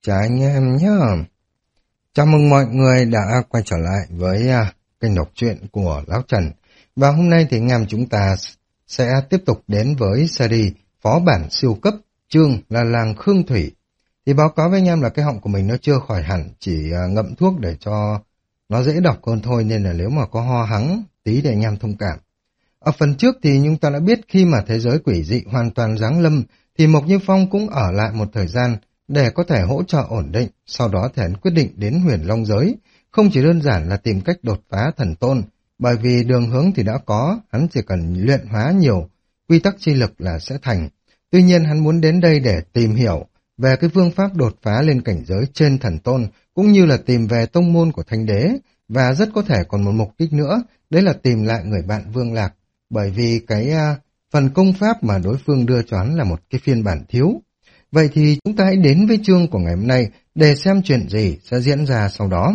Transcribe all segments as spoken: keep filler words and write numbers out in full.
Chào anh em nhé. Chào mừng mọi người đã quay trở lại với uh, kênh đọc truyện của Lão Trần. Và hôm nay thì anh em chúng ta sẽ tiếp tục đến với series phó bản siêu cấp, chương là làng Khương Thủy. Thì báo cáo với anh em là cái họng của mình nó chưa khỏi hẳn, chỉ uh, ngậm thuốc để cho nó dễ đọc hơn thôi, nên là nếu mà có ho hắng tí thì anh em thông cảm. Ở phần trước thì chúng ta đã biết khi mà thế giới quỷ dị hoàn toàn giáng lâm thì Mộc Như Phong cũng ở lại một thời gian để có thể hỗ trợ ổn định, sau đó thì hắn quyết định đến Huyền Long giới, không chỉ đơn giản là tìm cách đột phá thần tôn, bởi vì đường hướng thì đã có, hắn chỉ cần luyện hóa nhiều quy tắc chi lực là sẽ thành. Tuy nhiên hắn muốn đến đây để tìm hiểu về cái phương pháp đột phá lên cảnh giới trên thần tôn, cũng như là tìm về tông môn của Thánh Đế, và rất có thể còn một mục đích nữa, đấy là tìm lại người bạn Vương Lạc, bởi vì cái uh, phần công pháp mà đối phương đưa cho hắn là một cái phiên bản thiếu. Vậy thì chúng ta hãy đến với chương của ngày hôm nay để xem chuyện gì sẽ diễn ra sau đó.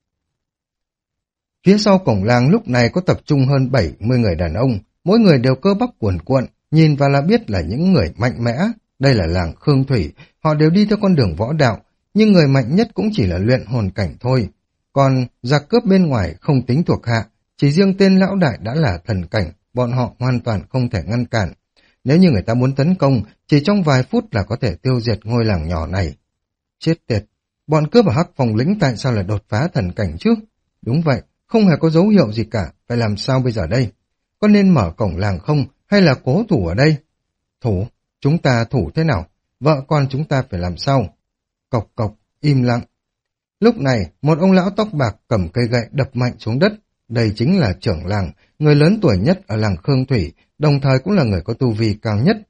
Phía sau cổng làng lúc này có tập trung hơn bảy mươi người đàn ông, mỗi người đều cơ bắp cuồn cuộn, nhìn vào là biết là những người mạnh mẽ. Đây là làng Khương Thủy, họ đều đi theo con đường võ đạo, nhưng người mạnh nhất cũng chỉ là luyện hồn cảnh thôi. Còn giặc cướp bên ngoài không tính thuộc hạ, chỉ riêng tên lão đại đã là thần cảnh, bọn họ hoàn toàn không thể ngăn cản. Nếu như người ta muốn tấn công, chỉ trong vài phút là có thể tiêu diệt ngôi làng nhỏ này. Chết tiệt, bọn cướp ở Hắc Phong lĩnh tại sao lại đột phá thần cảnh chứ? Đúng vậy, không hề có dấu hiệu gì cả, phải làm sao bây giờ đây? Có nên mở cổng làng không, hay là cố thủ ở đây? Thủ, chúng ta thủ thế nào? Vợ con chúng ta phải làm sao? Cộc cộc, im lặng. Lúc này, một ông lão tóc bạc cầm cây gậy đập mạnh xuống đất. Đây chính là trưởng làng, người lớn tuổi nhất ở làng Khương Thủy, đồng thời cũng là người có tu vi cao nhất.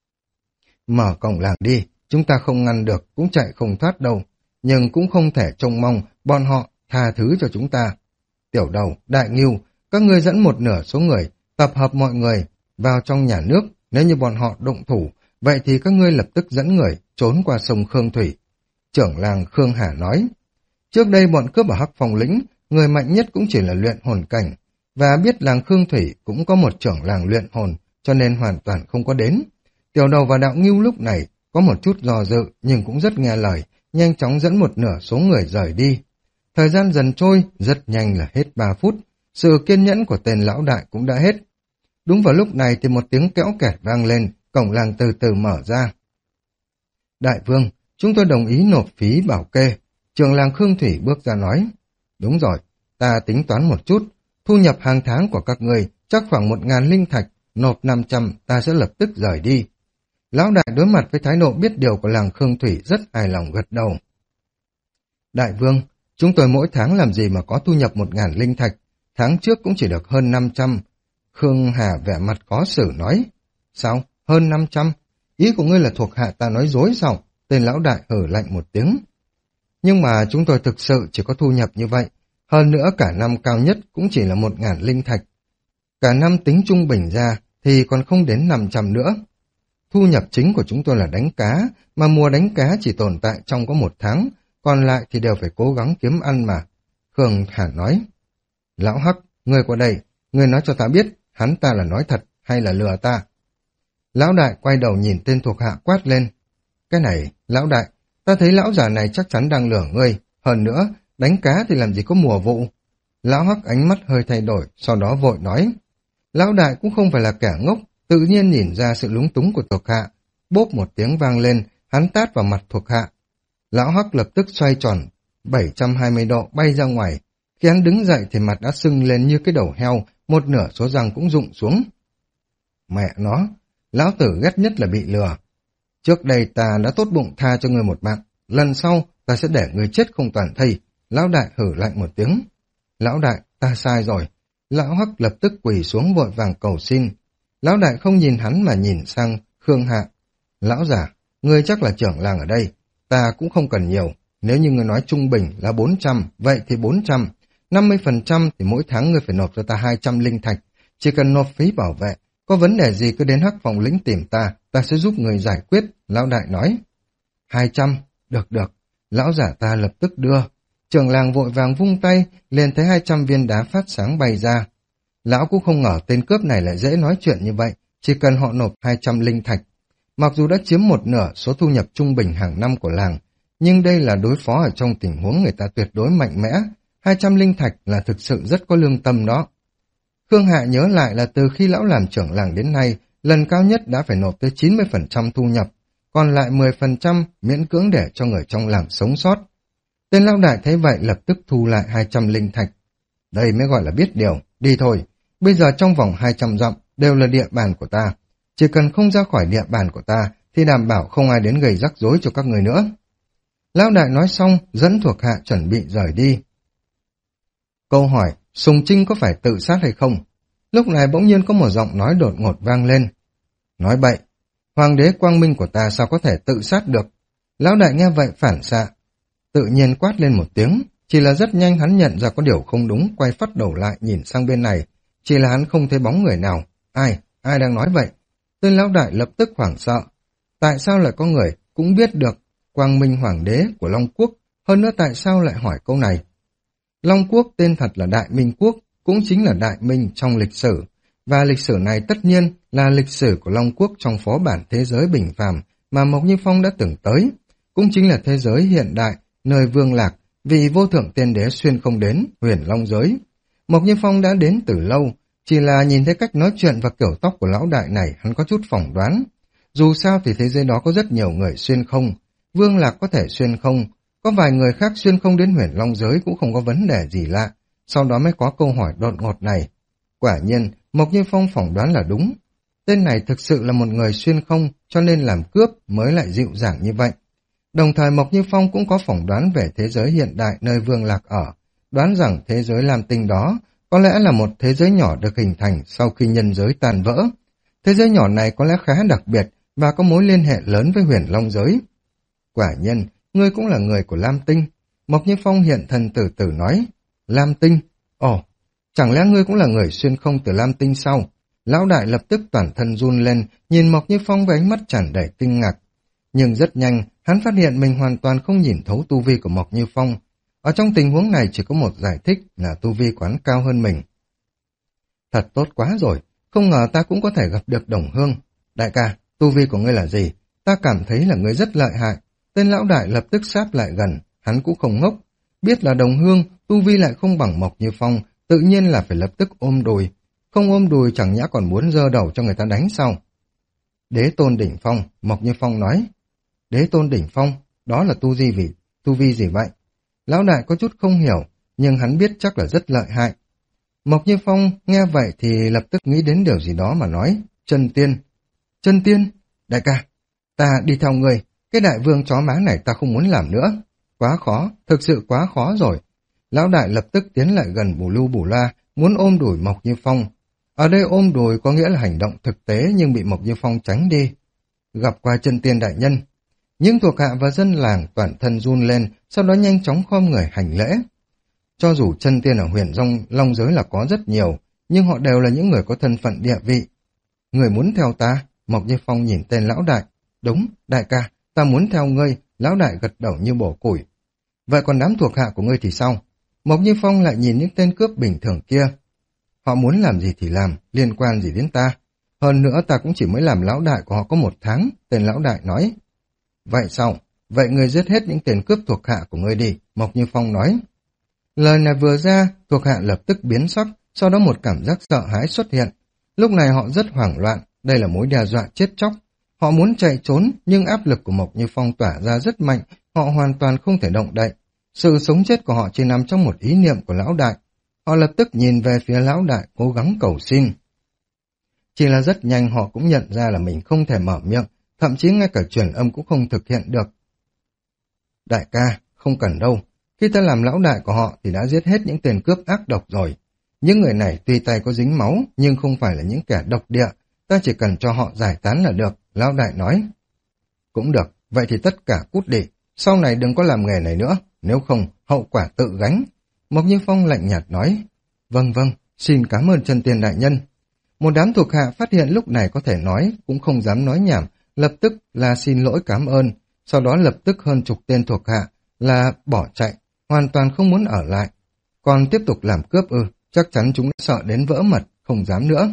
Mở cổng làng đi, chúng ta không ngăn được, cũng chạy không thoát đâu, nhưng cũng không thể trông mong bọn họ tha thứ cho chúng ta. Tiểu Đầu, Đại Ngưu, các ngươi dẫn một nửa số người, tập hợp mọi người vào trong nhà nước, nếu như bọn họ động thủ, vậy thì các ngươi lập tức dẫn người trốn qua sông Khương Thủy. Trưởng làng Khương Hà nói, trước đây bọn cướp ở Hắc Phong lĩnh, người mạnh nhất cũng chỉ là luyện hồn cảnh, và biết làng Khương Thủy cũng có một trưởng làng luyện hồn, cho nên hoàn toàn không có đến. Tiểu Đầu và Đạo Ngưu lúc này có một chút do dự, nhưng cũng rất nghe lời, nhanh chóng dẫn một nửa số người rời đi. Thời gian dần trôi, rất nhanh là hết ba phút, sự kiên nhẫn của tên lão đại cũng đã hết. Đúng vào lúc này thì một tiếng kéo kẹt vang lên, cổng làng từ từ mở ra. Đại vương, chúng tôi đồng ý nộp phí bảo kê. Trưởng làng Khương Thủy bước ra nói, đúng rồi, ta tính toán một chút, thu nhập hàng tháng của các người chắc khoảng một ngàn linh thạch, nộp năm trăm, ta sẽ lập tức rời đi. Lão đại đối mặt với thái độ biết điều của làng Khương Thủy rất hài lòng gật đầu. Đại vương, chúng tôi mỗi tháng làm gì mà có thu nhập một ngàn linh thạch, tháng trước cũng chỉ được hơn năm trăm. Khương Hà vẻ mặt khó xử nói, sao, hơn năm trăm? Ý của ngươi là thuộc hạ ta nói dối sao? Tên lão đại hử lạnh một tiếng. Nhưng mà chúng tôi thực sự chỉ có thu nhập như vậy, hơn nữa cả năm cao nhất cũng chỉ là một ngàn linh thạch. Cả năm tính trung bình ra thì còn không đến năm trăm nữa. Thu nhập chính của chúng tôi là đánh cá, mà mùa đánh cá chỉ tồn tại trong có một tháng, còn lại thì đều phải cố gắng kiếm ăn mà. Khương Hà nói, lão Hắc, ngươi qua đây, ngươi nói cho ta biết, hắn ta là nói thật hay là lừa ta? Lão đại quay đầu nhìn tên thuộc hạ quát lên, cái này, lão đại, ta thấy lão già này chắc chắn đang lừa ngươi, hơn nữa, đánh cá thì làm gì có mùa vụ. Lão Hắc ánh mắt hơi thay đổi, sau đó vội nói, lão đại cũng không phải là kẻ ngốc, tự nhiên nhìn ra sự lúng túng của thuộc hạ. Bốp một tiếng vang lên, hắn tát vào mặt thuộc hạ. Lão Hắc lập tức xoay tròn bảy trăm hai mươi độ bay ra ngoài. Khi hắn đứng dậy thì mặt đã sưng lên như cái đầu heo, một nửa số răng cũng rụng xuống. Mẹ nó, lão tử ghét nhất là bị lừa. Trước đây ta đã tốt bụng tha cho ngươi một mạng, lần sau ta sẽ để ngươi chết không toàn thây. Lão đại hử lạnh một tiếng. Lão đại, ta sai rồi. Lão Hắc lập tức quỳ xuống vội vàng cầu xin. Lão đại không nhìn hắn mà nhìn sang Khương Hạ. Lão giả, ngươi chắc là trưởng làng ở đây, ta cũng không cần nhiều. Nếu như ngươi nói trung bình là bốn trăm, vậy thì bốn trăm. năm mươi phần trăm thì mỗi tháng ngươi phải nộp cho ta hai trăm linh thạch. Chỉ cần nộp phí bảo vệ, có vấn đề gì cứ đến Hắc Phong lĩnh tìm ta, ta sẽ giúp người giải quyết, lão đại nói. hai trăm, được được, lão giả ta lập tức đưa. Trưởng làng vội vàng vung tay, liền thấy hai trăm viên đá phát sáng bay ra. Lão cũng không ngờ tên cướp này lại dễ nói chuyện như vậy, chỉ cần họ nộp hai trăm linh thạch. Mặc dù đã chiếm một nửa số thu nhập trung bình hàng năm của làng, nhưng đây là đối phó ở trong tình huống người ta tuyệt đối mạnh mẽ. Hai trăm linh thạch là thực sự rất có lương tâm đó. Khương Hạ nhớ lại là từ khi lão làm trưởng làng đến nay, lần cao nhất đã phải nộp tới chín mươi phần trăm thu nhập, còn lại mười phần trăm miễn cưỡng để cho người trong làng sống sót. Tên lão đại thấy vậy lập tức thu lại hai trăm linh thạch. Đây mới gọi là biết điều, đi thôi. Bây giờ trong vòng hai trăm dặm đều là địa bàn của ta. Chỉ cần không ra khỏi địa bàn của ta thì đảm bảo không ai đến gây rắc rối cho các người nữa. Lão đại nói xong, dẫn thuộc hạ chuẩn bị rời đi. Câu hỏi, Sùng Trinh có phải tự sát hay không? Lúc này bỗng nhiên có một giọng nói đột ngột vang lên. Nói bậy, hoàng đế quang minh của ta sao có thể tự sát được? Lão đại nghe vậy phản xạ, tự nhiên quát lên một tiếng, chỉ là rất nhanh hắn nhận ra có điều không đúng, quay phát đầu lại nhìn sang bên này, chỉ là hắn không thấy bóng người nào. Ai, ai đang nói vậy? Tên lão đại lập tức hoảng sợ. Tại sao lại có người cũng biết được quang minh hoàng đế của Long Quốc, hơn nữa tại sao lại hỏi câu này? Long Quốc tên thật là Đại Minh Quốc, cũng chính là Đại Minh trong lịch sử, và lịch sử này tất nhiên là lịch sử của Long Quốc trong phó bản thế giới bình phàm mà Mộc Như Phong đã từng tới, cũng chính là thế giới hiện đại, nơi Vương Lạc, vì vô thượng tiên đế xuyên không đến, huyền Long giới. Mộc Như Phong đã đến từ lâu, chỉ là nhìn thấy cách nói chuyện và kiểu tóc của lão đại này hắn có chút phỏng đoán. Dù sao thì thế giới đó có rất nhiều người xuyên không, Vương Lạc có thể xuyên không, có vài người khác xuyên không đến huyền Long giới cũng không có vấn đề gì lạ, sau đó mới có câu hỏi đột ngột này. Quả nhiên, Mộc Như Phong phỏng đoán là đúng. Tên này thực sự là một người xuyên không, cho nên làm cướp mới lại dịu dàng như vậy. Đồng thời Mộc Như Phong cũng có phỏng đoán về thế giới hiện đại nơi Vương Lạc ở, đoán rằng thế giới lam tinh đó có lẽ là một thế giới nhỏ được hình thành sau khi nhân giới tàn vỡ. Thế giới nhỏ này có lẽ khá đặc biệt và có mối liên hệ lớn với huyền Long giới. Quả nhiên, ngươi cũng là người của Lam Tinh. Mộc Như Phong hiện thân từ từ nói. Lam Tinh? Ồ, chẳng lẽ ngươi cũng là người xuyên không từ Lam Tinh sao? Lão đại lập tức toàn thân run lên, nhìn Mộc Như Phong với ánh mắt tràn đầy kinh ngạc. Nhưng rất nhanh, hắn phát hiện mình hoàn toàn không nhìn thấu tu vi của Mộc Như Phong. Ở trong tình huống này chỉ có một giải thích là tu vi quán cao hơn mình. Thật tốt quá rồi, không ngờ ta cũng có thể gặp được đồng hương. Đại ca, tu vi của ngươi là gì? Ta cảm thấy là ngươi rất lợi hại. Tên lão đại lập tức sáp lại gần, hắn cũng không ngốc. Biết là đồng hương, tu vi lại không bằng Mộc Như Phong, tự nhiên là phải lập tức ôm đùi. Không ôm đùi chẳng nhã còn muốn giơ đầu cho người ta đánh sao? Đế tôn đỉnh phong, Mộc Như Phong nói. Đế tôn đỉnh phong, đó là tu gì vì, tu vi gì vậy? Lão đại có chút không hiểu, nhưng hắn biết chắc là rất lợi hại. Mộc Như Phong nghe vậy thì lập tức nghĩ đến điều gì đó mà nói. Chân tiên. Chân tiên? Đại ca, ta đi theo người. Cái đại vương chó má này ta không muốn làm nữa. Quá khó, thực sự quá khó rồi. Lão đại lập tức tiến lại gần bù lưu bù la, muốn ôm đùi Mộc Như Phong. Ở đây ôm đùi có nghĩa là hành động thực tế nhưng bị Mộc Như Phong tránh đi. Gặp qua chân tiên đại nhân. Những thuộc hạ và dân làng toàn thân run lên, sau đó nhanh chóng khom người hành lễ. Cho dù chân tiên ở huyền Long, Long giới là có rất nhiều, nhưng họ đều là những người có thân phận địa vị. Người muốn theo ta? Mộc Như Phong nhìn tên lão đại. Đúng, đại ca, ta muốn theo ngươi. Lão đại gật đầu như bổ củi. Vậy còn đám thuộc hạ của ngươi thì sao? Mộc Như Phong lại nhìn những tên cướp bình thường kia. Họ muốn làm gì thì làm, liên quan gì đến ta? Hơn nữa ta cũng chỉ mới làm lão đại của họ có một tháng, tên lão đại nói. Vậy sao? Vậy ngươi giết hết những tên cướp thuộc hạ của ngươi đi, Mộc Như Phong nói. Lời này vừa ra, thuộc hạ lập tức biến sắc, sau đó một cảm giác sợ hãi xuất hiện. Lúc này họ rất hoảng loạn, đây là mối đe dọa chết chóc. Họ muốn chạy trốn, nhưng áp lực của Mộc Như Phong tỏa ra rất mạnh, họ hoàn toàn không thể động đậy. Sự sống chết của họ chỉ nằm trong một ý niệm của lão đại. Họ lập tức nhìn về phía lão đại, cố gắng cầu xin. Chỉ là rất nhanh họ cũng nhận ra là mình không thể mở miệng, thậm chí ngay cả truyền âm cũng không thực hiện được. Đại ca, không cần đâu. Khi ta làm lão đại của họ thì đã giết hết những tên cướp ác độc rồi. Những người này tuy tay có dính máu, nhưng không phải là những kẻ độc địa. Ta chỉ cần cho họ giải tán là được, lão đại nói. Cũng được, vậy thì tất cả cút đi. Sau này đừng có làm nghề này nữa, nếu không, hậu quả tự gánh. Mộc Như Phong lạnh nhạt nói. Vâng vâng, xin cảm ơn chân tiên đại nhân. Một đám thuộc hạ phát hiện lúc này có thể nói, cũng không dám nói nhảm, lập tức là xin lỗi cảm ơn. Sau đó lập tức hơn chục tên thuộc hạ là bỏ chạy, hoàn toàn không muốn ở lại. Còn tiếp tục làm cướp ư, chắc chắn chúng đã sợ đến vỡ mật, không dám nữa.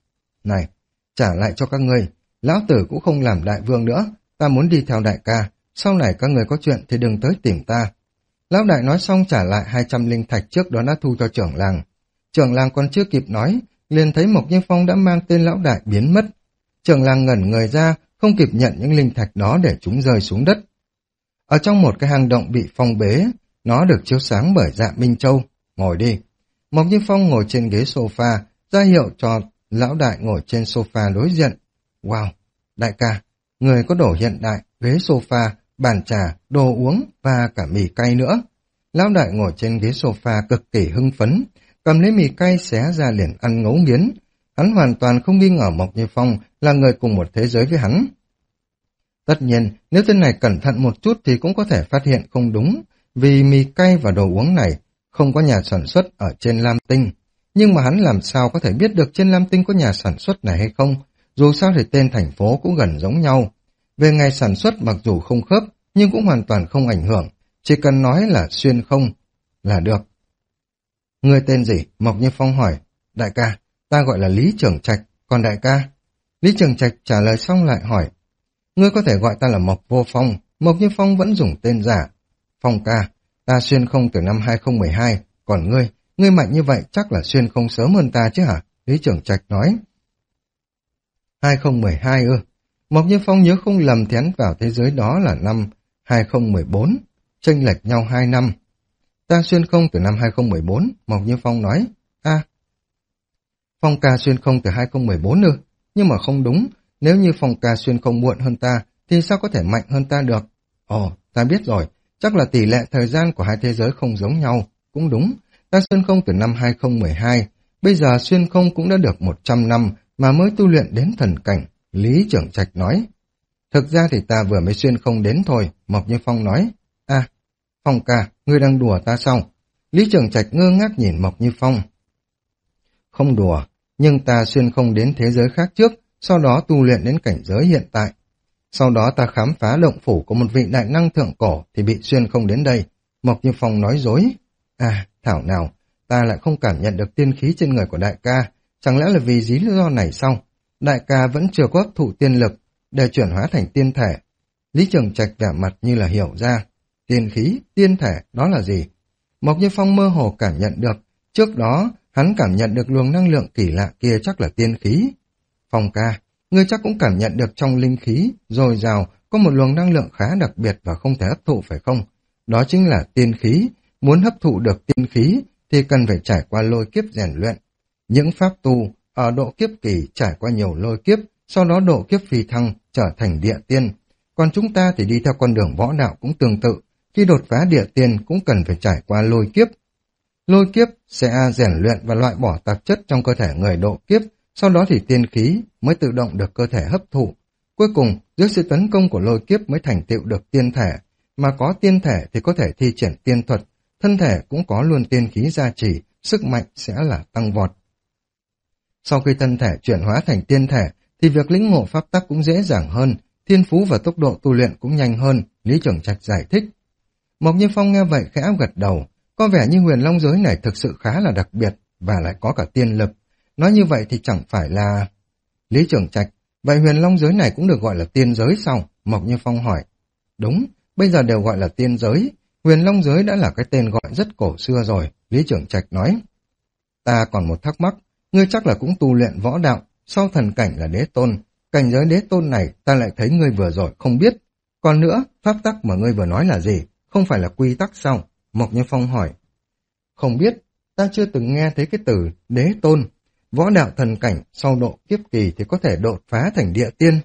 Này, trả lại cho các ngươi, lão tử cũng không làm đại vương nữa, ta muốn đi theo đại ca, sau này các người có chuyện thì đừng tới tìm ta. Lão đại nói xong trả lại hai trăm linh thạch trước đó đã thu cho trưởng làng. Trưởng làng còn chưa kịp nói, liền thấy Mộc Như Phong đã mang tên lão đại biến mất. Trưởng làng ngẩn người ra, không kịp nhận những linh thạch đó để chúng rơi xuống đất. Ở trong một cái hang động bị phong bế, nó được chiếu sáng bởi Dạ Minh Châu. Ngồi đi. Mộc Như Phong ngồi trên ghế sofa, ra hiệu cho lão đại ngồi trên sofa đối diện. Wow, đại ca, người có đồ hiện đại, ghế sofa, bàn trà, đồ uống và cả mì cay nữa. Lão đại ngồi trên ghế sofa cực kỳ hưng phấn, cầm lấy mì cay xé ra liền ăn ngấu nghiến. Hắn hoàn toàn không nghi ngờ Mộc Như Phong là người cùng một thế giới với hắn. Tất nhiên, nếu tên này cẩn thận một chút thì cũng có thể phát hiện không đúng, vì mì cay và đồ uống này không có nhà sản xuất ở trên Lam Tinh. Nhưng mà hắn làm sao có thể biết được trên Lam Tinh có nhà sản xuất này hay không? Dù sao thì tên thành phố cũng gần giống nhau. Về ngày sản xuất mặc dù không khớp, nhưng cũng hoàn toàn không ảnh hưởng. Chỉ cần nói là xuyên không là được. Người tên gì? Mộc Như Phong hỏi. Đại ca, ta gọi là Lý Trường Trạch, còn đại ca? Lý Trường Trạch trả lời xong lại hỏi. Ngươi có thể gọi ta là Mộc Vô Phong. Mộc Như Phong vẫn dùng tên giả. Phong ca, ta xuyên không từ năm hai không một hai, còn ngươi, ngươi mạnh như vậy chắc là xuyên không sớm hơn ta chứ hả? Lý Trường Trạch nói. hai không một hai ư? Mộc Như Phong nhớ không lầm thì hắn vào thế giới đó là năm hai không một bốn, chênh lệch nhau hai năm. Ta xuyên không từ năm hai không một bốn, Mộc Như Phong nói. A, Phong ca xuyên không từ hai không một bốn ư? Nhưng mà không đúng, nếu như Phong ca xuyên không muộn hơn ta, thì sao có thể mạnh hơn ta được? Ồ, ta biết rồi, chắc là tỷ lệ thời gian của hai thế giới không giống nhau. Cũng đúng, ta xuyên không từ năm hai không một hai, bây giờ xuyên không cũng đã được một trăm năm mà mới tu luyện đến thần cảnh, Lý Trường Trạch nói. Thực ra thì ta vừa mới xuyên không đến thôi, Mộc Như Phong nói. À, Phong ca, ngươi đang đùa ta sao? Lý Trường Trạch ngơ ngác nhìn Mộc Như Phong. Không đùa, nhưng ta xuyên không đến thế giới khác trước, sau đó tu luyện đến cảnh giới hiện tại. Sau đó ta khám phá động phủ của một vị đại năng thượng cổ thì bị xuyên không đến đây. Mộc Như Phong nói dối. À, thảo nào, ta lại không cảm nhận được tiên khí trên người của đại ca. Chẳng lẽ là vì lý do này sao? Đại ca vẫn chưa có hấp thụ tiên lực để chuyển hóa thành tiên thể. Lý Trường Trạch vẻ mặt như là hiểu ra. Tiên khí, tiên thể, đó là gì? Mộc Như Phong mơ hồ cảm nhận được. Trước đó, hắn cảm nhận được luồng năng lượng kỳ lạ kia chắc là tiên khí. Phong ca, ngươi chắc cũng cảm nhận được trong linh khí, dồi dào, có một luồng năng lượng khá đặc biệt và không thể hấp thụ phải không? Đó chính là tiên khí. Muốn hấp thụ được tiên khí thì cần phải trải qua lôi kiếp rèn luyện. Những pháp tu ở độ kiếp kỳ trải qua nhiều lôi kiếp, sau đó độ kiếp phi thăng trở thành địa tiên. Còn chúng ta thì đi theo con đường võ đạo cũng tương tự, khi đột phá địa tiên cũng cần phải trải qua lôi kiếp. Lôi kiếp sẽ rèn luyện và loại bỏ tạp chất trong cơ thể người độ kiếp, sau đó thì tiên khí mới tự động được cơ thể hấp thụ. Cuối cùng, dưới sự tấn công của lôi kiếp mới thành tựu được tiên thể, mà có tiên thể thì có thể thi triển tiên thuật, thân thể cũng có luôn tiên khí gia trì, sức mạnh sẽ là tăng vọt. Sau khi thân thể chuyển hóa thành tiên thể, thì việc lĩnh ngộ pháp tắc cũng dễ dàng hơn, thiên phú và tốc độ tu luyện cũng nhanh hơn, Lý Trường Trạch giải thích. Mộc Như Phong nghe vậy khẽ gật đầu, có vẻ như huyền long giới này thực sự khá là đặc biệt, và lại có cả tiên lực. Nói như vậy thì chẳng phải là... Lý Trường Trạch, vậy huyền long giới này cũng được gọi là tiên giới sao? Mộc Như Phong hỏi. Đúng, bây giờ đều gọi là tiên giới, huyền long giới đã là cái tên gọi rất cổ xưa rồi, Lý Trường Trạch nói. Ta còn một thắc mắc, ngươi chắc là cũng tu luyện võ đạo, sau thần cảnh là đế tôn, cảnh giới đế tôn này ta lại thấy ngươi vừa rồi không biết. Còn nữa, pháp tắc mà ngươi vừa nói là gì? Không phải là quy tắc sao? Mộc Như Phong hỏi. Không biết, ta chưa từng nghe thấy cái từ đế tôn. Võ đạo thần cảnh sau độ kiếp kỳ thì có thể đột phá thành địa tiên.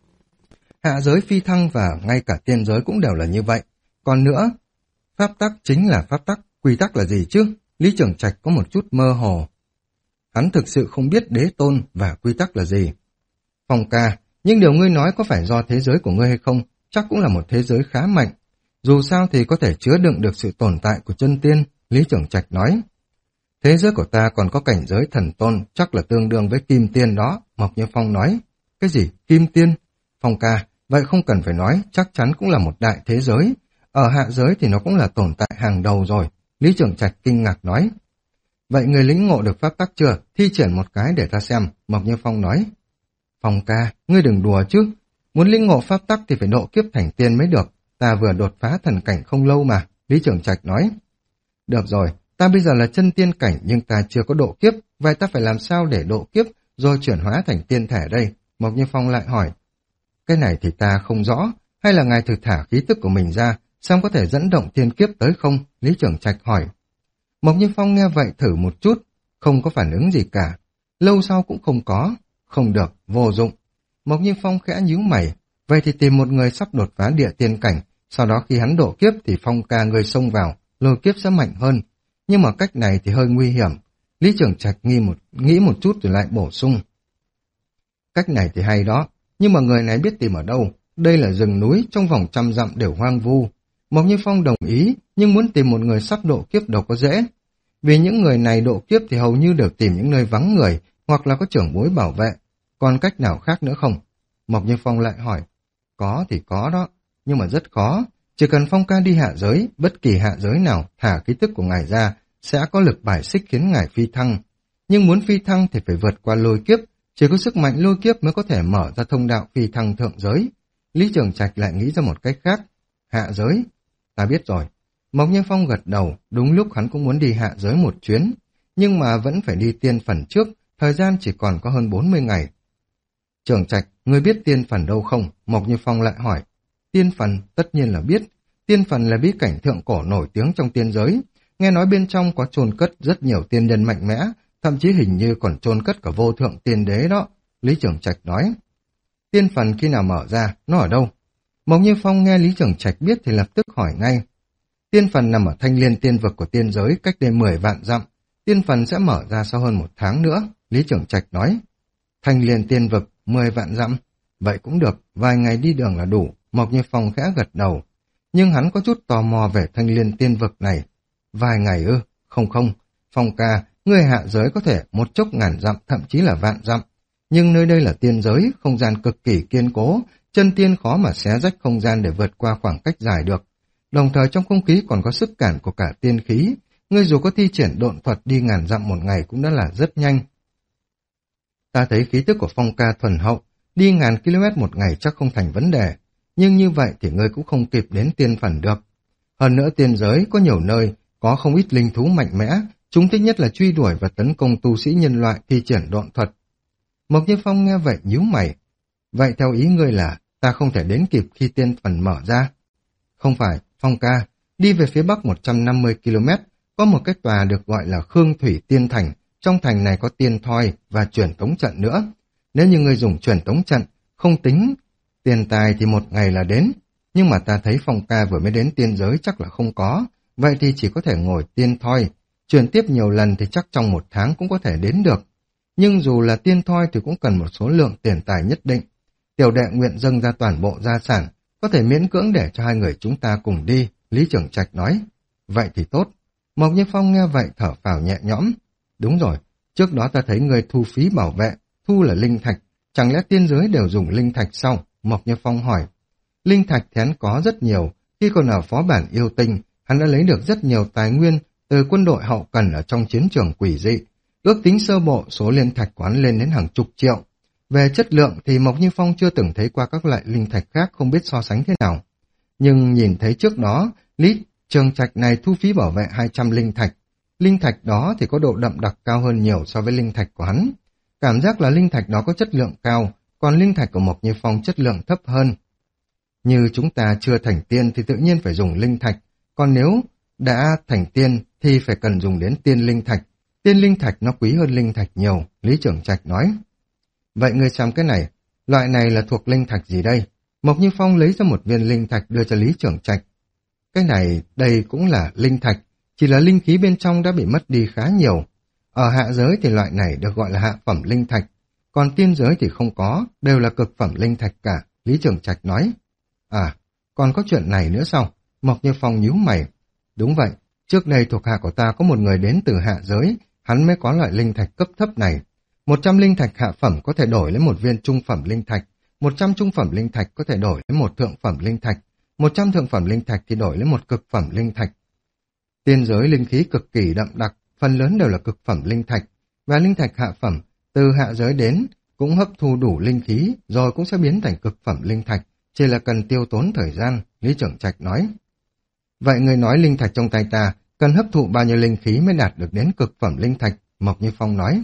Hạ giới phi thăng và ngay cả tiên giới cũng đều là như vậy. Còn nữa, pháp tắc chính là pháp tắc, quy tắc là gì chứ? Lý Trường Trạch có một chút mơ hồ. Hắn thực sự không biết đế tôn và quy tắc là gì. Phong ca, nhưng điều ngươi nói có phải do thế giới của ngươi hay không? Chắc cũng là một thế giới khá mạnh. Dù sao thì có thể chứa đựng được sự tồn tại của chân tiên, Lý Trường Trạch nói. Thế giới của ta còn có cảnh giới thần tôn, chắc là tương đương với kim tiên đó, Mộc Như Phong nói. Cái gì? Kim tiên? Phong ca, vậy không cần phải nói, chắc chắn cũng là một đại thế giới. Ở hạ giới thì nó cũng là tồn tại hàng đầu rồi, Lý Trường Trạch kinh ngạc nói. Vậy người lĩnh ngộ được pháp tắc chưa? Thi triển một cái để ta xem, Mộc Như Phong nói. Phong ca, ngươi đừng đùa chứ. Muốn lĩnh ngộ pháp tắc thì phải độ kiếp thành tiên mới được. ta vừa đột phá thần cảnh không lâu mà, Lý Trường Trạch nói. Được rồi, ta bây giờ là chân tiên cảnh nhưng ta chưa có độ kiếp, vậy ta phải làm sao để độ kiếp rồi chuyển hóa thành tiên thể đây? Mộc Như Phong lại hỏi. Cái này thì ta không rõ, hay là ngài thử thả khí tức của mình ra, xem có thể dẫn động thiên kiếp tới không? Lý Trường Trạch hỏi. Mộc Như Phong nghe vậy thử một chút, không có phản ứng gì cả. Lâu sau cũng không có, không được, vô dụng. Mộc Như Phong khẽ nhíu mày, vậy thì tìm một người sắp đột phá địa tiên cảnh, sau đó khi hắn độ kiếp thì Phong ca người xông vào, lôi kiếp sẽ mạnh hơn. Nhưng mà cách này thì hơi nguy hiểm. Lý Trường Trạch nghĩ một, nghĩ một chút rồi lại bổ sung. Cách này thì hay đó, nhưng mà người này biết tìm ở đâu, đây là rừng núi, trong vòng trăm dặm đều hoang vu. Mộc Như Phong đồng ý, nhưng muốn tìm một người sắp độ kiếp đâu có dễ. Vì những người này độ kiếp thì hầu như được tìm những nơi vắng người, hoặc là có trưởng bối bảo vệ. Còn cách nào khác nữa không? Mộc Như Phong lại hỏi. Có thì có đó, nhưng mà rất khó. Chỉ cần Phong ca đi hạ giới, bất kỳ hạ giới nào thả khí tức của ngài ra, sẽ có lực bài xích khiến ngài phi thăng. Nhưng muốn phi thăng thì phải vượt qua lôi kiếp, chỉ có sức mạnh lôi kiếp mới có thể mở ra thông đạo phi thăng thượng giới. Lý Trường Trạch lại nghĩ ra một cách khác. Hạ giới? Ta biết rồi. Mộc Như Phong gật đầu, đúng lúc hắn cũng muốn đi hạ giới một chuyến, nhưng mà vẫn phải đi tiên phần trước, thời gian chỉ còn có hơn bốn mươi ngày. Trường Trạch, ngươi biết tiên phần đâu không? Mộc Như Phong lại hỏi. Tiên phần, tất nhiên là biết. Tiên phần là bí cảnh thượng cổ nổi tiếng trong tiên giới. Nghe nói bên trong có chôn cất rất nhiều tiên nhân mạnh mẽ, thậm chí hình như còn chôn cất cả vô thượng tiên đế đó. Lý Trường Trạch nói. Tiên phần khi nào mở ra, nó ở đâu? Mộc Như Phong nghe Lý Trường Trạch biết thì lập tức hỏi ngay. Tiên phần nằm ở thanh liên tiên vực của tiên giới cách đây mười vạn dặm. Tiên phần sẽ mở ra sau hơn một tháng nữa, Lý Trường Trạch nói. Thanh liên tiên vực, mười vạn dặm. Vậy cũng được, vài ngày đi đường là đủ, Mộc Như Phong khẽ gật đầu. Nhưng hắn có chút tò mò về thanh liên tiên vực này. Vài ngày ư? Không không, Phong ca, người hạ giới có thể một chốc ngàn dặm, thậm chí là vạn dặm. Nhưng nơi đây là tiên giới, không gian cực kỳ kiên cố, chân tiên khó mà xé rách không gian để vượt qua khoảng cách dài được. Đồng thời trong không khí còn có sức cản của cả tiên khí, ngươi dù có thi triển độn thuật đi ngàn dặm một ngày cũng đã là rất nhanh. Ta thấy khí tức của Phong ca thuần hậu, đi ngàn km một ngày chắc không thành vấn đề, nhưng như vậy thì ngươi cũng không kịp đến tiên phần được. Hơn nữa tiên giới có nhiều nơi, có không ít linh thú mạnh mẽ, chúng thích nhất là truy đuổi và tấn công tu sĩ nhân loại thi triển độn thuật. Mộc Như Phong nghe vậy nhíu mày. Vậy theo ý ngươi là ta không thể đến kịp khi tiên phần mở ra? Không phải, Phong ca, đi về phía bắc một trăm năm mươi ki lô mét, có một cái tòa được gọi là Khương Thủy Tiên Thành, trong thành này có tiên thoi và truyền tống trận nữa. Nếu như ngươi dùng truyền tống trận, không tính tiền tài thì một ngày là đến, nhưng mà ta thấy Phong ca vừa mới đến tiên giới chắc là không có, vậy thì chỉ có thể ngồi tiên thoi, truyền tiếp nhiều lần thì chắc trong một tháng cũng có thể đến được. Nhưng dù là tiên thoi thì cũng cần một số lượng tiền tài nhất định. Tiểu đệ nguyện dâng ra toàn bộ gia sản, có thể miễn cưỡng để cho hai người chúng ta cùng đi, Lý Trường Trạch nói. Vậy thì tốt. Mộc Như Phong nghe vậy thở phào nhẹ nhõm. Đúng rồi, trước đó ta thấy người thu phí bảo vệ, thu là linh thạch, chẳng lẽ tiên giới đều dùng linh thạch sao? Mộc Như Phong hỏi. Linh thạch thì hắn có rất nhiều, khi còn ở phó bản yêu tinh, hắn đã lấy được rất nhiều tài nguyên từ quân đội hậu cần ở trong chiến trường quỷ dị. Ước tính sơ bộ số linh thạch quán lên đến hàng chục triệu. Về chất lượng thì Mộc Như Phong chưa từng thấy qua các loại linh thạch khác, không biết so sánh thế nào. Nhưng nhìn thấy trước đó, Lý Trường Trạch này thu phí bảo vệ hai trăm linh thạch. Linh thạch đó thì có độ đậm đặc cao hơn nhiều so với linh thạch của hắn. Cảm giác là linh thạch đó có chất lượng cao, còn linh thạch của Mộc Như Phong chất lượng thấp hơn. Như chúng ta chưa thành tiên thì tự nhiên phải dùng linh thạch, còn nếu đã thành tiên thì phải cần dùng đến tiên linh thạch. Tiên linh thạch nó quý hơn linh thạch nhiều, Lý Trường Trạch nói. Vậy ngươi xem cái này, loại này là thuộc linh thạch gì đây? Mộc Như Phong lấy ra một viên linh thạch đưa cho Lý Trường Trạch. Cái này, đây cũng là linh thạch, chỉ là linh khí bên trong đã bị mất đi khá nhiều. Ở hạ giới thì loại này được gọi là hạ phẩm linh thạch, còn tiên giới thì không có, đều là cực phẩm linh thạch cả, Lý Trường Trạch nói. À, còn có chuyện này nữa sao? Mộc Như Phong nhíu mày. Đúng vậy, trước đây thuộc hạ của ta có một người đến từ hạ giới, hắn mới có loại linh thạch cấp thấp này. Một trăm linh thạch hạ phẩm có thể đổi lấy một viên trung phẩm linh thạch, một trăm trung phẩm linh thạch có thể đổi lấy một thượng phẩm linh thạch, một trăm thượng phẩm linh thạch thì đổi lấy một cực phẩm linh thạch. Tiên giới linh khí cực kỳ đậm đặc, phần lớn đều là cực phẩm linh thạch, và linh thạch hạ phẩm từ hạ giới đến cũng hấp thu đủ linh khí rồi cũng sẽ biến thành cực phẩm linh thạch, chỉ là cần tiêu tốn thời gian, Lý Trưởng Trạch nói. Vậy người nói linh thạch trong tay ta cần hấp thụ bao nhiêu linh khí mới đạt được đến cực phẩm linh thạch, Mộc Như Phong nói.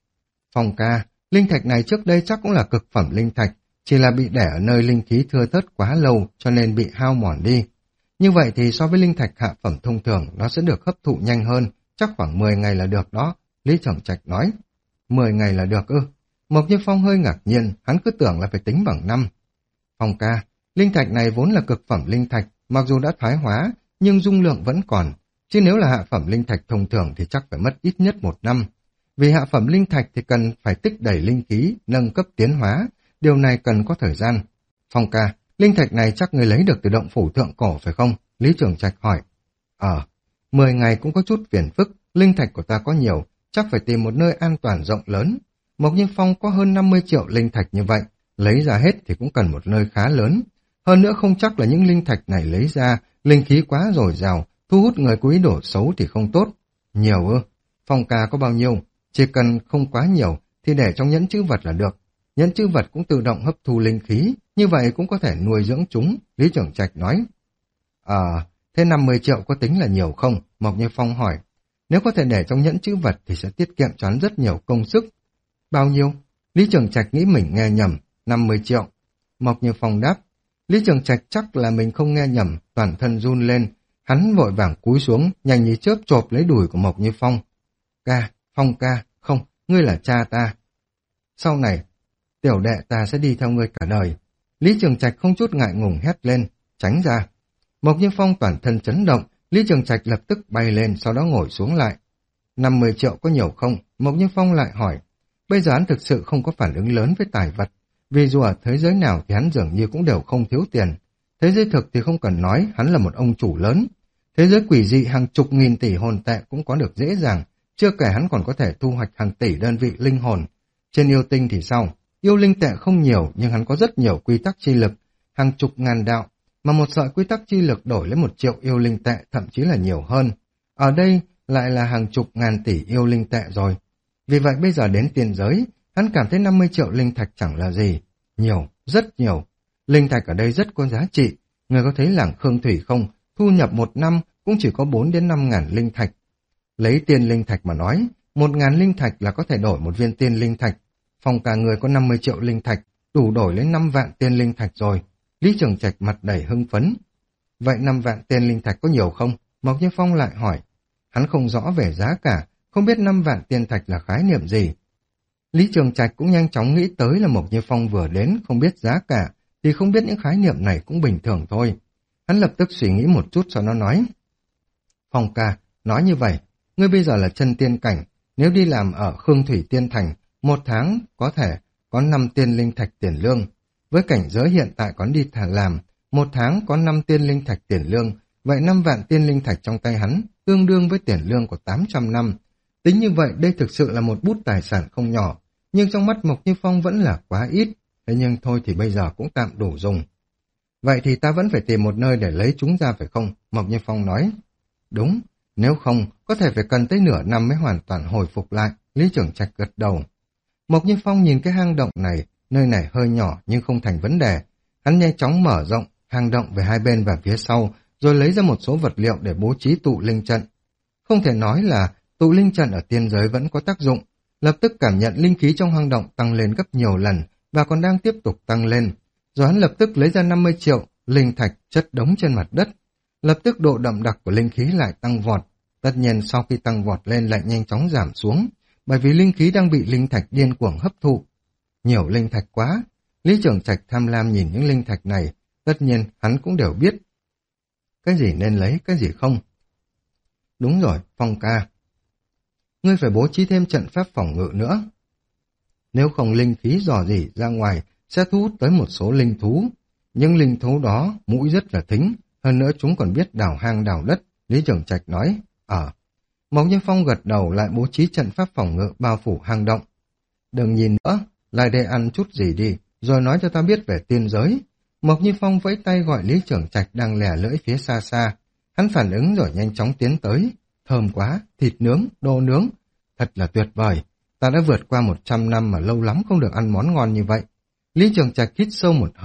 Phong ca, linh thạch này trước đây chắc cũng là cực phẩm linh thạch, chỉ là bị để ở nơi linh khí thưa thớt quá lâu cho nên bị hao mòn đi. Như vậy thì so với linh thạch hạ phẩm thông thường nó sẽ được hấp thụ nhanh hơn, chắc khoảng mười ngày là được đó, Lý Trưởng Trạch nói. mười ngày là được ư? Mộc Như Phong hơi ngạc nhiên, hắn cứ tưởng là phải tính bằng năm. Phong ca, linh thạch này vốn là cực phẩm linh thạch, mặc dù đã thoái hóa, nhưng dung lượng vẫn còn, chứ nếu là hạ phẩm linh thạch thông thường thì chắc phải mất ít nhất một năm. Vì hạ phẩm linh thạch thì cần phải tích đầy linh khí, nâng cấp tiến hóa, điều này cần có thời gian. Phong ca, linh thạch này chắc người lấy được từ động phủ thượng cổ phải không? Lý Trưởng Trạch hỏi. Ờ, mười ngày cũng có chút phiền phức, linh thạch của ta có nhiều, chắc phải tìm một nơi an toàn rộng lớn. Mộc Như Phong có hơn năm mươi triệu linh thạch như vậy, lấy ra hết thì cũng cần một nơi khá lớn. Hơn nữa không chắc là những linh thạch này lấy ra, linh khí quá dồi dào, thu hút người có ý đồ xấu thì không tốt. Nhiều ư? Phong ca có bao nhiêu? Chỉ cần không quá nhiều thì để trong nhẫn chữ vật là được. Nhẫn chữ vật cũng tự động hấp thu linh khí, như vậy cũng có thể nuôi dưỡng chúng, Lý Trưởng Trạch nói. À, thế năm mươi triệu có tính là nhiều không? Mộc Như Phong hỏi. Nếu có thể để trong nhẫn chữ vật thì sẽ tiết kiệm cho hắn rất nhiều công sức. Bao nhiêu? Lý Trưởng Trạch nghĩ mình nghe nhầm, năm mươi triệu. Mộc Như Phong đáp. Lý Trường Trạch chắc là mình không nghe nhầm, toàn thân run lên. Hắn vội vàng cúi xuống, nhanh như chớp chộp lấy đùi của Mộc Như Phong. Ca, Phong ca, không, ngươi là cha ta. Sau này, tiểu đệ ta sẽ đi theo ngươi cả đời. Lý Trường Trạch không chút ngại ngùng hét lên, tránh ra. Mộc Như Phong toàn thân chấn động, Lý Trường Trạch lập tức bay lên, sau đó ngồi xuống lại. năm mươi triệu có nhiều không? Mộc Như Phong lại hỏi. Bây giờ hắn thực sự không có phản ứng lớn với tài vật. Vì dù ở thế giới nào thì hắn dường như cũng đều không thiếu tiền. Thế giới thực thì không cần nói, hắn là một ông chủ lớn. Thế giới quỷ dị hàng chục nghìn tỷ hồn tệ cũng có được dễ dàng, chưa kể hắn còn có thể thu hoạch hàng tỷ đơn vị linh hồn. Trên yêu tinh thì sao? Yêu linh tệ không nhiều nhưng hắn có rất nhiều quy tắc chi lực, hàng chục ngàn đạo, mà một sợi quy tắc chi lực đổi lấy một triệu yêu linh tệ thậm chí là nhiều hơn. Ở đây lại là hàng chục ngàn tỷ yêu linh tệ rồi. Vì vậy bây giờ đến tiền giới, hắn cảm thấy năm mươi triệu linh thạch chẳng là gì. Nhiều, rất nhiều. Linh thạch ở đây rất có giá trị. Người có thấy làng Khương Thủy không? Thu nhập một năm cũng chỉ có bốn đến năm ngàn linh thạch. Lấy tiền linh thạch mà nói, một ngàn linh thạch là có thể đổi một viên tiên linh thạch. Phòng cả người có năm mươi triệu linh thạch, đủ đổi lấy năm vạn tiên linh thạch rồi. Lý Trường Trạch mặt đầy hưng phấn. Vậy năm vạn tiên linh thạch có nhiều không? Mộc Như Phong lại hỏi. Hắn không rõ về giá cả, không biết năm vạn tiên thạch là khái niệm gì. Lý Trường Trạch cũng nhanh chóng nghĩ tới là Mộc Như Phong vừa đến, không biết giá cả, thì không biết những khái niệm này cũng bình thường thôi. Hắn lập tức suy nghĩ một chút sau đó nói. Phong ca, nói như vậy, ngươi bây giờ là chân tiên cảnh, nếu đi làm ở Khương Thủy Tiên Thành, một tháng có thể có năm tiên linh thạch tiền lương. Với cảnh giới hiện tại còn đi thả làm, một tháng có năm tiên linh thạch tiền lương, vậy năm vạn tiên linh thạch trong tay hắn, tương đương với tiền lương của tám trăm năm. Tính như vậy đây thực sự là một bút tài sản không nhỏ, nhưng trong mắt Mộc Như Phong vẫn là quá ít, thế nhưng thôi thì bây giờ cũng tạm đủ dùng. Vậy thì ta vẫn phải tìm một nơi để lấy chúng ra phải không? Mộc Như Phong nói. Đúng, nếu không, có thể phải cần tới nửa năm mới hoàn toàn hồi phục lại, Lý Trường Trạch gật đầu. Mộc Như Phong nhìn cái hang động này, nơi này hơi nhỏ nhưng không thành vấn đề. Hắn nhanh chóng mở rộng hang động về hai bên và phía sau, rồi lấy ra một số vật liệu để bố trí tụ linh trận. Không thể nói là tụ linh trận ở tiên giới vẫn có tác dụng, lập tức cảm nhận linh khí trong hang động tăng lên gấp nhiều lần và còn đang tiếp tục tăng lên. Rồi hắn lập tức lấy ra năm mươi triệu linh thạch chất đống trên mặt đất. Lập tức độ đậm đặc của linh khí lại tăng vọt. Tất nhiên sau khi tăng vọt lên lại nhanh chóng giảm xuống, bởi vì linh khí đang bị linh thạch điên cuồng hấp thụ. Nhiều linh thạch quá. Lý Trường Trạch tham lam nhìn những linh thạch này, tất nhiên hắn cũng đều biết cái gì nên lấy, cái gì không. Đúng rồi, Phong ca, ngươi phải bố trí thêm trận pháp phòng ngự nữa. Nếu không linh khí dò dỉ ra ngoài sẽ thu hút tới một số linh thú. Nhưng linh thú đó mũi rất là thính, hơn nữa chúng còn biết đào hang đào đất, Lý Trường Trạch nói. Ờ. Mộc Như Phong gật đầu lại bố trí trận pháp phòng ngự bao phủ hang động. Đừng nhìn nữa, lại đây ăn chút gì đi, rồi nói cho ta biết về tiên giới. Mộc Như Phong vẫy tay gọi Lý Trường Trạch đang lẻ lưỡi phía xa xa. Hắn phản ứng rồi nhanh chóng tiến tới. Thơm quá, thịt nướng, đồ nướng. Thật là tuyệt vời. Ta đã vượt qua một trăm năm mà lâu lắm không được ăn món ngon như vậy. Lý Trường Trạch hít sâu một hơi,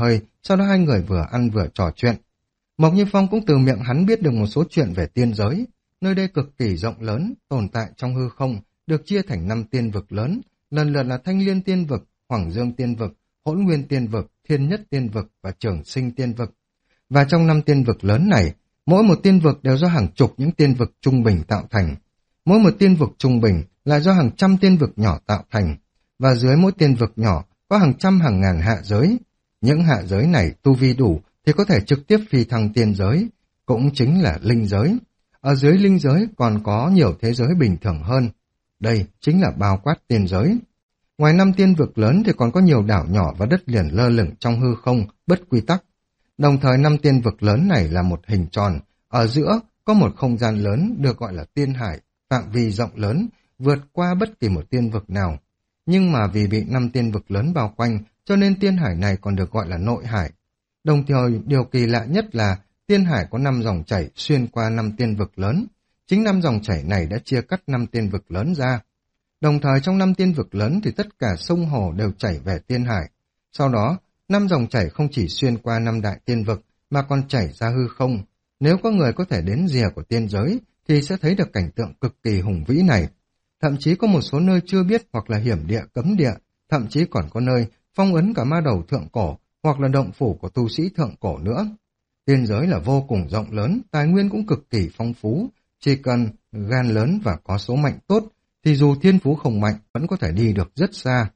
sau đó hai người vừa ăn vừa trò chuyện. Mộc Như Phong cũng từ miệng hắn biết được một số chuyện về tiên giới. Nơi đây cực kỳ rộng lớn, tồn tại trong hư không, được chia thành năm tiên vực lớn, lần lượt là Thanh Liên Tiên Vực, Hoàng Dương Tiên Vực, Hỗn Nguyên Tiên Vực, Thiên Nhất Tiên Vực và Trường Sinh Tiên Vực. Và trong năm tiên vực lớn này, mỗi một tiên vực đều do hàng chục những tiên vực trung bình tạo thành. Mỗi một tiên vực trung bình là do hàng trăm tiên vực nhỏ tạo thành, và dưới mỗi tiên vực nhỏ có hàng trăm hàng ngàn hạ giới. Những hạ giới này tu vi đủ thì có thể trực tiếp phi thăng tiên giới, cũng chính là linh giới. Ở dưới linh giới còn có nhiều thế giới bình thường hơn. Đây chính là bao quát tiên giới. Ngoài năm tiên vực lớn thì còn có nhiều đảo nhỏ và đất liền lơ lửng trong hư không, bất quy tắc. Đồng thời năm tiên vực lớn này là một hình tròn, ở giữa có một không gian lớn được gọi là tiên hải, phạm vi rộng lớn, vượt qua bất kỳ một tiên vực nào. Nhưng mà vì bị năm tiên vực lớn bao quanh, cho nên tiên hải này còn được gọi là nội hải. Đồng thời, điều kỳ lạ nhất là tiên hải có năm dòng chảy xuyên qua năm tiên vực lớn. Chính năm dòng chảy này đã chia cắt năm tiên vực lớn ra. Đồng thời trong năm tiên vực lớn thì tất cả sông hồ đều chảy về tiên hải. Sau đó, năm dòng chảy không chỉ xuyên qua năm đại tiên vực mà còn chảy ra hư không. Nếu có người có thể đến rìa của tiên giới thì sẽ thấy được cảnh tượng cực kỳ hùng vĩ này. Thậm chí có một số nơi chưa biết hoặc là hiểm địa cấm địa, thậm chí còn có nơi phong ấn cả ma đầu thượng cổ hoặc là động phủ của tu sĩ thượng cổ nữa. Tiên giới là vô cùng rộng lớn, tài nguyên cũng cực kỳ phong phú, chỉ cần gan lớn và có số mệnh tốt thì dù thiên phú không mạnh vẫn có thể đi được rất xa.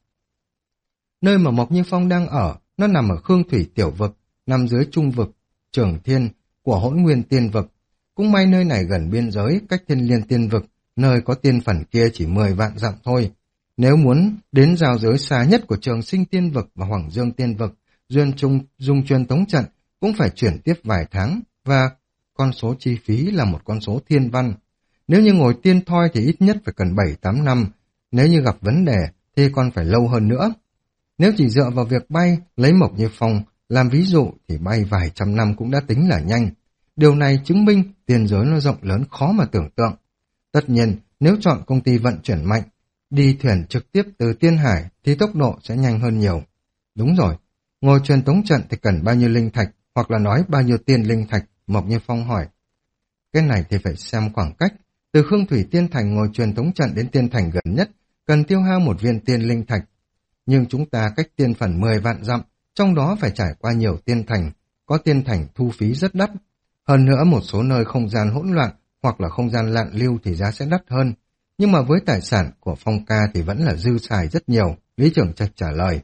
Nơi mà Mộc Như Phong đang ở, nó nằm ở Khương Thủy Tiểu Vực, nằm dưới trung vực, Trường Thiên của Hỗn Nguyên Tiên Vực. Cũng may nơi này gần biên giới, cách Thiên Liên Tiên Vực, nơi có tiên phần kia chỉ mười vạn dặm thôi. Nếu muốn đến giao giới xa nhất của Trường Sinh Tiên Vực và Hoàng Dương Tiên Vực, duyên trung dung truyền tống trận cũng phải chuyển tiếp vài tháng, và con số chi phí là một con số thiên văn. Nếu như ngồi tiên thoi thì ít nhất phải cần bảy tám năm, nếu như gặp vấn đề thì còn phải lâu hơn nữa. Nếu chỉ dựa vào việc bay, lấy Mộc Như Phong làm ví dụ thì bay vài trăm năm cũng đã tính là nhanh. Điều này chứng minh tiên giới nó rộng lớn khó mà tưởng tượng. Tất nhiên, nếu chọn công ty vận chuyển mạnh, đi thuyền trực tiếp từ tiên hải thì tốc độ sẽ nhanh hơn nhiều. Đúng rồi, ngồi truyền tống trận thì cần bao nhiêu linh thạch, hoặc là nói bao nhiêu tiên linh thạch, Mộc Như Phong hỏi. Cái này thì phải xem khoảng cách. Từ Khương Thủy Tiên Thành ngồi truyền tống trận đến tiên thành gần nhất, cần tiêu hao một viên tiên linh thạch. Nhưng chúng ta cách tiên phần mười vạn dặm, trong đó phải trải qua nhiều tiên thành, có tiên thành thu phí rất đắt. Hơn nữa một số nơi không gian hỗn loạn hoặc là không gian lạn lưu thì giá sẽ đắt hơn. Nhưng mà với tài sản của Phong ca thì vẫn là dư xài rất nhiều, Lý Trưởng Trạch trả lời.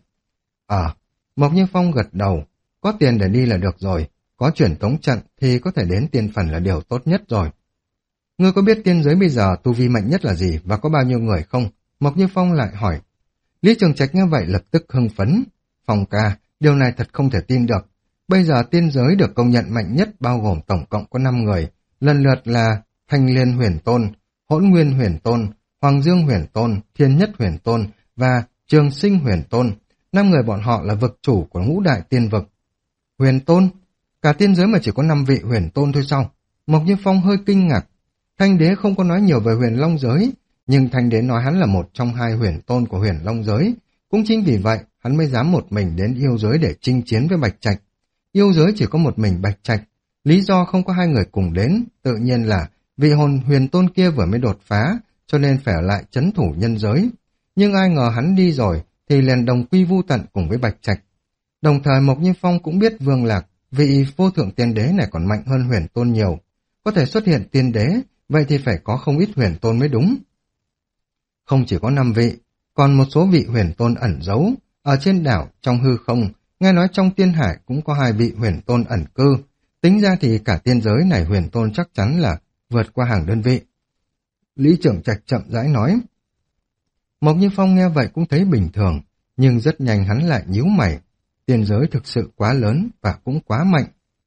Ờ, Mộc Như Phong gật đầu, có tiền để đi là được rồi, có truyền tống trận thì có thể đến tiên phần là điều tốt nhất rồi. Ngươi có biết tiên giới bây giờ tu vi mạnh nhất là gì và có bao nhiêu người không? Mộc Như Phong lại hỏi. Lý Trường Trạch nghe vậy lập tức hưng phấn. Phong ca, điều này thật không thể tin được. Bây giờ tiên giới được công nhận mạnh nhất bao gồm tổng cộng có năm người, lần lượt là Thanh Liên Huyền Tôn, Hỗn Nguyên Huyền Tôn, Hoàng Dương Huyền Tôn, Thiên Nhất Huyền Tôn và Trường Sinh Huyền Tôn. Năm người bọn họ là vực chủ của ngũ đại tiên vực. Huyền Tôn? Cả tiên giới mà chỉ có năm vị Huyền Tôn thôi sao? Mộc Như Phong hơi kinh ngạc. Thanh Đế không có nói nhiều về Huyền Long giới, nhưng Thanh Đế nói hắn là một trong hai Huyền Tôn của Huyền Long giới. Cũng chính vì vậy, hắn mới dám một mình đến yêu giới để chinh chiến với Bạch Trạch. Yêu giới chỉ có một mình Bạch Trạch, lý do không có hai người cùng đến, tự nhiên là vị hồn Huyền Tôn kia vừa mới đột phá, cho nên phải ở lại trấn thủ nhân giới. Nhưng ai ngờ hắn đi rồi, thì liền đồng quy vu tận cùng với Bạch Trạch. Đồng thời Mộc Như Phong cũng biết Vương Lạc, vị vô thượng tiên đế này còn mạnh hơn Huyền Tôn nhiều. Có thể xuất hiện tiên đế, vậy thì phải có không ít Huyền Tôn mới đúng. Không chỉ có năm vị, còn một số vị Huyền Tôn ẩn giấu. Ở trên đảo, trong hư không, nghe nói trong tiên hải cũng có hai vị Huyền Tôn ẩn cư. Tính ra thì cả tiên giới này Huyền Tôn chắc chắn là vượt qua hàng đơn vị. Lý Trưởng Trạch chậm rãi nói. Mộc Như Phong nghe vậy cũng thấy bình thường, nhưng rất nhanh hắn lại nhíu mày. Tiên giới thực sự quá lớn và cũng quá mạnh.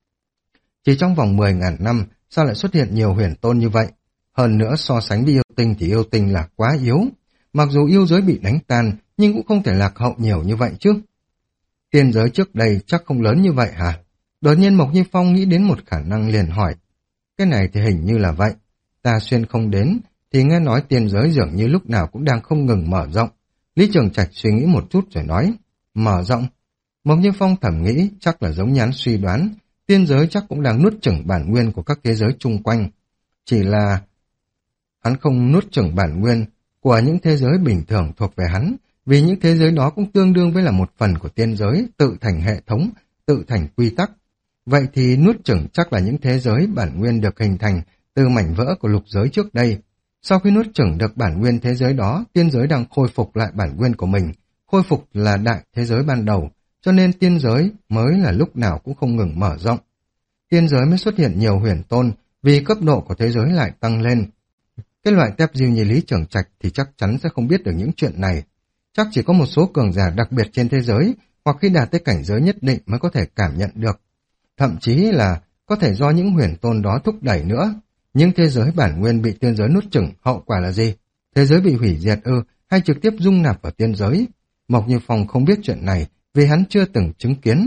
Chỉ trong vòng mười ngàn năm, sao lại xuất hiện nhiều Huyền Tôn như vậy? Hơn nữa so sánh với yêu tinh thì yêu tinh là quá yếu. Mặc dù yêu giới bị đánh tan, nhưng cũng không thể lạc hậu nhiều như vậy chứ. Tiên giới trước đây chắc không lớn như vậy hả? Đột nhiên Mộc Như Phong nghĩ đến một khả năng liền hỏi. Cái này thì hình như là vậy. Ta xuyên không đến, thì nghe nói tiên giới dường như lúc nào cũng đang không ngừng mở rộng. Lý Trường Trạch suy nghĩ một chút rồi nói. Mở rộng? Mộc Như Phong thầm nghĩ chắc là giống như hắn suy đoán, tiên giới chắc cũng đang nuốt chửng bản nguyên của các thế giới chung quanh. Chỉ là hắn không nuốt chửng bản nguyên của những thế giới bình thường thuộc về hắn, vì những thế giới đó cũng tương đương với là một phần của tiên giới, tự thành hệ thống, tự thành quy tắc. Vậy thì nuốt chửng chắc là những thế giới bản nguyên được hình thành từ mảnh vỡ của lục giới trước đây. Sau khi nuốt chửng được bản nguyên thế giới đó, tiên giới đang khôi phục lại bản nguyên của mình, khôi phục là đại thế giới ban đầu, cho nên tiên giới mới là lúc nào cũng không ngừng mở rộng. Tiên giới mới xuất hiện nhiều huyền tôn, vì cấp độ của thế giới lại tăng lên. Cái loại tép diêu như Lý Trường Trạch thì chắc chắn sẽ không biết được những chuyện này. Chắc chỉ có một số cường giả đặc biệt trên thế giới, hoặc khi đạt tới cảnh giới nhất định mới có thể cảm nhận được. Thậm chí là có thể do những huyền tôn đó thúc đẩy nữa. Những thế giới bản nguyên bị tiên giới nuốt chửng, hậu quả là gì? Thế giới bị hủy diệt ư, hay trực tiếp dung nạp vào tiên giới? Mộc Như Phong không biết chuyện này, vì hắn chưa từng chứng kiến.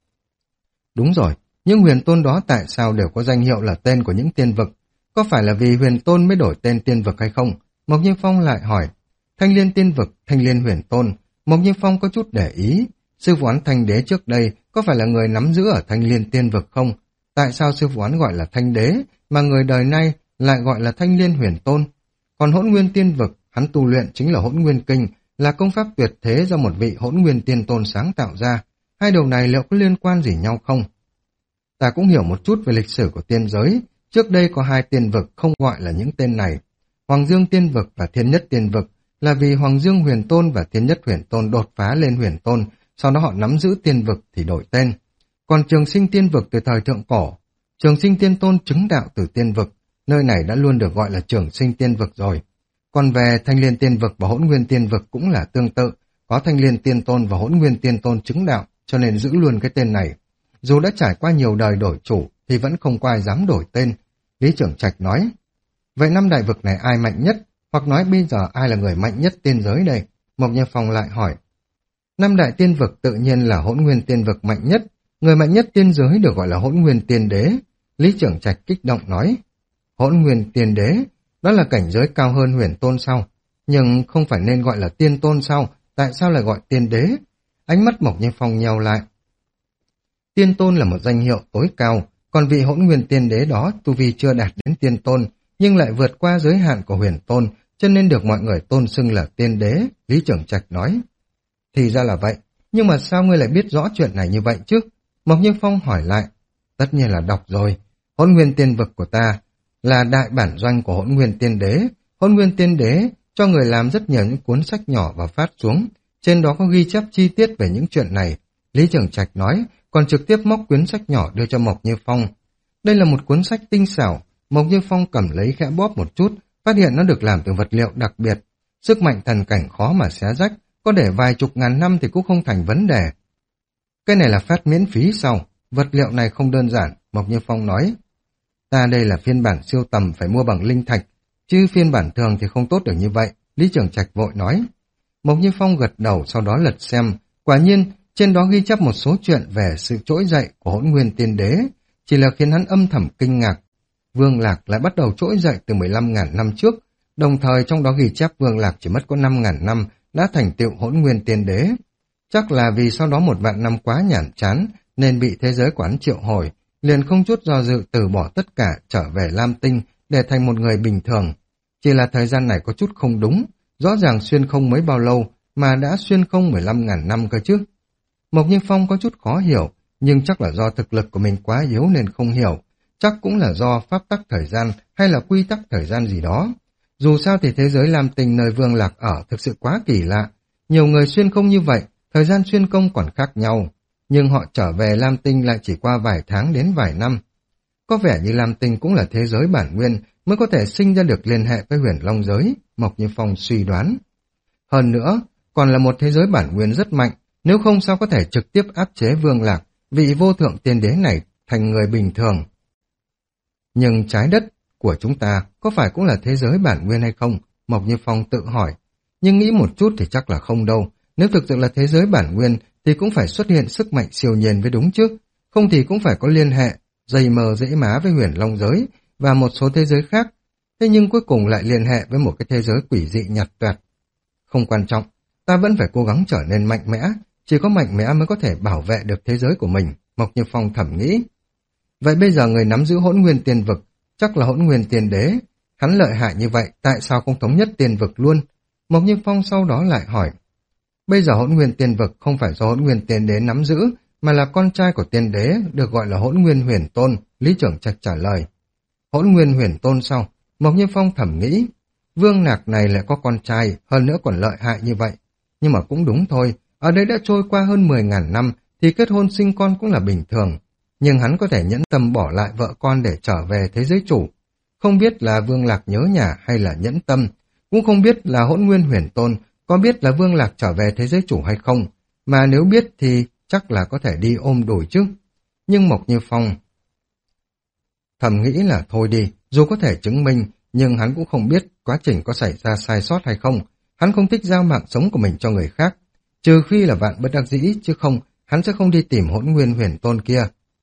Đúng rồi, những huyền tôn đó tại sao đều có danh hiệu là tên của những tiên vực? Có phải là vì huyền tôn mới đổi tên tiên vực hay không? Mộc Như Phong lại hỏi. Thanh Liên tiên vực, Thanh Liên huyền tôn. Mộc Như Phong có chút để ý. Sư phụ hắn Thanh đế trước đây có phải là người nắm giữ ở Thanh Liên tiên vực không? Tại sao sư phụ hắn gọi là Thanh đế, mà người đời nay lại gọi là Thanh Liên huyền tôn? Còn Hỗn Nguyên tiên vực, hắn tu luyện chính là Hỗn Nguyên kinh, là công pháp tuyệt thế do một vị Hỗn Nguyên tiên tôn sáng tạo ra. Hai đầu này liệu có liên quan gì nhau không? Ta cũng hiểu một chút về lịch sử của tiên giới. Trước đây có hai tiên vực không gọi là những tên này. Hoàng Dương tiên vực và Thiên Nhất tiên vực là vì Hoàng Dương huyền tôn và Thiên Nhất huyền tôn đột phá lên huyền tôn, sau đó họ nắm giữ tiên vực thì đổi tên. Còn Trường Sinh tiên vực từ thời thượng cổ, Trường Sinh tiên tôn chứng đạo từ tiên vực, nơi này đã luôn được gọi là Trường Sinh tiên vực rồi. Còn về Thanh Liên tiên vực và Hỗn Nguyên tiên vực cũng là tương tự, có Thanh Liên tiên tôn và Hỗn Nguyên tiên tôn chứng đạo, cho nên giữ luôn cái tên này. Dù đã trải qua nhiều đời đổi chủ thì vẫn không có ai dám đổi tên. Lý Trưởng Trạch nói, vậy năm đại vực này ai mạnh nhất, hoặc nói bây giờ ai là người mạnh nhất tiên giới đây? Mộc Như Phong lại hỏi. Năm đại tiên vực tự nhiên là Hỗn Nguyên tiên vực mạnh nhất, người mạnh nhất tiên giới được gọi là Hỗn Nguyên tiên đế. Lý Trưởng Trạch kích động nói, Hỗn Nguyên tiên đế, đó là cảnh giới cao hơn huyền tôn sao? Nhưng không phải nên gọi là tiên tôn sao? Tại sao lại gọi tiên đế? Ánh mắt Mộc Như Phong nheo lại. Tiên tôn là một danh hiệu tối cao, còn vị Hỗn Nguyên tiên đế đó tu vi chưa đạt đến tiên tôn, nhưng lại vượt qua giới hạn của huyền tôn, cho nên được mọi người tôn xưng là tiên đế, Lý Trưởng Trạch nói. Thì ra là vậy, nhưng mà sao ngươi lại biết rõ chuyện này như vậy chứ? Mộc Như Phong hỏi lại. Tất nhiên là đọc rồi, Hỗn Nguyên tiên vực của ta là đại bản doanh của Hỗn Nguyên tiên đế. Hỗn Nguyên tiên đế cho người làm rất nhiều những cuốn sách nhỏ và phát xuống, trên đó có ghi chép chi tiết về những chuyện này, Lý Trưởng Trạch nói, còn trực tiếp móc cuốn sách nhỏ đưa cho Mộc Như Phong. Đây là một cuốn sách tinh xảo, Mộc Như Phong cầm lấy khẽ bóp một chút, phát hiện nó được làm từ vật liệu đặc biệt. Sức mạnh thần cảnh khó mà xé rách, có để vài chục ngàn năm thì cũng không thành vấn đề. Cái này là phát miễn phí sao? Vật liệu này không đơn giản, Mộc Như Phong nói. Ta đây là phiên bản siêu tầm phải mua bằng linh thạch, chứ phiên bản thường thì không tốt được như vậy, Lý Trưởng Trạch vội nói. Mộc Như Phong gật đầu sau đó lật xem, quả nhiên trên đó ghi chép một số chuyện về sự trỗi dậy của Hỗn Nguyên tiên đế, chỉ là khiến hắn âm thầm kinh ngạc. Vương Lạc lại bắt đầu trỗi dậy từ mười lăm nghìn năm trước, đồng thời trong đó ghi chép Vương Lạc chỉ mất có năm nghìn năm đã thành tựu Hỗn Nguyên tiên đế. Chắc là vì sau đó một vạn năm quá nhàm chán nên bị thế giới quán triệu hồi, liền không chút do dự từ bỏ tất cả trở về Lam Tinh để thành một người bình thường. Chỉ là thời gian này có chút không đúng, rõ ràng xuyên không mới bao lâu mà đã xuyên không mười lăm nghìn năm cơ chứ. Mộc Như Phong có chút khó hiểu, nhưng chắc là do thực lực của mình quá yếu nên không hiểu, chắc cũng là do pháp tắc thời gian hay là quy tắc thời gian gì đó. Dù sao thì thế giới Lam Tinh nơi Vương Lạc ở thực sự quá kỳ lạ, nhiều người xuyên không như vậy, thời gian xuyên không còn khác nhau, nhưng họ trở về Lam Tinh lại chỉ qua vài tháng đến vài năm. Có vẻ như Lam Tinh cũng là thế giới bản nguyên mới có thể sinh ra được liên hệ với huyền long giới, Mộc Như Phong suy đoán. Hơn nữa, còn là một thế giới bản nguyên rất mạnh, nếu không sao có thể trực tiếp áp chế Vương Lạc, vị vô thượng tiên đế này, thành người bình thường. Nhưng trái đất của chúng ta có phải cũng là thế giới bản nguyên hay không? Mộc Như Phong tự hỏi. Nhưng nghĩ một chút thì chắc là không đâu. Nếu thực sự là thế giới bản nguyên thì cũng phải xuất hiện sức mạnh siêu nhiên với đúng chứ. Không thì cũng phải có liên hệ, dày mờ dễ má với huyền long giới và một số thế giới khác. Thế nhưng cuối cùng lại liên hệ với một cái thế giới quỷ dị nhạt toẹt. Không quan trọng, ta vẫn phải cố gắng trở nên mạnh mẽ, chỉ có mạnh mẽ mới có thể bảo vệ được thế giới của mình, Mộc Như Phong thầm nghĩ. Vậy bây giờ người nắm giữ Hỗn Nguyên Tiên Vực chắc là Hỗn Nguyên Tiên Đế. Hắn lợi hại như vậy, tại sao không thống nhất tiên vực luôn? Mộc Như Phong sau đó lại hỏi. Bây giờ Hỗn Nguyên Tiên Vực không phải do Hỗn Nguyên Tiên Đế nắm giữ, mà là con trai của Tiên Đế, được gọi là Hỗn Nguyên Huyền Tôn, Lý Trưởng Trạch trả lời. Hỗn Nguyên Huyền Tôn sao? Mộc Như Phong thầm nghĩ. Vương Lạc này lại có con trai, hơn nữa còn lợi hại như vậy. Nhưng mà cũng đúng thôi, ở đây đã trôi qua hơn mười ngàn năm, thì kết hôn sinh con cũng là bình thường. Nhưng hắn có thể nhẫn tâm bỏ lại vợ con để trở về thế giới chủ. Không biết là Vương Lạc nhớ nhà hay là nhẫn tâm, cũng không biết là Hỗn Nguyên Huyền Tôn có biết là Vương Lạc trở về thế giới chủ hay không, mà nếu biết thì chắc là có thể đi ôm đùi chứ. Nhưng Mộc Như Phong thầm nghĩ là thôi đi, dù có thể chứng minh, nhưng hắn cũng không biết quá trình có xảy ra sai sót hay không. Hắn không thích giao mạng sống của mình cho người khác, trừ khi là vạn bất đắc dĩ, chứ không, hắn sẽ không đi tìm Hỗn Nguyên Huyền Tôn kia.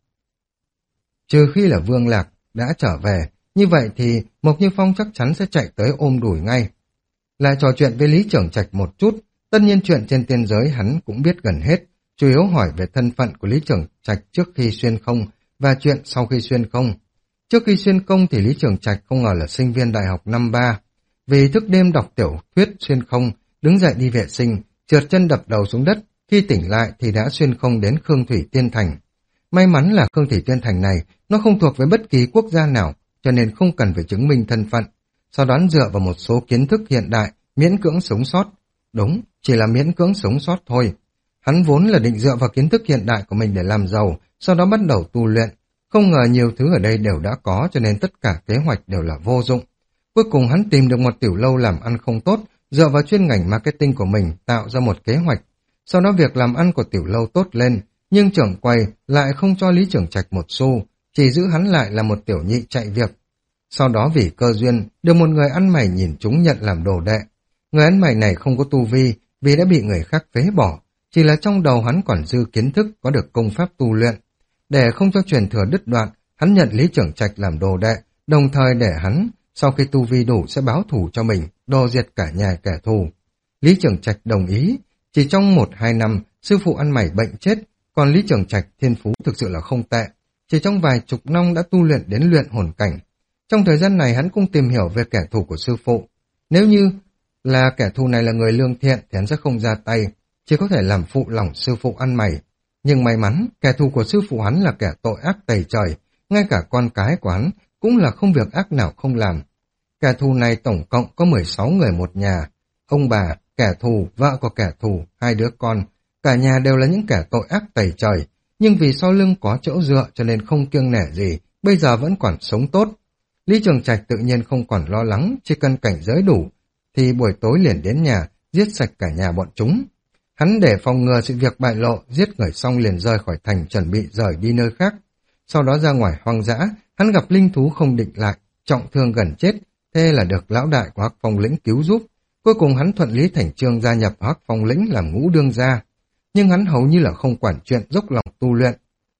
Trừ khi là Vương Lạc đã trở về, như vậy thì Mộc Như Phong chắc chắn sẽ chạy tới ôm đùi ngay. Lại trò chuyện với Lý Trưởng Trạch một chút, tất nhiên chuyện trên tiên giới hắn cũng biết gần hết, chủ yếu hỏi về thân phận của Lý Trưởng Trạch trước khi xuyên không và chuyện sau khi xuyên không. Trước khi xuyên không thì Lý Trưởng Trạch không ngờ là sinh viên đại học năm ba. Vì thức đêm đọc tiểu thuyết xuyên không, đứng dậy đi vệ sinh, trượt chân đập đầu xuống đất, khi tỉnh lại thì đã xuyên không đến Khương Thủy Tiên Thành. May mắn là Khương Thủy Tiên Thành này, nó không thuộc với bất kỳ quốc gia nào, cho nên không cần phải chứng minh thân phận. Sau đó dựa vào một số kiến thức hiện đại, miễn cưỡng sống sót. Đúng, chỉ là miễn cưỡng sống sót thôi. Hắn vốn là định dựa vào kiến thức hiện đại của mình để làm giàu, sau đó bắt đầu tu luyện. Không ngờ nhiều thứ ở đây đều đã có, cho nên tất cả kế hoạch đều là vô dụng. Cuối cùng hắn tìm được một tiểu lâu làm ăn không tốt, dựa vào chuyên ngành marketing của mình tạo ra một kế hoạch. Sau đó việc làm ăn của tiểu lâu tốt lên, nhưng trưởng quầy lại không cho Lý Trưởng Trạch một xu, chỉ giữ hắn lại là một tiểu nhị chạy việc. Sau đó vì cơ duyên, được một người ăn mày nhìn chúng nhận làm đồ đệ. Người ăn mày này không có tu vi, vì đã bị người khác phế bỏ, chỉ là trong đầu hắn còn dư kiến thức có được công pháp tu luyện. Để không cho truyền thừa đứt đoạn, hắn nhận Lý Trưởng Trạch làm đồ đệ, đồng thời để hắn, sau khi tu vi đủ sẽ báo thù cho mình, đồ diệt cả nhà kẻ thù. Lý Trưởng Trạch đồng ý, chỉ trong một hai năm, sư phụ ăn mày bệnh chết, còn Lý Trưởng Trạch thiên phú thực sự là không tệ, chỉ trong vài chục năm đã tu luyện đến luyện hồn cảnh. Trong thời gian này hắn cũng tìm hiểu về kẻ thù của sư phụ. Nếu như là kẻ thù này là người lương thiện thì hắn sẽ không ra tay, chỉ có thể làm phụ lòng sư phụ ăn mày. Nhưng may mắn, kẻ thù của sư phụ hắn là kẻ tội ác tày trời, ngay cả con cái của hắn cũng là không việc ác nào không làm. Kẻ thù này tổng cộng có mười sáu người một nhà, ông bà, kẻ thù, vợ của kẻ thù, hai đứa con, cả nhà đều là những kẻ tội ác tày trời, nhưng vì sau lưng có chỗ dựa cho nên không kiêng nể gì, bây giờ vẫn còn sống tốt. Lý Trường Trạch tự nhiên không còn lo lắng, chỉ cần cảnh giới đủ, thì buổi tối liền đến nhà, giết sạch cả nhà bọn chúng. Hắn để phòng ngừa sự việc bại lộ, giết người xong liền rời khỏi thành chuẩn bị rời đi nơi khác. Sau đó ra ngoài hoang dã, hắn gặp linh thú không định lại, trọng thương gần chết, thế là được lão đại của Hắc Phong Lĩnh cứu giúp. Cuối cùng hắn thuận lý thành chương gia nhập Hắc Phong Lĩnh làm ngũ đương gia. Nhưng hắn hầu như là không quản chuyện, dốc lòng tu luyện.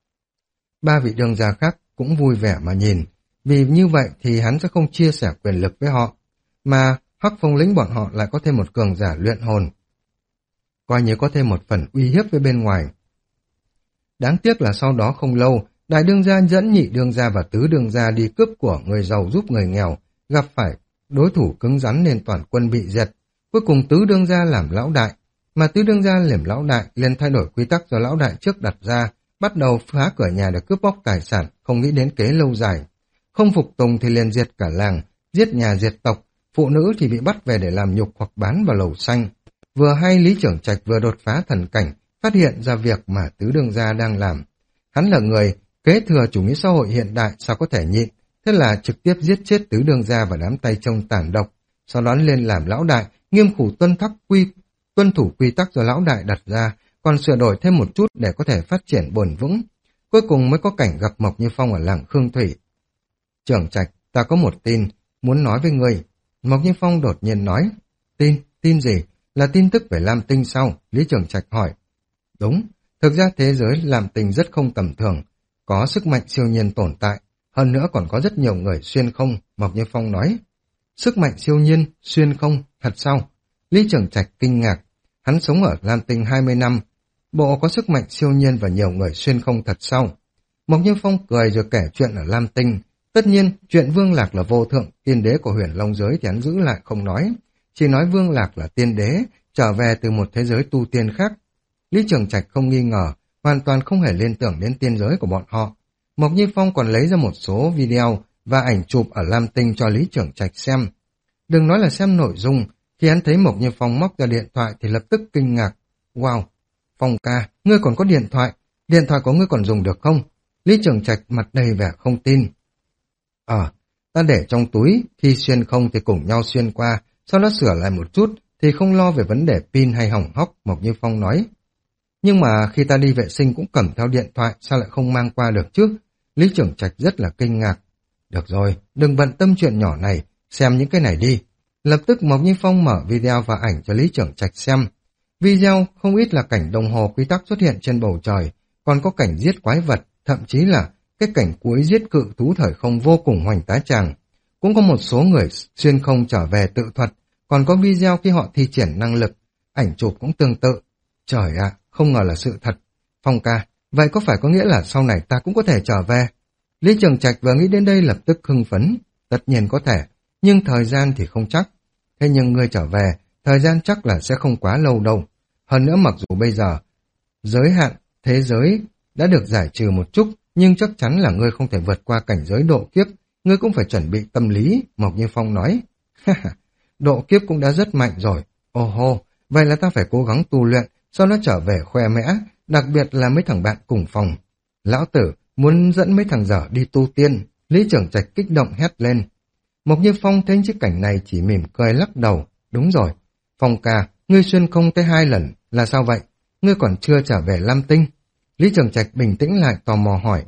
Ba vị đương gia khác cũng vui vẻ mà nhìn, vì như vậy thì hắn sẽ không chia sẻ quyền lực với họ, mà Hắc Phong Lĩnh bọn họ lại có thêm một cường giả luyện hồn, coi như có thêm một phần uy hiếp với bên ngoài. Đáng tiếc là sau đó không lâu, đại đương gia dẫn nhị đương gia và tứ đương gia đi cướp của người giàu giúp người nghèo, gặp phải đối thủ cứng rắn nên toàn quân bị diệt. Cuối cùng tứ đương gia làm lão đại, mà tứ đương gia làm lão đại liền thay đổi quy tắc do lão đại trước đặt ra, bắt đầu phá cửa nhà để cướp bóc tài sản, không nghĩ đến kế lâu dài. Không phục tùng thì liền diệt cả làng, giết nhà diệt tộc, phụ nữ thì bị bắt về để làm nhục hoặc bán vào lầu xanh. Vừa hay Lý Trưởng Trạch vừa đột phá thần cảnh, phát hiện ra việc mà tứ đương gia đang làm. Hắn là người kế thừa chủ nghĩa xã hội hiện đại, sao có thể nhịn, thế là trực tiếp giết chết tứ đương gia và đám tay trông tàn độc, sau đó lên làm lão đại, nghiêm khủ tuân thắc quy tuân thủ quy tắc do lão đại đặt ra, còn sửa đổi thêm một chút để có thể phát triển bền vững. Cuối cùng mới có cảnh gặp Mộc Như Phong ở làng Khương Thủy. Trưởng Trạch, ta có một tin, muốn nói với ngươi. Mộc Như Phong đột nhiên nói. Tin, tin gì? Là tin tức về Lam Tinh sao? Lý Trưởng Trạch hỏi. Đúng, thực ra thế giới Lam Tinh rất không tầm thường, có sức mạnh siêu nhiên tồn tại, hơn nữa còn có rất nhiều người xuyên không, Mộc Như Phong nói. Sức mạnh siêu nhiên, xuyên không, thật sao? Lý Trưởng Trạch kinh ngạc, hắn sống ở Lam Tinh hai mươi năm, bộ có sức mạnh siêu nhiên và nhiều người xuyên không thật sao? Mộc Như Phong cười rồi kể chuyện ở Lam Tinh. Tất nhiên, chuyện Vương Lạc là vô thượng tiên đế của huyền Long giới thì hắn giữ lại không nói. Chỉ nói Vương Lạc là tiên đế, trở về từ một thế giới tu tiên khác. Lý Trường Trạch không nghi ngờ, hoàn toàn không hề liên tưởng đến tiên giới của bọn họ. Mộc Như Phong còn lấy ra một số video và ảnh chụp ở Lam Tinh cho Lý Trường Trạch xem. Đừng nói là xem nội dung, khi hắn thấy Mộc Như Phong móc ra điện thoại thì lập tức kinh ngạc. Wow, Phong ca, ngươi còn có điện thoại, điện thoại của ngươi còn dùng được không? Lý Trường Trạch mặt đầy vẻ không tin. Ờ, ta để trong túi, khi xuyên không thì cùng nhau xuyên qua, sau đó sửa lại một chút thì không lo về vấn đề pin hay hỏng hóc, Mộc Như Phong nói. Nhưng mà khi ta đi vệ sinh cũng cầm theo điện thoại, sao lại không mang qua được chứ? Lý Trường Trạch rất là kinh ngạc. Được rồi, đừng bận tâm chuyện nhỏ này, xem những cái này đi. Lập tức Mộc Như Phong mở video và ảnh cho Lý Trường Trạch xem. Video không ít là cảnh đồng hồ quy tắc xuất hiện trên bầu trời, còn có cảnh giết quái vật, thậm chí là cái cảnh cuối giết cự thú thời không vô cùng hoành tá tràng. Cũng có một số người xuyên không trở về tự thuật, còn có video khi họ thi triển năng lực, ảnh chụp cũng tương tự. Trời ạ, không ngờ là sự thật. Phong ca, vậy có phải có nghĩa là sau này ta cũng có thể trở về? Lý Trường Trạch vừa nghĩ đến đây lập tức hưng phấn. Tất nhiên có thể, nhưng thời gian thì không chắc. Thế nhưng ngươi trở về, thời gian chắc là sẽ không quá lâu đâu. Hơn nữa mặc dù bây giờ, giới hạn, thế giới đã được giải trừ một chút, nhưng chắc chắn là ngươi không thể vượt qua cảnh giới độ kiếp, ngươi cũng phải chuẩn bị tâm lý, Mộc Như Phong nói. Độ kiếp cũng đã rất mạnh rồi. Ồ hô, vậy là ta phải cố gắng tu luyện, sau đó trở về khoe mẽ, đặc biệt là mấy thằng bạn cùng phòng. Lão tử muốn dẫn mấy thằng dở đi tu tiên, Lý Trường Trạch kích động hét lên. Mộc Như Phong thấy chiếc cảnh này chỉ mỉm cười lắc đầu. Đúng rồi, Phong ca, ngươi xuyên không tới hai lần, là sao vậy? Ngươi còn chưa trở về Lam Tinh. Lý Trường Trạch bình tĩnh lại tò mò hỏi.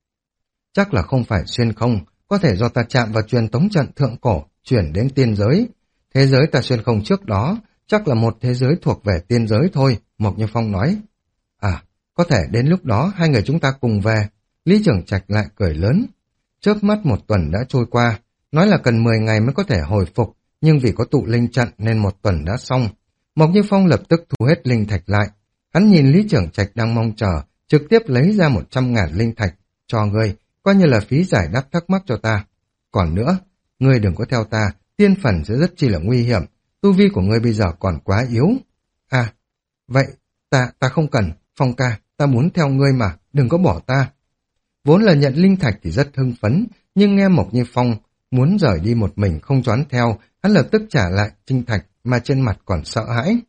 Chắc là không phải xuyên không, có thể do ta chạm vào truyền tống trận thượng cổ, chuyển đến tiên giới. Thế giới ta xuyên không trước đó, chắc là một thế giới thuộc về tiên giới thôi, Mộc Như Phong nói. À, có thể đến lúc đó hai người chúng ta cùng về. Lý Trường Trạch lại cười lớn. Chớp mắt một tuần đã trôi qua, nói là cần mười ngày mới có thể hồi phục, nhưng vì có tụ linh trận nên một tuần đã xong. Mộc Như Phong lập tức thu hết linh thạch lại. Hắn nhìn Lý Trường Trạch đang mong chờ, trực tiếp lấy ra một trăm ngàn linh thạch, cho ngươi, coi như là phí giải đáp thắc mắc cho ta. Còn nữa, ngươi đừng có theo ta, tiên phần sẽ rất chi là nguy hiểm, tu vi của ngươi bây giờ còn quá yếu. À, vậy, ta, ta không cần, Phong ca, ta muốn theo ngươi mà, đừng có bỏ ta. Vốn là nhận linh thạch thì rất hưng phấn, nhưng nghe Mộc Như Phong muốn rời đi một mình không choán theo, hắn lập tức trả lại linh thạch mà trên mặt còn sợ hãi.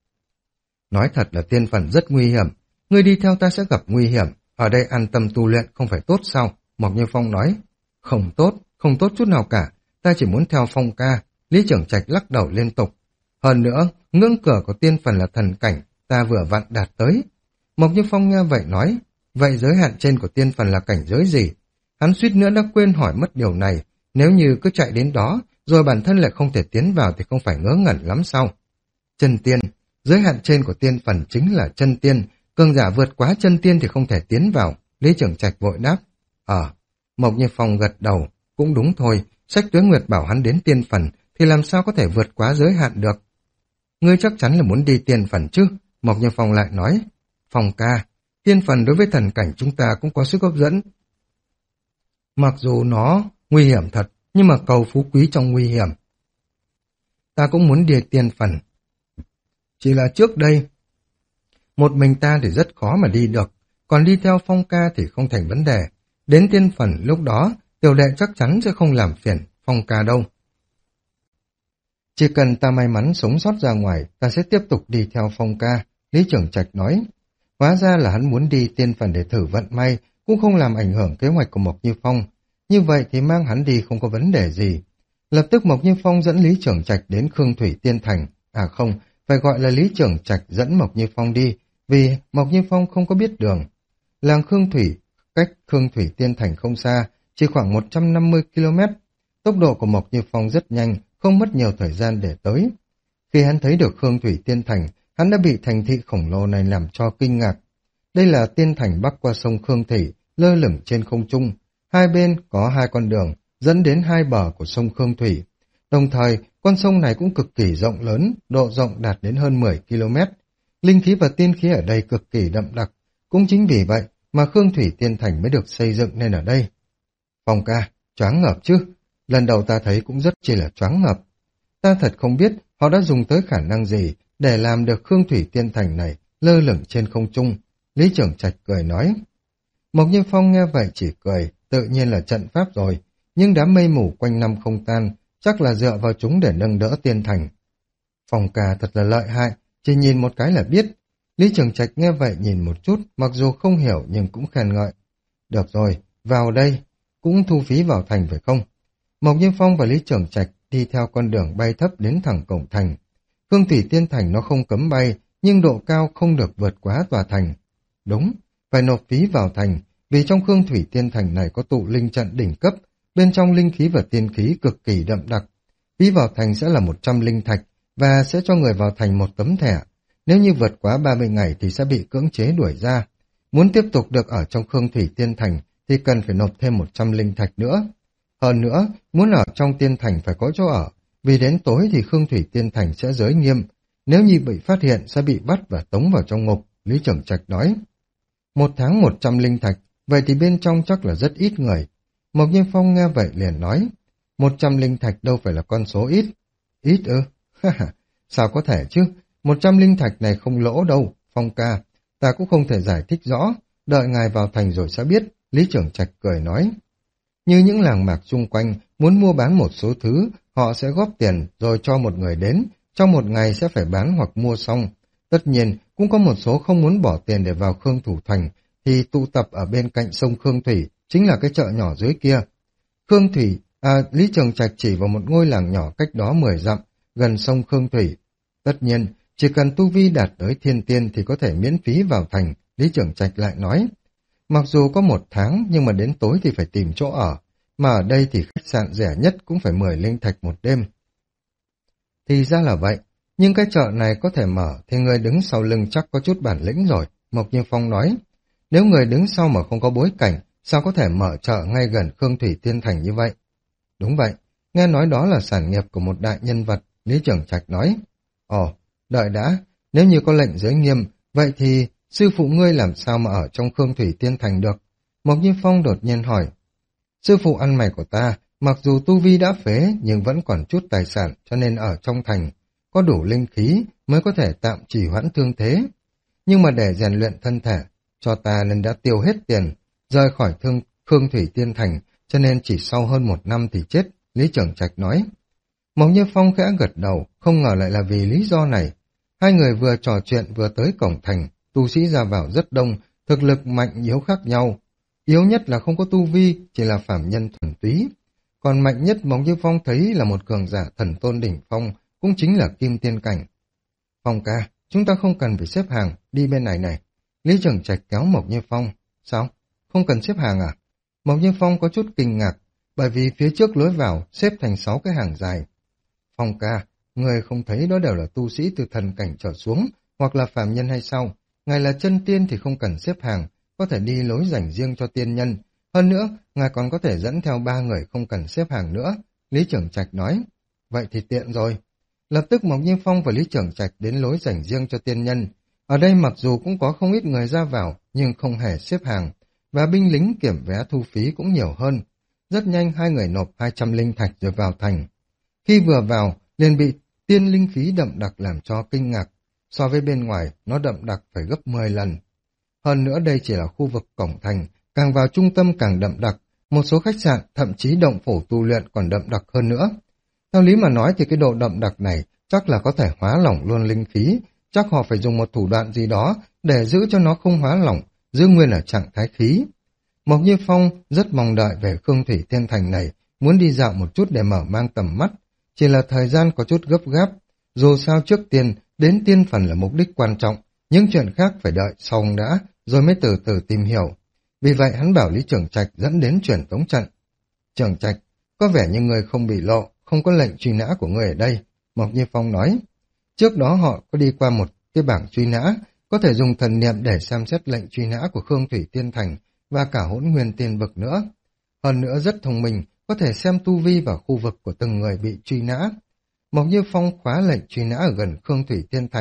Nói thật là tiên phần rất nguy hiểm, ngươi đi theo ta sẽ gặp nguy hiểm, ở đây an tâm tu luyện không phải tốt sao? Mộc Như Phong nói. Không tốt, không tốt chút nào cả, ta chỉ muốn theo Phong ca. Lý Trường Trạch lắc đầu liên tục. Hơn nữa, ngưỡng cửa của tiên phần là thần cảnh, ta vừa vặn đạt tới. Mộc Như Phong nghe vậy nói, vậy giới hạn trên của tiên phần là cảnh giới gì? Hắn suýt nữa đã quên hỏi mất điều này, nếu như cứ chạy đến đó, rồi bản thân lại không thể tiến vào thì không phải ngớ ngẩn lắm sao? Chân tiên, giới hạn trên của tiên phần chính là chân tiên, cường giả vượt quá chân tiên thì không thể tiến vào. Lý Trường Trạch vội đáp. Ờ, Mộc Như Phong gật đầu, cũng đúng thôi, sách Tuế Nguyệt bảo hắn đến tiên phần thì làm sao có thể vượt quá giới hạn được. Ngươi chắc chắn là muốn đi tiên phần chứ? Mộc Như Phong lại nói. Phong ca, tiên phần đối với thần cảnh chúng ta cũng có sức hấp dẫn. Mặc dù nó nguy hiểm thật, nhưng mà cầu phú quý trong nguy hiểm. Ta cũng muốn đi tiên phần. Chỉ là trước đây, một mình ta thì rất khó mà đi được, còn đi theo Phong ca thì không thành vấn đề. Đến tiên phần lúc đó, tiểu đệ chắc chắn sẽ không làm phiền Phong ca đâu. Chỉ cần ta may mắn sống sót ra ngoài, ta sẽ tiếp tục đi theo Phong ca, Lý Trường Trạch nói. Hóa ra là hắn muốn đi tiên phần để thử vận may, cũng không làm ảnh hưởng kế hoạch của Mộc Như Phong. Như vậy thì mang hắn đi không có vấn đề gì. Lập tức Mộc Như Phong dẫn Lý Trường Trạch đến Khương Thủy Tiên Thành. À không, phải gọi là Lý Trường Trạch dẫn Mộc Như Phong đi, vì Mộc Như Phong không có biết đường. Làng Khương Thủy, cách Khương Thủy Tiên Thành không xa, chỉ khoảng một trăm năm mươi ki lô mét. Tốc độ của Mộc Như Phong rất nhanh, không mất nhiều thời gian để tới. Khi hắn thấy được Khương Thủy Tiên Thành, hắn đã bị thành thị khổng lồ này làm cho kinh ngạc. Đây là tiên thành bắc qua sông Khương Thủy, lơ lửng trên không trung. Hai bên có hai con đường dẫn đến hai bờ của sông Khương Thủy. Đồng thời, con sông này cũng cực kỳ rộng lớn, độ rộng đạt đến hơn mười ki lô mét. Linh khí và tiên khí ở đây cực kỳ đậm đặc, cũng chính vì vậy mà Khương Thủy Tiên Thành mới được xây dựng nên ở đây. Phong ca, choáng ngợp chứ, lần đầu ta thấy cũng rất chỉ là choáng ngợp. Ta thật không biết họ đã dùng tới khả năng gì để làm được Khương Thủy Tiên Thành này lơ lửng trên không trung. Lý Trưởng Trạch cười nói. Mộc Như Phong nghe vậy chỉ cười, tự nhiên là trận pháp rồi, nhưng đám mây mù quanh năm không tan, chắc là dựa vào chúng để nâng đỡ Tiên Thành. Phong ca thật là lợi hại, chỉ nhìn một cái là biết. Lý Trường Trạch nghe vậy nhìn một chút, mặc dù không hiểu nhưng cũng khen ngợi. Được rồi, vào đây, cũng thu phí vào thành phải không? Mộc Như Phong và Lý Trường Trạch đi theo con đường bay thấp đến thẳng cổng thành. Khương Thủy Tiên Thành nó không cấm bay, nhưng độ cao không được vượt quá tòa thành. Đúng, phải nộp phí vào thành, vì trong Khương Thủy Tiên Thành này có tụ linh trận đỉnh cấp, bên trong linh khí và tiên khí cực kỳ đậm đặc. Phí vào thành sẽ là một trăm linh thạch, và sẽ cho người vào thành một tấm thẻ. Nếu như vượt quá ba mươi ngày thì sẽ bị cưỡng chế đuổi ra. Muốn tiếp tục được ở trong Khương Thủy Tiên Thành thì cần phải nộp thêm một trăm linh thạch nữa. Hơn nữa, muốn ở trong Tiên Thành phải có chỗ ở, vì đến tối thì Khương Thủy Tiên Thành sẽ giới nghiêm. Nếu như bị phát hiện sẽ bị bắt và tống vào trong ngục, Lý Trưởng Trạch nói. Một tháng một trăm linh thạch, vậy thì bên trong chắc là rất ít người. Mộc Như Phong nghe vậy liền nói, một trăm linh thạch đâu phải là con số ít. Ít ư? Sao có thể chứ? Một trăm linh thạch này không lỗ đâu, Phong ca. Ta cũng không thể giải thích rõ, đợi ngài vào thành rồi sẽ biết, Lý Trưởng Trạch cười nói. Như những làng mạc xung quanh, muốn mua bán một số thứ, họ sẽ góp tiền rồi cho một người đến, trong một ngày sẽ phải bán hoặc mua xong. Tất nhiên, cũng có một số không muốn bỏ tiền để vào Khương Thủ Thành, thì tụ tập ở bên cạnh sông Khương Thủy, chính là cái chợ nhỏ dưới kia. Khương Thủy, à, Lý Trường Trạch chỉ vào một ngôi làng nhỏ cách đó mười dặm, gần sông Khương Thủy. Tất nhiên, chỉ cần tu vi đạt tới thiên tiên thì có thể miễn phí vào thành, Lý Trường Trạch lại nói. Mặc dù có một tháng nhưng mà đến tối thì phải tìm chỗ ở, mà ở đây thì khách sạn rẻ nhất cũng phải mười linh thạch một đêm. Thì ra là vậy, nhưng cái chợ này có thể mở thì người đứng sau lưng chắc có chút bản lĩnh rồi, Mộc Như Phong nói. Nếu người đứng sau mà không có bối cảnh, sao có thể mở chợ ngay gần Khương Thủy Tiên Thành như vậy? Đúng vậy, nghe nói đó là sản nghiệp của một đại nhân vật, Lý Trưởng Trạch nói. Ồ, đợi đã, nếu như có lệnh giới nghiêm, vậy thì sư phụ ngươi làm sao mà ở trong Khương Thủy Tiên Thành được? Mộc Như Phong đột nhiên hỏi. Sư phụ ăn mày của ta, mặc dù tu vi đã phế nhưng vẫn còn chút tài sản cho nên ở trong thành, có đủ linh khí mới có thể tạm trì hoãn thương thế. Nhưng mà để rèn luyện thân thể, cho ta nên đã tiêu hết tiền, rời khỏi thương Khương Thủy Tiên Thành, cho nên chỉ sau hơn một năm thì chết, Lý Trưởng Trạch nói. Mộc Như Phong khẽ gật đầu, không ngờ lại là vì lý do này. Hai người vừa trò chuyện vừa tới cổng thành, tu sĩ ra vào rất đông, thực lực mạnh yếu khác nhau. Yếu nhất là không có tu vi, chỉ là phàm nhân thuần túy. Còn mạnh nhất Mộc Như Phong thấy là một cường giả thần tôn đỉnh phong, cũng chính là kim tiên cảnh. Phong ca, chúng ta không cần phải xếp hàng, đi bên này này. Lý Trưởng Trạch kéo Mộc Như Phong. Sao? Không cần xếp hàng à? Mộc Như Phong có chút kinh ngạc, bởi vì phía trước lối vào xếp thành sáu cái hàng dài. Phong ca, người không thấy đó đều là tu sĩ từ thần cảnh trở xuống, hoặc là phàm nhân hay sao? Ngài là chân tiên thì không cần xếp hàng, có thể đi lối dành riêng cho tiên nhân. Hơn nữa, ngài còn có thể dẫn theo ba người không cần xếp hàng nữa. Lý Trưởng Trạch nói. Vậy thì tiện rồi. Lập tức Mộc Như Phong và Lý Trưởng Trạch đến lối dành riêng cho tiên nhân. Ở đây mặc dù cũng có không ít người ra vào, nhưng không hề xếp hàng, và binh lính kiểm vé thu phí cũng nhiều hơn. Rất nhanh hai người nộp hai trăm linh thạch rồi vào thành. Khi vừa vào, liền bị tiên linh khí đậm đặc làm cho kinh ngạc. So với bên ngoài, nó đậm đặc phải gấp mười lần. Hơn nữa đây chỉ là khu vực cổng thành, càng vào trung tâm càng đậm đặc. Một số khách sạn, thậm chí động phủ tu luyện còn đậm đặc hơn nữa. Theo lý mà nói thì cái độ đậm đặc này chắc là có thể hóa lỏng luôn linh khí. Chắc họ phải dùng một thủ đoạn gì đó để giữ cho nó không hóa lỏng, giữ nguyên ở trạng thái khí. Mộc Như Phong rất mong đợi về Khương Thủy Tiên Thành này, muốn đi dạo một chút để mở mang tầm mắt. Chỉ là thời gian có chút gấp gáp. Dù sao trước tiên, đến tiên phần là mục đích quan trọng, những chuyện khác phải đợi xong đã, rồi mới từ từ tìm hiểu. Vì vậy hắn bảo Lý Trưởng Trạch dẫn đến truyền tống trận. Trưởng Trạch, có vẻ như người không bị lộ, không có lệnh truy nã của người ở đây, Mộc Như Phong nói. Trước đó họ có đi qua một cái bảng truy nã, có thể dùng thần niệm để xem xét lệnh truy nã của Khương Thủy Tiên Thành và cả Hỗn Nguyên Tiên Vực nữa. Hơn nữa rất thông minh, có thể xem tu vi vào khu vực của từng người bị truy nã. Mộc Như Phong khóa lệnh truy nã ở gần Khương Thủy Tiên Thành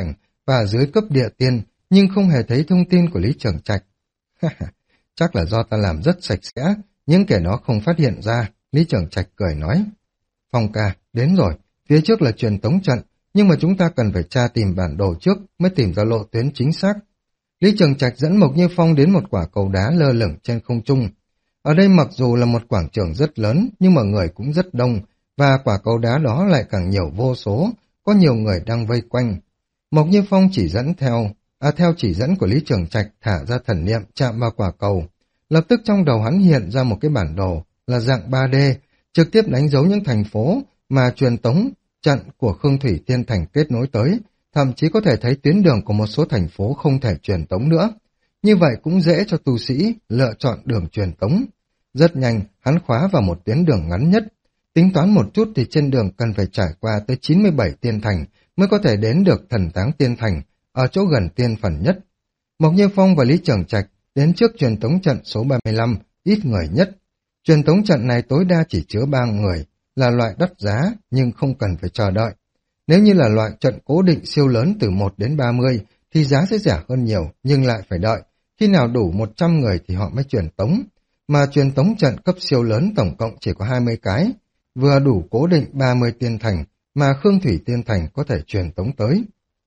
và dưới cấp địa tiên, nhưng không hề thấy thông tin của Lý Trường Trạch. Chắc là do ta làm rất sạch sẽ, những kẻ đó không phát hiện ra, Lý Trường Trạch cười nói. Phong ca, đến rồi, phía trước là truyền tống trận, nhưng mà chúng ta cần phải tra tìm bản đồ trước mới tìm ra lộ tuyến chính xác. Lý Trường Trạch dẫn Mộc Như Phong đến một quả cầu đá lơ lửng trên không trung. Ở đây mặc dù là một quảng trường rất lớn, nhưng mà người cũng rất đông, và quả cầu đá đó lại càng nhiều vô số, có nhiều người đang vây quanh. Mộc Như Phong chỉ dẫn theo, à theo chỉ dẫn của Lý Trường Trạch thả ra thần niệm chạm vào quả cầu. Lập tức trong đầu hắn hiện ra một cái bản đồ là dạng ba D, trực tiếp đánh dấu những thành phố mà truyền tống trận của Khương Thủy Tiên Thành kết nối tới, thậm chí có thể thấy tuyến đường của một số thành phố không thể truyền tống nữa. Như vậy cũng dễ cho tu sĩ lựa chọn đường truyền tống. Rất nhanh, hắn khóa vào một tuyến đường ngắn nhất. Tính toán một chút thì trên đường cần phải trải qua tới chín mươi bảy tiên thành mới có thể đến được thần táng tiên thành, ở chỗ gần tiên phần nhất. Mộc Như Phong và Lý Trường Trạch đến trước truyền tống trận số ba mươi lăm, ít người nhất. Truyền tống trận này tối đa chỉ chứa ba người, là loại đắt giá nhưng không cần phải chờ đợi. Nếu như là loại trận cố định siêu lớn từ một đến ba mươi thì giá sẽ rẻ hơn nhiều nhưng lại phải đợi. Khi nào đủ một trăm người thì họ mới truyền tống. Mà truyền tống trận cấp siêu lớn tổng cộng chỉ có hai mươi cái, vừa đủ cố định ba mươi tiên thành mà Khương Thủy Tiên Thành có thể truyền tống tới.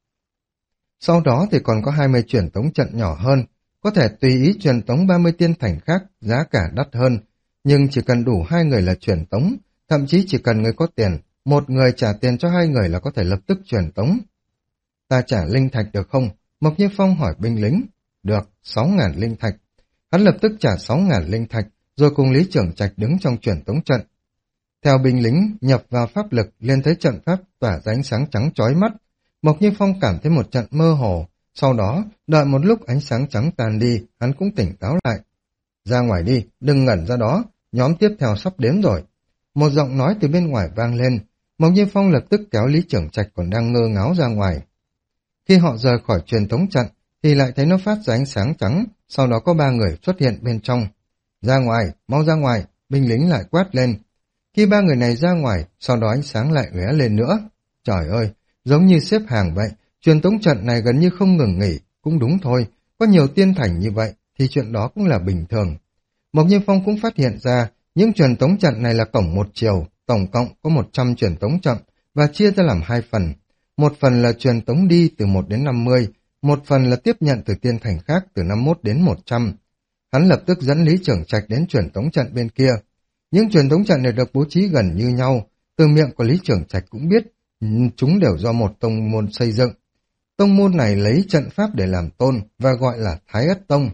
Sau đó thì còn có hai mươi truyền tống trận nhỏ hơn, có thể tùy ý truyền tống ba mươi tiên thành khác, giá cả đắt hơn, nhưng chỉ cần đủ hai người là truyền tống, thậm chí chỉ cần người có tiền, một người trả tiền cho hai người là có thể lập tức truyền tống. Ta trả linh thạch được không? Mộc Như Phong hỏi binh lính. Được, sáu ngàn linh thạch. Hắn lập tức trả sáu ngàn linh thạch, rồi cùng Lý Trường Trạch đứng trong truyền tống trận. Theo binh lính nhập vào pháp lực, liền thấy trận pháp tỏa ra ánh sáng trắng chói mắt. Mộc Như Phong cảm thấy một trận mơ hồ, sau đó đợi một lúc ánh sáng trắng tan đi, hắn cũng tỉnh táo lại. Ra ngoài đi, đừng ngẩn ra đó, nhóm tiếp theo sắp đến rồi. Một giọng nói từ bên ngoài vang lên, Mộc Như Phong lập tức kéo Lý Trường Trạch còn đang ngơ ngáo ra ngoài. Khi họ rời khỏi truyền tống trận, thì lại thấy nó phát ra ánh sáng trắng, sau đó có ba người xuất hiện bên trong. Ra ngoài, mau ra ngoài, binh lính lại quát lên. Khi ba người này ra ngoài, sau đó ánh sáng lại lóe lên nữa. Trời ơi, giống như xếp hàng vậy, truyền tống trận này gần như không ngừng nghỉ, cũng đúng thôi, có nhiều tiên thành như vậy, thì chuyện đó cũng là bình thường. Mộc Như Phong cũng phát hiện ra, những truyền tống trận này là cổng một chiều, tổng cộng có một trăm truyền tống trận, và chia ra làm hai phần. Một phần là truyền tống đi từ một đến năm mươi, một phần là tiếp nhận từ tiên thành khác từ năm mươi mốt đến một trăm. Hắn lập tức dẫn Lý Trường Trạch đến truyền tống trận bên kia. Những truyền tống trận này được bố trí gần như nhau, từ miệng của Lý Trường Trạch cũng biết, chúng đều do một tông môn xây dựng. Tông môn này lấy trận pháp để làm tôn và gọi là Thái Ất Tông.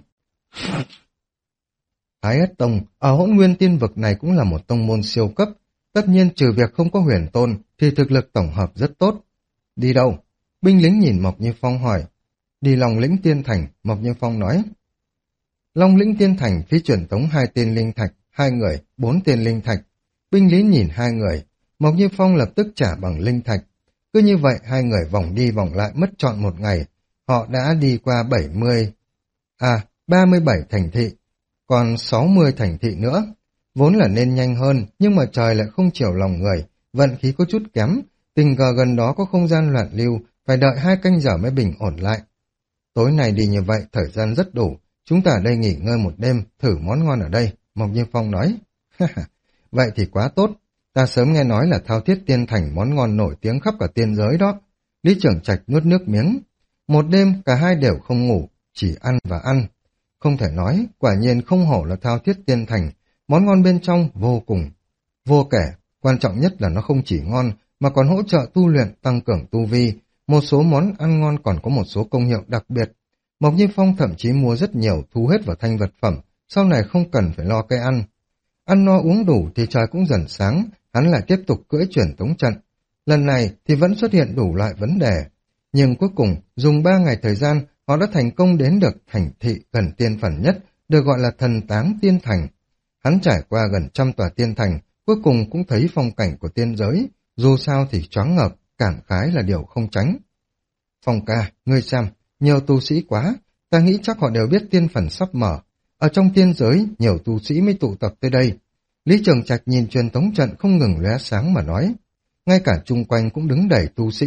Thái Ất Tông ở Hỗn Nguyên Tiên Vực này cũng là một tông môn siêu cấp, tất nhiên trừ việc không có huyền tôn thì thực lực tổng hợp rất tốt. Đi đâu? Binh lính nhìn Mộc Như Phong hỏi. Đi Long Lĩnh Tiên Thành, Mộc Như Phong nói. Long Lĩnh Tiên Thành phí truyền tống hai tên linh thạch, hai người, bốn tên linh thạch. Binh lính nhìn hai người, Mộc Như Phong lập tức trả bằng linh thạch. Cứ như vậy hai người vòng đi vòng lại mất trọn một ngày. Họ đã đi qua bảy mươi, à, ba mươi bảy thành thị, còn sáu mươi thành thị nữa. Vốn là nên nhanh hơn, nhưng mà trời lại không chiều lòng người, vận khí có chút kém. Tình cờ gần đó có không gian loạn lưu, phải đợi hai canh giờ mới bình ổn lại. Tối nay đi như vậy, thời gian rất đủ. Chúng ta ở đây nghỉ ngơi một đêm, thử món ngon ở đây, Mộc Như Phong nói. Vậy thì quá tốt. Ta sớm nghe nói là Thao Thiết Tiên Thành món ngon nổi tiếng khắp cả tiên giới đó. Lý Trường Trạch nuốt nước miếng. Một đêm cả hai đều không ngủ, chỉ ăn và ăn. Không thể nói, quả nhiên không hổ là Thao Thiết Tiên Thành, món ngon bên trong vô cùng. Vô kể, quan trọng nhất là nó không chỉ ngon, mà còn hỗ trợ tu luyện, tăng cường tu vi. Một số món ăn ngon còn có một số công hiệu đặc biệt. Mộc Như Phong thậm chí mua rất nhiều, thu hết vào thanh vật phẩm, sau này không cần phải lo cái ăn. Ăn no uống đủ thì trời cũng dần sáng, hắn lại tiếp tục cưỡi truyền tống trận. Lần này thì vẫn xuất hiện đủ loại vấn đề. Nhưng cuối cùng, dùng ba ngày thời gian, họ đã thành công đến được thành thị gần tiên phần nhất, được gọi là Thần Táng Tiên Thành. Hắn trải qua gần trăm tòa tiên thành, cuối cùng cũng thấy phong cảnh của tiên giới, dù sao thì choáng ngợp, cảm khái là điều không tránh. Phong ca, ngươi xem, nhiều tu sĩ quá, ta nghĩ chắc họ đều biết tiên phần sắp mở. Ở trong tiên giới, nhiều tu sĩ mới tụ tập tới đây. Lý Trường Trạch nhìn truyền tống trận không ngừng lóe sáng mà nói. Ngay cả chung quanh cũng đứng đầy tu sĩ,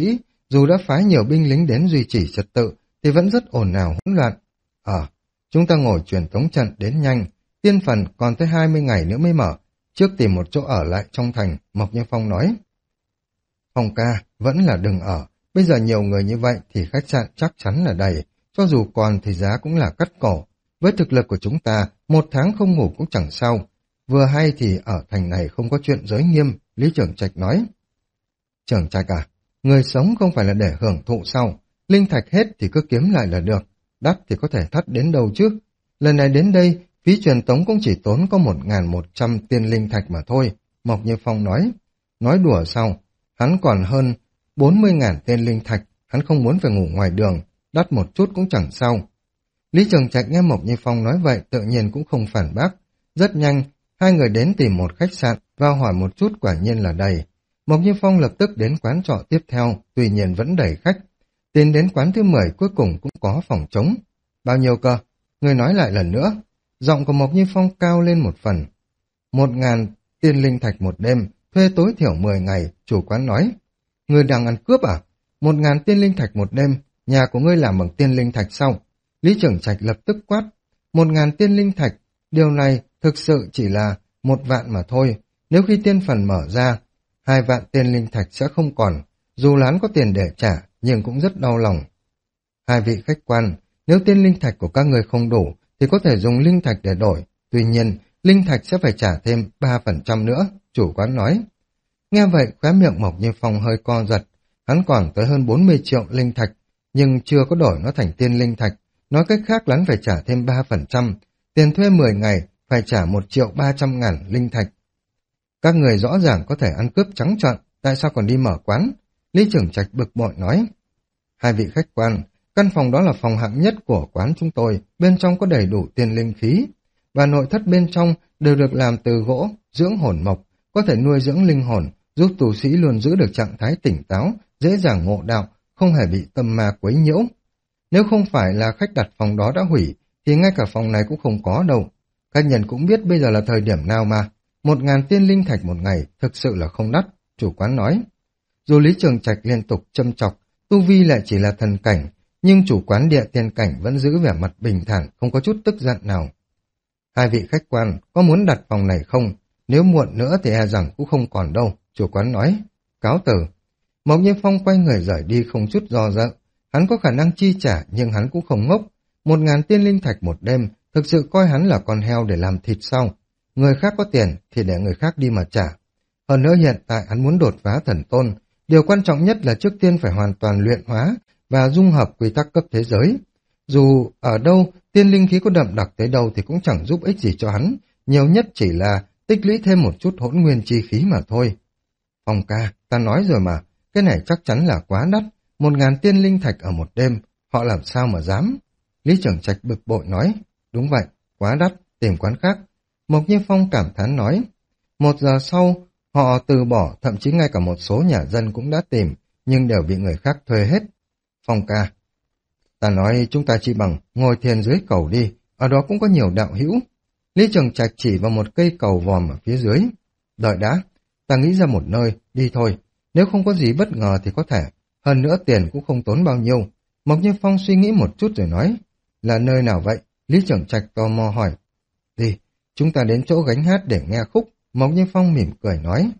dù đã phái nhiều binh lính đến duy trì trật tự, thì vẫn rất ồn ào hỗn loạn. Ờ, chúng ta ngồi truyền tống trận đến nhanh, tiên phần còn tới hai mươi ngày nữa mới mở, trước tìm một chỗ ở lại trong thành, Mộc Như Phong nói. Phong ca, vẫn là đừng ở, bây giờ nhiều người như vậy thì khách sạn chắc chắn là đầy, cho dù còn thì giá cũng là cắt cổ. Với thực lực của chúng ta, một tháng không ngủ cũng chẳng sao. Vừa hay thì ở thành này không có chuyện giới nghiêm, Lý Trưởng Trạch nói. Trưởng Trạch à, người sống không phải là để hưởng thụ sao? Linh thạch hết thì cứ kiếm lại là được, đắt thì có thể thắt đến đâu chứ. Lần này đến đây, phí truyền tống cũng chỉ tốn có một nghìn một trăm tiên linh thạch mà thôi, Mộc Như Phong nói. Nói đùa sao? Hắn còn hơn bốn mươi ngàn tên linh thạch, hắn không muốn phải ngủ ngoài đường, đắt một chút cũng chẳng sao. Lý Trường Trạch nghe Mộc Như Phong nói vậy tự nhiên cũng không phản bác. Rất nhanh, hai người đến tìm một khách sạn, vào hỏi một chút quả nhiên là đầy. Mộc Như Phong lập tức đến quán trọ tiếp theo, tuy nhiên vẫn đầy khách. Tiến đến quán thứ mười cuối cùng cũng có phòng trống. Bao nhiêu cơ? Người nói lại lần nữa. Giọng của Mộc Như Phong cao lên một phần. Một ngàn tiên linh thạch một đêm, thuê tối thiểu mười ngày, chủ quán nói. Người đang ăn cướp à? Một ngàn tiên linh thạch một đêm, nhà của ngươi làm bằng tiên linh thạch sao? Lý Trưởng Trạch lập tức quát. Một ngàn tiên linh thạch, điều này thực sự chỉ là một vạn mà thôi. Nếu khi tiên phần mở ra, hai vạn tiên linh thạch sẽ không còn. Dù lán có tiền để trả, nhưng cũng rất đau lòng. Hai vị khách quan, nếu tiên linh thạch của các người không đủ, thì có thể dùng linh thạch để đổi. Tuy nhiên, linh thạch sẽ phải trả thêm ba phần trăm nữa, chủ quán nói. Nghe vậy, khóe miệng Mộc Như Phong hơi co giật. Hắn còn tới hơn bốn mươi triệu linh thạch, nhưng chưa có đổi nó thành tiên linh thạch. Nói cách khác hắn phải trả thêm ba phần trăm. Tiền thuê mười ngày phải trả một triệu ba trăm ngàn linh thạch. Các người rõ ràng có thể ăn cướp trắng trợn, tại sao còn đi mở quán? Lý Trưởng Trạch bực bội nói. Hai vị khách quan, căn phòng đó là phòng hạng nhất của quán chúng tôi, bên trong có đầy đủ tiền linh khí, và nội thất bên trong đều được làm từ gỗ, dưỡng hồn mộc, có thể nuôi dưỡng linh hồn, giúp tù sĩ luôn giữ được trạng thái tỉnh táo, dễ dàng ngộ đạo, không hề bị tâm ma quấy nhiễu. Nếu không phải là khách đặt phòng đó đã hủy, thì ngay cả phòng này cũng không có đâu. Khách nhân cũng biết bây giờ là thời điểm nào mà, một ngàn tiên linh thạch một ngày thực sự là không đắt, chủ quán nói. Dù Lý Trường Trạch liên tục châm chọc, tu vi lại chỉ là thần cảnh, nhưng chủ quán địa tiên cảnh vẫn giữ vẻ mặt bình thản, không có chút tức giận nào. Hai vị khách quan, có muốn đặt phòng này không? Nếu muộn nữa thì e rằng cũng không còn đâu, chủ quán nói. Cáo từ. Mộc Như Phong quay người rời đi không chút do dự. Hắn có khả năng chi trả nhưng hắn cũng không ngốc. Một ngàn tiên linh thạch một đêm, thực sự coi hắn là con heo để làm thịt sau. Người khác có tiền thì để người khác đi mà trả. Hơn nữa hiện tại hắn muốn đột phá thần tôn. Điều quan trọng nhất là trước tiên phải hoàn toàn luyện hóa và dung hợp quy tắc cấp thế giới. Dù ở đâu, tiên linh khí có đậm đặc tới đâu thì cũng chẳng giúp ích gì cho hắn. Nhiều nhất chỉ là tích lũy thêm một chút hỗn nguyên chi khí mà thôi. Phong ca, ta nói rồi mà, cái này chắc chắn là quá đắt. Một ngàn tiên linh thạch ở một đêm, họ làm sao mà dám? Lý Trưởng Trạch bực bội nói. Đúng vậy, quá đắt, tìm quán khác. Mộc Như Phong cảm thán nói. Một giờ sau, họ từ bỏ, thậm chí ngay cả một số nhà dân cũng đã tìm, nhưng đều bị người khác thuê hết. Phong ca, ta nói chúng ta chỉ bằng ngồi thiền dưới cầu đi, ở đó cũng có nhiều đạo hữu. Lý Trường Trạch chỉ vào một cây cầu vòm ở phía dưới. Đợi đã, ta nghĩ ra một nơi, đi thôi. Nếu không có gì bất ngờ thì có thể. Hơn nữa tiền cũng không tốn bao nhiêu. Mộc Như Phong suy nghĩ một chút rồi nói. Là nơi nào vậy? Lý Trường Trạch tò mò hỏi. Đi, chúng ta đến chỗ gánh hát để nghe khúc. Mộc Như Phong mỉm cười nói.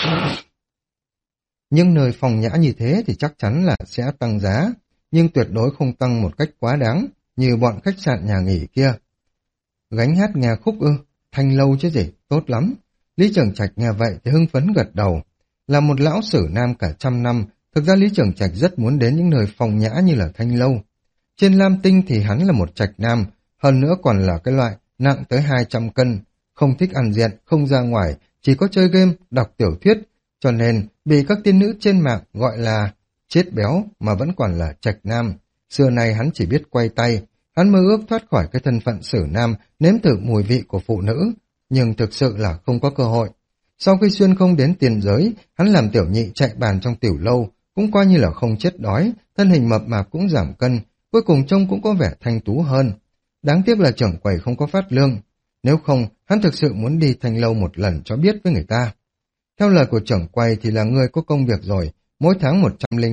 Nhưng nơi phòng nhã như thế thì chắc chắn là sẽ tăng giá, nhưng tuyệt đối không tăng một cách quá đáng, như bọn khách sạn nhà nghỉ kia. Gánh hát nghe khúc ư, thanh lâu chứ gì, tốt lắm. Lý Trường Trạch nghe vậy thì hưng phấn gật đầu. Là một lão sử nam cả trăm năm, thực ra Lý Trường Trạch rất muốn đến những nơi phòng nhã như là thanh lâu. Trên Lam Tinh thì hắn là một trạch nam, hơn nữa còn là cái loại nặng tới hai trăm cân, không thích ăn diện, không ra ngoài, chỉ có chơi game, đọc tiểu thuyết, cho nên bị các tiên nữ trên mạng gọi là chết béo mà vẫn còn là trạch nam. Xưa nay hắn chỉ biết quay tay, hắn mơ ước thoát khỏi cái thân phận sử nam, nếm thử mùi vị của phụ nữ, nhưng thực sự là không có cơ hội. Sau khi xuyên không đến tiền giới, hắn làm tiểu nhị chạy bàn trong tiểu lâu, cũng coi như là không chết đói, thân hình mập mạp cũng giảm cân, cuối cùng trông cũng có vẻ thanh tú hơn. Đáng tiếc là trưởng quầy không có phát lương. Nếu không, hắn thực sự muốn đi thanh lâu một lần cho biết với người ta. Theo lời của trưởng quầy thì là người có công việc rồi, mỗi tháng một trăm linh thạch,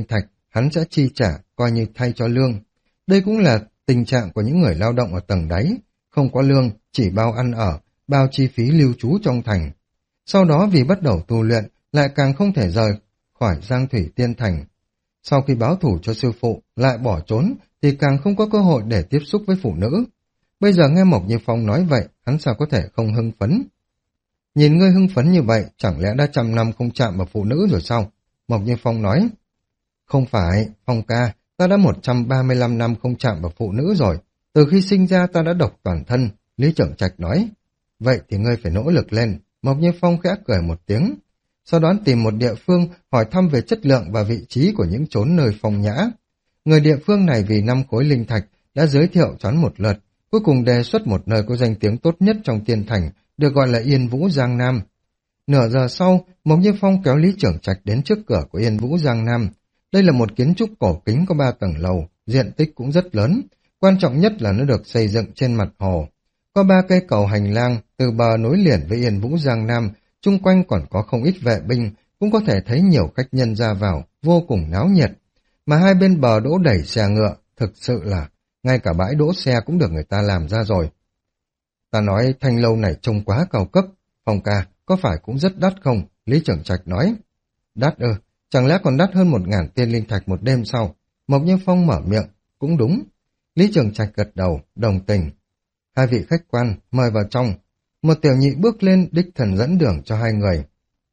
hắn sẽ chi trả, coi như thay cho lương. Đây cũng là tình trạng của những người lao động ở tầng đáy, không có lương, chỉ bao ăn ở, bao chi phí lưu trú trong thành. Sau đó vì bắt đầu tu luyện, lại càng không thể rời khỏi Giang Thủy Tiên Thành. Sau khi báo thủ cho sư phụ, lại bỏ trốn, thì càng không có cơ hội để tiếp xúc với phụ nữ. Bây giờ nghe Mộc Như Phong nói vậy, hắn sao có thể không hưng phấn? Nhìn ngươi hưng phấn như vậy, chẳng lẽ đã trăm năm không chạm vào phụ nữ rồi sao? Mộc Như Phong nói. Không phải, Phong ca, ta đã một trăm ba mươi lăm năm không chạm vào phụ nữ rồi. Từ khi sinh ra ta đã độc toàn thân, Lý Trưởng Trạch nói. Vậy thì ngươi phải nỗ lực lên. Mộc Như Phong khẽ cười một tiếng. Sau đó tìm một địa phương hỏi thăm về chất lượng và vị trí của những chốn nơi phong nhã. Người địa phương này vì năm khối linh thạch đã giới thiệu cho hắn một lượt, cuối cùng đề xuất một nơi có danh tiếng tốt nhất trong Tiên Thành, được gọi là Yên Vũ Giang Nam. Nửa giờ sau, Mộc Như Phong kéo Lý Trưởng Trạch đến trước cửa của Yên Vũ Giang Nam. Đây là một kiến trúc cổ kính có ba tầng lầu, diện tích cũng rất lớn. Quan trọng nhất là nó được xây dựng trên mặt hồ. Có ba cây cầu hành lang từ bờ nối liền với Yên Vũ Giang Nam, chung quanh còn có không ít vệ binh, cũng có thể thấy nhiều khách nhân ra vào, vô cùng náo nhiệt. Mà hai bên bờ đỗ đẩy xe ngựa, thực sự là, ngay cả bãi đỗ xe cũng được người ta làm ra rồi. Ta nói thanh lâu này trông quá cao cấp, Phong ca, có phải cũng rất đắt không? Lý Trưởng Trạch nói. Đắt ư, chẳng lẽ còn đắt hơn một ngàn tiên linh thạch một đêm sau? Mộc Như Phong mở miệng, cũng đúng. Lý Trưởng Trạch gật đầu, đồng tình. Hai vị khách quan, mời vào trong. Một tiểu nhị bước lên đích thần dẫn đường cho hai người.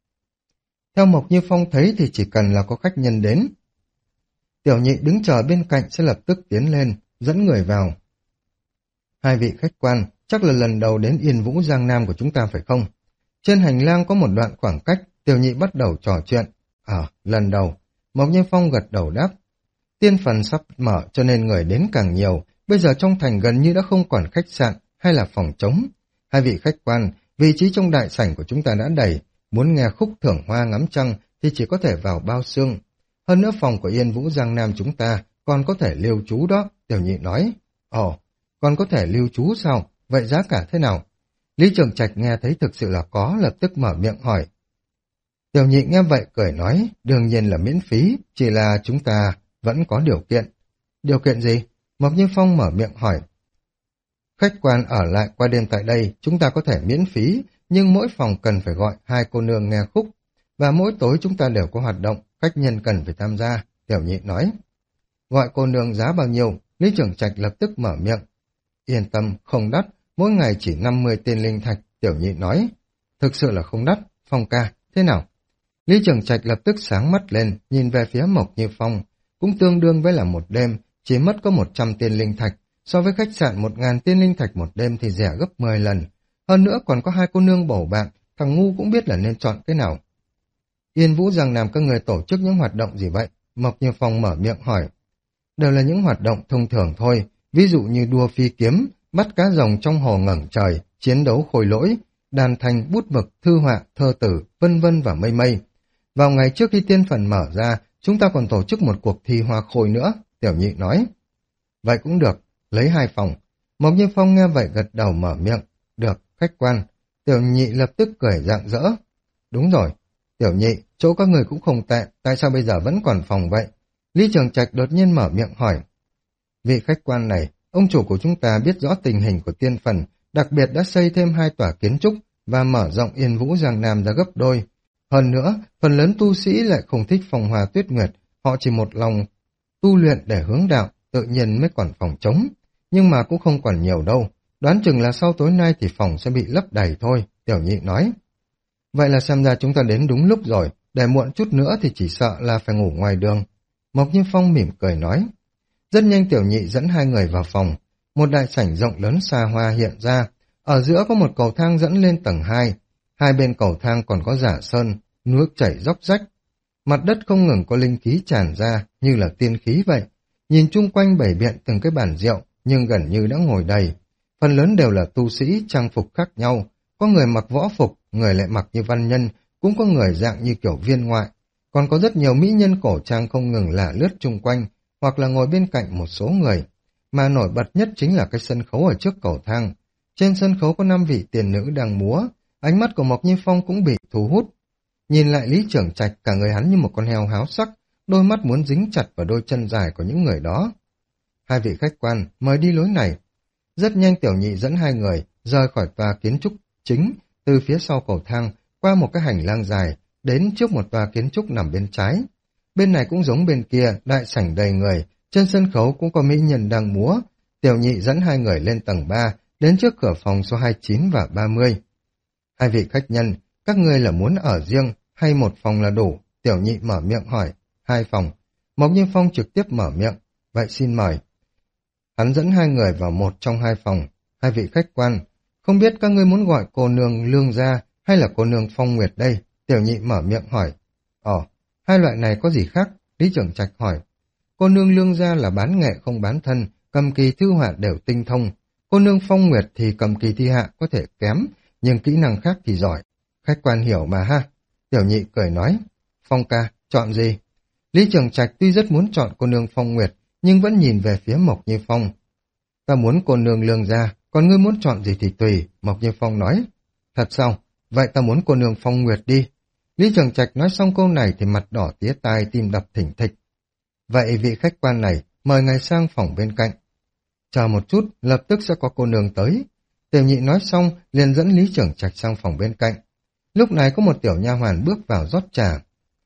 Theo Mộc Như Phong thấy thì chỉ cần là có khách nhân đến. Tiểu nhị đứng chờ bên cạnh sẽ lập tức tiến lên, dẫn người vào. Hai vị khách quan, chắc là lần đầu đến Yên Vũ Giang Nam của chúng ta phải không? Trên hành lang có một đoạn khoảng cách, tiểu nhị bắt đầu trò chuyện. Ờ, lần đầu. Mộc Như Phong gật đầu đáp. Tiên phần sắp mở cho nên người đến càng nhiều, bây giờ trong thành gần như đã không còn khách sạn hay là phòng trống. Hai vị khách quan, vị trí trong đại sảnh của chúng ta đã đầy, muốn nghe khúc thưởng hoa ngắm trăng thì chỉ có thể vào bao xương. Hơn nữa phòng của Yên Vũ Giang Nam chúng ta còn có thể lưu trú đó, tiểu nhị nói. Ồ, còn có thể lưu trú sao? Vậy giá cả thế nào? Lý Trường Trạch nghe thấy thực sự là có, lập tức mở miệng hỏi. Tiểu nhị nghe vậy cười nói, đương nhiên là miễn phí, chỉ là chúng ta vẫn có điều kiện. Điều kiện gì? Mộc Như Phong mở miệng hỏi. Khách quan ở lại qua đêm tại đây, chúng ta có thể miễn phí, nhưng mỗi phòng cần phải gọi hai cô nương nghe khúc, và mỗi tối chúng ta đều có hoạt động, khách nhân cần phải tham gia, tiểu nhị nói. Gọi cô nương giá bao nhiêu? Lý Trưởng Trạch lập tức mở miệng. Yên tâm, không đắt, mỗi ngày chỉ năm mươi tiên linh thạch, tiểu nhị nói. Thực sự là không đắt, Phong ca, thế nào? Lý Trường Trạch lập tức sáng mắt lên, nhìn về phía Mộc Như Phong, cũng tương đương với là một đêm, chỉ mất có một trăm tiên linh thạch, so với khách sạn một ngàn tiên linh thạch một đêm thì rẻ gấp mười lần. Hơn nữa còn có hai cô nương bầu bạn, thằng ngu cũng biết là nên chọn cái nào. Yên Vũ Giang Nam các người tổ chức những hoạt động gì vậy? Mộc Như Phong mở miệng hỏi. Đều là những hoạt động thông thường thôi, ví dụ như đua phi kiếm, bắt cá rồng trong hồ ngẩng trời, chiến đấu khôi lỗi, đàn thành, bút mực, thư họa, thơ tử, vân vân và mây mây. Vào ngày trước khi tiên phần mở ra, chúng ta còn tổ chức một cuộc thi hoa khôi nữa, tiểu nhị nói. Vậy cũng được, lấy hai phòng. Mộc Như Phong nghe vậy gật đầu mở miệng. Được, khách quan. Tiểu nhị lập tức cười rạng rỡ. Đúng rồi, tiểu nhị, chỗ các người cũng không tệ, tại sao bây giờ vẫn còn phòng vậy? Lý Trường Trạch đột nhiên mở miệng hỏi. Vị khách quan này, ông chủ của chúng ta biết rõ tình hình của tiên phần, đặc biệt đã xây thêm hai tòa kiến trúc và mở rộng Yên Vũ Giang Nam ra gấp đôi. Hơn nữa, phần lớn tu sĩ lại không thích phong hoa tuyết nguyệt, họ chỉ một lòng tu luyện để hướng đạo, tự nhiên mới còn phòng trống. Nhưng mà cũng không còn nhiều đâu, đoán chừng là sau tối nay thì phòng sẽ bị lấp đầy thôi, tiểu nhị nói. Vậy là xem ra chúng ta đến đúng lúc rồi, để muộn chút nữa thì chỉ sợ là phải ngủ ngoài đường. Mộc Như Phong mỉm cười nói. Rất nhanh tiểu nhị dẫn hai người vào phòng, một đại sảnh rộng lớn xa hoa hiện ra, ở giữa có một cầu thang dẫn lên tầng hai, hai bên cầu thang còn có giả sơn, nước chảy róc rách. Mặt đất không ngừng có linh khí tràn ra như là tiên khí vậy. Nhìn chung quanh bày biện từng cái bàn rượu nhưng gần như đã ngồi đầy. Phần lớn đều là tu sĩ trang phục khác nhau, có người mặc võ phục, người lại mặc như văn nhân, cũng có người dạng như kiểu viên ngoại. Còn có rất nhiều mỹ nhân cổ trang không ngừng lả lướt chung quanh, hoặc là ngồi bên cạnh một số người. Mà nổi bật nhất chính là cái sân khấu ở trước cầu thang. Trên sân khấu có năm vị tiền nữ đang múa, ánh mắt của Mộc Như Phong cũng bị thu hút. Nhìn lại Lý Trưởng Trạch, cả người hắn như một con heo háo sắc, đôi mắt muốn dính chặt vào đôi chân dài của những người đó. Hai vị khách quan, mời đi lối này. Rất nhanh Tiểu Nhị dẫn hai người rời khỏi tòa kiến trúc chính, từ phía sau cầu thang, qua một cái hành lang dài, đến trước một tòa kiến trúc nằm bên trái. Bên này cũng giống bên kia, đại sảnh đầy người, trên sân khấu cũng có mỹ nhân đang múa. Tiểu Nhị dẫn hai người lên tầng ba, đến trước cửa phòng số hai mươi chín và ba mươi. Hai vị khách nhân, các ngươi là muốn ở riêng hay một phòng là đủ? Tiểu Nhị mở miệng hỏi. Hai phòng. Mộc Như Phong trực tiếp mở miệng. Vậy xin mời. Hắn dẫn hai người vào một trong hai phòng. Hai vị khách quan, không biết các ngươi muốn gọi cô nương Lương Gia hay là cô nương Phong Nguyệt đây? Tiểu Nhị mở miệng hỏi. Ồ, hai loại này có gì khác? Lý Trưởng Trạch hỏi. Cô nương Lương Gia là bán nghệ không bán thân, cầm kỳ thư họa đều tinh thông. Cô nương Phong Nguyệt thì cầm kỳ thi hạ có thể kém, nhưng kỹ năng khác thì giỏi. Khách quan hiểu mà ha. Tiểu Nhị cười nói. Phong ca, chọn gì? Lý Trường Trạch tuy rất muốn chọn cô nương Phong Nguyệt, nhưng vẫn nhìn về phía Mộc Như Phong. Ta muốn cô nương Lương Gia, còn ngươi muốn chọn gì thì tùy, Mộc Như Phong nói. Thật sao? Vậy ta muốn cô nương Phong Nguyệt đi. Lý Trường Trạch nói xong câu này thì mặt đỏ tía tai, tim đập thình thịch. Vậy vị khách quan này, mời ngài sang phòng bên cạnh. Chờ một chút, lập tức sẽ có cô nương tới. Tiểu Nhị nói xong, liền dẫn Lý Trường Trạch sang phòng bên cạnh. Lúc này có một tiểu nha hoàn bước vào rót trà.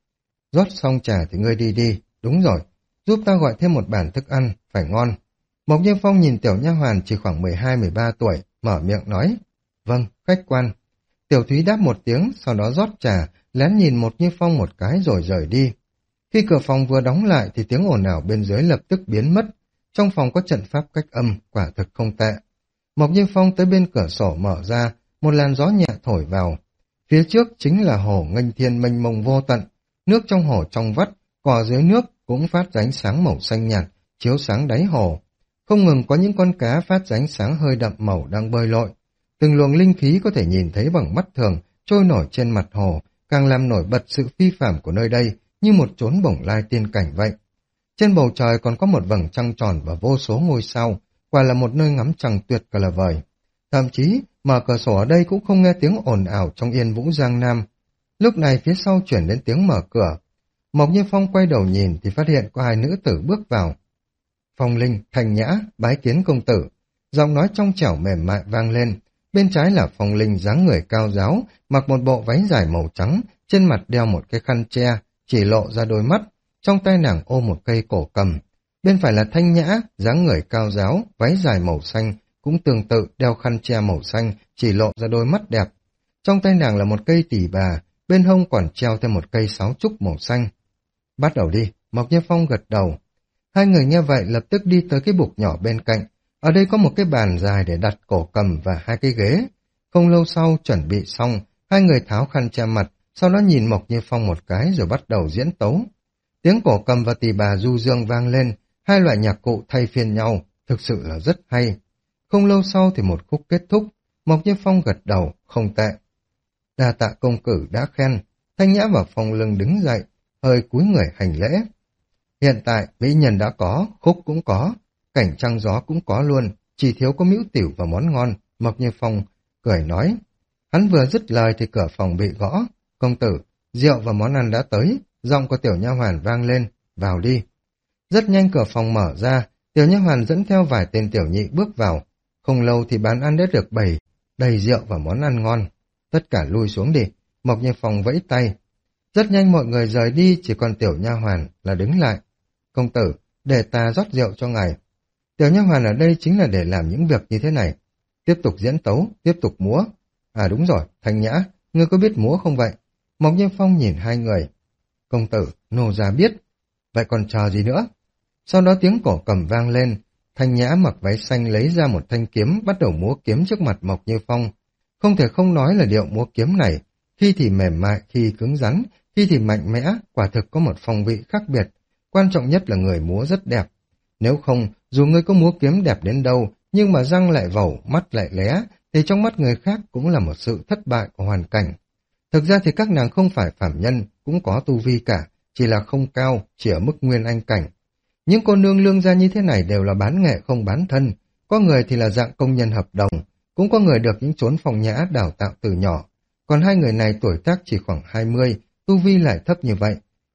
Rót xong trà thì ngươi đi đi, đúng rồi, giúp ta gọi thêm một bàn thức ăn, phải ngon. Mộc Như Phong nhìn tiểu nha hoàn chỉ khoảng mười hai mười ba tuổi, mở miệng nói. Vâng, khách quan. Tiểu Thúy đáp một tiếng, sau đó rót trà, lén nhìn Mộc Như Phong một cái rồi rời đi. Khi cửa phòng vừa đóng lại thì tiếng ồn ào bên dưới lập tức biến mất. Trong phòng có trận pháp cách âm, quả thực không tệ. Mộc Như Phong tới bên cửa sổ mở ra, một làn gió nhẹ thổi vào. Phía trước chính là hồ nghênh thiên mênh mông vô tận. Nước trong hồ trong vắt, cỏ dưới nước cũng phát ra ánh sáng màu xanh nhạt, chiếu sáng đáy hồ. Không ngừng có những con cá phát ra ánh sáng hơi đậm màu đang bơi lội. Từng luồng linh khí có thể nhìn thấy bằng mắt thường, trôi nổi trên mặt hồ, càng làm nổi bật sự phi phàm của nơi đây, như một chốn bổng lai tiên cảnh vậy. Trên bầu trời còn có một vầng trăng tròn và vô số ngôi sao, quả là một nơi ngắm trăng tuyệt cả là vời. Thậm chí, mở cửa sổ ở đây cũng không nghe tiếng ồn ào trong yên vũ giang nam. Lúc này phía sau chuyển đến tiếng mở cửa. Mộc Như Phong quay đầu nhìn thì phát hiện có hai nữ tử bước vào. Phong Linh, Thành Nhã, bái kiến công tử. Giọng nói trong trẻo mềm mại vang lên. Bên trái là Phong Linh dáng người cao ráo, mặc một bộ váy dài màu trắng, trên mặt đeo một cái khăn che, chỉ lộ ra đôi mắt. Trong tay nàng ôm một cây cổ cầm. Bên phải là Thanh Nhã, dáng người cao ráo, váy dài màu xanh, cũng tương tự đeo khăn che màu xanh, chỉ lộ ra đôi mắt đẹp. Trong tay nàng là một cây tỳ bà, bên hông còn treo thêm một cây sáo trúc màu xanh. Bắt đầu đi, Mộc Như Phong gật đầu. Hai người nghe vậy lập tức đi tới cái bục nhỏ bên cạnh. Ở đây có một cái bàn dài để đặt cổ cầm và hai cái ghế. Không lâu sau chuẩn bị xong, hai người tháo khăn che mặt, sau đó nhìn Mộc Như Phong một cái rồi bắt đầu diễn tấu. Tiếng cổ cầm và tỳ bà du dương vang lên, hai loại nhạc cụ thay phiên nhau, thực sự là rất hay. Không lâu sau thì một khúc kết thúc, Mộc Như Phong gật đầu, không tệ. Đa tạ công cử đã khen, Thanh Nhã và Phong Lưng đứng dậy, hơi cúi người hành lễ. Hiện tại, mỹ nhân đã có, khúc cũng có, cảnh trăng gió cũng có luôn, chỉ thiếu có mĩu tiểu và món ngon, Mộc Như Phong cười nói. Hắn vừa dứt lời thì cửa phòng bị gõ. Công tử, rượu và món ăn đã tới, giọng của tiểu nha hoàn vang lên, vào đi. Rất nhanh cửa phòng mở ra, tiểu nha hoàn dẫn theo vài tên tiểu nhị bước vào. Không lâu thì bàn ăn đã được bày, đầy rượu và món ăn ngon. Tất cả lui xuống đi, Mộc Như Phong vẫy tay. Rất nhanh mọi người rời đi, chỉ còn tiểu nha hoàn là đứng lại. Công tử, để ta rót rượu cho ngài. Tiểu nha hoàn ở đây chính là để làm những việc như thế này. Tiếp tục diễn tấu, tiếp tục múa. À đúng rồi, Thanh Nhã, ngươi có biết múa không vậy? Mộc Như Phong nhìn hai người. Công tử, nô gia biết. Vậy còn chờ gì nữa? Sau đó tiếng cổ cầm vang lên. Thanh Nhã mặc váy xanh lấy ra một thanh kiếm, bắt đầu múa kiếm trước mặt Mộc Như Phong. Không thể không nói là điệu múa kiếm này, khi thì mềm mại, khi cứng rắn, khi thì mạnh mẽ, quả thực có một phong vị khác biệt. Quan trọng nhất là người múa rất đẹp. Nếu không, dù ngươi có múa kiếm đẹp đến đâu, nhưng mà răng lại vẩu, mắt lại lé, thì trong mắt người khác cũng là một sự thất bại của hoàn cảnh. Thực ra thì các nàng không phải phàm nhân, cũng có tu vi cả, chỉ là không cao, chỉ ở mức nguyên anh cảnh. Những cô nương Lương gia như thế này đều là bán nghệ không bán thân, có người thì là dạng công nhân hợp đồng, cũng có người được những chốn phòng nhã đào tạo từ nhỏ. Còn hai người này tuổi tác chỉ khoảng hai mươi, tu vi lại thấp như vậy.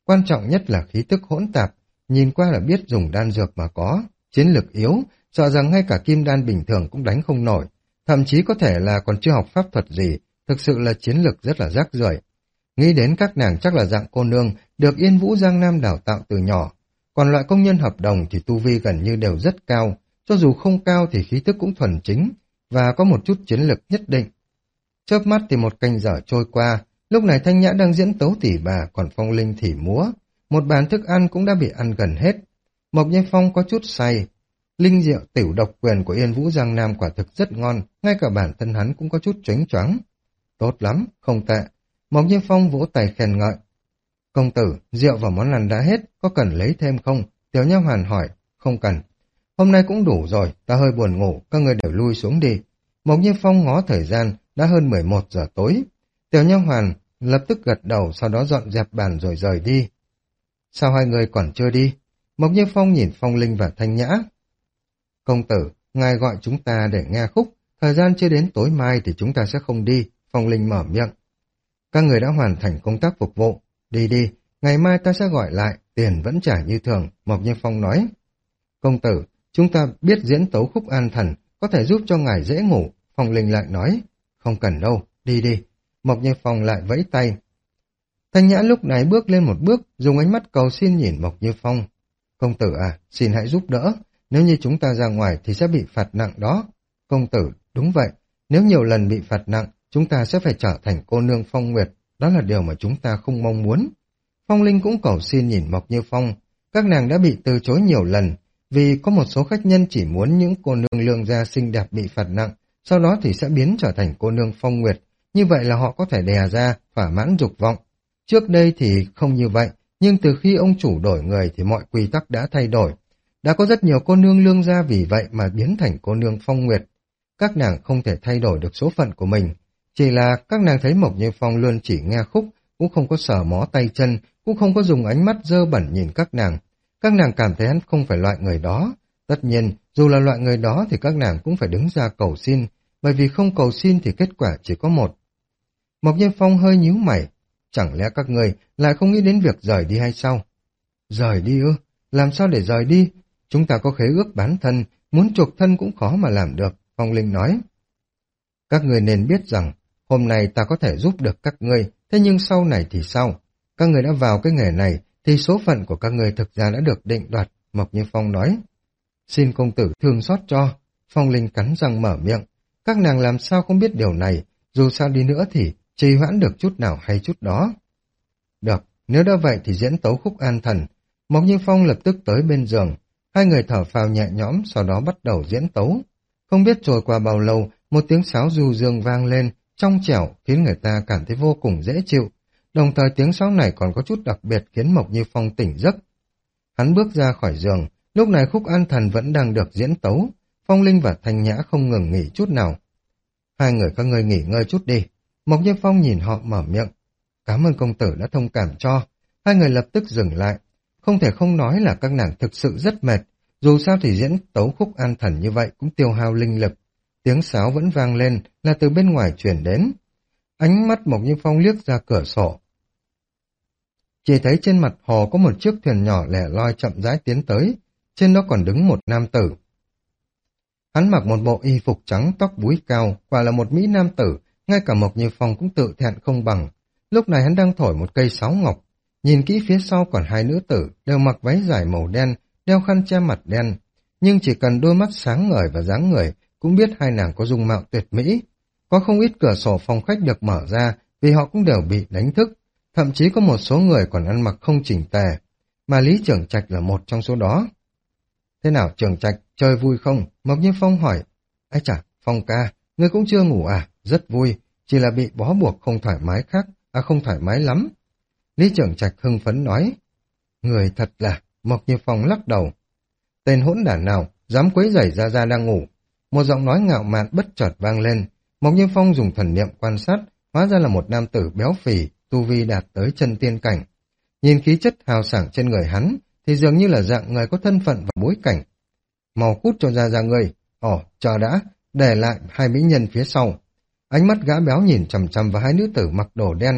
quan trọng nhất là khí tức hỗn tạp, nhìn qua là biết dùng đan dược mà có, chiến lực yếu, sợ rằng ngay cả kim đan bình thường cũng đánh không nổi, thậm chí có thể là còn chưa học pháp thuật gì, thực sự là chiến lực rất là rác rưởi. Nghĩ đến các nàng chắc là dạng cô nương được Yên Vũ Giang Nam đào tạo từ nhỏ, còn loại công nhân hợp đồng thì tu vi gần như đều rất cao, cho dù không cao thì khí tức cũng thuần chính và có một chút chiến lực nhất định. Chớp mắt thì một canh giờ trôi qua, lúc này Thanh Nhã đang diễn tấu tỉ bà, còn Phong Linh thì múa. Một bàn thức ăn cũng đã bị ăn gần hết. Mộc Như Phong có chút say. Linh rượu tiểu độc quyền của Yên Vũ Giang Nam quả thực rất ngon, ngay cả bản thân hắn cũng có chút choáng choáng. Tốt lắm, không tệ. Mộc Như Phong vỗ tay khen ngợi. Công tử, rượu và món ăn đã hết, có cần lấy thêm không? Tiểu Nha Hoàn hỏi. Không cần. Hôm nay cũng đủ rồi, ta hơi buồn ngủ, các người đều lui xuống đi. Mộc Như Phong ngó thời gian, đã hơn mười một giờ tối. Tiểu Nha Hoàn lập tức gật đầu, sau đó dọn dẹp bàn rồi rời đi. Sao hai người còn chưa đi? Mộc Như Phong nhìn Phong Linh và Thanh Nhã. Công tử, ngài gọi chúng ta để nghe khúc, thời gian chưa đến tối mai thì chúng ta sẽ không đi, Phong Linh mở miệng. Các người đã hoàn thành công tác phục vụ, đi đi, ngày mai ta sẽ gọi lại, tiền vẫn trả như thường, Mộc Như Phong nói. Công tử, chúng ta biết diễn tấu khúc an thần, có thể giúp cho ngài dễ ngủ, Phong Linh lại nói. Không cần đâu, đi đi, Mộc Như Phong lại vẫy tay. Thanh Nhã lúc này bước lên một bước, dùng ánh mắt cầu xin nhìn Mộc Như Phong. Công tử à, xin hãy giúp đỡ, nếu như chúng ta ra ngoài thì sẽ bị phạt nặng đó. Công tử, đúng vậy, nếu nhiều lần bị phạt nặng, chúng ta sẽ phải trở thành cô nương Phong Nguyệt, đó là điều mà chúng ta không mong muốn. Phong Linh cũng cầu xin nhìn Mộc Như Phong, các nàng đã bị từ chối nhiều lần, vì có một số khách nhân chỉ muốn những cô nương lương gia xinh đẹp bị phạt nặng, sau đó thì sẽ biến trở thành cô nương Phong Nguyệt, như vậy là họ có thể đè ra, thỏa mãn dục vọng. Trước đây thì không như vậy, nhưng từ khi ông chủ đổi người thì mọi quy tắc đã thay đổi. Đã có rất nhiều cô nương lương gia vì vậy mà biến thành cô nương Phong Nguyệt. Các nàng không thể thay đổi được số phận của mình. Chỉ là các nàng thấy Mộc Như Phong luôn chỉ nghe khúc, cũng không có sờ mó tay chân, cũng không có dùng ánh mắt dơ bẩn nhìn các nàng. Các nàng cảm thấy hắn không phải loại người đó. Tất nhiên, dù là loại người đó thì các nàng cũng phải đứng ra cầu xin, bởi vì không cầu xin thì kết quả chỉ có một. Mộc Như Phong hơi nhíu mày. Chẳng lẽ các người lại không nghĩ đến việc rời đi hay sao? Rời đi ư? Làm sao để rời đi? Chúng ta có khế ước bán thân, muốn chuộc thân cũng khó mà làm được, Phong Linh nói. Các người nên biết rằng, hôm nay ta có thể giúp được các ngươi, thế nhưng sau này thì sao? Các người đã vào cái nghề này, thì số phận của các người thực ra đã được định đoạt, Mộc Như Phong nói. Xin công tử thương xót cho, Phong Linh cắn răng mở miệng. Các nàng làm sao không biết điều này, dù sao đi nữa thì trì hoãn được chút nào hay chút đó. Được, nếu đã vậy thì diễn tấu khúc an thần. Mộc Như Phong lập tức tới bên giường. Hai người thở phào nhẹ nhõm, sau đó bắt đầu diễn tấu. Không biết trôi qua bao lâu, một tiếng sáo du dương vang lên, trong trẻo, khiến người ta cảm thấy vô cùng dễ chịu. Đồng thời tiếng sáo này còn có chút đặc biệt khiến Mộc Như Phong tỉnh giấc. Hắn bước ra khỏi giường, lúc này khúc an thần vẫn đang được diễn tấu. Phong Linh và Thanh Nhã không ngừng nghỉ chút nào. Hai người các ngươi nghỉ ngơi chút đi. Mộc Như Phong nhìn họ mở miệng. Cảm ơn công tử đã thông cảm cho. Hai người lập tức dừng lại. Không thể không nói là các nàng thực sự rất mệt. Dù sao thì diễn tấu khúc an thần như vậy cũng tiêu hao linh lực. Tiếng sáo vẫn vang lên là từ bên ngoài truyền đến. Ánh mắt Mộc Như Phong liếc ra cửa sổ. Chỉ thấy trên mặt hồ có một chiếc thuyền nhỏ lẻ loi chậm rãi tiến tới. Trên đó còn đứng một nam tử. Hắn mặc một bộ y phục trắng, tóc búi cao, quả là một mỹ nam tử. Ngay cả Mộc Như Phong cũng tự thẹn không bằng. Lúc này hắn đang thổi một cây sáo ngọc. Nhìn kỹ phía sau còn hai nữ tử, đều mặc váy dài màu đen, đeo khăn che mặt đen. Nhưng chỉ cần đôi mắt sáng ngời và dáng người, cũng biết hai nàng có dung mạo tuyệt mỹ. Có không ít cửa sổ phòng khách được mở ra, vì họ cũng đều bị đánh thức. Thậm chí có một số người còn ăn mặc không chỉnh tề. Mà Lý Trường Trạch là một trong số đó. Thế nào Trường Trạch, chơi vui không? Mộc Như Phong hỏi. Ái chà, Phong ca, ngươi cũng chưa ngủ à? Rất vui, chỉ là bị bó buộc không thoải mái khác, à không thoải mái lắm. Lý Trường Trạch hưng phấn nói. Người thật là, Mộc Như Phong lắc đầu. Tên hỗn đản nào, dám quấy rầy Gia Gia đang ngủ. Một giọng nói ngạo mạn bất chợt vang lên. Mộc Như Phong dùng thần niệm quan sát, hóa ra là một nam tử béo phì, tu vi đạt tới chân tiên cảnh. Nhìn khí chất hào sảng trên người hắn, thì dường như là dạng người có thân phận và bối cảnh. Mau cút cho Gia Gia ngươi. Ồ, chờ đã, để lại hai mỹ nhân phía sau. Ánh mắt gã béo nhìn chằm chằm vào hai nữ tử mặc đồ đen.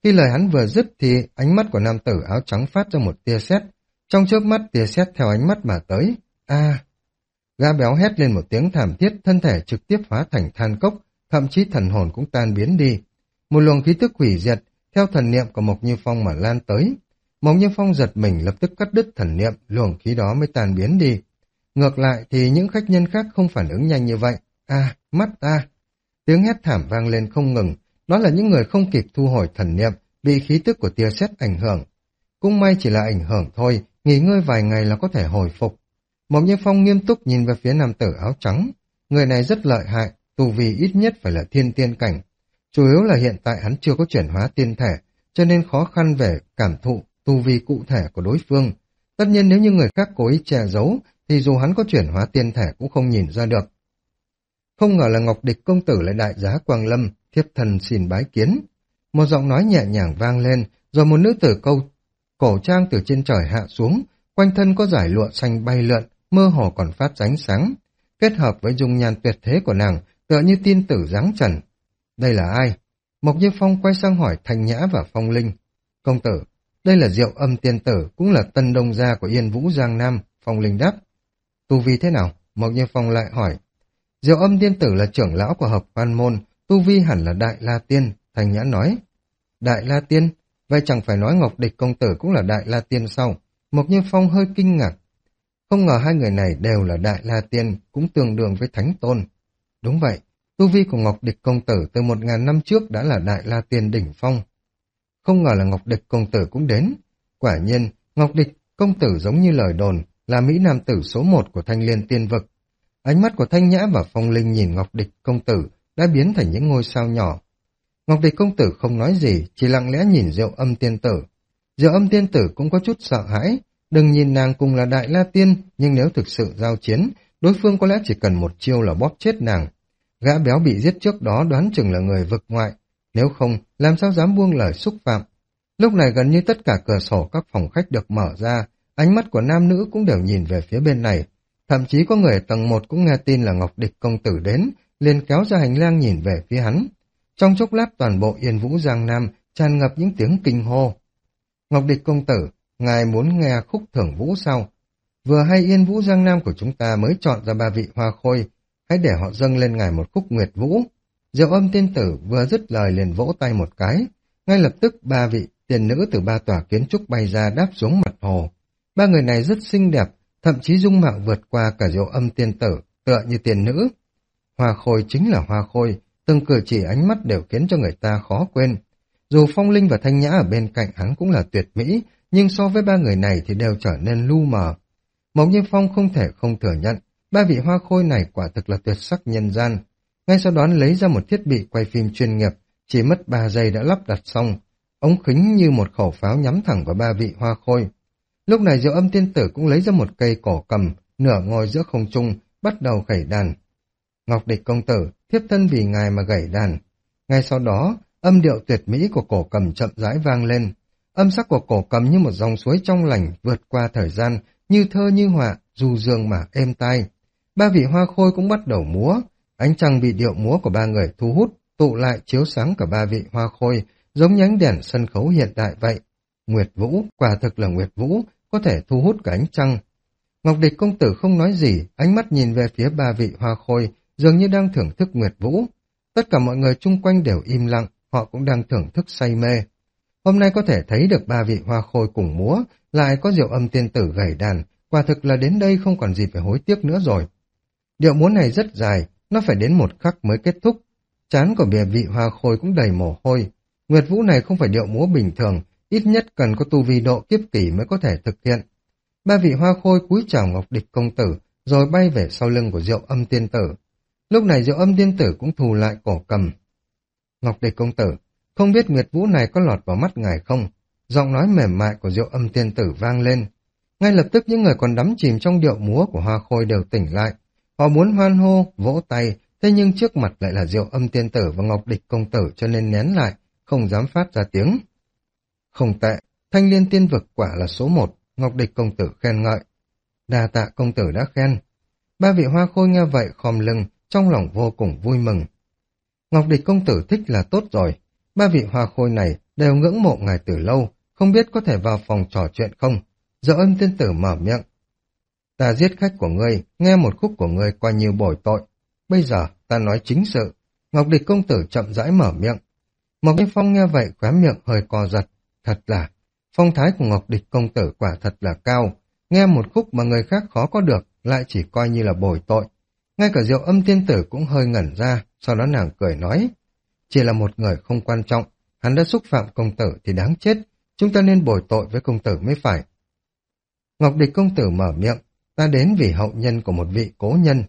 Khi lời hắn vừa dứt thì ánh mắt của nam tử áo trắng phát ra một tia sét. Trong chớp mắt tia sét theo ánh mắt mà tới. A! Gã béo hét lên một tiếng thảm thiết, thân thể trực tiếp hóa thành than cốc, thậm chí thần hồn cũng tan biến đi. Một luồng khí tức hủy diệt theo thần niệm của Mộc Như Phong mà lan tới. Mộc Như Phong giật mình lập tức cắt đứt thần niệm, luồng khí đó mới tan biến đi. Ngược lại thì những khách nhân khác không phản ứng nhanh như vậy. A, mắt ta! Tiếng hét thảm vang lên không ngừng, đó là những người không kịp thu hồi thần niệm, bị khí tức của tia sét ảnh hưởng. Cũng may chỉ là ảnh hưởng thôi, nghỉ ngơi vài ngày là có thể hồi phục. Mộc Như Phong nghiêm túc nhìn về phía nam tử áo trắng. Người này rất lợi hại, tu vi ít nhất phải là thiên tiên cảnh. Chủ yếu là hiện tại hắn chưa có chuyển hóa tiên thể, cho nên khó khăn về cảm thụ tu vi cụ thể của đối phương. Tất nhiên nếu như người khác cố ý che giấu, thì dù hắn có chuyển hóa tiên thể cũng không nhìn ra được. Không ngờ là Ngọc Địch công tử lại đại giá Quang Lâm, thiếp thần xin bái kiến. Một giọng nói nhẹ nhàng vang lên, rồi một nữ tử câu cổ trang từ trên trời hạ xuống, quanh thân có dải lụa xanh bay lượn, mơ hồ còn phát ánh sáng. Kết hợp với dung nhan tuyệt thế của nàng, tựa như tiên tử dáng trần. Đây là ai? Mộc Như Phong quay sang hỏi Thanh Nhã và Phong Linh. Công tử, đây là Diệu Âm tiên tử, cũng là tân đông gia của Yên Vũ Giang Nam. Phong Linh đáp. Tu vi thế nào? Mộc Như Phong lại hỏi. Diệu Âm tiên tử là trưởng lão của hợp quan môn, tu vi hẳn là Đại La Tiên. Thanh Nhã nói. Đại La Tiên? Vậy chẳng phải nói Ngọc Địch công tử cũng là Đại La Tiên sao? Mộc Như Phong hơi kinh ngạc. Không ngờ hai người này đều là Đại La Tiên, cũng tương đương với Thánh Tôn. Đúng vậy, tu vi của Ngọc Địch công tử từ một ngàn năm trước đã là Đại La Tiên đỉnh phong. Không ngờ là Ngọc Địch công tử cũng đến. Quả nhiên, Ngọc Địch công tử giống như lời đồn, là Mỹ Nam tử số một của Thanh Liên Tiên Vực. Ánh mắt của Thanh Nhã và Phong Linh nhìn Ngọc Địch công tử đã biến thành những ngôi sao nhỏ. Ngọc Địch công tử không nói gì, chỉ lặng lẽ nhìn Diệu Âm tiên tử. Diệu Âm tiên tử cũng có chút sợ hãi. Đừng nhìn nàng cùng là Đại La Tiên, nhưng nếu thực sự giao chiến, đối phương có lẽ chỉ cần một chiêu là bóp chết nàng. Gã béo bị giết trước đó đoán chừng là người vực ngoại, nếu không, làm sao dám buông lời xúc phạm. Lúc này gần như tất cả cửa sổ các phòng khách được mở ra, ánh mắt của nam nữ cũng đều nhìn về phía bên này. Thậm chí có người ở tầng một cũng nghe tin là Ngọc Địch công tử đến, liền kéo ra hành lang nhìn về phía hắn. Trong chốc lát toàn bộ Yên Vũ Giang Nam tràn ngập những tiếng kinh hô. Ngọc Địch công tử, ngài muốn nghe khúc thưởng vũ sao? Vừa hay Yên Vũ Giang Nam của chúng ta mới chọn ra ba vị hoa khôi, hãy để họ dâng lên ngài một khúc nguyệt vũ. Diệu Âm tiên tử vừa dứt lời liền vỗ tay một cái, ngay lập tức ba vị tiền nữ từ ba tòa kiến trúc bay ra đáp xuống mặt hồ. Ba người này rất xinh đẹp, thậm chí dung mạo vượt qua cả Diệu Âm tiên tử, tựa như tiền nữ. Hoa khôi chính là hoa khôi, từng cử chỉ ánh mắt đều khiến cho người ta khó quên. Dù Phong Linh và Thanh Nhã ở bên cạnh hắn cũng là tuyệt mỹ, nhưng so với ba người này thì đều trở nên lu mờ. Mộc Như Phong không thể không thừa nhận, ba vị hoa khôi này quả thực là tuyệt sắc nhân gian. Ngay sau đó lấy ra một thiết bị quay phim chuyên nghiệp, chỉ mất ba giây đã lắp đặt xong. Ống khính như một khẩu pháo nhắm thẳng vào ba vị hoa khôi. Lúc này Diệu Âm tiên tử cũng lấy ra một cây cổ cầm, nửa ngồi giữa không trung, bắt đầu gảy đàn. Ngọc Địch công tử, thiếp thân vì ngài mà gảy đàn. Ngay sau đó, âm điệu tuyệt mỹ của cổ cầm chậm rãi vang lên. Âm sắc của cổ cầm như một dòng suối trong lành vượt qua thời gian, như thơ như họa, du dương mà êm tai. Ba vị hoa khôi cũng bắt đầu múa, ánh trăng bị điệu múa của ba người thu hút, tụ lại chiếu sáng cả ba vị hoa khôi, giống như ánh đèn sân khấu hiện đại vậy. Nguyệt Vũ, quả thực là Nguyệt Vũ, có thể thu hút cả ánh trăng. Ngọc Địch công tử không nói gì, ánh mắt nhìn về phía ba vị hoa khôi, dường như đang thưởng thức Nguyệt Vũ. Tất cả mọi người chung quanh đều im lặng, họ cũng đang thưởng thức say mê. Hôm nay có thể thấy được ba vị hoa khôi cùng múa, lại có Diệu Âm tiên tử gảy đàn, quả thực là đến đây không còn gì phải hối tiếc nữa rồi. Điệu múa này rất dài, nó phải đến một khắc mới kết thúc. Trán của bìa vị hoa khôi cũng đầy mồ hôi. Nguyệt Vũ này không phải điệu múa bình thường, ít nhất cần có tu vi độ kiếp kỳ mới có thể thực hiện. Ba vị hoa khôi cúi chào Ngọc Địch công tử, rồi bay về sau lưng của Diệu Âm tiên tử. Lúc này Diệu Âm tiên tử cũng thù lại cổ cầm. Ngọc Địch công tử, không biết Nguyệt Vũ này có lọt vào mắt ngài không? Giọng nói mềm mại của Diệu Âm tiên tử vang lên. Ngay lập tức những người còn đắm chìm trong điệu múa của hoa khôi đều tỉnh lại. Họ muốn hoan hô, vỗ tay, thế nhưng trước mặt lại là Diệu Âm tiên tử và Ngọc Địch công tử cho nên nén lại, không dám phát ra tiếng. Không tệ, Thanh Liên tiên vực quả là số một, Ngọc Địch công tử khen ngợi. Đà tạ công tử đã khen. Ba vị hoa khôi nghe vậy khom lưng, trong lòng vô cùng vui mừng. Ngọc Địch công tử thích là tốt rồi. Ba vị hoa khôi này đều ngưỡng mộ ngài từ lâu, không biết có thể vào phòng trò chuyện không? Dậu Âm tiên tử mở miệng. Ta giết khách của ngươi, nghe một khúc của ngươi coi như bồi tội. Bây giờ ta nói chính sự. Ngọc Địch công tử chậm rãi mở miệng. Mộc Như Phong nghe vậy khóe miệng hơi co giật. Thật là, phong thái của Ngọc Địch công tử quả thật là cao. Nghe một khúc mà người khác khó có được, lại chỉ coi như là bồi tội. Ngay cả Diệu Âm tiên tử cũng hơi ngẩn ra, sau đó nàng cười nói. Chỉ là một người không quan trọng, hắn đã xúc phạm công tử thì đáng chết. Chúng ta nên bồi tội với công tử mới phải. Ngọc Địch công tử mở miệng. Ta đến vì hậu nhân của một vị cố nhân.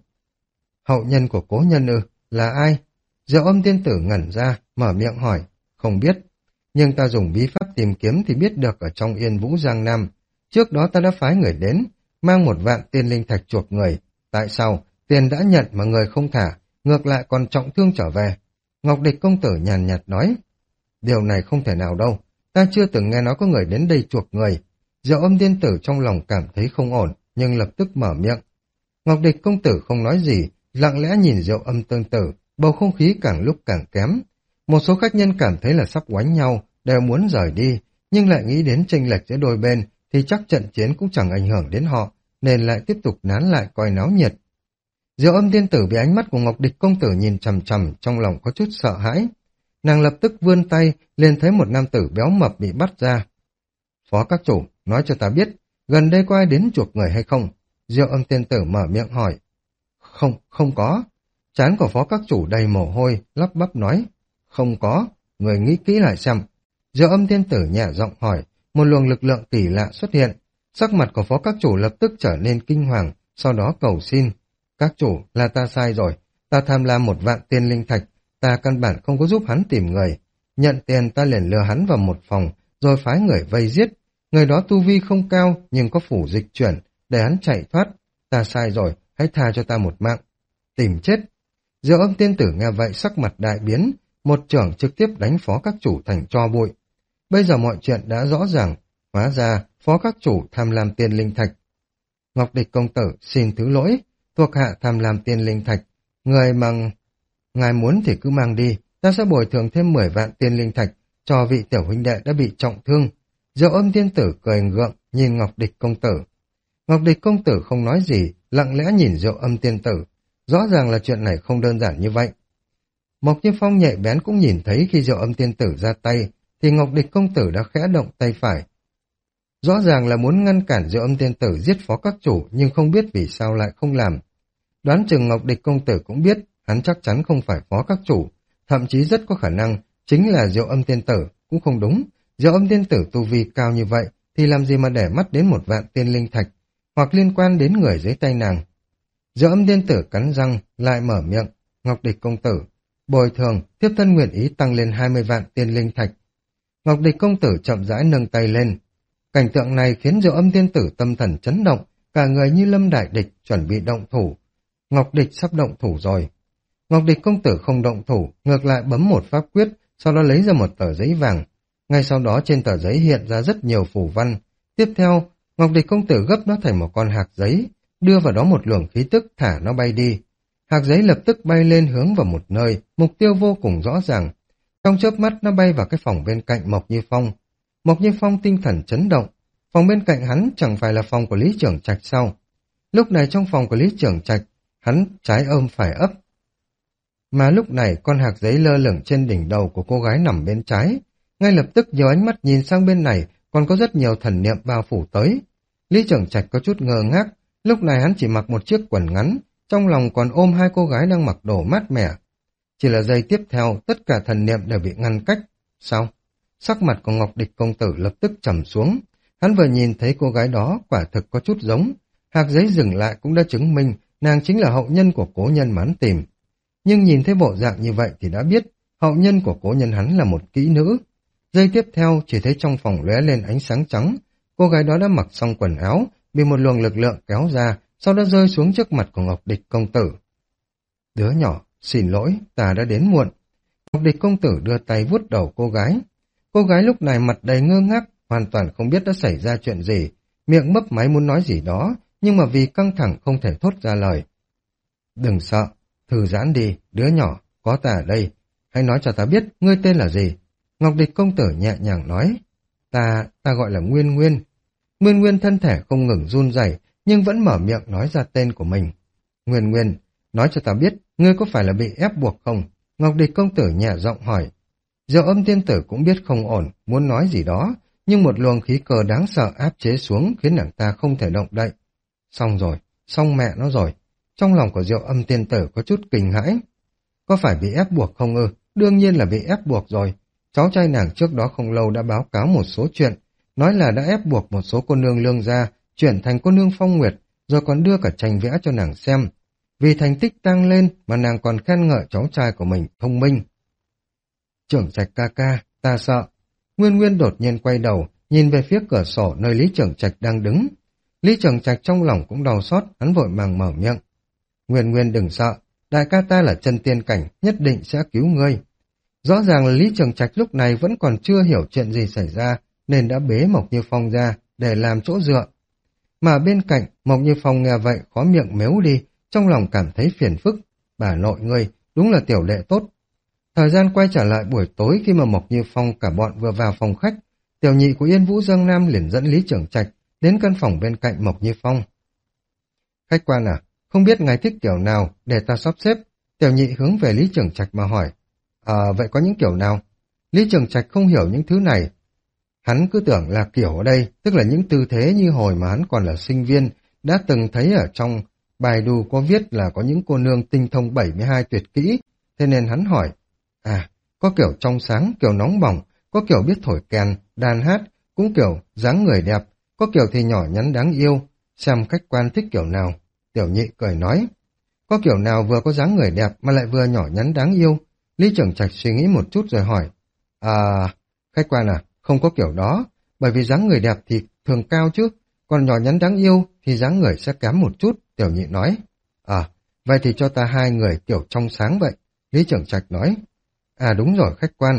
Hậu nhân của cố nhân ư, là ai? Diệu Âm tiên tử ngẩn ra, mở miệng hỏi. Không biết. Nhưng ta dùng bí pháp tìm kiếm thì biết được ở trong Yên Vũ Giang Nam. Trước đó ta đã phái người đến, mang một vạn tiên linh thạch chuộc người. Tại sao? Tiền đã nhận mà người không thả, ngược lại còn trọng thương trở về. Ngọc Địch công tử nhàn nhạt nói. Điều này không thể nào đâu. Ta chưa từng nghe nói có người đến đây chuộc người. Diệu Âm tiên tử trong lòng cảm thấy không ổn, nhưng lập tức mở miệng. Ngọc Địch công tử không nói gì, lặng lẽ nhìn Diệu Âm tương tử, bầu không khí càng lúc càng kém. Một số khách nhân cảm thấy là sắp oánh nhau, đều muốn rời đi, nhưng lại nghĩ đến chênh lệch giữa đôi bên, thì chắc trận chiến cũng chẳng ảnh hưởng đến họ, nên lại tiếp tục nán lại coi náo nhiệt. Diệu Âm tiên tử bị ánh mắt của Ngọc Địch công tử nhìn chằm chằm, trong lòng có chút sợ hãi. Nàng lập tức vươn tay, liền thấy một nam tử béo mập bị bắt ra. Phó các chủ, nói cho ta biết, gần đây có ai đến chuộc người hay không? Diệu Âm tiên tử mở miệng hỏi. Không, không có. Trán của phó các chủ đầy mồ hôi, lắp bắp nói. Không có, người nghĩ kỹ lại xem. Diệu Âm tiên tử nhẹ giọng hỏi, một luồng lực lượng kỳ lạ xuất hiện. Sắc mặt của phó các chủ lập tức trở nên kinh hoàng, sau đó cầu xin. Các chủ, là ta sai rồi, ta tham lam một vạn tiên linh thạch, ta căn bản không có giúp hắn tìm người. Nhận tiền ta liền lừa hắn vào một phòng, rồi phái người vây giết. Người đó tu vi không cao, nhưng có phủ dịch chuyển, để hắn chạy thoát. Ta sai rồi, hãy tha cho ta một mạng. Tìm chết. Diệu Âm tiên tử nghe vậy sắc mặt đại biến, một chưởng trực tiếp đánh phó các chủ thành tro bụi. Bây giờ mọi chuyện đã rõ ràng, hóa ra phó các chủ tham lam tiên linh thạch. Ngọc Địch công tử xin thứ lỗi, thuộc hạ tham lam tiên linh thạch. Người mà ngài muốn thì cứ mang đi, ta sẽ bồi thường thêm mười vạn tiên linh thạch cho vị tiểu huynh đệ đã bị trọng thương. Diệu Âm tiên tử cười gượng nhìn Ngọc Địch công tử. Ngọc Địch công tử không nói gì, lặng lẽ nhìn Diệu Âm tiên tử. Rõ ràng là chuyện này không đơn giản như vậy. Mộc Như Phong nhạy bén cũng nhìn thấy khi Diệu Âm tiên tử ra tay, thì Ngọc Địch công tử đã khẽ động tay phải. Rõ ràng là muốn ngăn cản Diệu Âm tiên tử giết phó các chủ, nhưng không biết vì sao lại không làm. Đoán chừng Ngọc Địch công tử cũng biết, hắn chắc chắn không phải phó các chủ, thậm chí rất có khả năng chính là Diệu Âm tiên tử, cũng không đúng. Diệu Âm tiên tử tu vi cao như vậy, thì làm gì mà để mắt đến một vạn tiên linh thạch, hoặc liên quan đến người dưới tay nàng. Diệu Âm tiên tử cắn răng, lại mở miệng. Ngọc Địch công tử, bồi thường, tiếp thân nguyện ý tăng lên hai mươi vạn tiên linh thạch. Ngọc Địch công tử chậm rãi nâng tay lên. Cảnh tượng này khiến Diệu Âm tiên tử tâm thần chấn động, cả người như lâm đại địch, chuẩn bị động thủ. Ngọc Địch sắp động thủ rồi. Ngọc Địch công tử không động thủ, ngược lại bấm một pháp quyết, sau đó lấy ra một tờ giấy vàng. Ngay sau đó trên tờ giấy hiện ra rất nhiều phù văn. Tiếp theo, Ngọc Địch công tử gấp nó thành một con hạc giấy, đưa vào đó một luồng khí tức thả nó bay đi. Hạc giấy lập tức bay lên hướng vào một nơi, mục tiêu vô cùng rõ ràng. Trong chớp mắt nó bay vào cái phòng bên cạnh Mộc Như Phong. Mộc Như Phong tinh thần chấn động. Phòng bên cạnh hắn chẳng phải là phòng của Lý Trưởng Trạch sao? Lúc này trong phòng của Lý Trưởng Trạch, hắn trái ôm phải ấp. Mà lúc này con hạc giấy lơ lửng trên đỉnh đầu của cô gái nằm bên trái. Ngay lập tức nhiều ánh mắt nhìn sang bên này, còn có rất nhiều thần niệm bao phủ tới. Lý Trưởng Trạch có chút ngơ ngác, lúc này hắn chỉ mặc một chiếc quần ngắn, trong lòng còn ôm hai cô gái đang mặc đồ mát mẻ. Chỉ là giây tiếp theo, tất cả thần niệm đều bị ngăn cách. Sao? Sắc mặt của Ngọc Địch công tử lập tức trầm xuống. Hắn vừa nhìn thấy cô gái đó quả thực có chút giống. Hạc giấy dừng lại cũng đã chứng minh nàng chính là hậu nhân của cố nhân mà hắn tìm. Nhưng nhìn thấy bộ dạng như vậy thì đã biết hậu nhân của cố nhân hắn là một kỹ nữ. Giây tiếp theo chỉ thấy trong phòng lóe lên ánh sáng trắng. Cô gái đó đã mặc xong quần áo, bị một luồng lực lượng kéo ra, sau đó rơi xuống trước mặt của Ngọc Địch công tử. Đứa nhỏ, xin lỗi, ta đã đến muộn. Ngọc Địch công tử đưa tay vuốt đầu cô gái. Cô gái lúc này mặt đầy ngơ ngác, hoàn toàn không biết đã xảy ra chuyện gì. Miệng mấp máy muốn nói gì đó, nhưng mà vì căng thẳng không thể thốt ra lời. Đừng sợ, thư giãn đi, đứa nhỏ, có ta ở đây. Hãy nói cho ta biết, ngươi tên là gì? Ngọc Địch công tử nhẹ nhàng nói, ta, ta gọi là Nguyên Nguyên. Nguyên Nguyên thân thể không ngừng run rẩy, nhưng vẫn mở miệng nói ra tên của mình. Nguyên Nguyên, nói cho ta biết, ngươi có phải là bị ép buộc không? Ngọc Địch công tử nhẹ giọng hỏi. Diệu Âm tiên tử cũng biết không ổn, muốn nói gì đó, nhưng một luồng khí cơ đáng sợ áp chế xuống khiến nàng ta không thể động đậy. Xong rồi, xong mẹ nó rồi. Trong lòng của Diệu Âm tiên tử có chút kinh hãi. Có phải bị ép buộc không ư? Đương nhiên là bị ép buộc rồi. Cháu trai nàng trước đó không lâu đã báo cáo một số chuyện, nói là đã ép buộc một số cô nương lương gia chuyển thành cô nương Phong Nguyệt, rồi còn đưa cả tranh vẽ cho nàng xem. Vì thành tích tăng lên mà nàng còn khen ngợi cháu trai của mình thông minh. Trưởng Trạch ca ca, ta sợ. Nguyên Nguyên đột nhiên quay đầu, nhìn về phía cửa sổ nơi Lý Trưởng Trạch đang đứng. Lý Trưởng Trạch trong lòng cũng đau xót, hắn vội vàng mở miệng. Nguyên Nguyên đừng sợ, đại ca ta là chân tiên cảnh, nhất định sẽ cứu ngươi. Rõ ràng là Lý Trường Trạch lúc này vẫn còn chưa hiểu chuyện gì xảy ra, nên đã bế Mộc Như Phong ra để làm chỗ dựa. Mà bên cạnh, Mộc Như Phong nghe vậy khó miệng mếu đi, trong lòng cảm thấy phiền phức. Bà nội ngươi, đúng là tiểu đệ tốt. Thời gian quay trở lại buổi tối khi mà Mộc Như Phong cả bọn vừa vào phòng khách, tiểu nhị của Yên Vũ Dương Nam liền dẫn Lý Trường Trạch đến căn phòng bên cạnh Mộc Như Phong. Khách quan à, không biết ngài thích kiểu nào để ta sắp xếp? Tiểu nhị hướng về Lý Trường Trạch mà hỏi. À, vậy có những kiểu nào? Lý Trường Trạch không hiểu những thứ này. Hắn cứ tưởng là kiểu ở đây, tức là những tư thế như hồi mà hắn còn là sinh viên, đã từng thấy ở trong bài đù có viết là có những cô nương tinh thông bảy mươi hai tuyệt kỹ, thế nên hắn hỏi. À, có kiểu trong sáng, kiểu nóng bỏng, có kiểu biết thổi kèn, đàn hát, cũng kiểu dáng người đẹp, có kiểu thì nhỏ nhắn đáng yêu, xem khách quan thích kiểu nào. Tiểu nhị cười nói. Có kiểu nào vừa có dáng người đẹp mà lại vừa nhỏ nhắn đáng yêu? Lý Trường Trạch suy nghĩ một chút rồi hỏi. À, khách quan à, không có kiểu đó, bởi vì dáng người đẹp thì thường cao chứ, còn nhỏ nhắn đáng yêu thì dáng người sẽ kém một chút, tiểu nhị nói. À, vậy thì cho ta hai người kiểu trong sáng vậy, Lý Trường Trạch nói. À đúng rồi khách quan.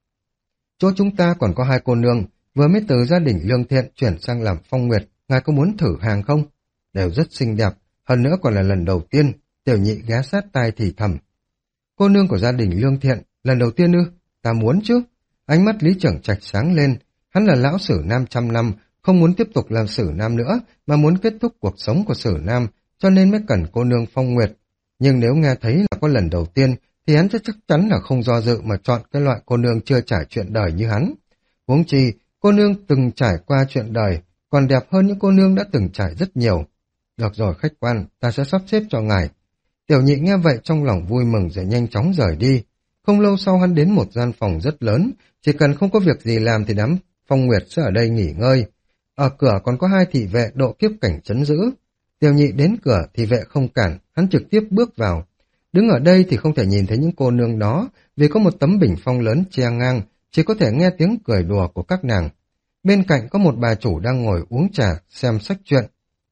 Chỗ chúng ta còn có hai cô nương, vừa mới từ gia đình lương thiện chuyển sang làm Phong Nguyệt, ngài có muốn thử hàng không? Đều rất xinh đẹp, hơn nữa còn là lần đầu tiên, tiểu nhị ghé sát tai thì thầm. Cô nương của gia đình lương thiện, lần đầu tiên ư? Ta muốn chứ. Ánh mắt Lý Trường Trạch sáng lên, hắn là lão Sử Nam trăm năm, không muốn tiếp tục làm Sử Nam nữa, mà muốn kết thúc cuộc sống của Sử Nam, cho nên mới cần cô nương Phong Nguyệt. Nhưng nếu nghe thấy là có lần đầu tiên, thì hắn sẽ chắc chắn là không do dự mà chọn cái loại cô nương chưa trải chuyện đời như hắn. Huống chi, cô nương từng trải qua chuyện đời, còn đẹp hơn những cô nương đã từng trải rất nhiều. Được rồi khách quan, ta sẽ sắp xếp cho ngài. Tiểu nhị nghe vậy trong lòng vui mừng rồi nhanh chóng rời đi. Không lâu sau hắn đến một gian phòng rất lớn, chỉ cần không có việc gì làm thì đám Phong Nguyệt sẽ ở đây nghỉ ngơi. Ở cửa còn có hai thị vệ độ kiếp cảnh trấn giữ. Tiểu nhị đến cửa, thị vệ không cản, hắn trực tiếp bước vào. Đứng ở đây thì không thể nhìn thấy những cô nương đó, vì có một tấm bình phong lớn che ngang, chỉ có thể nghe tiếng cười đùa của các nàng. Bên cạnh có một bà chủ đang ngồi uống trà, xem sách truyện.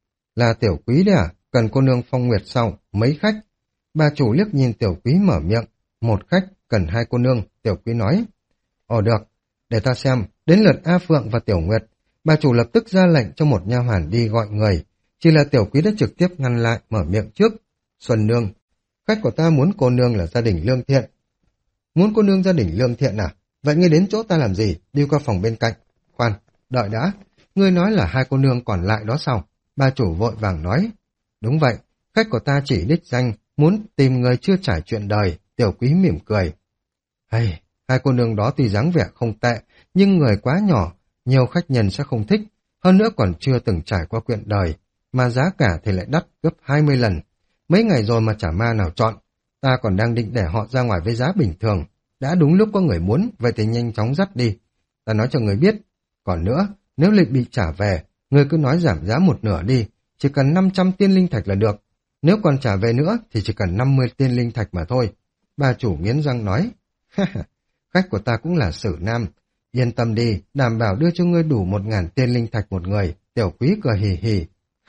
Là tiểu quý đấy à? Cần cô nương Phong Nguyệt sau, mấy khách? Bà chủ liếc nhìn tiểu quý mở miệng. Một khách, cần hai cô nương, tiểu quý nói. Ồ được, để ta xem, đến lượt A Phượng và tiểu Nguyệt. Bà chủ lập tức ra lệnh cho một nha hoàn đi gọi người. Chỉ là tiểu quý đã trực tiếp ngăn lại, mở miệng trước. Xuân nương, khách của ta muốn cô nương là gia đình lương thiện. Muốn cô nương gia đình lương thiện à? Vậy ngươi đến chỗ ta làm gì? Đi qua phòng bên cạnh. Khoan, đợi đã. Ngươi nói là hai cô nương còn lại đó sao? Bà chủ vội vàng nói. Đúng vậy, khách của ta chỉ đích danh, muốn tìm người chưa trải chuyện đời. Tiểu quý mỉm cười. Hay, hai cô nương đó tuy dáng vẻ không tệ, nhưng người quá nhỏ, nhiều khách nhân sẽ không thích. Hơn nữa còn chưa từng trải qua chuyện đời, mà giá cả thì lại đắt gấp hai mươi lần. Mấy ngày rồi mà chả ma nào chọn. Ta còn đang định để họ ra ngoài với giá bình thường. Đã đúng lúc có người muốn, vậy thì nhanh chóng dắt đi. Ta nói cho người biết. Còn nữa, nếu lịch bị trả về, người cứ nói giảm giá một nửa đi. Chỉ cần năm trăm tiên linh thạch là được. Nếu còn trả về nữa thì chỉ cần năm mươi tiên linh thạch mà thôi. Bà chủ nghiến răng nói. Khách của ta cũng là Sử Nam. Yên tâm đi, đảm bảo đưa cho ngươi đủ một ngàn tiên linh thạch một người. Tiểu quý cười hì hì.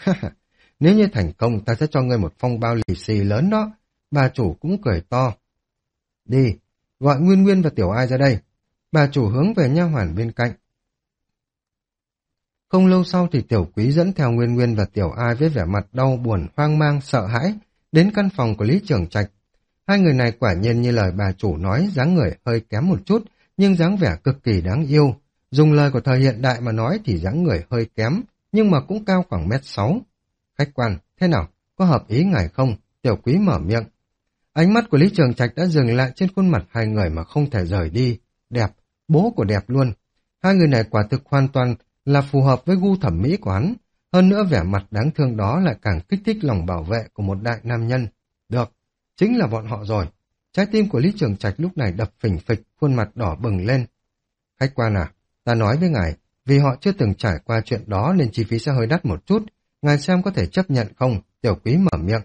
Nếu như thành công ta sẽ cho ngươi một phong bao lì xì lớn đó. Bà chủ cũng cười to. Đi, gọi Nguyên Nguyên và Tiểu Ai ra đây. Bà chủ hướng về nha hoàn bên cạnh. Không lâu sau thì Tiểu Quý dẫn theo Nguyên Nguyên và Tiểu Ai với vẻ mặt đau buồn, hoang mang, sợ hãi, đến căn phòng của Lý Trường Trạch. Hai người này quả nhiên như lời bà chủ nói, dáng người hơi kém một chút, nhưng dáng vẻ cực kỳ đáng yêu. Dùng lời của thời hiện đại mà nói thì dáng người hơi kém, nhưng mà cũng cao khoảng mét sáu. Khách quan, thế nào? Có hợp ý ngài không? Tiểu quý mở miệng. Ánh mắt của Lý Trường Trạch đã dừng lại trên khuôn mặt hai người mà không thể rời đi. Đẹp, bố của đẹp luôn. Hai người này quả thực hoàn toàn là phù hợp với gu thẩm mỹ của hắn. Hơn nữa vẻ mặt đáng thương đó lại càng kích thích lòng bảo vệ của một đại nam nhân. Được, chính là bọn họ rồi. Trái tim của Lý Trường Trạch lúc này đập phình phịch, khuôn mặt đỏ bừng lên. Khách quan à, ta nói với ngài, vì họ chưa từng trải qua chuyện đó nên chi phí sẽ hơi đắt một chút. Ngài xem có thể chấp nhận không? Tiểu quý mở miệng.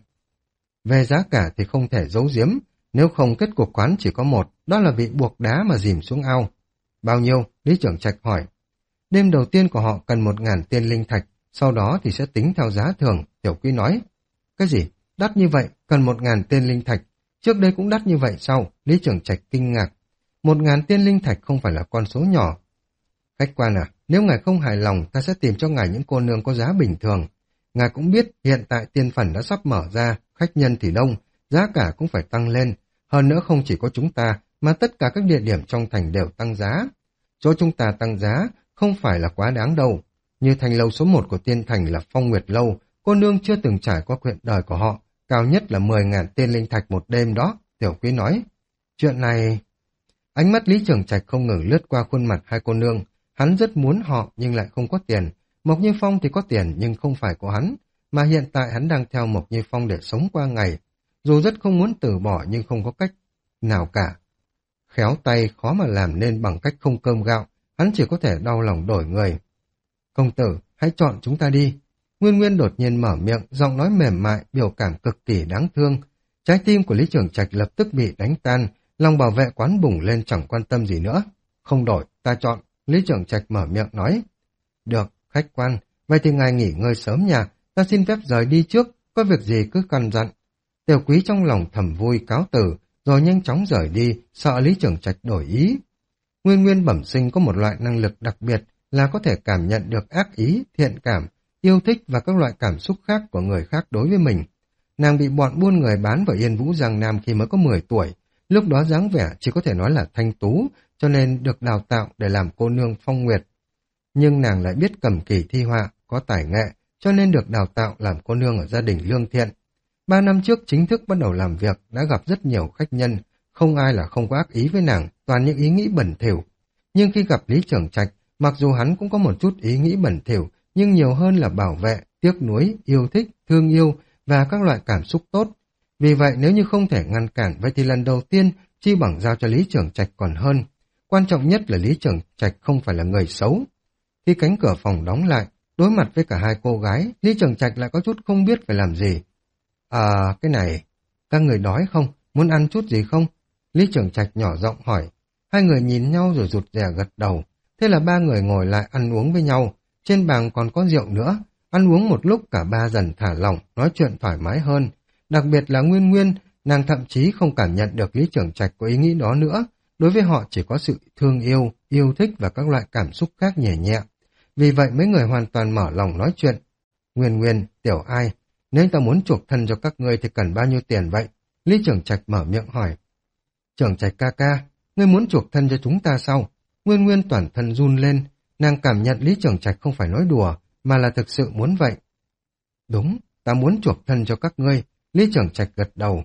Về giá cả thì không thể giấu giếm, nếu không kết cục quán chỉ có một, đó là bị buộc đá mà dìm xuống ao. Bao nhiêu? Lý Trường Trạch hỏi. Đêm đầu tiên của họ cần một ngàn tiên linh thạch, sau đó thì sẽ tính theo giá thường, Tiểu quý nói. Cái gì? Đắt như vậy, cần một ngàn tiên linh thạch. Trước đây cũng đắt như vậy sao? Lý Trường Trạch kinh ngạc. Một ngàn tiên linh thạch không phải là con số nhỏ. Khách quan à, nếu ngài không hài lòng, ta sẽ tìm cho ngài những cô nương có giá bình thường. Ngài cũng biết hiện tại tiên phần đã sắp mở ra, khách nhân thì đông, giá cả cũng phải tăng lên. Hơn nữa không chỉ có chúng ta, mà tất cả các địa điểm trong thành đều tăng giá. Chỗ chúng ta tăng giá không phải là quá đáng đâu. Như thành lâu số một của tiên thành là Phong Nguyệt Lâu, cô nương chưa từng trải qua chuyện đời của họ, cao nhất là mười ngàn tiên linh thạch một đêm đó, Tiểu quý nói. Chuyện này... Ánh mắt Lý Trường Trạch không ngừng lướt qua khuôn mặt hai cô nương. Hắn rất muốn họ nhưng lại không có tiền. Mộc Như Phong thì có tiền nhưng không phải của hắn, mà hiện tại hắn đang theo Mộc Như Phong để sống qua ngày. Dù rất không muốn từ bỏ nhưng không có cách nào cả. Khéo tay khó mà làm nên bằng cách không cơm gạo, hắn chỉ có thể đau lòng đổi người. Công tử, hãy chọn chúng ta đi. Nguyên Nguyên đột nhiên mở miệng, giọng nói mềm mại, biểu cảm cực kỳ đáng thương. Trái tim của Lý Trường Trạch lập tức bị đánh tan, lòng bảo vệ quán bùng lên chẳng quan tâm gì nữa. Không đổi, ta chọn. Lý Trường Trạch mở miệng nói. Được, khách quan, vậy thì ngài nghỉ ngơi sớm nha, ta xin phép rời đi trước, có việc gì cứ căn dặn. Tiểu quý trong lòng thầm vui cáo từ, rồi nhanh chóng rời đi, sợ Lý Trường Trạch đổi ý. Nguyên Nguyên bẩm sinh có một loại năng lực đặc biệt là có thể cảm nhận được ác ý, thiện cảm, yêu thích và các loại cảm xúc khác của người khác đối với mình. Nàng bị bọn buôn người bán vào Yên Vũ Giang Nam khi mới có mười tuổi, lúc đó dáng vẻ chỉ có thể nói là thanh tú, cho nên được đào tạo để làm cô nương Phong Nguyệt. Nhưng nàng lại biết cầm kỳ thi họa, có tài nghệ, cho nên được đào tạo làm cô nương ở gia đình lương thiện. Ba năm trước chính thức bắt đầu làm việc, đã gặp rất nhiều khách nhân, không ai là không có ác ý với nàng, toàn những ý nghĩ bẩn thỉu. Nhưng khi gặp Lý Trường Trạch, mặc dù hắn cũng có một chút ý nghĩ bẩn thỉu, nhưng nhiều hơn là bảo vệ, tiếc nuối, yêu thích, thương yêu và các loại cảm xúc tốt. Vì vậy nếu như không thể ngăn cản, vậy thì lần đầu tiên chi bằng giao cho Lý Trường Trạch còn hơn. Quan trọng nhất là Lý Trường Trạch không phải là người xấu. Khi cánh cửa phòng đóng lại, đối mặt với cả hai cô gái, Lý Trường Trạch lại có chút không biết phải làm gì. À, cái này, các người đói không? Muốn ăn chút gì không? Lý Trường Trạch nhỏ giọng hỏi. Hai người nhìn nhau rồi rụt rè gật đầu. Thế là ba người ngồi lại ăn uống với nhau. Trên bàn còn có rượu nữa. Ăn uống một lúc cả ba dần thả lỏng, nói chuyện thoải mái hơn. Đặc biệt là Nguyên Nguyên, nàng thậm chí không cảm nhận được Lý Trường Trạch có ý nghĩ đó nữa. Đối với họ chỉ có sự thương yêu, yêu thích và các loại cảm xúc khác nhẹ nhẹ. Vì vậy mấy người hoàn toàn mở lòng nói chuyện. Nguyên Nguyên, Tiểu Ai, nếu ta muốn chuộc thân cho các ngươi thì cần bao nhiêu tiền vậy? Lý Trường Trạch mở miệng hỏi. Trường Trạch ca ca, ngươi muốn chuộc thân cho chúng ta sao? Nguyên Nguyên toàn thân run lên, nàng cảm nhận Lý Trường Trạch không phải nói đùa, mà là thực sự muốn vậy. Đúng, ta muốn chuộc thân cho các ngươi, Lý Trường Trạch gật đầu.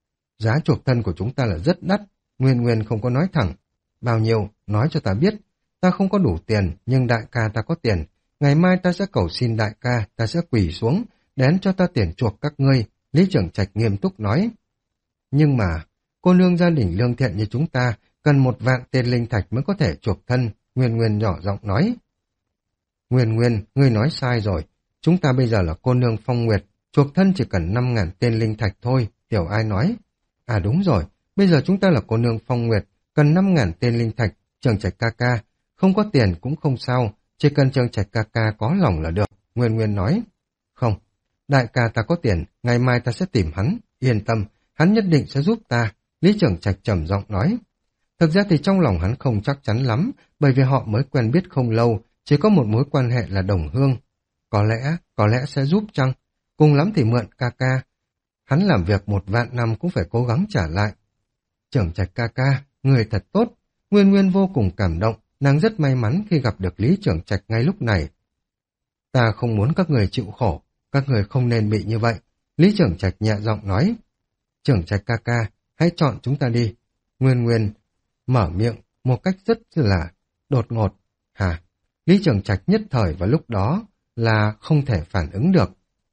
Giá chuộc thân của chúng ta là rất đắt, Nguyên Nguyên không có nói thẳng. Bao nhiêu, nói cho ta biết, ta không có đủ tiền, nhưng đại ca ta có tiền. Ngày mai ta sẽ cầu xin đại ca, ta sẽ quỳ xuống, đến cho ta tiền chuộc các ngươi, Lý Trường Trạch nghiêm túc nói. Nhưng mà, cô nương gia đình lương thiện như chúng ta, cần một vạn tiền linh thạch mới có thể chuộc thân, Nguyên Nguyên nhỏ giọng nói. Nguyên Nguyên, ngươi nói sai rồi, chúng ta bây giờ là cô nương Phong Nguyệt, chuộc thân chỉ cần năm ngàn tiền linh thạch thôi, Tiểu Ai nói. À đúng rồi, bây giờ chúng ta là cô nương Phong Nguyệt, cần năm ngàn tiền linh thạch, Trường Trạch ca ca, không có tiền cũng không sao, chỉ cần Trường Trạch ca ca có lòng là được, Nguyên Nguyên nói. Không, đại ca ta có tiền, ngày mai ta sẽ tìm hắn, yên tâm, hắn nhất định sẽ giúp ta, Lý Trường Trạch trầm giọng nói. Thực ra thì trong lòng hắn không chắc chắn lắm, bởi vì họ mới quen biết không lâu, chỉ có một mối quan hệ là đồng hương. Có lẽ, có lẽ sẽ giúp chăng? Cùng lắm thì mượn ca ca. Hắn làm việc một vạn năm cũng phải cố gắng trả lại. Trưởng Trạch ca ca, người thật tốt. Nguyên Nguyên vô cùng cảm động, nàng rất may mắn khi gặp được Lý Trưởng Trạch ngay lúc này. Ta không muốn các người chịu khổ, các người không nên bị như vậy. Lý Trưởng Trạch nhẹ giọng nói. Trưởng Trạch ca ca, hãy chọn chúng ta đi. Nguyên Nguyên mở miệng một cách rất là đột ngột. Hả? Lý Trưởng Trạch nhất thời vào lúc đó là không thể phản ứng được.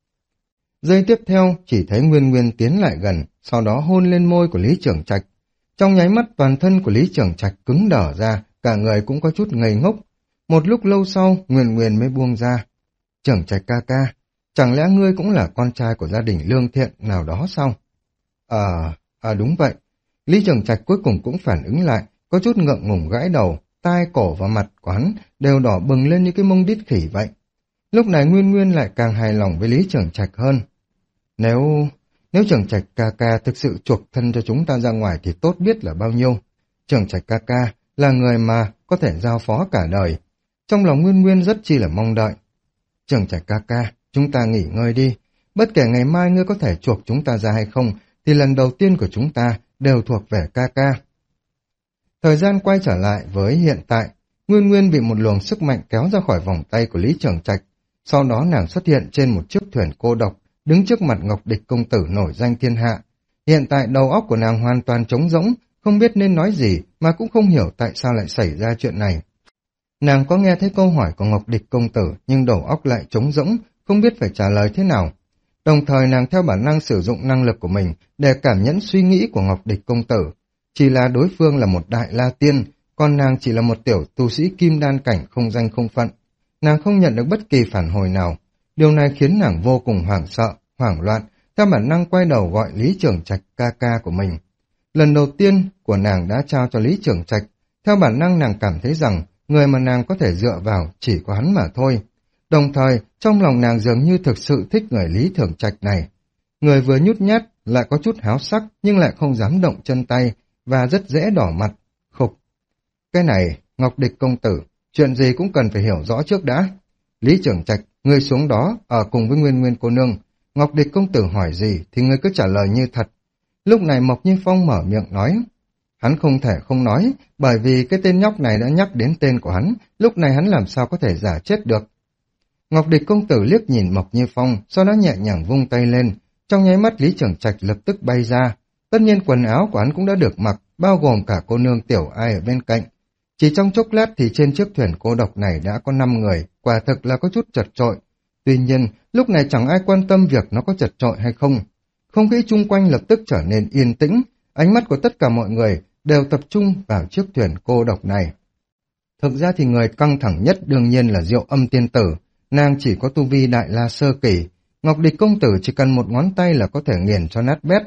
Giây tiếp theo chỉ thấy Nguyên Nguyên tiến lại gần, sau đó hôn lên môi của Lý Trưởng Trạch. Trong nháy mắt toàn thân của Lý Trưởng Trạch cứng đờ ra, cả người cũng có chút ngây ngốc. Một lúc lâu sau, Nguyên Nguyên mới buông ra. Trưởng Trạch ca ca, chẳng lẽ ngươi cũng là con trai của gia đình lương thiện nào đó sao? À, à đúng vậy. Lý Trưởng Trạch cuối cùng cũng phản ứng lại, có chút ngượng ngùng gãi đầu, tai cổ và mặt của hắn đều đỏ bừng lên như cái mông đít khỉ vậy. Lúc này Nguyên Nguyên lại càng hài lòng với Lý Trưởng Trạch hơn. Nếu... Nếu Trưởng Trạch ca ca thực sự chuộc thân cho chúng ta ra ngoài thì tốt biết là bao nhiêu. Trưởng Trạch ca ca là người mà có thể giao phó cả đời. Trong lòng Nguyên Nguyên rất chi là mong đợi. Trưởng Trạch ca ca, chúng ta nghỉ ngơi đi. Bất kể ngày mai ngươi có thể chuộc chúng ta ra hay không, thì lần đầu tiên của chúng ta đều thuộc về ca ca. Thời gian quay trở lại với hiện tại, Nguyên Nguyên bị một luồng sức mạnh kéo ra khỏi vòng tay của Lý Trưởng Trạch. Sau đó nàng xuất hiện trên một chiếc thuyền cô độc, đứng trước mặt Ngọc Địch công tử nổi danh thiên hạ. Hiện tại đầu óc của nàng hoàn toàn trống rỗng, không biết nên nói gì mà cũng không hiểu tại sao lại xảy ra chuyện này. Nàng có nghe thấy câu hỏi của Ngọc Địch công tử nhưng đầu óc lại trống rỗng, không biết phải trả lời thế nào. Đồng thời nàng theo bản năng sử dụng năng lực của mình để cảm nhận suy nghĩ của Ngọc Địch công tử. Chỉ là đối phương là một đại la tiên, còn nàng chỉ là một tiểu tu sĩ kim đan cảnh không danh không phận. Nàng không nhận được bất kỳ phản hồi nào. Điều này khiến nàng vô cùng hoảng sợ, hoảng loạn, theo bản năng quay đầu gọi Lý Trưởng Trạch ca ca của mình. Lần đầu tiên của nàng đã trao cho Lý Trưởng Trạch, theo bản năng nàng cảm thấy rằng người mà nàng có thể dựa vào chỉ có hắn mà thôi. Đồng thời, trong lòng nàng dường như thực sự thích người Lý Trưởng Trạch này. Người vừa nhút nhát, lại có chút háo sắc nhưng lại không dám động chân tay và rất dễ đỏ mặt, khục. Cái này, Ngọc Địch công tử, chuyện gì cũng cần phải hiểu rõ trước đã. Lý Trưởng Trạch, ngươi xuống đó, ở cùng với Nguyên Nguyên cô nương. Ngọc Địch công tử hỏi gì thì ngươi cứ trả lời như thật. Lúc này Mộc Như Phong mở miệng nói. Hắn không thể không nói, bởi vì cái tên nhóc này đã nhắc đến tên của hắn, lúc này hắn làm sao có thể giả chết được. Ngọc Địch công tử liếc nhìn Mộc Như Phong, sau đó nhẹ nhàng vung tay lên. Trong nháy mắt Lý Trưởng Trạch lập tức bay ra. Tất nhiên quần áo của hắn cũng đã được mặc, bao gồm cả cô nương Tiểu Ai ở bên cạnh. Chỉ trong chốc lát thì trên chiếc thuyền cô độc này đã có năm người, quả thực là có chút chật chội. Tuy nhiên, lúc này chẳng ai quan tâm việc nó có chật chội hay không. Không khí chung quanh lập tức trở nên yên tĩnh, ánh mắt của tất cả mọi người đều tập trung vào chiếc thuyền cô độc này. Thực ra thì người căng thẳng nhất đương nhiên là Diệu Âm tiên tử, nàng chỉ có tu vi đại la sơ kỳ, Ngọc Địch công tử chỉ cần một ngón tay là có thể nghiền cho nát bét.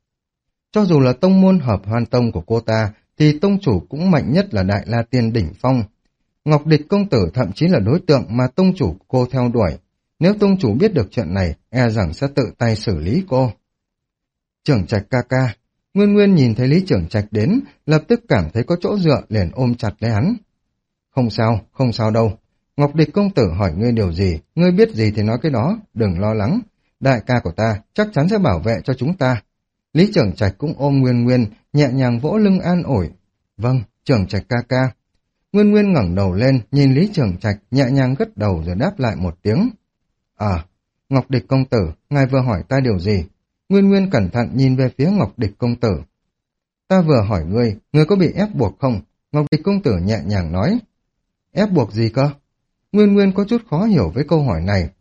Cho dù là tông môn hợp hoan tông của cô ta, thì tông chủ cũng mạnh nhất là đại la tiên đỉnh phong. Ngọc Địch công tử thậm chí là đối tượng mà tông chủ cô theo đuổi. Nếu tông chủ biết được chuyện này, e rằng sẽ tự tay xử lý cô. Trưởng Trạch ca ca, Nguyên Nguyên nhìn thấy Lý Trưởng Trạch đến, lập tức cảm thấy có chỗ dựa liền ôm chặt lấy hắn. Không sao, không sao đâu. Ngọc Địch công tử hỏi ngươi điều gì, ngươi biết gì thì nói cái đó, đừng lo lắng. Đại ca của ta chắc chắn sẽ bảo vệ cho chúng ta. Lý Trưởng Trạch cũng ôm Nguyên Nguyên, nhẹ nhàng vỗ lưng an ủi. Vâng, Trưởng Trạch ca ca. Nguyên Nguyên ngẩng đầu lên, nhìn Lý Trưởng Trạch, nhẹ nhàng gật đầu rồi đáp lại một tiếng. À, Ngọc Địch công tử, ngài vừa hỏi ta điều gì? Nguyên Nguyên cẩn thận nhìn về phía Ngọc Địch công tử. Ta vừa hỏi ngươi, ngươi có bị ép buộc không? Ngọc Địch công tử nhẹ nhàng nói. Ép buộc gì cơ? Nguyên Nguyên có chút khó hiểu với câu hỏi này.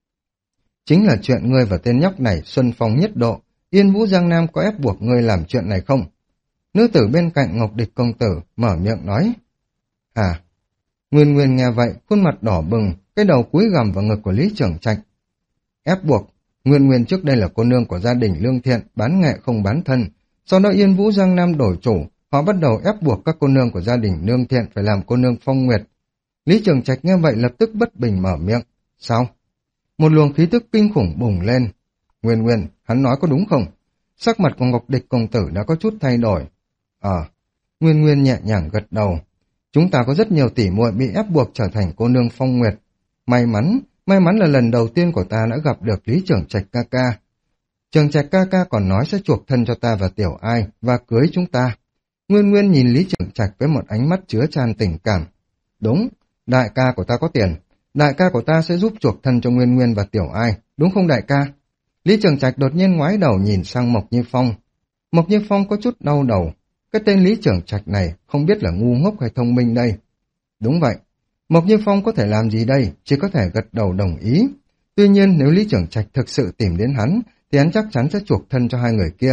Chính là chuyện ngươi và tên nhóc này xuân phong nhất độ. Yên Vũ Giang Nam có ép buộc ngươi làm chuyện này không? Nữ tử bên cạnh Ngọc Địch công tử mở miệng nói. À, Nguyên Nguyên nghe vậy, khuôn mặt đỏ bừng, cái đầu cúi gằm vào ngực của Lý Trưởng Trạch. Ép buộc, Nguyên Nguyên trước đây là cô nương của gia đình lương thiện, bán nghệ không bán thân. Sau đó Yên Vũ Giang Nam đổi chủ, họ bắt đầu ép buộc các cô nương của gia đình lương thiện phải làm cô nương phong nguyệt. Lý Trưởng Trạch nghe vậy lập tức bất bình mở miệng. Sao? Một luồng khí tức kinh khủng bùng lên. Nguyên Nguyên, hắn nói có đúng không? Sắc mặt của Ngọc Địch công tử đã có chút thay đổi. Ờ, Nguyên Nguyên nhẹ nhàng gật đầu. Chúng ta có rất nhiều tỷ muội bị ép buộc trở thành cô nương phong nguyệt. May mắn, may mắn là lần đầu tiên của ta đã gặp được Lý Trưởng Trạch ca ca. Trưởng Trạch ca ca còn nói sẽ chuộc thân cho ta và Tiểu Ai và cưới chúng ta. Nguyên Nguyên nhìn Lý Trường Trạch với một ánh mắt chứa chan tình cảm. Đúng, đại ca của ta có tiền. Đại ca của ta sẽ giúp chuộc thân cho Nguyên Nguyên và Tiểu Ai, đúng không đại ca? Lý Trường Trạch đột nhiên ngoái đầu nhìn sang Mộc Như Phong. Mộc Như Phong có chút đau đầu. Cái tên Lý Trường Trạch này không biết là ngu ngốc hay thông minh đây. Đúng vậy. Mộc Như Phong có thể làm gì đây? Chỉ có thể gật đầu đồng ý. Tuy nhiên nếu Lý Trường Trạch thực sự tìm đến hắn, thì hắn chắc chắn sẽ chuộc thân cho hai người kia.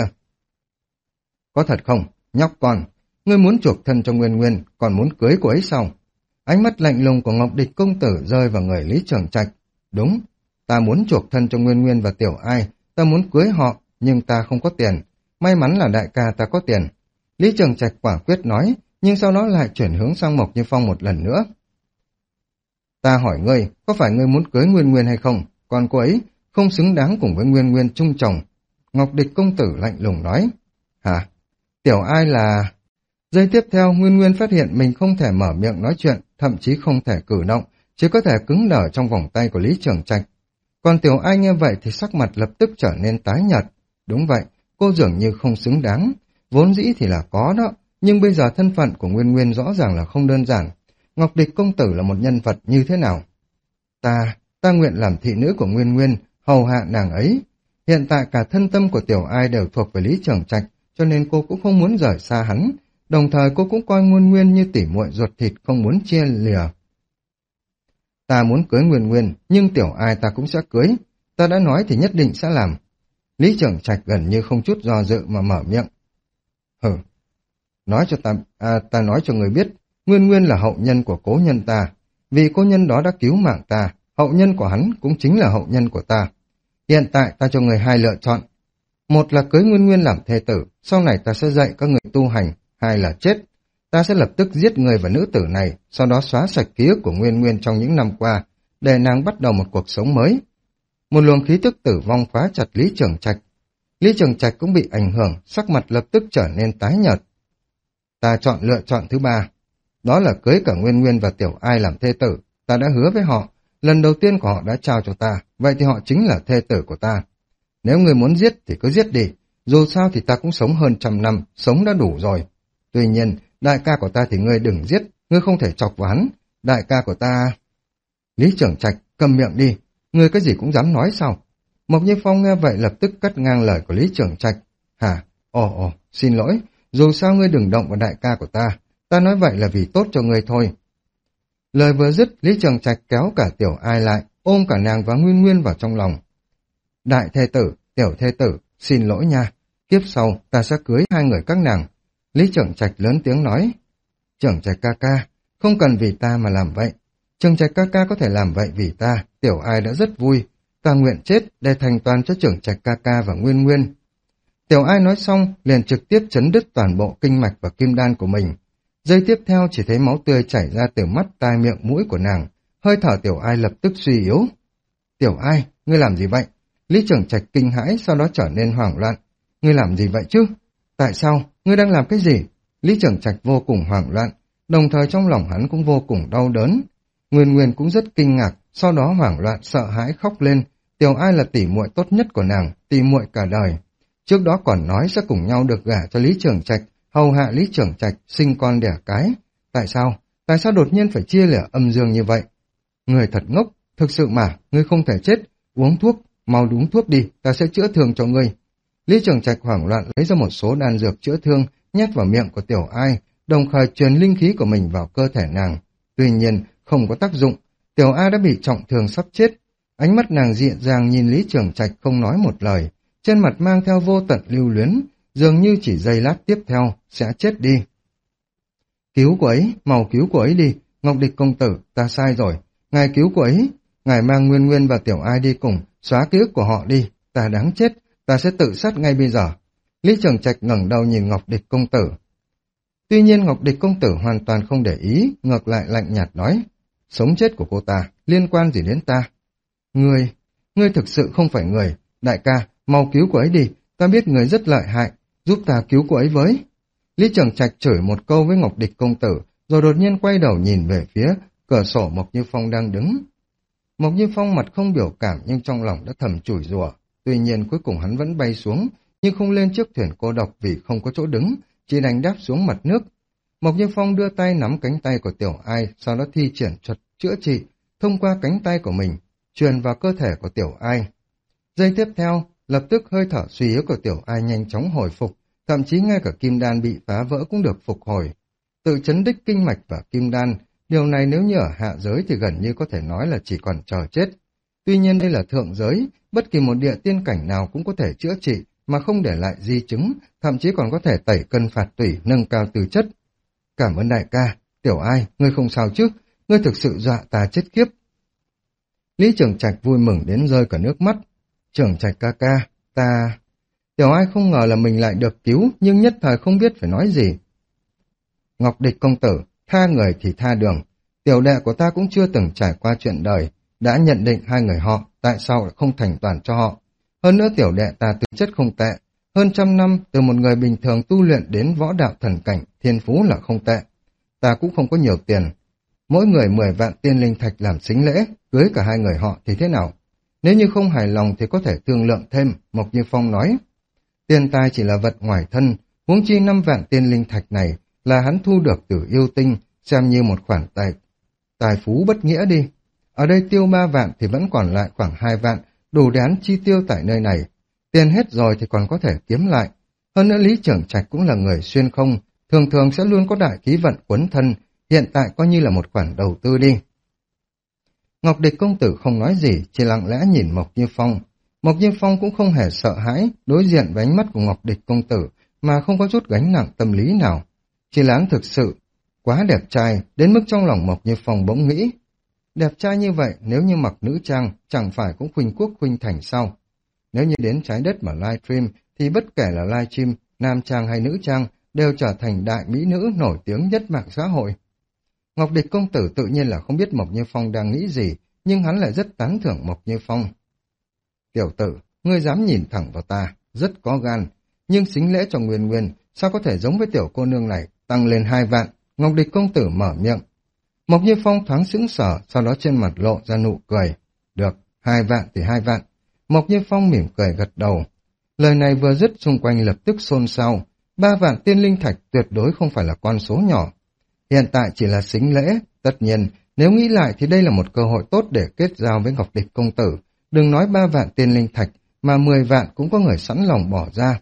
Có thật không? Nhóc con, ngươi muốn chuộc thân cho Nguyên Nguyên, còn muốn cưới cô ấy sao? Ánh mắt lạnh lùng của Ngọc Địch công tử rơi vào người Lý Trường Trạch. Đúng, ta muốn chuộc thân cho Nguyên Nguyên và Tiểu Ai, ta muốn cưới họ, nhưng ta không có tiền. May mắn là đại ca ta có tiền. Lý Trường Trạch quả quyết nói, nhưng sau đó lại chuyển hướng sang Mộc Như Phong một lần nữa. Ta hỏi ngươi, có phải ngươi muốn cưới Nguyên Nguyên hay không? Còn cô ấy không xứng đáng cùng với Nguyên Nguyên chung chồng. Ngọc Địch công tử lạnh lùng nói. Hả? Tiểu Ai là... Giây tiếp theo, Nguyên Nguyên phát hiện mình không thể mở miệng nói chuyện, thậm chí không thể cử động, chỉ có thể cứng đờ trong vòng tay của Lý Trường Trạch. Còn Tiểu Ai nghe vậy thì sắc mặt lập tức trở nên tái nhợt. Đúng vậy, cô dường như không xứng đáng. Vốn dĩ thì là có đó, nhưng bây giờ thân phận của Nguyên Nguyên rõ ràng là không đơn giản. Ngọc Địch công tử là một nhân vật như thế nào? Ta, ta nguyện làm thị nữ của Nguyên Nguyên, hầu hạ nàng ấy. Hiện tại cả thân tâm của Tiểu Ai đều thuộc về Lý Trường Trạch, cho nên cô cũng không muốn rời xa hắn. Đồng thời cô cũng coi Nguyên Nguyên như tỉ muội ruột thịt, không muốn chia lìa. Ta muốn cưới Nguyên Nguyên, nhưng Tiểu Ai ta cũng sẽ cưới. Ta đã nói thì nhất định sẽ làm. Lý Trường Trạch gần như không chút do dự mà mở miệng. Hừ, nói cho ta, à, ta nói cho người biết, Nguyên Nguyên là hậu nhân của cố nhân ta. Vì cố nhân đó đã cứu mạng ta, hậu nhân của hắn cũng chính là hậu nhân của ta. Hiện tại ta cho người hai lựa chọn. Một là cưới Nguyên Nguyên làm thê tử, sau này ta sẽ dạy các người tu hành. Hai là chết. Ta sẽ lập tức giết người và nữ tử này, sau đó xóa sạch ký ức của Nguyên Nguyên trong những năm qua, để nàng bắt đầu một cuộc sống mới. Một luồng khí tức tử vong phá chặt Lý Trường Trạch. Lý Trường Trạch cũng bị ảnh hưởng, sắc mặt lập tức trở nên tái nhợt. Ta chọn lựa chọn thứ ba. Đó là cưới cả Nguyên Nguyên và Tiểu Ai làm thê tử. Ta đã hứa với họ, lần đầu tiên của họ đã trao cho ta, vậy thì họ chính là thê tử của ta. Nếu người muốn giết thì cứ giết đi, dù sao thì ta cũng sống hơn trăm năm, sống đã đủ rồi. Tuy nhiên, đại ca của ta thì ngươi đừng giết, ngươi không thể chọc vào hắn. Đại ca của ta... Lý Trường Trạch, cầm miệng đi, ngươi cái gì cũng dám nói sao? Mộc Như Phong nghe vậy lập tức cắt ngang lời của Lý Trường Trạch. Hả? Ồ ồ, xin lỗi, dù sao ngươi đừng động vào đại ca của ta, ta nói vậy là vì tốt cho ngươi thôi. Lời vừa dứt, Lý Trường Trạch kéo cả Tiểu Ai lại, ôm cả nàng và Nguyên Nguyên vào trong lòng. Đại thê tử, tiểu thê tử, xin lỗi nha, kiếp sau ta sẽ cưới hai người các nàng. Lý Trường Trạch lớn tiếng nói. Trường Trạch ca ca, không cần vì ta mà làm vậy. Trường Trạch ca ca có thể làm vậy vì ta, Tiểu Ai đã rất vui. Ta nguyện chết để thành toàn cho Trường Trạch ca ca và Nguyên Nguyên. Tiểu Ai nói xong liền trực tiếp chấn đứt toàn bộ kinh mạch và kim đan của mình. Giây tiếp theo chỉ thấy máu tươi chảy ra từ mắt, tai, miệng, mũi của nàng. Hơi thở Tiểu Ai lập tức suy yếu. Tiểu Ai, ngươi làm gì vậy? Lý Trường Trạch kinh hãi, sau đó trở nên hoảng loạn. Ngươi làm gì vậy chứ? Tại sao? Ngươi đang làm cái gì? Lý Trường Trạch vô cùng hoảng loạn, đồng thời trong lòng hắn cũng vô cùng đau đớn. Nguyên Nguyên cũng rất kinh ngạc, sau đó hoảng loạn sợ hãi khóc lên. Tiểu Ai là tỷ muội tốt nhất của nàng, tỷ muội cả đời. Trước đó còn nói sẽ cùng nhau được gả cho Lý Trường Trạch, hầu hạ Lý Trường Trạch, sinh con đẻ cái. Tại sao? Tại sao đột nhiên phải chia lìa âm dương như vậy? Người thật ngốc, thực sự mà, ngươi không thể chết. Uống thuốc, mau đúng thuốc đi, ta sẽ chữa thương cho ngươi. Lý Trường Trạch hoảng loạn lấy ra một số đan dược chữa thương, nhét vào miệng của Tiểu Ai, đồng thời truyền linh khí của mình vào cơ thể nàng. Tuy nhiên, không có tác dụng, Tiểu Ai đã bị trọng thương sắp chết. Ánh mắt nàng dịu dàng nhìn Lý Trường Trạch không nói một lời, trên mặt mang theo vô tận lưu luyến, dường như chỉ giây lát tiếp theo sẽ chết đi. Cứu cô ấy, mau cứu cô ấy đi, Ngọc Địch công tử, ta sai rồi, ngài cứu cô ấy, ngài mang Nguyên Nguyên và Tiểu Ai đi cùng, xóa ký ức của họ đi, ta đáng chết, ta sẽ tự sát ngay bây giờ. Lý Trường Trạch ngẩng đầu nhìn Ngọc Địch công tử. Tuy nhiên Ngọc Địch công tử hoàn toàn không để ý, ngược lại lạnh nhạt nói, sống chết của cô ta, liên quan gì đến ta? Ngươi, ngươi thực sự không phải người, đại ca, mau cứu cô ấy đi, ta biết người rất lợi hại, giúp ta cứu cô ấy với. Lý Trường Trạch chửi một câu với Ngọc Địch công tử, rồi đột nhiên quay đầu nhìn về phía cửa sổ Mộc Như Phong đang đứng. Mộc Như Phong mặt không biểu cảm nhưng trong lòng đã thầm chửi rủa. Tuy nhiên cuối cùng hắn vẫn bay xuống, nhưng không lên chiếc thuyền cô độc vì không có chỗ đứng, chỉ đành đáp xuống mặt nước. Mộc Như Phong đưa tay nắm cánh tay của Tiểu Ai, sau đó thi triển thuật chữa trị, thông qua cánh tay của mình, truyền vào cơ thể của Tiểu Ai. Giây tiếp theo, lập tức hơi thở suy yếu của Tiểu Ai nhanh chóng hồi phục, thậm chí ngay cả kim đan bị phá vỡ cũng được phục hồi. Tự chấn đích kinh mạch và kim đan, điều này nếu như ở hạ giới thì gần như có thể nói là chỉ còn chờ chết. Tuy nhiên đây là thượng giới, bất kỳ một địa tiên cảnh nào cũng có thể chữa trị mà không để lại di chứng, thậm chí còn có thể tẩy cân phạt tủy, nâng cao tư chất. Cảm ơn đại ca, Tiểu Ai, ngươi không sao chứ, ngươi thực sự dọa ta chết khiếp. Lý Trường Trạch vui mừng đến rơi cả nước mắt. Trường Trạch ca ca, ta... Tiểu Ai không ngờ là mình lại được cứu, nhưng nhất thời không biết phải nói gì. Ngọc Địch công tử, tha người thì tha đường. Tiểu đệ của ta cũng chưa từng trải qua chuyện đời, đã nhận định hai người họ, tại sao lại không thành toàn cho họ. Hơn nữa tiểu đệ ta tư chất không tệ, hơn trăm năm từ một người bình thường tu luyện đến võ đạo thần cảnh, thiên phú là không tệ. Ta cũng không có nhiều tiền. Mỗi người mười vạn tiên linh thạch làm sính lễ, cưới cả hai người họ thì thế nào? Nếu như không hài lòng thì có thể thương lượng thêm, Mộc Như Phong nói. Tiền tài chỉ là vật ngoài thân, huống chi năm vạn tiên linh thạch này là hắn thu được từ yêu tinh, xem như một khoản tài, tài phú bất nghĩa đi. Ở đây tiêu ba vạn thì vẫn còn lại khoảng hai vạn, đủ để hắn chi tiêu tại nơi này. Tiền hết rồi thì còn có thể kiếm lại. Hơn nữa Lý Trưởng Trạch cũng là người xuyên không, thường thường sẽ luôn có đại khí vận quấn thân, hiện tại coi như là một khoản đầu tư đi. Ngọc Địch công tử không nói gì, chỉ lặng lẽ nhìn Mộc Như Phong. Mộc Như Phong cũng không hề sợ hãi, đối diện với ánh mắt của Ngọc Địch công tử, mà không có chút gánh nặng tâm lý nào. Chỉ là hắn thực sự quá đẹp trai, đến mức trong lòng Mộc Như Phong bỗng nghĩ. Đẹp trai như vậy, nếu như mặc nữ trang, chẳng phải cũng khuynh quốc khuynh thành sao? Nếu như đến trái đất mà livestream, thì bất kể là livestream, nam trang hay nữ trang, đều trở thành đại mỹ nữ nổi tiếng nhất mạng xã hội. Ngọc Địch công tử tự nhiên là không biết Mộc Như Phong đang nghĩ gì, nhưng hắn lại rất tán thưởng Mộc Như Phong. Tiểu tử, ngươi dám nhìn thẳng vào ta, rất có gan, nhưng sính lễ cho Nguyên Nguyên, sao có thể giống với tiểu cô nương này, tăng lên hai vạn, Ngọc Địch công tử mở miệng. Mộc Như Phong thoáng sững sờ, sau đó trên mặt lộ ra nụ cười. Được, hai vạn thì hai vạn. Mộc Như Phong mỉm cười gật đầu. Lời này vừa dứt xung quanh lập tức xôn xao. Ba vạn tiên linh thạch tuyệt đối không phải là con số nhỏ. Hiện tại chỉ là sính lễ, tất nhiên, nếu nghĩ lại thì đây là một cơ hội tốt để kết giao với Ngọc Địch công tử. Đừng nói ba vạn tiên linh thạch, mà mười vạn cũng có người sẵn lòng bỏ ra.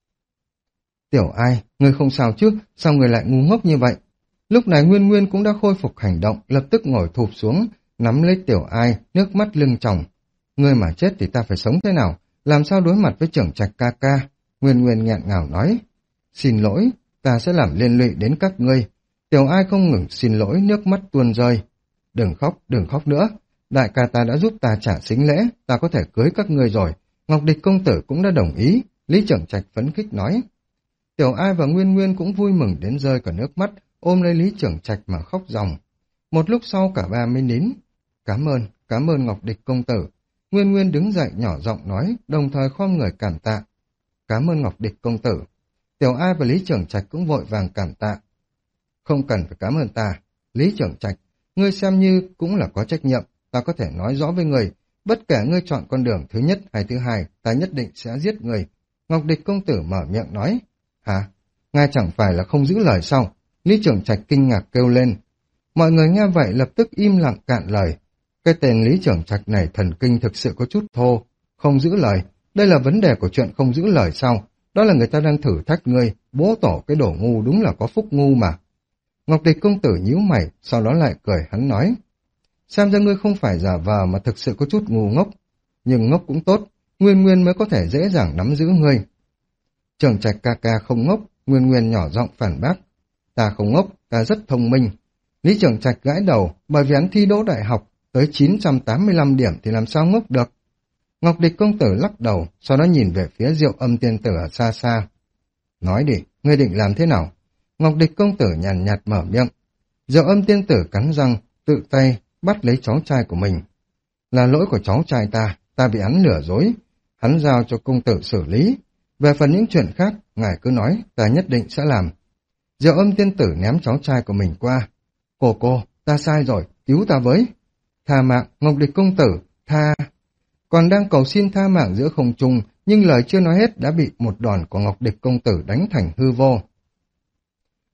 Tiểu Ai, ngươi không sao chứ, sao ngươi lại ngu ngốc như vậy? Lúc này Nguyên Nguyên cũng đã khôi phục hành động, lập tức ngồi thụp xuống, nắm lấy Tiểu Ai, nước mắt lưng tròng. Ngươi mà chết thì ta phải sống thế nào? Làm sao đối mặt với Trưởng Trạch ca ca? Nguyên Nguyên nghẹn ngào nói. Xin lỗi, ta sẽ làm liên lụy đến các ngươi. Tiểu Ai không ngừng xin lỗi, nước mắt tuôn rơi. Đừng khóc, đừng khóc nữa. Đại ca ta đã giúp ta trả sính lễ, ta có thể cưới các ngươi rồi. Ngọc Địch công tử cũng đã đồng ý. Lý Trưởng Trạch phấn khích nói. Tiểu Ai và Nguyên Nguyên cũng vui mừng đến rơi cả nước mắt, ôm lấy Lý Trưởng Trạch mà khóc ròng. Một lúc sau cả ba mới nín. Cảm ơn, cảm ơn Ngọc Địch công tử. Nguyên Nguyên đứng dậy nhỏ giọng nói, đồng thời khom người cảm tạ. Cảm ơn Ngọc Địch công tử. Tiểu Ai và Lý Trưởng Trạch cũng vội vàng cảm tạ. Không cần phải cảm ơn ta. Lý Trưởng Trạch, ngươi xem như cũng là có trách nhiệm, ta có thể nói rõ với ngươi, bất kể ngươi chọn con đường thứ nhất hay thứ hai, ta nhất định sẽ giết ngươi. Ngọc Địch công tử mở miệng nói. Hả? Ngài chẳng phải là không giữ lời sao? Lý Trưởng Trạch kinh ngạc kêu lên. Mọi người nghe vậy lập tức im lặng cạn lời. Cái tên Lý Trưởng Trạch này thần kinh thực sự có chút thô. Không giữ lời. Đây là vấn đề của chuyện không giữ lời sao? Đó là người ta đang thử thách ngươi. Bố tổ cái đồ ngu đúng là có phúc ngu mà. Ngọc Địch công tử nhíu mày, sau đó lại cười hắn nói. Xem ra ngươi không phải giả vờ mà thực sự có chút ngu ngốc. Nhưng ngốc cũng tốt. Nguyên Nguyên mới có thể dễ dàng nắm giữ ngươi. Trưởng Trạch ca ca không ngốc. Nguyên Nguyên nhỏ giọng phản bác. Ta không ngốc, ta rất thông minh. Lý Trưởng Trạch gãi đầu, bởi vì hắn thi đỗ đại học tới chín trăm tám mươi lăm điểm thì làm sao ngốc được. Ngọc Địch công tử lắc đầu, sau đó nhìn về phía Diệu Âm tiên tử ở xa xa. Nói đi, ngươi định làm thế nào? Ngọc Địch công tử nhàn nhạt mở miệng. Diệu Âm tiên tử cắn răng, tự tay bắt lấy cháu trai của mình. Là lỗi của cháu trai ta, ta bị hắn lừa dối. Hắn giao cho công tử xử lý. Về phần những chuyện khác, ngài cứ nói, ta nhất định sẽ làm. Diệu Âm tiên tử ném cháu trai của mình qua. Cô cô, ta sai rồi, cứu ta với. Tha mạng, Ngọc Địch công tử, tha. Còn đang cầu xin tha mạng giữa không trung, nhưng lời chưa nói hết đã bị một đòn của Ngọc Địch công tử đánh thành hư vô.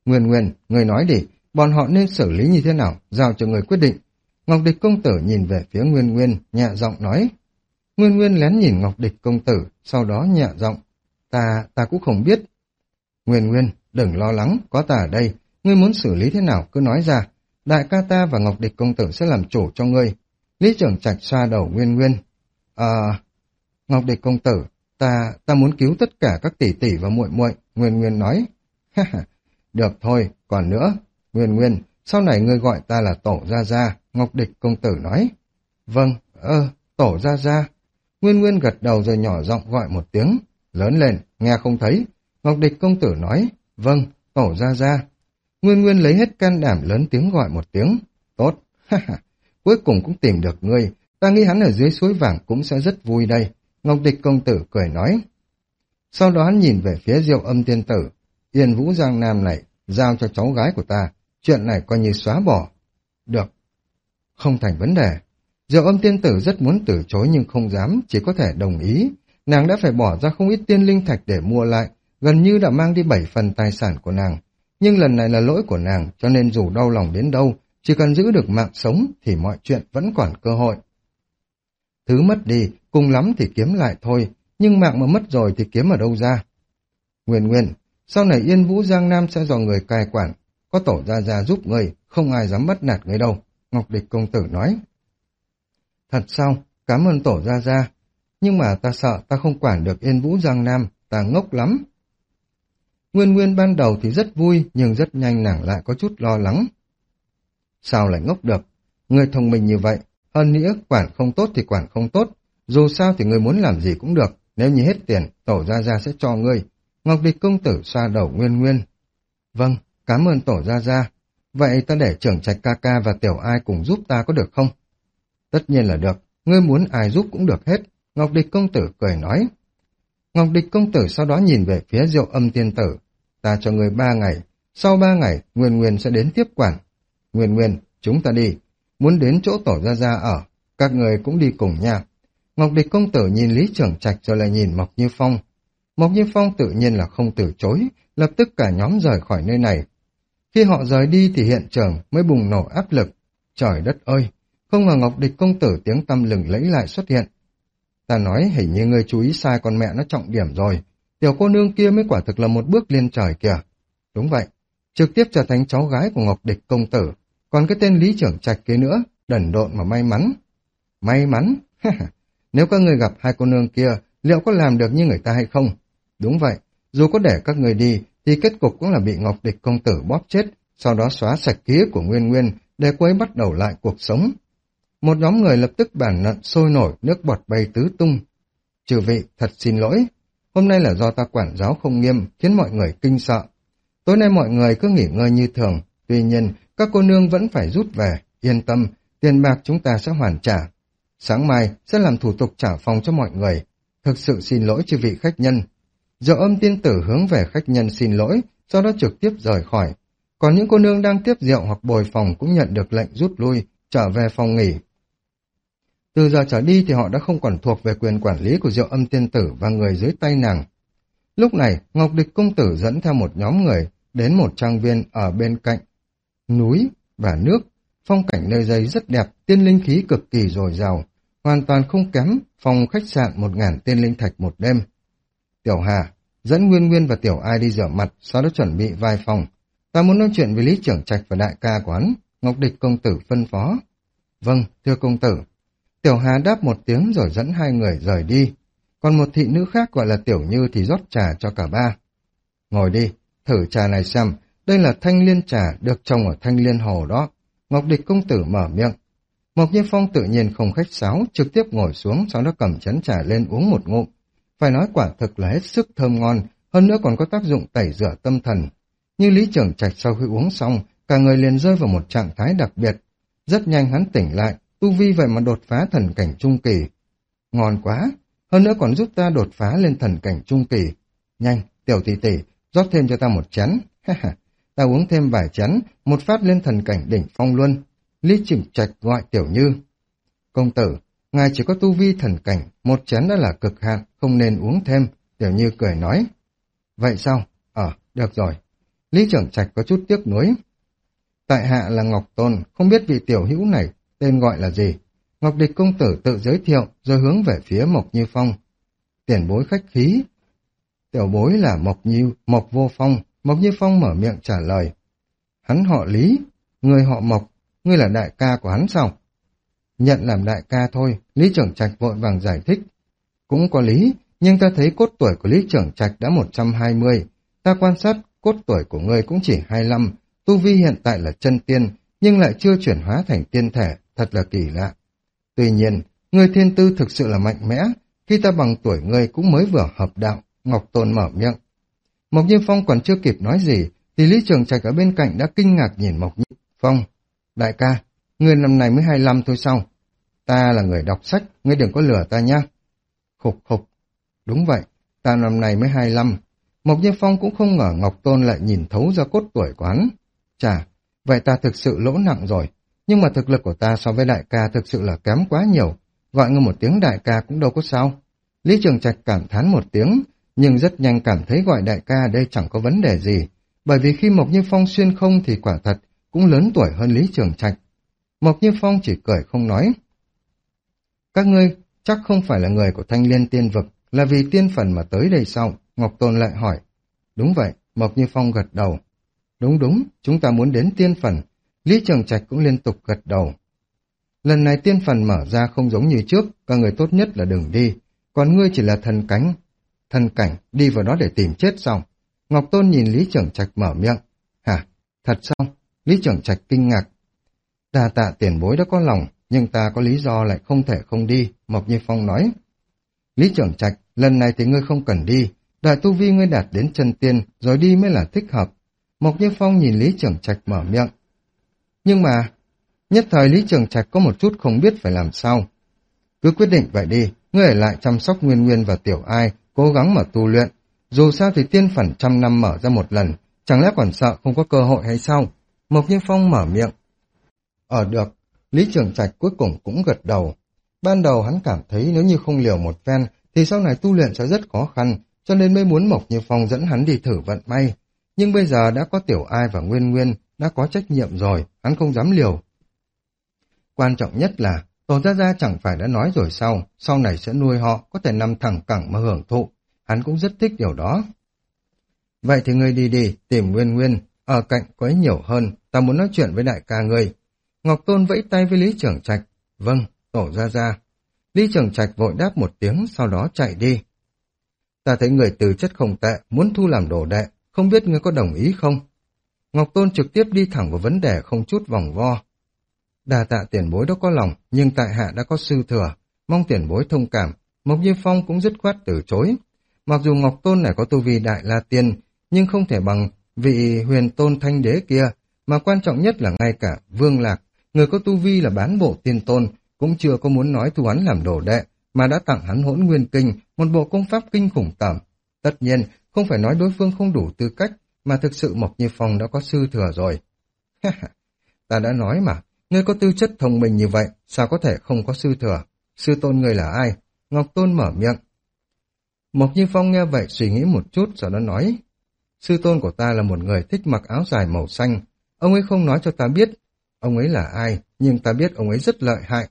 Nguyên Nguyên, người nói đi, bọn họ nên xử lý như thế nào, giao cho người quyết định. Ngọc Địch công tử nhìn về phía Nguyên Nguyên, nhẹ giọng nói. Nguyên Nguyên lén nhìn Ngọc Địch công tử, sau đó nhẹ giọng. Ta, ta cũng không biết. Nguyên Nguyên, đừng lo lắng, có ta ở đây, ngươi muốn xử lý thế nào cứ nói ra. Đại ca ta và Ngọc Địch công tử sẽ làm chủ cho ngươi. Lý Trưởng Trạch xoa đầu Nguyên Nguyên. À, Ngọc Địch công tử, ta, ta muốn cứu tất cả các tỷ tỷ và muội muội, Nguyên Nguyên nói. Ha ha, được thôi, còn nữa. Nguyên Nguyên, sau này ngươi gọi ta là Tổ Gia Gia, Ngọc Địch công tử nói. Vâng, ơ, Tổ Gia Gia. Nguyên Nguyên gật đầu rồi nhỏ giọng gọi một tiếng. Lớn lên, nghe không thấy. Ngọc Địch công tử nói. Vâng, Tổ Gia Gia. Nguyên Nguyên lấy hết can đảm lớn tiếng gọi một tiếng. Tốt, ha ha, cuối cùng cũng tìm được ngươi. Ta nghĩ hắn ở dưới suối vàng cũng sẽ rất vui đây. Ngọc Địch công tử cười nói. Sau đó hắn nhìn về phía Diệu Âm tiên tử. Yên Vũ Giang Nam này, giao cho cháu gái của ta. Chuyện này coi như xóa bỏ. Được. Không thành vấn đề. Diệu Âm tiên tử rất muốn từ chối nhưng không dám, chỉ có thể đồng ý. Nàng đã phải bỏ ra không ít tiên linh thạch để mua lại, gần như đã mang đi bảy phần tài sản của nàng. Nhưng lần này là lỗi của nàng, cho nên dù đau lòng đến đâu, chỉ cần giữ được mạng sống thì mọi chuyện vẫn còn cơ hội. Thứ mất đi, cùng lắm thì kiếm lại thôi, nhưng mạng mà mất rồi thì kiếm ở đâu ra. Nguyên Nguyên, sau này Yên Vũ Giang Nam sẽ do người cai quản, có Tổ Gia Gia giúp người, không ai dám bắt nạt người đâu, Ngọc Địch công tử nói. Thật sao? Cảm ơn Tổ Gia Gia, nhưng mà ta sợ ta không quản được Yên Vũ Giang Nam, ta ngốc lắm. Nguyên Nguyên ban đầu thì rất vui, nhưng rất nhanh nàng lại có chút lo lắng. Sao lại ngốc được? Người thông minh như vậy, hơn nữa quản không tốt thì quản không tốt, dù sao thì người muốn làm gì cũng được, nếu như hết tiền, Tổ Gia Gia sẽ cho ngươi. Ngọc Địch công tử xoa đầu Nguyên Nguyên. Vâng, cảm ơn Tổ Gia Gia. Vậy ta để Trưởng Trạch ca ca và Tiểu Ai cùng giúp ta có được không? Tất nhiên là được, ngươi muốn ai giúp cũng được hết, Ngọc Địch công tử cười nói. Ngọc Địch công tử sau đó nhìn về phía Diệu Âm tiên tử. Ta cho ngươi ba ngày, sau ba ngày Nguyên Nguyên sẽ đến tiếp quản. Nguyên Nguyên, chúng ta đi, muốn đến chỗ Tổ Gia Gia ở, các người cũng đi cùng nha. Ngọc Địch công tử nhìn Lý Trưởng Trạch rồi lại nhìn Mộc Như Phong. Mộc Như Phong tự nhiên là không từ chối, lập tức cả nhóm rời khỏi nơi này. Khi họ rời đi thì hiện trường mới bùng nổ áp lực. Trời đất ơi, không ngờ Ngọc Địch công tử tiếng tăm lừng lẫy lại xuất hiện. Ta nói hình như ngươi chú ý sai con mẹ nó trọng điểm rồi. Tiểu cô nương kia mới quả thực là một bước lên trời kìa. Đúng vậy, trực tiếp trở thành cháu gái của Ngọc Địch công tử. Còn cái tên Lý Trưởng Trạch kia nữa, đần độn mà may mắn. May mắn? Nếu các người gặp hai cô nương kia, liệu có làm được như người ta hay không? Đúng vậy, dù có để các người đi, thì kết cục cũng là bị Ngọc Địch công tử bóp chết, sau đó xóa sạch ký ức của Nguyên Nguyên, để cô ấy bắt đầu lại cuộc sống. Một nhóm người lập tức bàn luận sôi nổi, nước bọt bay tứ tung. Chư vị, thật xin lỗi. Hôm nay là do ta quản giáo không nghiêm, khiến mọi người kinh sợ. Tối nay mọi người cứ nghỉ ngơi như thường, tuy nhiên, các cô nương vẫn phải rút về, yên tâm, tiền bạc chúng ta sẽ hoàn trả. Sáng mai sẽ làm thủ tục trả phòng cho mọi người. Thực sự xin lỗi chư vị khách nhân. Diệu Âm tiên tử hướng về khách nhân xin lỗi, sau đó trực tiếp rời khỏi. Còn những cô nương đang tiếp rượu hoặc bồi phòng cũng nhận được lệnh rút lui, trở về phòng nghỉ. Từ giờ trở đi thì họ đã không còn thuộc về quyền quản lý của Diệu Âm tiên tử và người dưới tay nàng. Lúc này, Ngọc Địch công tử dẫn theo một nhóm người đến một trang viên ở bên cạnh núi và nước. Phong cảnh nơi đây rất đẹp, tiên linh khí cực kỳ dồi dào, hoàn toàn không kém phòng khách sạn một ngàn tiên linh thạch một đêm. Tiểu Hà dẫn Nguyên Nguyên và Tiểu Ai đi rửa mặt, sau đó chuẩn bị vài phòng. Ta muốn nói chuyện với Lý Trưởng Trạch và đại ca của hắn. Ngọc Địch công tử phân phó. Vâng, thưa công tử. Tiểu Hà đáp một tiếng rồi dẫn hai người rời đi. Còn một thị nữ khác gọi là Tiểu Như thì rót trà cho cả ba. Ngồi đi, thử trà này xem, đây là thanh liên trà được trồng ở thanh liên hồ đó. Ngọc Địch công tử mở miệng. Mộc Như Phong tự nhiên không khách sáo, trực tiếp ngồi xuống, sau đó cầm chén trà lên uống một ngụm. Phải nói quả thực là hết sức thơm ngon, hơn nữa còn có tác dụng tẩy rửa tâm thần. Như Lý Trưởng Trạch sau khi uống xong, cả người liền rơi vào một trạng thái đặc biệt. Rất nhanh hắn tỉnh lại, tu vi vậy mà đột phá thần cảnh trung kỳ. Ngon quá, hơn nữa còn giúp ta đột phá lên thần cảnh trung kỳ. Nhanh, Tiểu tỷ tỷ, rót thêm cho ta một chén. Ta uống thêm vài chén, một phát lên thần cảnh đỉnh phong luôn. Lý Trưởng Trạch gọi Tiểu Như. Công tử, ngài chỉ có tu vi thần cảnh, một chén đã là cực hạn, không nên uống thêm. Tiểu Như cười nói. Vậy sao? Ờ, được rồi. Lý Trưởng Trạch có chút tiếc nuối. Tại hạ là Ngọc Tôn, không biết vị tiểu hữu này tên gọi là gì. Ngọc Địch công tử tự giới thiệu rồi hướng về phía Mộc Như Phong. Tiền bối khách khí. Tiểu bối là Mộc Như, Mộc Vô Phong. Mộc Như Phong mở miệng trả lời. Hắn họ Lý, người họ Mộc, ngươi là đại ca của hắn sao? Nhận làm đại ca thôi, Lý Trưởng Trạch vội vàng giải thích. Cũng có lý, nhưng ta thấy cốt tuổi của Lý Trưởng Trạch đã một trăm hai mươi. Ta quan sát cốt tuổi của ngươi cũng chỉ hai mươi lăm, tu vi hiện tại là chân tiên, nhưng lại chưa chuyển hóa thành tiên thể, thật là kỳ lạ. Tuy nhiên, ngươi thiên tư thực sự là mạnh mẽ, khi ta bằng tuổi ngươi cũng mới vừa hợp đạo, Ngọc Tôn mở miệng. Mộc Như Phong còn chưa kịp nói gì, thì Lý Trường Trạch ở bên cạnh đã kinh ngạc nhìn Mộc Như Phong. Đại ca, ngươi năm nay mới hai mươi lăm thôi sao? Ta là người đọc sách, ngươi đừng có lừa ta nhá. Khục khục. Đúng vậy, ta năm nay mới hai mươi lăm. Mộc Như Phong cũng không ngờ Ngọc Tôn lại nhìn thấu ra cốt tuổi của hắn. Chà, vậy ta thực sự lỗ nặng rồi. Nhưng mà thực lực của ta so với đại ca thực sự là kém quá nhiều. Gọi ngươi một tiếng đại ca cũng đâu có sao. Lý Trường Trạch cảm thán một tiếng, nhưng rất nhanh cảm thấy gọi đại ca đây chẳng có vấn đề gì. Bởi vì khi Mộc Như Phong xuyên không thì quả thật cũng lớn tuổi hơn Lý Trường Trạch. Mộc Như Phong chỉ cười không nói. Các ngươi chắc không phải là người của Thanh Liên Tiên Vực, là vì tiên phần mà tới đây sao? Ngọc Tôn lại hỏi. Đúng vậy, Mộc Như Phong gật đầu. Đúng đúng, chúng ta muốn đến tiên phần. Lý Trường Trạch cũng liên tục gật đầu. Lần này tiên phần mở ra không giống như trước, các người tốt nhất là đừng đi. Còn ngươi chỉ là thần cánh. Thần cảnh, đi vào đó để tìm chết sao? Ngọc Tôn nhìn Lý Trường Trạch mở miệng. Hả? Thật sao? Lý Trường Trạch kinh ngạc. Đa tạ tiền bối đã có lòng, nhưng ta có lý do lại không thể không đi, Mộc Như Phong nói. Lý Trường Trạch, lần này thì ngươi không cần đi, đợi tu vi ngươi đạt đến chân tiên, rồi đi mới là thích hợp. Mộc Như Phong nhìn Lý Trường Trạch mở miệng. Nhưng mà, nhất thời Lý Trường Trạch có một chút không biết phải làm sao. Cứ quyết định vậy đi, ngươi ở lại chăm sóc Nguyên Nguyên và Tiểu Ai, cố gắng mà tu luyện. Dù sao thì tiên phần trăm năm mở ra một lần, chẳng lẽ còn sợ không có cơ hội hay sao? Mộc Như Phong mở miệng. Ở được, Lý Trường Trạch cuối cùng cũng gật đầu. Ban đầu hắn cảm thấy nếu như không liều một phen, thì sau này tu luyện sẽ rất khó khăn, cho nên mới muốn Mộc Như Phong dẫn hắn đi thử vận may. Nhưng bây giờ đã có Tiểu Ai và Nguyên Nguyên, đã có trách nhiệm rồi, hắn không dám liều. Quan trọng nhất là, Tổ Gia Gia chẳng phải đã nói rồi sao, sau này sẽ nuôi họ, có thể nằm thẳng cẳng mà hưởng thụ. Hắn cũng rất thích điều đó. Vậy thì ngươi đi đi, tìm Nguyên Nguyên, ở cạnh có ấy nhiều hơn, ta muốn nói chuyện với đại ca ngươi. Ngọc Tôn vẫy tay với Lý Trường Trạch. Vâng, Tổ Gia Gia. Lý Trường Trạch vội đáp một tiếng, sau đó chạy đi. Ta thấy người từ chất không tệ, muốn thu làm đồ đệ, không biết ngươi có đồng ý không? Ngọc Tôn trực tiếp đi thẳng vào vấn đề không chút vòng vo. Đà tạ tiền bối đó có lòng, nhưng tại hạ đã có sư thừa, mong tiền bối thông cảm. Mộc Như Phong cũng dứt khoát từ chối. Mặc dù Ngọc Tôn này có tu vi đại la tiên, nhưng không thể bằng vị huyền tôn thanh đế kia, mà quan trọng nhất là ngay cả Vương Lạc, người có tu vi là bán bộ tiên tôn, cũng chưa có muốn nói thu hắn làm đồ đệ, mà đã tặng hắn Hỗn Nguyên Kinh, một bộ công pháp kinh khủng tởm. Tất nhiên, không phải nói đối phương không đủ tư cách, mà thực sự Mộc Như Phong đã có sư thừa rồi. Ta đã nói mà, ngươi có tư chất thông minh như vậy, sao có thể không có sư thừa? Sư tôn ngươi là ai? Ngọc Tôn mở miệng. Mộc Như Phong nghe vậy suy nghĩ một chút rồi nó nói. Sư tôn của ta là một người thích mặc áo dài màu xanh. Ông ấy không nói cho ta biết ông ấy là ai, nhưng ta biết ông ấy rất lợi hại.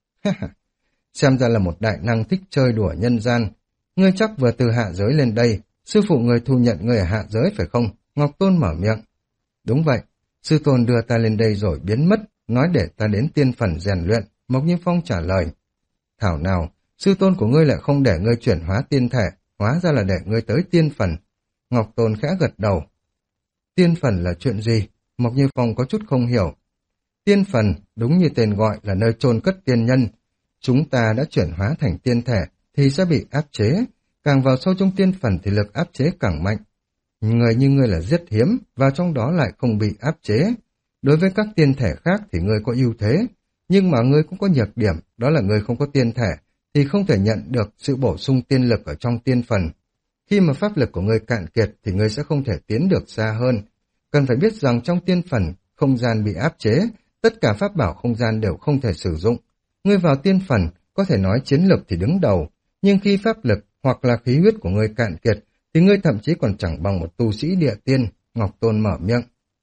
Xem ra là một đại năng thích chơi đùa nhân gian. Ngươi chắc vừa từ hạ giới lên đây, sư phụ ngươi thu nhận ngươi ở hạ giới phải không? Ngọc Tôn mở miệng. Đúng vậy, sư tôn đưa ta lên đây rồi biến mất, nói để ta đến tiên phần rèn luyện. Mộc Như Phong trả lời. Thảo nào, sư tôn của ngươi lại không để ngươi chuyển hóa tiên thể, hóa ra là để ngươi tới tiên phần. Ngọc Tôn khẽ gật đầu. Tiên phần là chuyện gì? Mộc Như Phong có chút không hiểu. Tiên phần, đúng như tên gọi là nơi chôn cất tiên nhân. Chúng ta đã chuyển hóa thành tiên thể thì sẽ bị áp chế. Càng vào sâu trong tiên phần thì lực áp chế càng mạnh. Người như ngươi là rất hiếm, và trong đó lại không bị áp chế. Đối với các tiên thể khác thì ngươi có ưu thế, nhưng mà ngươi cũng có nhược điểm, đó là ngươi không có tiên thể, thì không thể nhận được sự bổ sung tiên lực ở trong tiên phần. Khi mà pháp lực của ngươi cạn kiệt thì ngươi sẽ không thể tiến được xa hơn. Cần phải biết rằng trong tiên phần, không gian bị áp chế, tất cả pháp bảo không gian đều không thể sử dụng. Ngươi vào tiên phần, có thể nói chiến lực thì đứng đầu, nhưng khi pháp lực hoặc là khí huyết của ngươi cạn kiệt, thì ngươi thậm chí còn chẳng bằng một tu sĩ địa tiên. Ngọc Tôn mở miệng.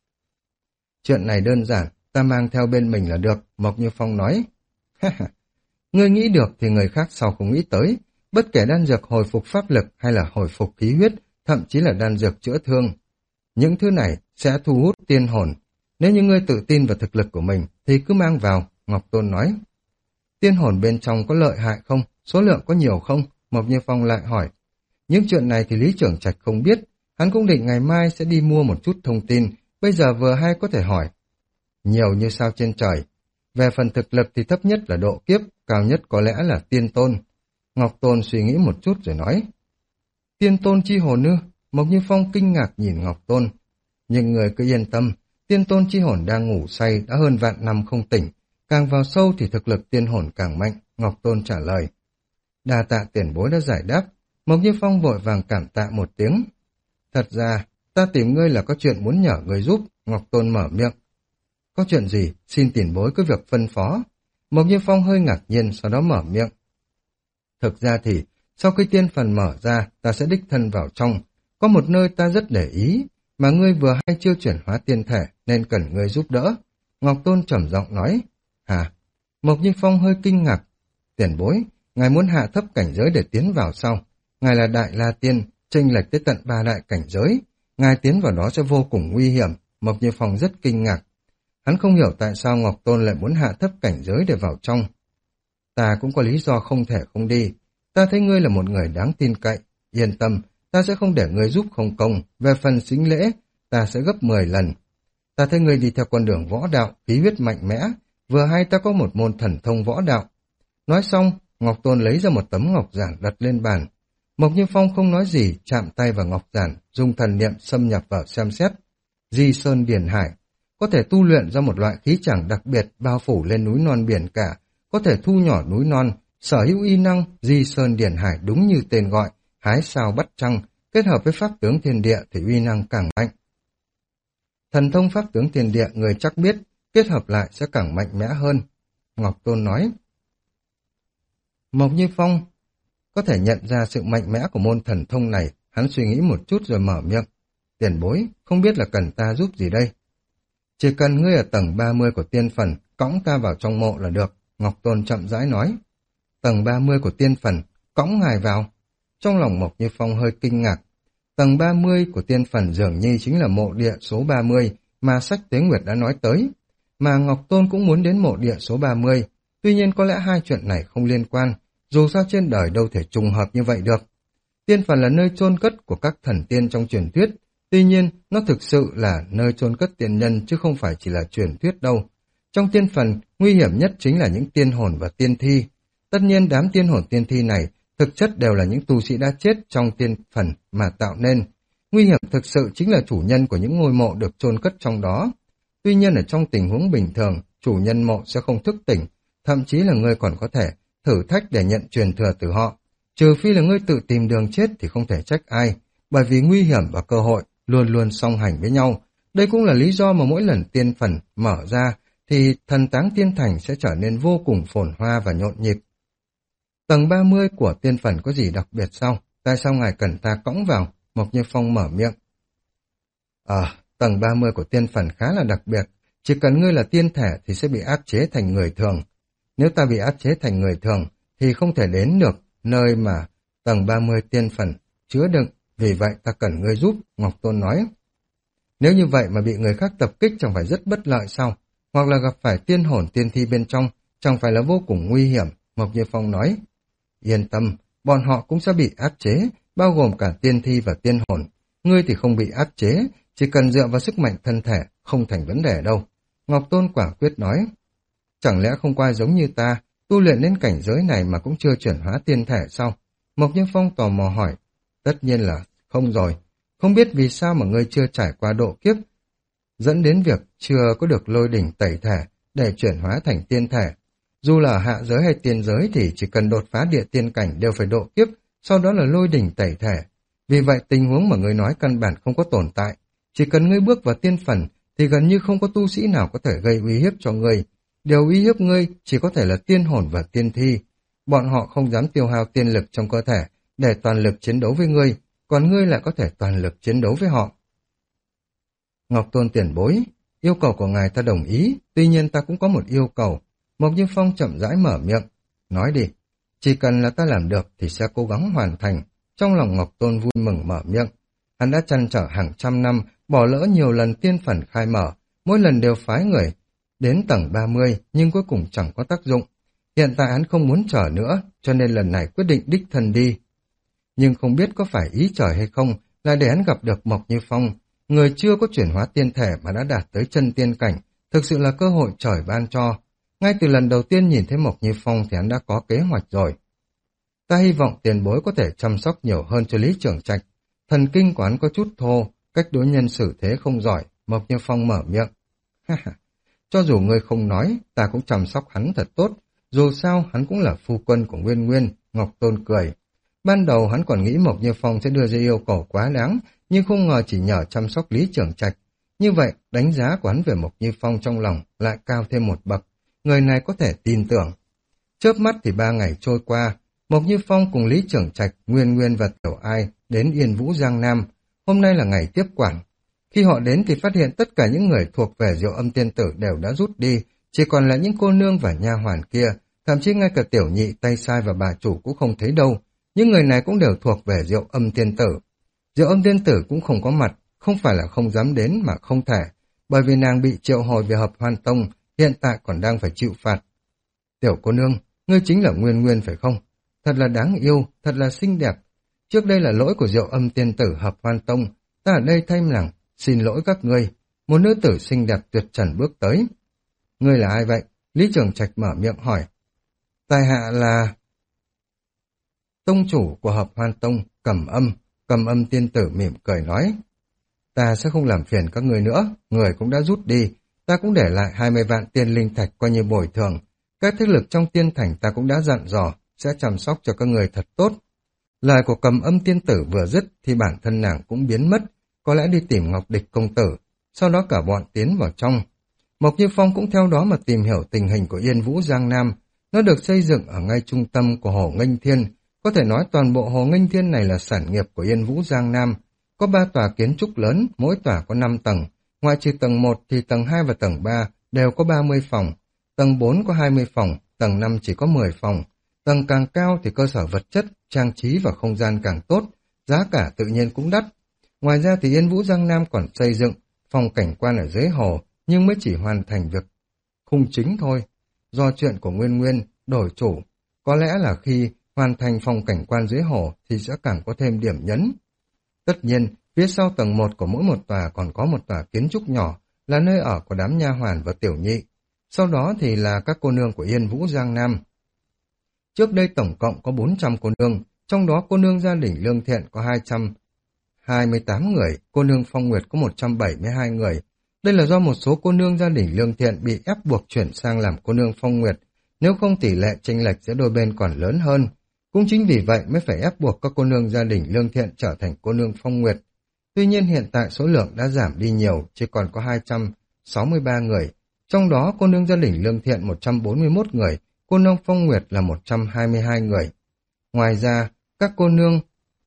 Chuyện này đơn giản, ta mang theo bên mình là được, Mộc Như Phong nói. Ha ha, ngươi nghĩ được thì người khác sau không nghĩ tới, bất kể đan dược hồi phục pháp lực hay là hồi phục khí huyết, thậm chí là đan dược chữa thương. Những thứ này sẽ thu hút tiên hồn. Nếu như ngươi tự tin vào thực lực của mình thì cứ mang vào, Ngọc Tôn nói. Tiên hồn bên trong có lợi hại không? Số lượng có nhiều không? Mộc Như Phong lại hỏi. Những chuyện này thì Lý Trưởng Trạch không biết, hắn cũng định ngày mai sẽ đi mua một chút thông tin, bây giờ vừa hay có thể hỏi. Nhiều như sao trên trời. Về phần thực lực thì thấp nhất là độ kiếp, cao nhất có lẽ là tiên tôn. Ngọc Tôn suy nghĩ một chút rồi nói. Tiên tôn chi hồn ư? Mộc Như Phong kinh ngạc nhìn Ngọc Tôn. Nhưng người cứ yên tâm, tiên tôn chi hồn đang ngủ say đã hơn vạn năm không tỉnh. Càng vào sâu thì thực lực tiên hồn càng mạnh, Ngọc Tôn trả lời. Đa tạ tiền bối đã giải đáp. Mộc Như Phong vội vàng cảm tạ một tiếng. Thật ra, ta tìm ngươi là có chuyện muốn nhờ ngươi giúp, Ngọc Tôn mở miệng. Có chuyện gì, xin tiền bối cứ việc phân phó. Mộc Như Phong hơi ngạc nhiên, sau đó mở miệng. Thực ra thì, sau khi tiên phần mở ra, ta sẽ đích thân vào trong. Có một nơi ta rất để ý, mà ngươi vừa hay chưa chuyển hóa tiên thể, nên cần ngươi giúp đỡ. Ngọc Tôn trầm giọng nói. Hả? Mộc Như Phong hơi kinh ngạc. Tiền bối, ngài muốn hạ thấp cảnh giới để tiến vào sau. Ngài là Đại La Tiên, chênh lệch tới tận ba đại cảnh giới. Ngài tiến vào đó sẽ vô cùng nguy hiểm. Mộc Như Phong rất kinh ngạc. Hắn không hiểu tại sao Ngọc Tôn lại muốn hạ thấp cảnh giới để vào trong. Ta cũng có lý do không thể không đi. Ta thấy ngươi là một người đáng tin cậy. Yên tâm, ta sẽ không để ngươi giúp không công. Về phần sính lễ, ta sẽ gấp mười lần. Ta thấy ngươi đi theo con đường võ đạo, khí huyết mạnh mẽ. Vừa hay ta có một môn thần thông võ đạo. Nói xong, Ngọc Tôn lấy ra một tấm ngọc giản đặt lên bàn. Mộc Như Phong không nói gì, chạm tay vào ngọc giản, dùng thần niệm xâm nhập vào xem xét. Di Sơn Điền Hải, có thể tu luyện ra một loại khí chàng đặc biệt bao phủ lên núi non biển cả, có thể thu nhỏ núi non, sở hữu y năng Di Sơn Điền Hải đúng như tên gọi, hái sao bắt trăng, kết hợp với pháp tướng thiên địa thì uy năng càng mạnh. Thần thông pháp tướng thiên địa người chắc biết, kết hợp lại sẽ càng mạnh mẽ hơn. Ngọc Tôn nói. Mộc Như Phong có thể nhận ra sự mạnh mẽ của môn thần thông này, hắn suy nghĩ một chút rồi mở miệng. Tiền bối, không biết là cần ta giúp gì đây? Chỉ cần ngươi ở tầng ba mươi của tiên phần, cõng ta vào trong mộ là được, Ngọc Tôn chậm rãi nói. Tầng ba mươi của tiên phần, cõng ngài vào. Trong lòng Mộc Như Phong hơi kinh ngạc. Tầng ba mươi của tiên phần dường như chính là mộ địa số ba mươi mà sách Tuế Nguyệt đã nói tới. Mà Ngọc Tôn cũng muốn đến mộ địa số ba mươi, tuy nhiên có lẽ hai chuyện này không liên quan, dù sao trên đời đâu thể trùng hợp như vậy được. Tiên phần là nơi chôn cất của các thần tiên trong truyền thuyết, tuy nhiên nó thực sự là nơi chôn cất tiên nhân chứ không phải chỉ là truyền thuyết đâu. Trong tiên phần, nguy hiểm nhất chính là những tiên hồn và tiên thi. Tất nhiên đám tiên hồn tiên thi này thực chất đều là những tu sĩ đã chết trong tiên phần mà tạo nên. Nguy hiểm thực sự chính là chủ nhân của những ngôi mộ được chôn cất trong đó. Tuy nhiên ở trong tình huống bình thường, chủ nhân mộ sẽ không thức tỉnh, thậm chí là ngươi còn có thể thử thách để nhận truyền thừa từ họ. Trừ phi là ngươi tự tìm đường chết thì không thể trách ai, bởi vì nguy hiểm và cơ hội luôn luôn song hành với nhau. Đây cũng là lý do mà mỗi lần tiên phần mở ra thì thần táng tiên thành sẽ trở nên vô cùng phồn hoa và nhộn nhịp. Tầng ba mươi của tiên phần có gì đặc biệt sao? Tại sao ngài cần ta cõng vào? Mộc Như Phong mở miệng. Ờ, tầng ba mươi của tiên phần khá là đặc biệt. Chỉ cần ngươi là tiên thể thì sẽ bị áp chế thành người thường. Nếu ta bị áp chế thành người thường thì không thể đến được nơi mà tầng ba mươi tiên phần chứa đựng. Vì vậy ta cần ngươi giúp, Ngọc Tôn nói. Nếu như vậy mà bị người khác tập kích chẳng phải rất bất lợi sao? Hoặc là gặp phải tiên hồn tiên thi bên trong, chẳng phải là vô cùng nguy hiểm, Mộc Như Phong nói. Yên tâm, bọn họ cũng sẽ bị áp chế, bao gồm cả tiên thi và tiên hồn. Ngươi thì không bị áp chế, chỉ cần dựa vào sức mạnh thân thể, không thành vấn đề đâu. Ngọc Tôn quả quyết nói. Chẳng lẽ không có ai giống như ta, tu luyện đến cảnh giới này mà cũng chưa chuyển hóa tiên thể sao? Mộc Như Phong tò mò hỏi. Tất nhiên là không rồi. Không biết vì sao mà ngươi chưa trải qua độ kiếp, dẫn đến việc chưa có được lôi đỉnh tẩy thể để chuyển hóa thành tiên thể. Dù là hạ giới hay tiên giới thì chỉ cần đột phá địa tiên cảnh đều phải độ kiếp, sau đó là lôi đỉnh tẩy thể. Vì vậy tình huống mà ngươi nói căn bản không có tồn tại. Chỉ cần ngươi bước vào tiên phần thì gần như không có tu sĩ nào có thể gây uy hiếp cho ngươi. Điều uy hiếp ngươi chỉ có thể là tiên hồn và tiên thi. Bọn họ không dám tiêu hao tiên lực trong cơ thể để toàn lực chiến đấu với ngươi, còn ngươi lại có thể toàn lực chiến đấu với họ. Ngọc Tôn tiền bối, yêu cầu của ngài ta đồng ý, tuy nhiên ta cũng có một yêu cầu. Mộc Như Phong chậm rãi mở miệng. Nói đi, chỉ cần là ta làm được thì sẽ cố gắng hoàn thành. Trong lòng Ngọc Tôn vui mừng mở miệng. Hắn đã trăn trở hàng trăm năm, bỏ lỡ nhiều lần tiên phần khai mở, mỗi lần đều phái người đến tầng ba mươi nhưng cuối cùng chẳng có tác dụng. Hiện tại hắn không muốn chờ nữa, cho nên lần này quyết định đích thân đi. Nhưng không biết có phải ý trời hay không, là để hắn gặp được Mộc Như Phong, người chưa có chuyển hóa tiên thể mà đã đạt tới chân tiên cảnh, thực sự là cơ hội trời ban cho. Ngay từ lần đầu tiên nhìn thấy Mộc Như Phong thì hắn đã có kế hoạch rồi. Ta hy vọng tiền bối có thể chăm sóc nhiều hơn cho Lý Trường Trạch. Thần kinh của hắn có chút thô, cách đối nhân xử thế không giỏi, Mộc Như Phong mở miệng. Cho dù ngươi không nói, ta cũng chăm sóc hắn thật tốt, dù sao hắn cũng là phu quân của Nguyên Nguyên, Ngọc Tôn cười. Ban đầu hắn còn nghĩ Mộc Như Phong sẽ đưa ra yêu cầu quá đáng, nhưng không ngờ chỉ nhờ chăm sóc Lý Trường Trạch. Như vậy, đánh giá của hắn về Mộc Như Phong trong lòng lại cao thêm một bậc, người này có thể tin tưởng. Chớp mắt thì ba ngày trôi qua, Mộc Như Phong cùng Lý Trường Trạch, Nguyên Nguyên và Tiểu Ai đến Yên Vũ Giang Nam. Hôm nay là ngày tiếp quản. Khi họ đến thì phát hiện tất cả những người thuộc về Diệu Âm Tiên Tử đều đã rút đi, chỉ còn là những cô nương và nha hoàn kia, thậm chí ngay cả Tiểu Nhị, Tay Sai và bà chủ cũng không thấy đâu. Những người này cũng đều thuộc về Diệu Âm Tiên Tử. Diệu Âm Tiên Tử cũng không có mặt, không phải là không dám đến mà không thể, bởi vì nàng bị triệu hồi về Hợp Hoan Tông, hiện tại còn đang phải chịu phạt. Tiểu cô nương, ngươi chính là Nguyên Nguyên phải không? Thật là đáng yêu, thật là xinh đẹp. Trước đây là lỗi của Diệu Âm Tiên Tử Hợp Hoan Tông, ta ở đây thay lòng, xin lỗi các ngươi. Một nữ tử xinh đẹp tuyệt trần bước tới. Ngươi là ai vậy? Lý Trường Trạch mở miệng hỏi. Tài hạ là tông chủ của Hợp Hoan Tông, Cầm Âm. Cầm Âm Tiên Tử mỉm cười nói. Ta sẽ không làm phiền các người nữa, người cũng đã rút đi, ta cũng để lại hai mươi vạn tiên linh thạch coi như bồi thường. Các thế lực trong tiên thành ta cũng đã dặn dò, sẽ chăm sóc cho các người thật tốt. Lời của Cầm Âm Tiên Tử vừa dứt thì bản thân nàng cũng biến mất, có lẽ đi tìm Ngọc Địch công tử, sau đó cả bọn tiến vào trong. Mộc Như Phong cũng theo đó mà tìm hiểu tình hình của Yên Vũ Giang Nam. Nó được xây dựng ở ngay trung tâm của Hồ Nghênh Thiên, có thể nói toàn bộ Hồ Nghênh Thiên này là sản nghiệp của Yên Vũ Giang Nam. Có ba tòa kiến trúc lớn, mỗi tòa có năm tầng, ngoại trừ tầng một thì tầng hai và tầng ba đều có ba mươi phòng, tầng bốn có hai mươi phòng, tầng năm chỉ có mười phòng. Tầng càng cao thì cơ sở vật chất, trang trí và không gian càng tốt, giá cả tự nhiên cũng đắt. Ngoài ra thì Yên Vũ Giang Nam còn xây dựng phòng cảnh quan ở dưới hồ, nhưng mới chỉ hoàn thành việc khung chính thôi. Do chuyện của Nguyên Nguyên đổi chủ, có lẽ là khi hoàn thành phòng cảnh quan dưới hồ thì sẽ càng có thêm điểm nhấn. Tất nhiên, phía sau tầng một của mỗi một tòa còn có một tòa kiến trúc nhỏ, là nơi ở của đám nha hoàn và tiểu nhị. Sau đó thì là các cô nương của Yên Vũ Giang Nam. Trước đây tổng cộng có bốn trăm cô nương, trong đó cô nương gia đình Lương Thiện có hai trăm hai mươi tám người, cô nương Phong Nguyệt có một trăm bảy mươi hai người. Đây là do một số cô nương gia đình Lương Thiện bị ép buộc chuyển sang làm cô nương Phong Nguyệt, nếu không tỷ lệ chênh lệch giữa đôi bên còn lớn hơn. Cũng chính vì vậy mới phải ép buộc các cô nương gia đình Lương Thiện trở thành cô nương Phong Nguyệt. Tuy nhiên hiện tại số lượng đã giảm đi nhiều, chỉ còn có hai trăm sáu mươi ba người. Trong đó cô nương gia đình Lương Thiện một trăm bốn mươi mốt người, cô nương Phong Nguyệt là một trăm hai mươi hai người. Ngoài ra, các cô nương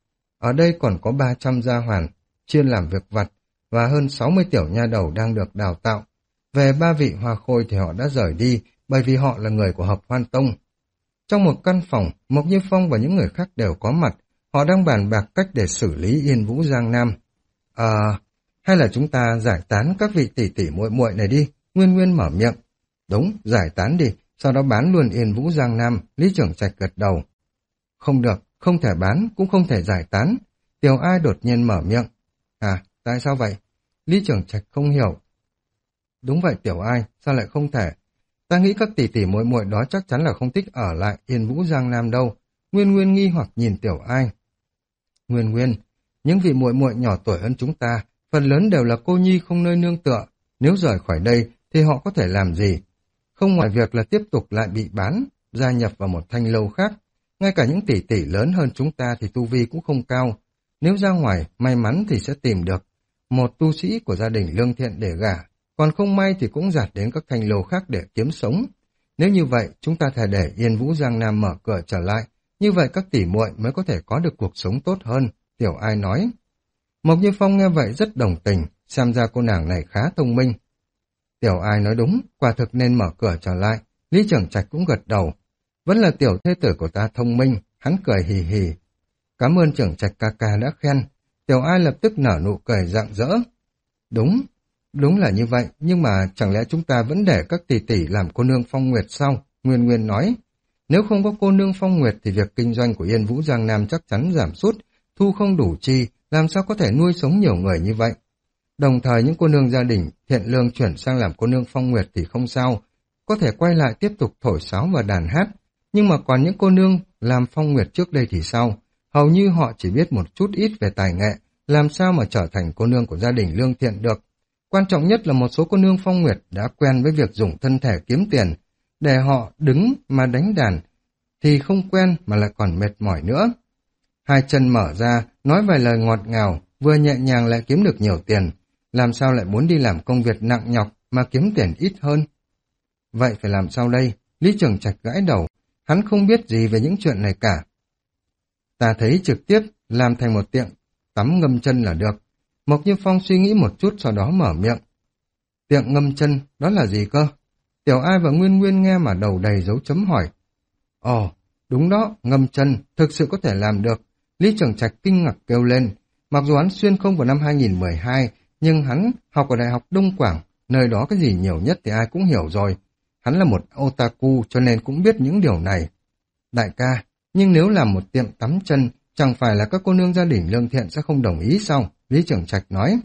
ở đây còn có ba trăm gia hoàn, chuyên làm việc vặt, và hơn sáu mươi tiểu nha đầu đang được đào tạo. Về ba vị hoa khôi thì họ đã rời đi, bởi vì họ là người của Hợp Hoan Tông. Trong một căn phòng, Mộc Như Phong và những người khác đều có mặt, họ đang bàn bạc cách để xử lý Yên Vũ Giang Nam. À, hay là chúng ta giải tán các vị tỷ tỷ muội muội này đi, Nguyên Nguyên mở miệng. Đúng, giải tán đi, sau đó bán luôn Yên Vũ Giang Nam, Lý Trường Trạch gật đầu. Không được, không thể bán, cũng không thể giải tán. Tiểu Ai đột nhiên mở miệng. À, tại sao vậy? Lý Trường Trạch không hiểu. Đúng vậy Tiểu Ai, sao lại không thể? Ta nghĩ các tỷ tỷ muội muội đó chắc chắn là không thích ở lại Yên Vũ Giang Nam đâu. Nguyên Nguyên nghi hoặc nhìn Tiểu Ai. Nguyên Nguyên, những vị muội muội nhỏ tuổi hơn chúng ta, phần lớn đều là cô nhi không nơi nương tựa. Nếu rời khỏi đây thì họ có thể làm gì? Không ngoài việc là tiếp tục lại bị bán, gia nhập vào một thanh lâu khác. Ngay cả những tỷ tỷ lớn hơn chúng ta thì tu vi cũng không cao. Nếu ra ngoài, may mắn thì sẽ tìm được một tu sĩ của gia đình Lương Thiện để gả. Còn không may thì cũng dạt đến các thanh lâu khác để kiếm sống. Nếu như vậy, chúng ta thể để Yên Vũ Giang Nam mở cửa trở lại. Như vậy các tỷ muội mới có thể có được cuộc sống tốt hơn, Tiểu Ai nói. Mộc Như Phong nghe vậy rất đồng tình, xem ra cô nàng này khá thông minh. Tiểu Ai nói đúng, quả thực nên mở cửa trở lại, Lý Trường Trạch cũng gật đầu. Vẫn là tiểu thê tử của ta thông minh, hắn cười hì hì. Cảm ơn Trường Trạch ca ca đã khen, Tiểu Ai lập tức nở nụ cười rạng rỡ. Đúng, đúng là như vậy, nhưng mà chẳng lẽ chúng ta vẫn để các tỷ tỷ làm cô nương Phong Nguyệt sao? Nguyên Nguyên nói. Nếu không có cô nương Phong Nguyệt thì việc kinh doanh của Yên Vũ Giang Nam chắc chắn giảm sút, thu không đủ chi, làm sao có thể nuôi sống nhiều người như vậy. Đồng thời những cô nương gia đình thiện lương chuyển sang làm cô nương Phong Nguyệt thì không sao, có thể quay lại tiếp tục thổi sáo và đàn hát. Nhưng mà còn những cô nương làm Phong Nguyệt trước đây thì sao? Hầu như họ chỉ biết một chút ít về tài nghệ, làm sao mà trở thành cô nương của gia đình lương thiện được. Quan trọng nhất là một số cô nương Phong Nguyệt đã quen với việc dùng thân thể kiếm tiền, để họ đứng mà đánh đàn, thì không quen mà lại còn mệt mỏi nữa. Hai chân mở ra, nói vài lời ngọt ngào, vừa nhẹ nhàng lại kiếm được nhiều tiền, làm sao lại muốn đi làm công việc nặng nhọc mà kiếm tiền ít hơn. Vậy phải làm sao đây? Lý Trường Trạch gãi đầu, hắn không biết gì về những chuyện này cả. Ta thấy trực tiếp làm thành một tiệm tắm ngâm chân là được. Mộc Như Phong suy nghĩ một chút sau đó mở miệng. Tiệm ngâm chân, đó là gì cơ? Tiểu Ai và Nguyên Nguyên nghe mà đầu đầy dấu chấm hỏi. Ồ, đúng đó, ngâm chân, thực sự có thể làm được. Lý Trường Trạch kinh ngạc kêu lên. Mặc dù hắn xuyên không vào năm hai nghìn mười hai, nhưng hắn học ở Đại học Đông Quảng, nơi đó cái gì nhiều nhất thì ai cũng hiểu rồi. Hắn là một otaku cho nên cũng biết những điều này. Đại ca, nhưng nếu làm một tiệm tắm chân, chẳng phải là các cô nương gia đình lương thiện sẽ không đồng ý sao? Lý Trường Trạch nói.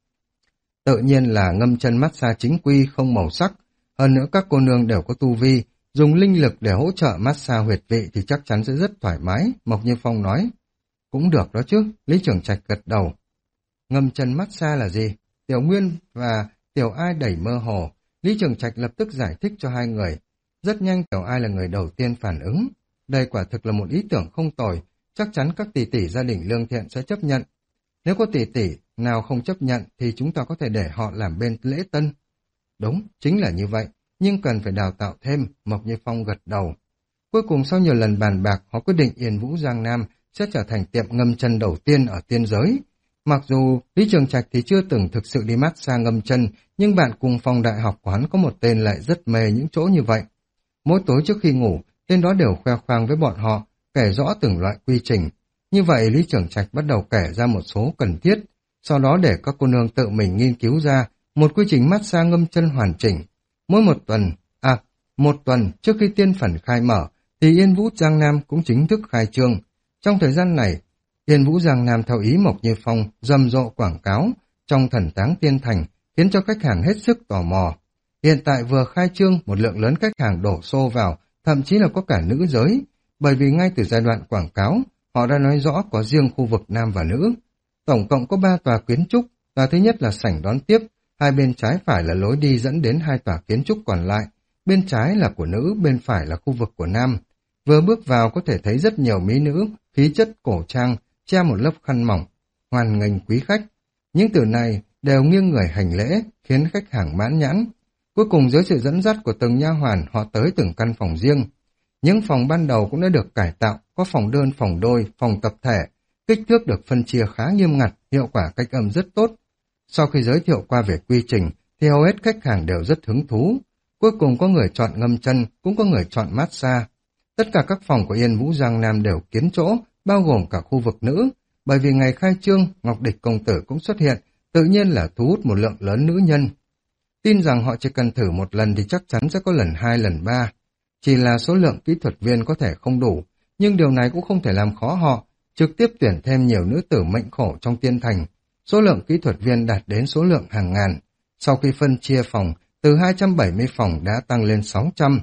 Tự nhiên là ngâm chân massage chính quy không màu sắc. Hơn nữa các cô nương đều có tu vi, dùng linh lực để hỗ trợ massage huyệt vị thì chắc chắn sẽ rất thoải mái, Mộc Như Phong nói. Cũng được đó chứ, Lý Trường Trạch gật đầu. Ngâm chân massage là gì? Tiểu Nguyên và Tiểu Ai đẩy mơ hồ. Lý Trường Trạch lập tức giải thích cho hai người. Rất nhanh Tiểu Ai là người đầu tiên phản ứng. Đây quả thực là một ý tưởng không tồi, chắc chắn các tỷ tỷ gia đình lương thiện sẽ chấp nhận. Nếu có tỷ tỷ nào không chấp nhận thì chúng ta có thể để họ làm bên lễ tân. Đúng, chính là như vậy, nhưng cần phải đào tạo thêm, Mộc Như Phong gật đầu. Cuối cùng sau nhiều lần bàn bạc, họ quyết định Yên Vũ Giang Nam sẽ trở thành tiệm ngâm chân đầu tiên ở tiên giới. Mặc dù Lý Trường Trạch thì chưa từng thực sự đi massage ngâm chân, nhưng bạn cùng phòng đại học của hắn có một tên lại rất mê những chỗ như vậy. Mỗi tối trước khi ngủ, tên đó đều khoe khoang với bọn họ, kể rõ từng loại quy trình. Như vậy Lý Trường Trạch bắt đầu kể ra một số cần thiết, sau đó để các cô nương tự mình nghiên cứu ra một quy trình massage ngâm chân hoàn chỉnh. Mỗi một tuần, à, một tuần trước khi tiên phần khai mở, thì Yên Vũ Giang Nam cũng chính thức khai trương. Trong thời gian này, Yên Vũ Giang Nam theo ý Mộc Như Phong rầm rộ quảng cáo trong thần táng tiên thành, khiến cho khách hàng hết sức tò mò. Hiện tại vừa khai trương, một lượng lớn khách hàng đổ xô vào, thậm chí là có cả nữ giới, bởi vì ngay từ giai đoạn quảng cáo, họ đã nói rõ có riêng khu vực nam và nữ. Tổng cộng có ba tòa kiến trúc, tòa thứ nhất là sảnh đón tiếp, hai bên trái phải là lối đi dẫn đến hai tòa kiến trúc còn lại, bên trái là của nữ, bên phải là khu vực của nam. Vừa bước vào có thể thấy rất nhiều mỹ nữ, khí chất cổ trang, che một lớp khăn mỏng, hoan nghênh quý khách. Những từ này đều nghiêng người hành lễ, khiến khách hàng mãn nhãn. Cuối cùng dưới sự dẫn dắt của từng nha hoàn, họ tới từng căn phòng riêng. Những phòng ban đầu cũng đã được cải tạo, có phòng đơn, phòng đôi, phòng tập thể, kích thước được phân chia khá nghiêm ngặt, hiệu quả cách âm rất tốt. Sau khi giới thiệu qua về quy trình, thì hầu hết khách hàng đều rất hứng thú. Cuối cùng có người chọn ngâm chân, cũng có người chọn massage. Tất cả các phòng của Yên Vũ Giang Nam đều kín chỗ, bao gồm cả khu vực nữ, bởi vì ngày khai trương, Ngọc Địch công tử cũng xuất hiện, tự nhiên là thu hút một lượng lớn nữ nhân. Tin rằng họ chỉ cần thử một lần thì chắc chắn sẽ có lần hai, lần ba. Chỉ là số lượng kỹ thuật viên có thể không đủ, nhưng điều này cũng không thể làm khó họ, trực tiếp tuyển thêm nhiều nữ tử mệnh khổ trong tiên thành. Số lượng kỹ thuật viên đạt đến số lượng hàng ngàn. Sau khi phân chia phòng, từ hai trăm bảy mươi phòng đã tăng lên sáu trăm.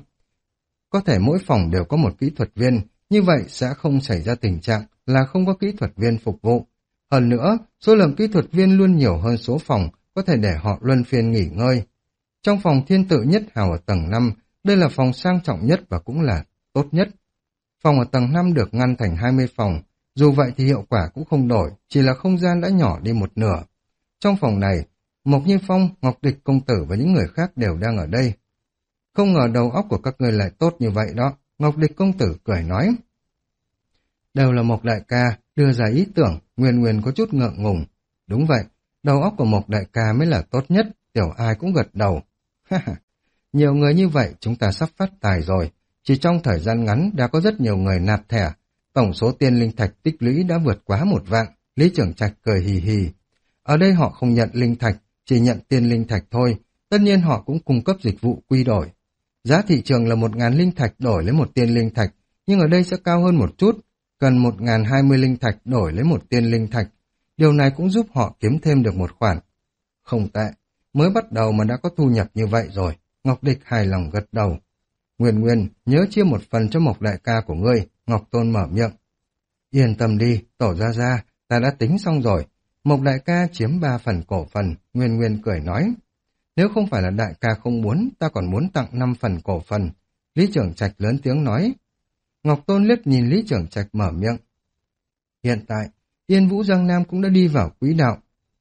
Có thể mỗi phòng đều có một kỹ thuật viên, như vậy sẽ không xảy ra tình trạng là không có kỹ thuật viên phục vụ. Hơn nữa, số lượng kỹ thuật viên luôn nhiều hơn số phòng, có thể để họ luân phiên nghỉ ngơi. Trong phòng thiên tự nhất hào ở tầng năm, đây là phòng sang trọng nhất và cũng là tốt nhất. Phòng ở tầng năm được ngăn thành hai mươi phòng, dù vậy thì hiệu quả cũng không đổi, chỉ là không gian đã nhỏ đi một nửa. Trong phòng này, Mộc Như Phong, Ngọc Địch công tử và những người khác đều đang ở đây. Không ngờ đầu óc của các người lại tốt như vậy đó, Ngọc Địch công tử cười nói. Đều là Mộc đại ca đưa ra ý tưởng, Nguyên Nguyên có chút ngượng ngùng. Đúng vậy, Đầu óc của Mộc đại ca mới là tốt nhất, Tiểu Ai cũng gật đầu. Ha ha, nhiều người như vậy chúng ta sắp phát tài rồi. Chỉ trong thời gian ngắn đã có rất nhiều người nạp thẻ. Tổng số tiên linh thạch tích lũy đã vượt quá một vạn. Lý Trưởng Trạch cười hì hì. Ở đây họ không nhận linh thạch, chỉ nhận tiên linh thạch thôi. Tất nhiên họ cũng cung cấp dịch vụ quy đổi. Giá thị trường là một ngàn linh thạch đổi lấy một tiên linh thạch, nhưng ở đây sẽ cao hơn một chút. Cần một ngàn hai mươi linh thạch đổi lấy một tiên linh thạch. Điều này cũng giúp họ kiếm thêm được một khoản. Không tệ, mới bắt đầu mà đã có thu nhập như vậy rồi. Ngọc Địch hài lòng gật đầu. Nguyên Nguyên, nhớ chia một phần cho Mộc đại ca của ngươi, Ngọc Tôn mở miệng. Yên tâm đi, Tổ gia gia, ta đã tính xong rồi. Mộc đại ca chiếm ba phần cổ phần, Nguyên Nguyên cười nói. Nếu không phải là đại ca không muốn, ta còn muốn tặng năm phần cổ phần. Lý Trưởng Trạch lớn tiếng nói. Ngọc Tôn liếc nhìn Lý Trưởng Trạch mở miệng. Hiện tại, Yên Vũ Giang Nam cũng đã đi vào quỹ đạo.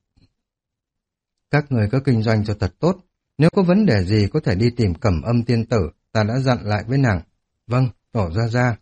Các người có kinh doanh cho thật tốt. Nếu có vấn đề gì có thể đi tìm Cẩm Âm tiên tử, ta đã dặn lại với nàng. Vâng, Tổ gia gia.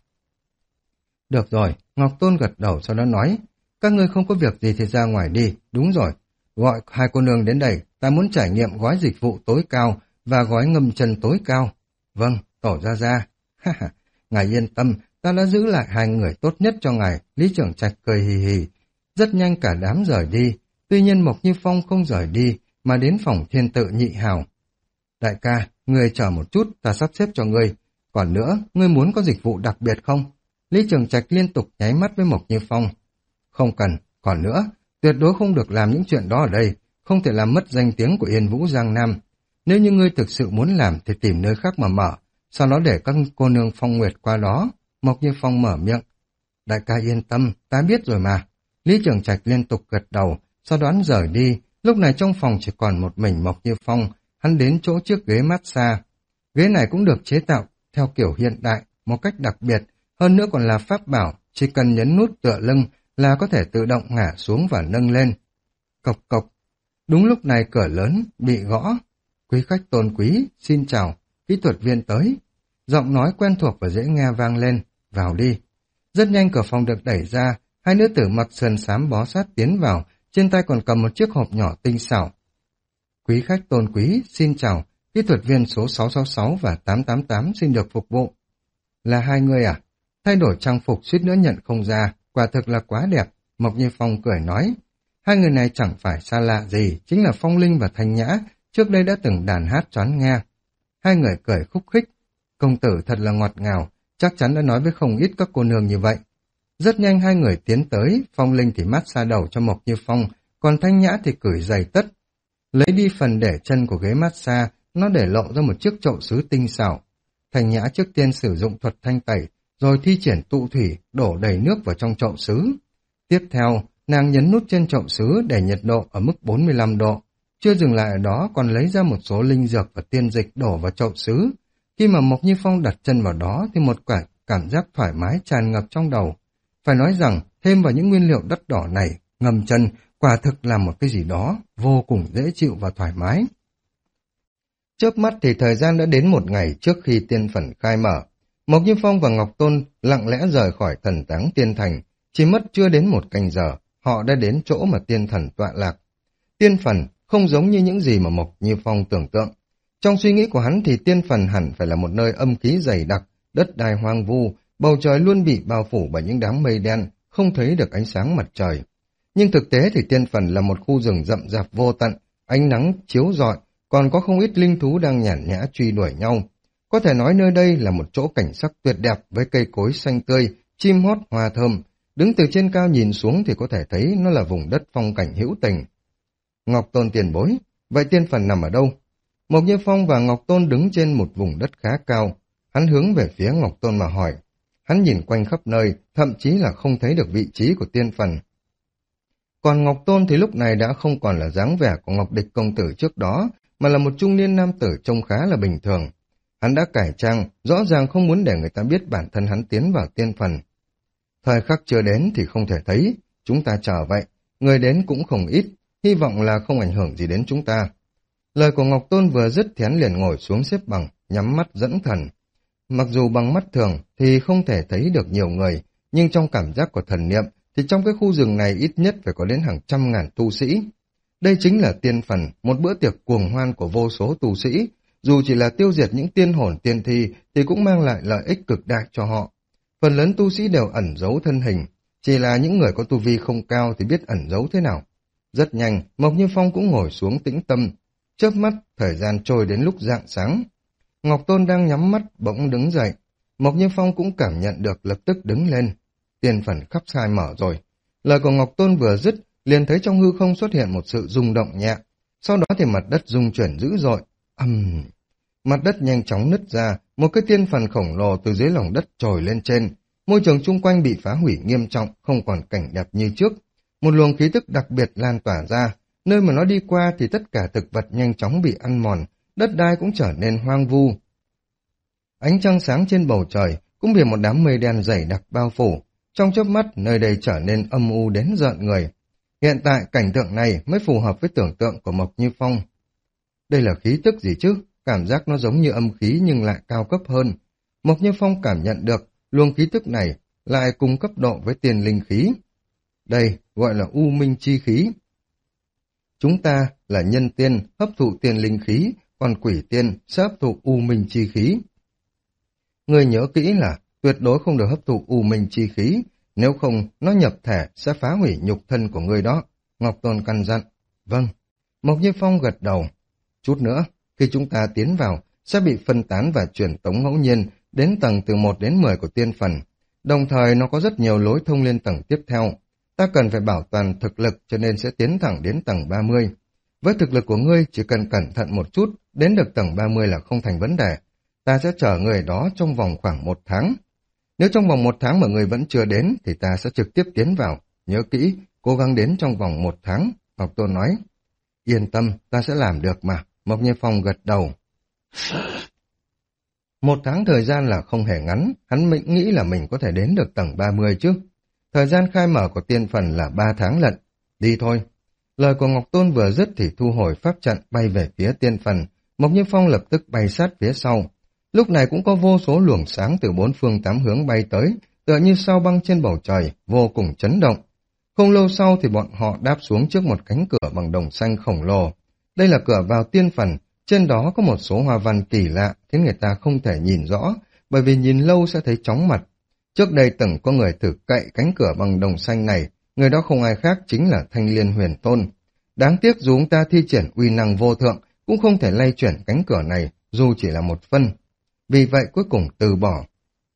Được rồi, Ngọc Tôn gật đầu sau đó nói. Các ngươi không có việc gì thì ra ngoài đi, đúng rồi. Gọi hai cô nương đến đây, ta muốn trải nghiệm gói dịch vụ tối cao và gói ngâm chân tối cao. Vâng, Tổ gia gia. Ha ha, ngài yên tâm, ta đã giữ lại hai người tốt nhất cho ngài. Lý Trưởng Trạch cười hì hì. Rất nhanh cả đám rời đi. Tuy nhiên Mộc Như Phong không rời đi, mà đến phòng thiên tự nhị hào. Đại ca, ngươi chờ một chút, ta sắp xếp cho ngươi. Còn nữa, ngươi muốn có dịch vụ đặc biệt không? Lý Trường Trạch liên tục nháy mắt với Mộc Như Phong. Không cần, còn nữa, tuyệt đối không được làm những chuyện đó ở đây, không thể làm mất danh tiếng của Yên Vũ Giang Nam. Nếu như ngươi thực sự muốn làm thì tìm nơi khác mà mở, sau đó để các cô nương Phong Nguyệt qua đó. Mộc Như Phong mở miệng. Đại ca yên tâm, ta biết rồi mà. Lý Trường Trạch liên tục gật đầu, sau đó hắn rời đi. Lúc này trong phòng chỉ còn một mình Mộc Như Phong, hắn đến chỗ chiếc ghế massage. Ghế này cũng được chế tạo theo kiểu hiện đại, một cách đặc biệt, hơn nữa còn là pháp bảo, chỉ cần nhấn nút tựa lưng là có thể tự động ngả xuống và nâng lên. Cộc cộc. Đúng lúc này cửa lớn bị gõ. Quý khách tôn quý, xin chào, kỹ thuật viên tới. Giọng nói quen thuộc và dễ nghe vang lên, vào đi. Rất nhanh cửa phòng được đẩy ra, hai nữ tử mặc sườn xám bó sát tiến vào, trên tay còn cầm một chiếc hộp nhỏ tinh xảo. Quý khách tôn quý, xin chào, kỹ thuật viên số sáu sáu sáu và tám tám tám xin được phục vụ. Là hai người à? Thay đổi trang phục suýt nữa nhận không ra, quả thực là quá đẹp, Mộc Như Phong cười nói. Hai người này chẳng phải xa lạ gì, chính là Phong Linh và Thanh Nhã, trước đây đã từng đàn hát choán nghe. Hai người cười khúc khích, công tử thật là ngọt ngào, chắc chắn đã nói với không ít các cô nương như vậy. Rất nhanh hai người tiến tới, Phong Linh thì mát xa đầu cho Mộc Như Phong, còn Thanh Nhã thì cởi giày tất. Lấy đi phần để chân của ghế massage, nó để lộ ra một chiếc chậu sứ tinh xảo. Thanh Nhã trước tiên sử dụng thuật thanh tẩy, rồi thi triển tụ thủy, đổ đầy nước vào trong chậu sứ. Tiếp theo, nàng nhấn nút trên chậu sứ để nhiệt độ ở mức bốn mươi lăm độ. Chưa dừng lại ở đó còn lấy ra một số linh dược và tiên dịch đổ vào chậu sứ. Khi mà Mộc Như Phong đặt chân vào đó thì một quả cảm giác thoải mái tràn ngập trong đầu. Phải nói rằng, thêm vào những nguyên liệu đắt đỏ này, ngâm chân quả thực là một cái gì đó vô cùng dễ chịu và thoải mái. Chớp mắt thì thời gian đã đến một ngày trước khi tiên phần khai mở. Mộc Như Phong và Ngọc Tôn lặng lẽ rời khỏi thần táng tiên thành. Chỉ mất chưa đến một canh giờ, họ đã đến chỗ mà tiên thần tọa lạc. Tiên phần không giống như những gì mà Mộc Như Phong tưởng tượng. Trong suy nghĩ của hắn thì tiên phần hẳn phải là một nơi âm khí dày đặc, đất đai hoang vu, bầu trời luôn bị bao phủ bởi những đám mây đen, không thấy được ánh sáng mặt trời. Nhưng thực tế thì tiên phần là một khu rừng rậm rạp vô tận, ánh nắng chiếu rọi, còn có không ít linh thú đang nhàn nhã truy đuổi nhau. Có thể nói nơi đây là một chỗ cảnh sắc tuyệt đẹp với cây cối xanh tươi, chim hót hoa thơm. Đứng từ trên cao nhìn xuống thì có thể thấy nó là vùng đất phong cảnh hữu tình. Ngọc Tôn tiền bối, vậy tiên phần nằm ở đâu? Mộc Như Phong và Ngọc Tôn đứng trên một vùng đất khá cao. Hắn hướng về phía Ngọc Tôn mà hỏi. Hắn nhìn quanh khắp nơi, thậm chí là không thấy được vị trí của tiên phần. Còn Ngọc Tôn thì lúc này đã không còn là dáng vẻ của Ngọc Địch công tử trước đó, mà là một trung niên nam tử trông khá là bình thường. Hắn đã cải trang, rõ ràng không muốn để người ta biết bản thân hắn tiến vào tiên phần. Thời khắc chưa đến thì không thể thấy, chúng ta chờ vậy, người đến cũng không ít, hy vọng là không ảnh hưởng gì đến chúng ta. Lời của Ngọc Tôn vừa dứt thì hắn liền ngồi xuống xếp bằng, nhắm mắt dẫn thần. Mặc dù bằng mắt thường thì không thể thấy được nhiều người, nhưng trong cảm giác của thần niệm thì trong cái khu rừng này ít nhất phải có đến hàng trăm ngàn tu sĩ. Đây chính là tiên phần, một bữa tiệc cuồng hoan của vô số tu sĩ. Dù chỉ là tiêu diệt những tiên hồn tiên thi thì cũng mang lại lợi ích cực đại cho họ. Phần lớn tu sĩ đều ẩn giấu thân hình, chỉ là những người có tu vi không cao thì biết ẩn giấu thế nào. Rất nhanh, Mộc Như Phong cũng ngồi xuống tĩnh tâm. Chớp mắt, thời gian trôi đến lúc rạng sáng. Ngọc Tôn đang nhắm mắt bỗng đứng dậy. Mộc Như Phong cũng cảm nhận được, lập tức đứng lên. Tiên phần khắp sai mở rồi. Lời của Ngọc Tôn vừa dứt, liền thấy trong hư không xuất hiện một sự rung động nhẹ. Sau đó thì mặt đất rung chuyển dữ dội. Ầm, uhm. Mặt đất nhanh chóng nứt ra, một cái tiên phần khổng lồ từ dưới lòng đất trồi lên trên. Môi trường chung quanh bị phá hủy nghiêm trọng, không còn cảnh đẹp như trước. Một luồng khí tức đặc biệt lan tỏa ra, nơi mà nó đi qua thì tất cả thực vật nhanh chóng bị ăn mòn, đất đai cũng trở nên hoang vu. Ánh trăng sáng trên bầu trời cũng bị một đám mây đen dày đặc bao phủ, trong chớp mắt nơi đây trở nên âm u đến rợn người. Hiện tại cảnh tượng này mới phù hợp với tưởng tượng của Mộc Như Phong. Đây là khí tức gì chứ? Cảm giác nó giống như âm khí nhưng lại cao cấp hơn. Mộc Như Phong cảm nhận được luồng khí tức này lại cùng cấp độ với tiền linh khí. Đây gọi là u minh chi khí. Chúng ta là nhân tiên hấp thụ tiền linh khí, còn quỷ tiên sẽ hấp thụ u minh chi khí. Người nhớ kỹ là tuyệt đối không được hấp thụ u minh chi khí, nếu không nó nhập thể sẽ phá hủy nhục thân của người đó. Ngọc Tôn căn dặn. Vâng. Mộc Như Phong gật đầu. Chút nữa, khi chúng ta tiến vào, sẽ bị phân tán và truyền tống ngẫu nhiên đến tầng từ một đến mười của tiên phần. Đồng thời nó có rất nhiều lối thông lên tầng tiếp theo. Ta cần phải bảo toàn thực lực cho nên sẽ tiến thẳng đến tầng ba mươi. Với thực lực của ngươi chỉ cần cẩn thận một chút, đến được tầng ba mươi là không thành vấn đề. Ta sẽ chở người đó trong vòng khoảng một tháng. Nếu trong vòng một tháng mà người vẫn chưa đến thì ta sẽ trực tiếp tiến vào. Nhớ kỹ, cố gắng đến trong vòng một tháng. Ngọc Tôn nói. Yên tâm, ta sẽ làm được mà. Mộc Như Phong gật đầu. Một tháng thời gian là không hề ngắn, hắn mình nghĩ là mình có thể đến được tầng ba mươi chứ. Thời gian khai mở của tiên phần là ba tháng lận. Đi thôi. Lời của Ngọc Tôn vừa dứt thì thu hồi pháp trận bay về phía tiên phần. Mộc Như Phong lập tức bay sát phía sau. Lúc này cũng có vô số luồng sáng từ bốn phương tám hướng bay tới, tựa như sao băng trên bầu trời, vô cùng chấn động. Không lâu sau thì bọn họ đáp xuống trước một cánh cửa bằng đồng xanh khổng lồ. Đây là cửa vào tiên phần, trên đó có một số hoa văn kỳ lạ khiến người ta không thể nhìn rõ, bởi vì nhìn lâu sẽ thấy chóng mặt. Trước đây từng có người thử cậy cánh cửa bằng đồng xanh này, người đó không ai khác chính là Thanh Liên Huyền Tôn. Đáng tiếc dù ông ta thi triển uy năng vô thượng, cũng không thể lay chuyển cánh cửa này, dù chỉ là một phân. Vì vậy cuối cùng từ bỏ.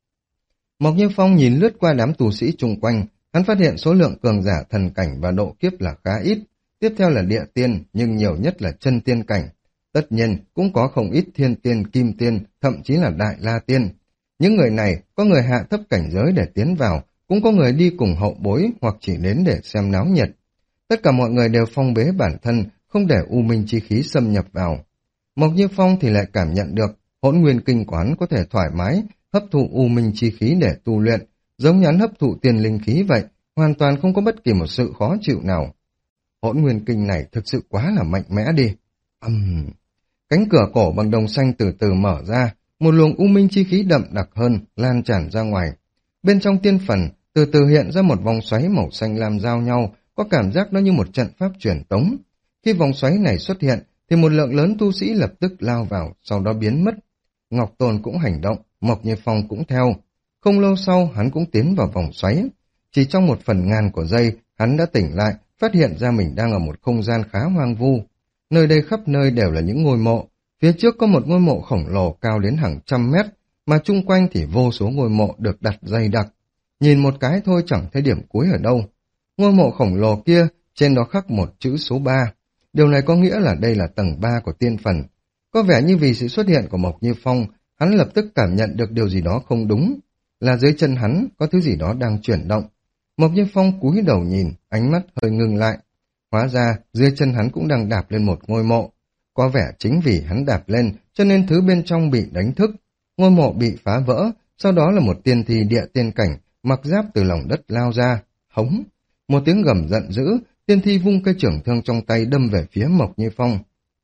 Mộc Như Phong nhìn lướt qua đám tù sĩ chung quanh, hắn phát hiện số lượng cường giả thần cảnh và độ kiếp là khá ít. Tiếp theo là địa tiên, nhưng nhiều nhất là chân tiên cảnh. Tất nhiên, cũng có không ít thiên tiên, kim tiên, thậm chí là đại la tiên. Những người này, có người hạ thấp cảnh giới để tiến vào, cũng có người đi cùng hậu bối hoặc chỉ đến để xem náo nhiệt. Tất cả mọi người đều phong bế bản thân, không để u minh chi khí xâm nhập vào. Mộc Như Phong thì lại cảm nhận được, hỗn nguyên kinh quán có thể thoải mái, hấp thụ u minh chi khí để tu luyện, giống như hắn hấp thụ tiền linh khí vậy, hoàn toàn không có bất kỳ một sự khó chịu nào. Hỗn nguyên kinh này thực sự quá là mạnh mẽ đi. Ầm... Uhm. Cánh cửa cổ bằng đồng xanh từ từ mở ra, một luồng u minh chi khí đậm đặc hơn lan tràn ra ngoài. Bên trong tiên phần, từ từ hiện ra một vòng xoáy màu xanh lam giao nhau, có cảm giác nó như một trận pháp truyền tống. Khi vòng xoáy này xuất hiện, thì một lượng lớn tu sĩ lập tức lao vào, sau đó biến mất. Ngọc Tôn cũng hành động, Mộc Như Phong cũng theo. Không lâu sau, hắn cũng tiến vào vòng xoáy. Chỉ trong một phần ngàn của giây, hắn đã tỉnh lại, phát hiện ra mình đang ở một không gian khá hoang vu. Nơi đây khắp nơi đều là những ngôi mộ. Phía trước có một ngôi mộ khổng lồ cao đến hàng trăm mét, mà chung quanh thì vô số ngôi mộ được đặt dày đặc. Nhìn một cái thôi chẳng thấy điểm cuối ở đâu. Ngôi mộ khổng lồ kia, trên đó khắc một chữ số ba. Điều này có nghĩa là đây là tầng ba của tiên phần. Có vẻ như vì sự xuất hiện của Mộc Như Phong, hắn lập tức cảm nhận được điều gì đó không đúng. Là dưới chân hắn có thứ gì đó đang chuyển động. Mộc Như Phong cúi đầu nhìn, ánh mắt hơi ngừng lại. Hóa ra, dưới chân hắn cũng đang đạp lên một ngôi mộ. Có vẻ chính vì hắn đạp lên, cho nên thứ bên trong bị đánh thức. Ngôi mộ bị phá vỡ, sau đó là một tiên thi địa tiên cảnh, mặc giáp từ lòng đất lao ra. Hống! Một tiếng gầm giận dữ, tiên thi vung cây trưởng thương trong tay đâm về phía Mộc Như Phong.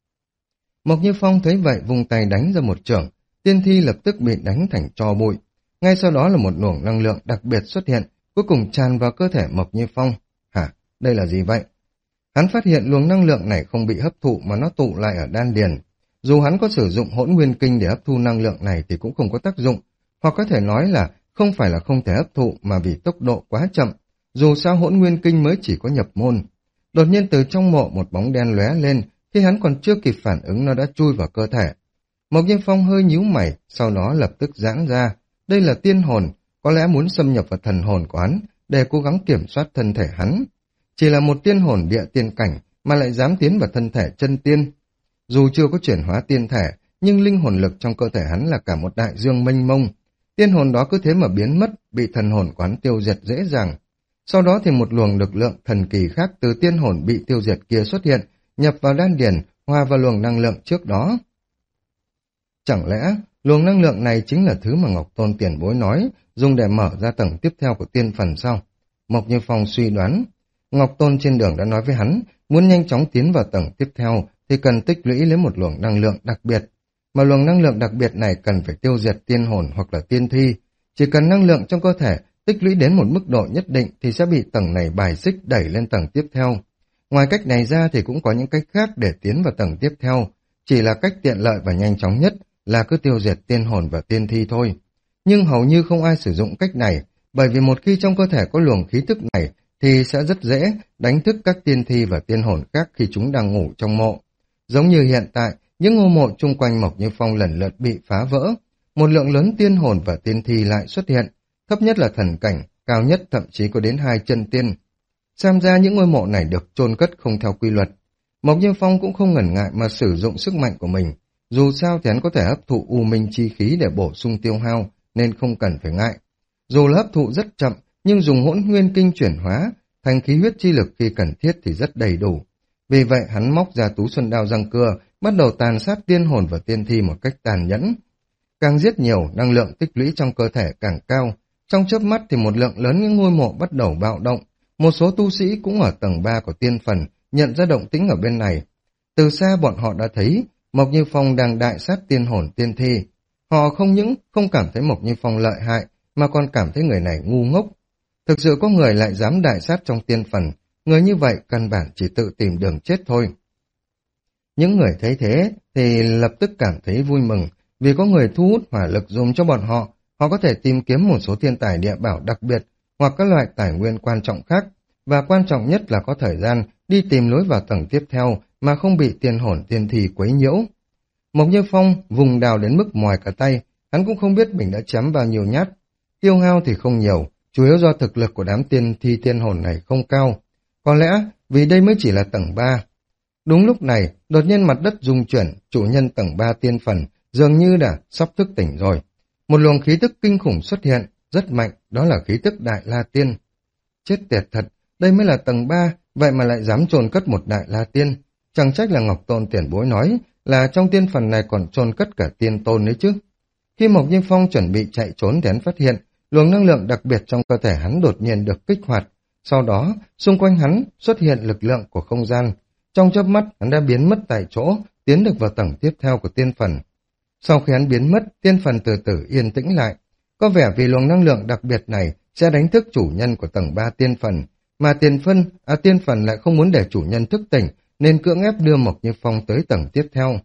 Mộc Như Phong thấy vậy vung tay đánh ra một chưởng, tiên thi lập tức bị đánh thành tro bụi. Ngay sau đó là một luồng năng lượng đặc biệt xuất hiện, cuối cùng tràn vào cơ thể Mộc Như Phong. Hả? Đây là gì vậy? Hắn phát hiện luồng năng lượng này không bị hấp thụ mà nó tụ lại ở đan điền. Dù hắn có sử dụng hỗn nguyên kinh để hấp thu năng lượng này thì cũng không có tác dụng, hoặc có thể nói là không phải là không thể hấp thụ mà vì tốc độ quá chậm. Dù sao hỗn nguyên kinh mới chỉ có nhập môn. Đột nhiên từ trong mộ một bóng đen lóe lên, khi hắn còn chưa kịp phản ứng nó đã chui vào cơ thể. Mộc Như Phong hơi nhíu mày, sau đó lập tức giãn ra. Đây là tiên hồn, có lẽ muốn xâm nhập vào thần hồn của hắn để cố gắng kiểm soát thân thể hắn. Chỉ là một tiên hồn địa tiên cảnh mà lại dám tiến vào thân thể chân tiên. Dù chưa có chuyển hóa tiên thể, nhưng linh hồn lực trong cơ thể hắn là cả một đại dương mênh mông. Tiên hồn đó cứ thế mà biến mất, bị thần hồn của hắn tiêu diệt dễ dàng. Sau đó thì một luồng lực lượng thần kỳ khác từ tiên hồn bị tiêu diệt kia xuất hiện, nhập vào đan điền, hòa vào luồng năng lượng trước đó. Chẳng lẽ luồng năng lượng này chính là thứ mà Ngọc Tôn tiền bối nói, dùng để mở ra tầng tiếp theo của tiên phần sao? Mộc Như Phong suy đoán. Ngọc Tôn trên đường đã nói với hắn, muốn nhanh chóng tiến vào tầng tiếp theo thì cần tích lũy lấy một luồng năng lượng đặc biệt. Mà luồng năng lượng đặc biệt này cần phải tiêu diệt tiên hồn hoặc là tiên thi. Chỉ cần năng lượng trong cơ thể tích lũy đến một mức độ nhất định thì sẽ bị tầng này bài xích đẩy lên tầng tiếp theo. Ngoài cách này ra thì cũng có những cách khác để tiến vào tầng tiếp theo. Chỉ là cách tiện lợi và nhanh chóng nhất là cứ tiêu diệt tiên hồn và tiên thi thôi. Nhưng hầu như không ai sử dụng cách này, bởi vì một khi trong cơ thể có luồng khí tức này thì sẽ rất dễ đánh thức các tiên thi và tiên hồn khác khi chúng đang ngủ trong mộ. Giống như hiện tại, những ngôi mộ chung quanh Mộc Như Phong lần lượt bị phá vỡ, một lượng lớn tiên hồn và tiên thi lại xuất hiện, thấp nhất là thần cảnh, cao nhất thậm chí có đến hai chân tiên. Xem ra những ngôi mộ này được chôn cất không theo quy luật. Mộc Như Phong cũng không ngần ngại mà sử dụng sức mạnh của mình, dù sao thì hắn có thể hấp thụ u minh chi khí để bổ sung tiêu hao, nên không cần phải ngại. Dù là hấp thụ rất chậm, nhưng dùng hỗn nguyên kinh chuyển hóa thành khí huyết chi lực khi cần thiết thì rất đầy đủ. Vì vậy hắn móc ra tú xuân đao răng cưa, bắt đầu tàn sát tiên hồn và tiên thi một cách tàn nhẫn. Càng giết nhiều, năng lượng tích lũy trong cơ thể càng cao. Trong chớp mắt thì một lượng lớn những ngôi mộ bắt đầu bạo động. Một số tu sĩ cũng ở tầng ba của tiên phần nhận ra động tĩnh ở bên này. Từ xa bọn họ đã thấy Mộc Như Phong đang đại sát tiên hồn tiên thi. Họ không những không cảm thấy Mộc Như Phong lợi hại mà còn cảm thấy người này ngu ngốc. Thực sự có người lại dám đại sát trong tiên phần, người như vậy căn bản chỉ tự tìm đường chết thôi. Những người thấy thế thì lập tức cảm thấy vui mừng, vì có người thu hút hỏa lực dùng cho bọn họ, họ có thể tìm kiếm một số thiên tài địa bảo đặc biệt hoặc các loại tài nguyên quan trọng khác, và quan trọng nhất là có thời gian đi tìm lối vào tầng tiếp theo mà không bị tiên hồn tiên thi quấy nhiễu. Mộc Như Phong vùng đào đến mức mỏi cả tay, hắn cũng không biết mình đã chém bao nhiêu nhát. Tiêu hao thì không nhiều, chủ yếu do thực lực của đám tiên thi tiên hồn này không cao. Có lẽ vì đây mới chỉ là tầng ba. Đúng lúc này, đột nhiên mặt đất rung chuyển, chủ nhân tầng ba tiên phần dường như đã sắp thức tỉnh rồi. Một luồng khí tức kinh khủng xuất hiện, rất mạnh, đó là khí tức Đại La Tiên. Chết tiệt thật, đây mới là tầng ba, vậy mà lại dám chôn cất một Đại La Tiên. Chẳng trách là Ngọc Tôn tiền bối nói là trong tiên phần này còn chôn cất cả tiên tôn đấy chứ. Khi Mộc Như Phong chuẩn bị chạy trốn thì hắn phát hiện luồng năng lượng đặc biệt trong cơ thể hắn đột nhiên được kích hoạt. Sau đó, xung quanh hắn xuất hiện lực lượng của không gian. Trong chớp mắt, hắn đã biến mất tại chỗ, tiến được vào tầng tiếp theo của tiên phần. Sau khi hắn biến mất, tiên phần từ từ yên tĩnh lại. Có vẻ vì luồng năng lượng đặc biệt này sẽ đánh thức chủ nhân của tầng ba tiên phần, mà tiền phân, à tiên phần lại không muốn để chủ nhân thức tỉnh, nên cưỡng ép đưa Mộc Như Phong tới tầng tiếp theo.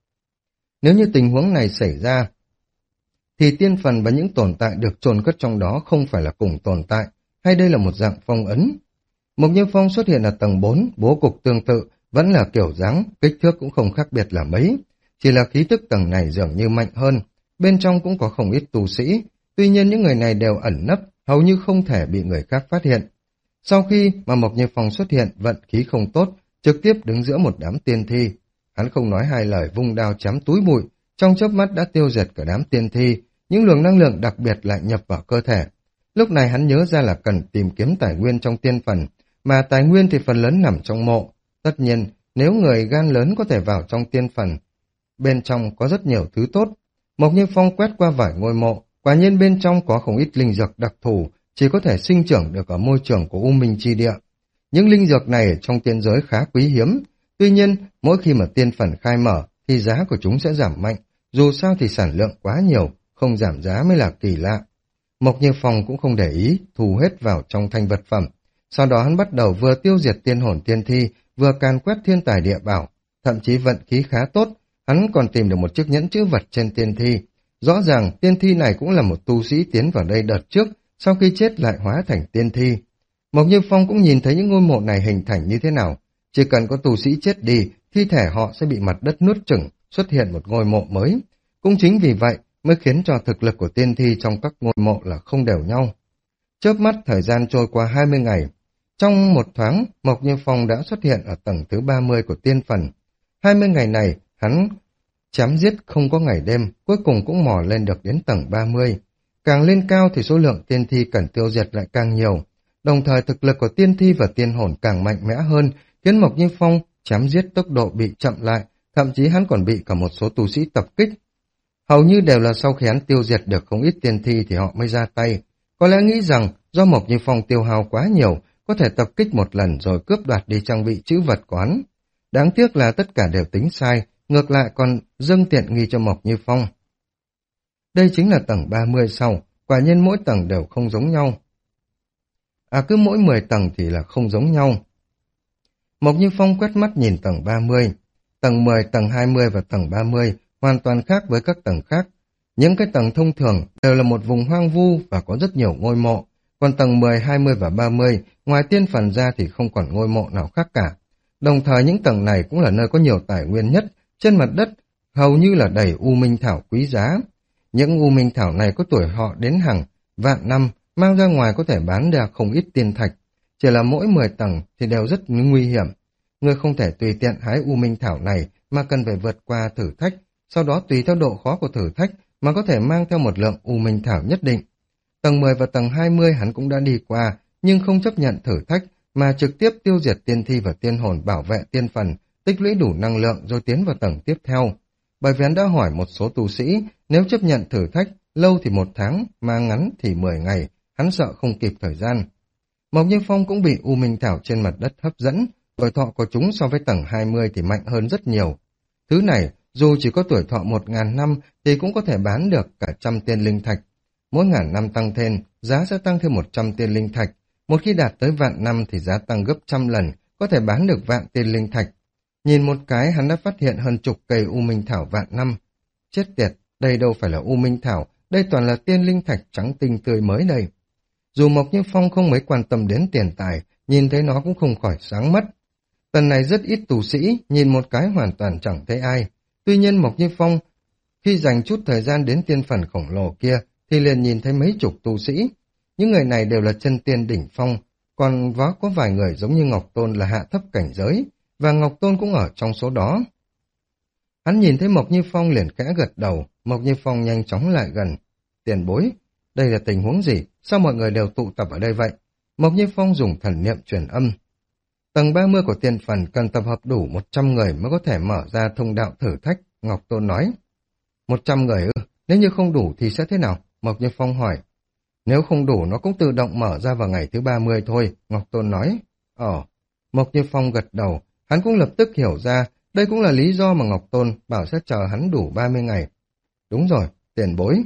Nếu như tình huống này xảy ra, thì tiên phần và những tồn tại được chôn cất trong đó không phải là cùng tồn tại, hay đây là một dạng phong ấn. Mộc Như Phong xuất hiện ở tầng bốn, bố cục tương tự, vẫn là kiểu dáng, kích thước cũng không khác biệt là mấy. Chỉ là khí tức tầng này dường như mạnh hơn, bên trong cũng có không ít tu sĩ, tuy nhiên những người này đều ẩn nấp, hầu như không thể bị người khác phát hiện. Sau khi mà Mộc Như Phong xuất hiện, vận khí không tốt, trực tiếp đứng giữa một đám tiên thi. Hắn không nói hai lời vung đao chém túi bụi, trong chớp mắt đã tiêu diệt cả đám tiên thi, những luồng năng lượng đặc biệt lại nhập vào cơ thể. Lúc này hắn nhớ ra là cần tìm kiếm tài nguyên trong tiên phần, mà tài nguyên thì phần lớn nằm trong mộ. Tất nhiên, nếu người gan lớn có thể vào trong tiên phần, bên trong có rất nhiều thứ tốt. Mộc Như Phong quét qua vài ngôi mộ, quả nhiên bên trong có không ít linh dược đặc thù, chỉ có thể sinh trưởng được ở môi trường của U Minh Chi Địa. Những linh dược này ở trong tiên giới khá quý hiếm, tuy nhiên mỗi khi mà tiên phần khai mở thì giá của chúng sẽ giảm mạnh, dù sao thì sản lượng quá nhiều, không giảm giá mới là kỳ lạ. Mộc Như Phong cũng không để ý, thu hết vào trong thanh vật phẩm. Sau đó hắn bắt đầu vừa tiêu diệt tiên hồn tiên thi, vừa càn quét thiên tài địa bảo, thậm chí vận khí khá tốt, hắn còn tìm được một chiếc nhẫn chữ vật trên tiên thi. Rõ ràng tiên thi này cũng là một tu sĩ tiến vào đây đợt trước, sau khi chết lại hóa thành tiên thi. Mộc Như Phong cũng nhìn thấy những ngôi mộ này hình thành như thế nào. Chỉ cần có tu sĩ chết đi, thi thể họ sẽ bị mặt đất nuốt chửng, xuất hiện một ngôi mộ mới. Cũng chính vì vậy mới khiến cho thực lực của tiên thi trong các ngôi mộ là không đều nhau. Chớp mắt thời gian trôi qua hai mươi ngày. Trong một thoáng, Mộc Như Phong đã xuất hiện ở tầng thứ ba mươi của tiên phần. hai mươi ngày này, hắn chém giết không có ngày đêm, cuối cùng cũng mò lên được đến tầng ba mươi. Càng lên cao thì số lượng tiên thi cần tiêu diệt lại càng nhiều. Đồng thời thực lực của tiên thi và tiên hồn càng mạnh mẽ hơn, khiến Mộc Như Phong chém giết tốc độ bị chậm lại, thậm chí hắn còn bị cả một số tu sĩ tập kích. Hầu như đều là sau khi hắn tiêu diệt được không ít tiên thi thì họ mới ra tay. Có lẽ nghĩ rằng do Mộc Như Phong tiêu hao quá nhiều, có thể tập kích một lần rồi cướp đoạt đi trang bị trữ vật của hắn. Đáng tiếc là tất cả đều tính sai, ngược lại còn dâng tiện nghi cho Mộc Như Phong. Đây chính là tầng ba mươi sau, quả nhiên mỗi tầng đều không giống nhau. À cứ mỗi mười tầng thì là không giống nhau. Mộc Như Phong quét mắt nhìn tầng ba mươi. Tầng mười, tầng hai mươi và tầng ba mươi hoàn toàn khác với các tầng khác. Những cái tầng thông thường đều là một vùng hoang vu và có rất nhiều ngôi mộ. Còn tầng mười, hai mươi và ba mươi, ngoài tiên phần ra thì không còn ngôi mộ nào khác cả. Đồng thời những tầng này cũng là nơi có nhiều tài nguyên nhất. Trên mặt đất hầu như là đầy u minh thảo quý giá. Những u minh thảo này có tuổi họ đến hàng vạn năm, mang ra ngoài có thể bán ra không ít tiên thạch. Chỉ là mỗi mười tầng thì đều rất nguy hiểm. Người không thể tùy tiện hái u minh thảo này mà cần phải vượt qua thử thách, sau đó tùy theo độ khó của thử thách mà có thể mang theo một lượng u minh thảo nhất định. Tầng mười và tầng hai mươi hắn cũng đã đi qua, nhưng không chấp nhận thử thách mà trực tiếp tiêu diệt tiên thi và tiên hồn bảo vệ tiên phần, tích lũy đủ năng lượng rồi tiến vào tầng tiếp theo. Bởi vì hắn đã hỏi một số tu sĩ, nếu chấp nhận thử thách, lâu thì một tháng, mà ngắn thì mười ngày, hắn sợ không kịp thời gian. Mộc Như Phong cũng bị u minh thảo trên mặt đất hấp dẫn, tuổi thọ của chúng so với tầng hai mươi thì mạnh hơn rất nhiều. Thứ này, dù chỉ có tuổi thọ một ngàn năm thì cũng có thể bán được cả trăm tiên linh thạch. Mỗi ngàn năm tăng thêm, giá sẽ tăng thêm một trăm tiên linh thạch. Một khi đạt tới vạn năm thì giá tăng gấp trăm lần, có thể bán được vạn tiên linh thạch. Nhìn một cái hắn đã phát hiện hơn chục cây u minh thảo vạn năm. Chết tiệt, đây đâu phải là u minh thảo, đây toàn là tiên linh thạch trắng tinh tươi mới đây. Dù Mộc Như Phong không mấy quan tâm đến tiền tài, nhìn thấy nó cũng không khỏi sáng mắt. Tần này rất ít tu sĩ, nhìn một cái hoàn toàn chẳng thấy ai. Tuy nhiên Mộc Như Phong, khi dành chút thời gian đến tiên phần khổng lồ kia, thì liền nhìn thấy mấy chục tu sĩ. Những người này đều là chân tiên đỉnh phong, còn võ có vài người giống như Ngọc Tôn là hạ thấp cảnh giới, và Ngọc Tôn cũng ở trong số đó. Hắn nhìn thấy Mộc Như Phong liền khẽ gật đầu, Mộc Như Phong nhanh chóng lại gần. Tiền bối, đây là tình huống gì? Sao mọi người đều tụ tập ở đây vậy? Mộc Như Phong dùng thần niệm truyền âm. Tầng ba mươi của tiên phần cần tập hợp đủ một trăm người mới có thể mở ra thông đạo thử thách, Ngọc Tôn nói. một trăm người ư? Nếu như không đủ thì sẽ thế nào? Mộc Như Phong hỏi. Nếu không đủ nó cũng tự động mở ra vào ngày thứ ba mươi thôi, Ngọc Tôn nói. Ồ, Mộc Như Phong gật đầu, hắn cũng lập tức hiểu ra, đây cũng là lý do mà Ngọc Tôn bảo sẽ chờ hắn đủ ba mươi ngày. Đúng rồi, tiền bối.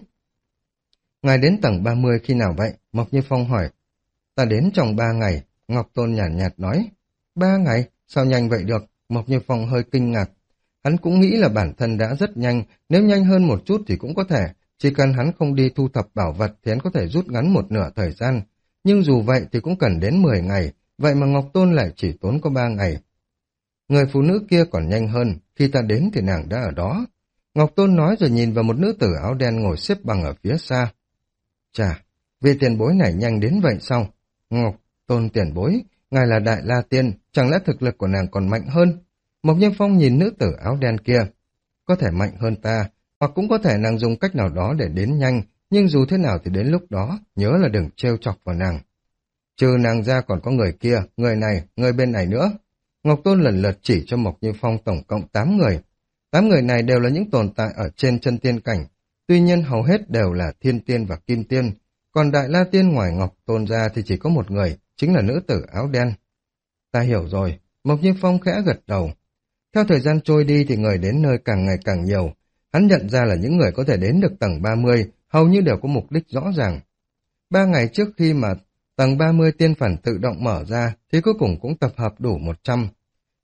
Ngài đến tầng ba mươi khi nào vậy? Mộc Như Phong hỏi. Ta đến trong ba ngày, Ngọc Tôn nhàn nhạt, nhạt nói. Ba ngày? Sao nhanh vậy được? Mộc Như Phong hơi kinh ngạc. Hắn cũng nghĩ là bản thân đã rất nhanh, nếu nhanh hơn một chút thì cũng có thể, chỉ cần hắn không đi thu thập bảo vật thì hắn có thể rút ngắn một nửa thời gian. Nhưng dù vậy thì cũng cần đến mười ngày, vậy mà Ngọc Tôn lại chỉ tốn có ba ngày. Người phụ nữ kia còn nhanh hơn, khi ta đến thì nàng đã ở đó. Ngọc Tôn nói rồi nhìn vào một nữ tử áo đen ngồi xếp bằng ở phía xa. Chà, vị tiền bối này nhanh đến vậy sao? Ngọc Tôn tiền bối, ngài là Đại La Tiên, chẳng lẽ thực lực của nàng còn mạnh hơn? Mộc Như Phong nhìn nữ tử áo đen kia. Có thể mạnh hơn ta, hoặc cũng có thể nàng dùng cách nào đó để đến nhanh, nhưng dù thế nào thì đến lúc đó, nhớ là đừng trêu chọc vào nàng. Trừ nàng ra còn có người kia, người này, người bên này nữa. Ngọc Tôn lần lượt chỉ cho Mộc Như Phong tổng cộng tám người. Tám người này đều là những tồn tại ở trên chân tiên cảnh, tuy nhiên hầu hết đều là thiên tiên và kim tiên, còn Đại La Tiên ngoài Ngọc Tôn ra thì chỉ có một người, chính là nữ tử áo đen. Ta hiểu rồi, Mộc Như Phong khẽ gật đầu. Theo thời gian trôi đi thì người đến nơi càng ngày càng nhiều, hắn nhận ra là những người có thể đến được tầng ba mươi, hầu như đều có mục đích rõ ràng. Ba ngày trước khi mà tầng ba mươi tiên phần tự động mở ra thì cuối cùng cũng tập hợp đủ một trăm.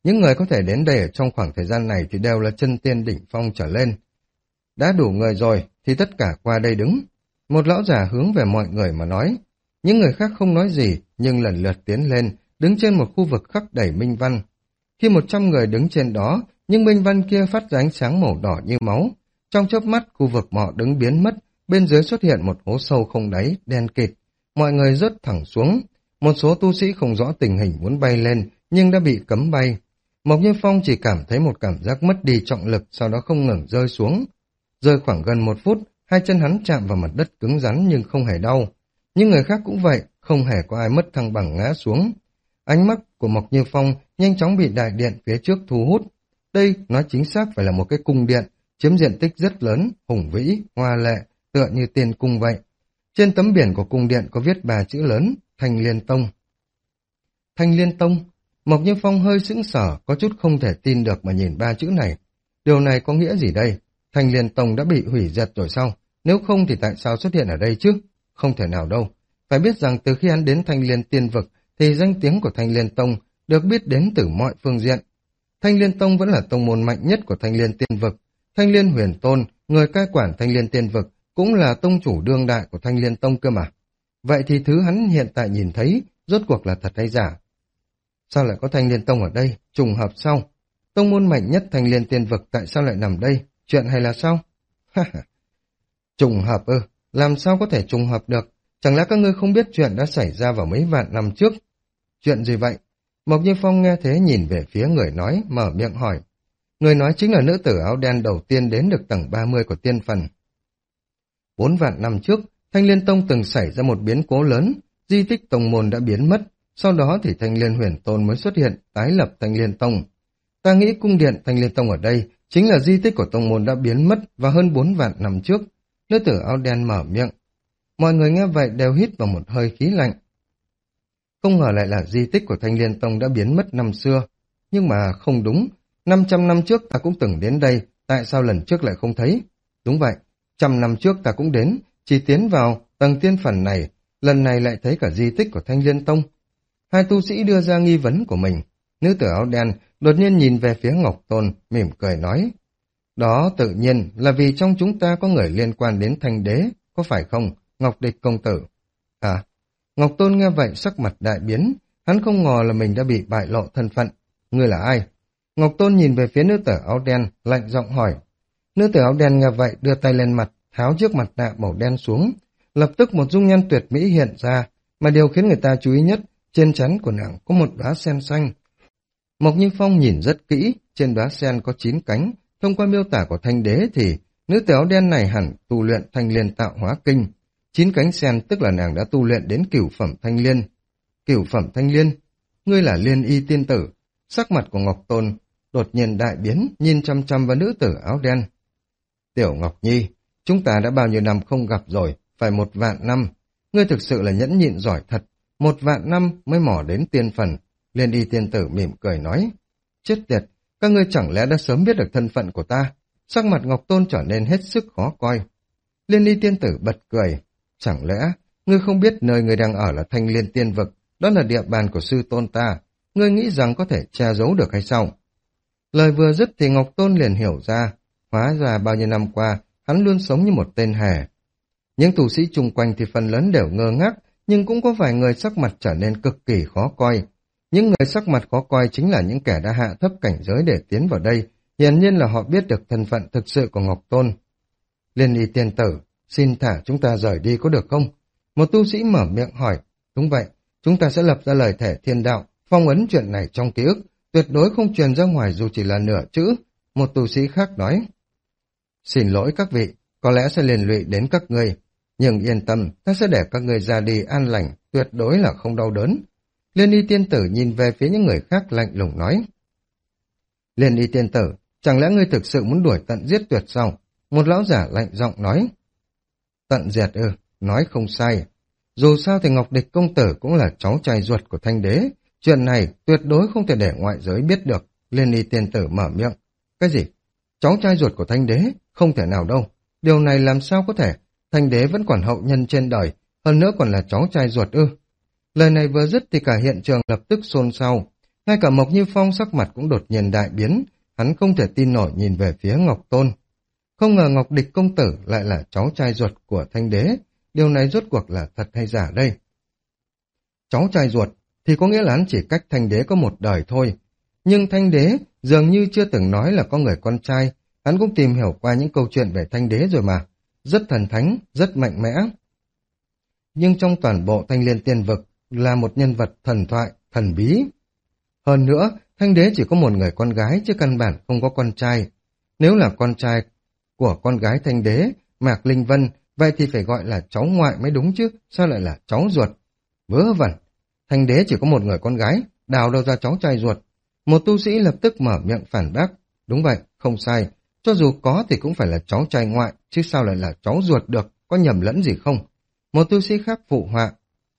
Những người có thể đến đây ở trong khoảng thời gian này thì đều là chân tiên đỉnh phong trở lên. Đã đủ người rồi, thì tất cả qua đây đứng. Một lão già hướng về mọi người mà nói. Những người khác không nói gì, nhưng lần lượt tiến lên, đứng trên một khu vực khắc đầy minh văn. Khi một trăm người đứng trên đó, những minh văn kia phát ra ánh sáng màu đỏ như máu. Trong chớp mắt, khu vực họ đứng biến mất, bên dưới xuất hiện một hố sâu không đáy, đen kịt. Mọi người rớt thẳng xuống. Một số tu sĩ không rõ tình hình muốn bay lên, nhưng đã bị cấm bay. Mộc Như Phong chỉ cảm thấy một cảm giác mất đi trọng lực, sau đó không ngừng rơi xuống. Rơi khoảng gần một phút, hai chân hắn chạm vào mặt đất cứng rắn nhưng không hề đau. Những người khác cũng vậy, không hề có ai mất thăng bằng ngã xuống. Ánh mắt của Mộc Như Phong nhanh chóng bị đại điện phía trước thu hút. Đây nói chính xác phải là một cái cung điện, chiếm diện tích rất lớn, hùng vĩ, hoa lệ, tựa như tiên cung vậy. Trên tấm biển của cung điện có viết ba chữ lớn, Thanh Liên Tông. Thanh Liên Tông, Mộc Như Phong hơi sững sờ, có chút không thể tin được mà nhìn ba chữ này. Điều này có nghĩa gì đây? Thanh Liên Tông đã bị hủy diệt rồi sao? Nếu không thì tại sao xuất hiện ở đây chứ? Không thể nào đâu. Phải biết rằng từ khi hắn đến Thanh Liên Tiên Vực thì danh tiếng của Thanh Liên Tông được biết đến từ mọi phương diện. Thanh Liên Tông vẫn là tông môn mạnh nhất của Thanh Liên Tiên Vực. Thanh Liên Huyền Tôn, người cai quản Thanh Liên Tiên Vực, cũng là tông chủ đương đại của Thanh Liên Tông cơ mà. Vậy thì thứ hắn hiện tại nhìn thấy rốt cuộc là thật hay giả? Sao lại có Thanh Liên Tông ở đây? Trùng hợp sao? Tông môn mạnh nhất Thanh Liên Tiên Vực tại sao lại nằm đây? Chuyện hay là sao? Trùng hợp ư? Làm sao có thể trùng hợp được? Chẳng lẽ các ngươi không biết chuyện đã xảy ra vào mấy vạn năm trước? Chuyện gì vậy? Mộc Như Phong nghe thế nhìn về phía người nói, mở miệng hỏi. Người nói chính là nữ tử áo đen đầu tiên đến được tầng ba mươi của tiên phần. Bốn vạn năm trước, Thanh Liên Tông từng xảy ra một biến cố lớn, di tích tông môn đã biến mất, sau đó thì Thanh Liên Huyền Tôn mới xuất hiện, tái lập Thanh Liên Tông. Ta nghĩ cung điện Thanh Liên Tông ở đây chính là di tích của tông môn đã biến mất vào hơn bốn vạn năm trước. Nữ tử áo đen mở miệng. Mọi người nghe vậy đều hít vào một hơi khí lạnh. Không ngờ lại là di tích của Thanh Liên Tông đã biến mất năm xưa. Nhưng mà không đúng, năm trăm năm trước ta cũng từng đến đây, tại sao lần trước lại không thấy? Đúng vậy, trăm năm trước ta cũng đến, chỉ tiến vào tầng tiên phần này, lần này lại thấy cả di tích của Thanh Liên Tông. Hai tu sĩ đưa ra nghi vấn của mình. Nữ tử áo đen đột nhiên nhìn về phía Ngọc Tôn, mỉm cười nói. Đó tự nhiên là vì trong chúng ta có người liên quan đến Thanh Đế, có phải không, Ngọc Địch công tử? À, Ngọc Tôn nghe vậy sắc mặt đại biến, hắn không ngờ là mình đã bị bại lộ thân phận. Ngươi là ai? Ngọc Tôn nhìn về phía nữ tử áo đen, lạnh giọng hỏi. Nữ tử áo đen nghe vậy đưa tay lên mặt, tháo chiếc mặt nạ màu đen xuống. Lập tức một dung nhan tuyệt mỹ hiện ra, mà điều khiến người ta chú ý nhất, trên trán của nàng có một đóa sen xanh. Mộc Như Phong nhìn rất kỹ, trên đóa sen có chín cánh, thông qua miêu tả của Thanh Đế thì nữ tử áo đen này hẳn tu luyện Thanh Liên Tạo Hóa Kinh. Chín cánh sen tức là nàng đã tu luyện đến cửu phẩm Thanh Liên. Cửu phẩm Thanh Liên? Ngươi là Liên Y tiên tử. Sắc mặt của Ngọc Tôn đột nhiên đại biến, nhìn chăm chăm vào nữ tử áo đen. Tiểu Ngọc Nhi, chúng ta đã bao nhiêu năm không gặp rồi, phải một vạn năm. Ngươi thực sự là nhẫn nhịn giỏi thật, một vạn năm mới mò đến tiên phần. Liên Y tiên tử mỉm cười nói. Chết tiệt, các ngươi chẳng lẽ đã sớm biết được thân phận của ta? Sắc mặt Ngọc Tôn trở nên hết sức khó coi. Liên Y tiên tử bật cười. Chẳng lẽ ngươi không biết nơi ngươi đang ở là Thanh Liên Tiên Vực, đó là địa bàn của sư tôn ta, ngươi nghĩ rằng có thể che giấu được hay sao? Lời vừa dứt thì Ngọc Tôn liền hiểu ra, hóa ra bao nhiêu năm qua, hắn luôn sống như một tên hề. Những tu sĩ chung quanh thì phần lớn đều ngơ ngác, nhưng cũng có vài người sắc mặt trở nên cực kỳ khó coi. Những người sắc mặt khó coi chính là những kẻ đã hạ thấp cảnh giới để tiến vào đây, hiển nhiên là họ biết được thân phận thực sự của Ngọc Tôn. Liên Y tiên tử, xin thả chúng ta rời đi có được không? Một tu sĩ mở miệng hỏi. Đúng vậy, chúng ta sẽ lập ra lời thể thiên đạo, phong ấn chuyện này trong ký ức, tuyệt đối không truyền ra ngoài dù chỉ là nửa chữ. Một tu sĩ khác nói. Xin lỗi các vị, có lẽ sẽ liên lụy đến các ngươi, nhưng yên tâm, ta sẽ để các ngươi ra đi an lành, tuyệt đối là không đau đớn. Liên Y tiên tử nhìn về phía những người khác lạnh lùng nói. Liên Y tiên tử, chẳng lẽ ngươi thực sự muốn đuổi tận giết tuyệt sao? Một lão giả lạnh giọng nói. Tận diệt ư, nói không sai. Dù sao thì Ngọc Địch công tử cũng là cháu trai ruột của Thanh Đế. Chuyện này tuyệt đối không thể để ngoại giới biết được. Liên Y tiên tử mở miệng. Cái gì? Cháu trai ruột của Thanh Đế? Không thể nào đâu. Điều này làm sao có thể? Thanh Đế vẫn còn hậu nhân trên đời, hơn nữa còn là cháu trai ruột ư. Lời này vừa dứt thì cả hiện trường lập tức xôn xao. Ngay cả Mộc Như Phong sắc mặt cũng đột nhiên đại biến, hắn không thể tin nổi nhìn về phía Ngọc Tôn. Không ngờ Ngọc Địch công tử lại là cháu trai ruột của Thanh Đế, điều này rốt cuộc là thật hay giả đây? Cháu trai ruột thì có nghĩa là hắn chỉ cách Thanh Đế có một đời thôi. Nhưng Thanh Đế dường như chưa từng nói là có người con trai, hắn cũng tìm hiểu qua những câu chuyện về Thanh Đế rồi mà. Rất thần thánh, rất mạnh mẽ. Nhưng trong toàn bộ Thanh Liên Tiên Vực là một nhân vật thần thoại, thần bí. Hơn nữa, Thanh Đế chỉ có một người con gái chứ căn bản không có con trai. Nếu là con trai của con gái Thanh Đế, Mạc Linh Vân, vậy thì phải gọi là cháu ngoại mới đúng chứ, sao lại là cháu ruột? Vớ vẩn, Thanh Đế chỉ có một người con gái, đào đâu ra cháu trai ruột? Một tu sĩ lập tức mở miệng phản bác. Đúng vậy, không sai, cho dù có thì cũng phải là cháu trai ngoại, chứ sao lại là cháu ruột được, có nhầm lẫn gì không? Một tu sĩ khác phụ họa.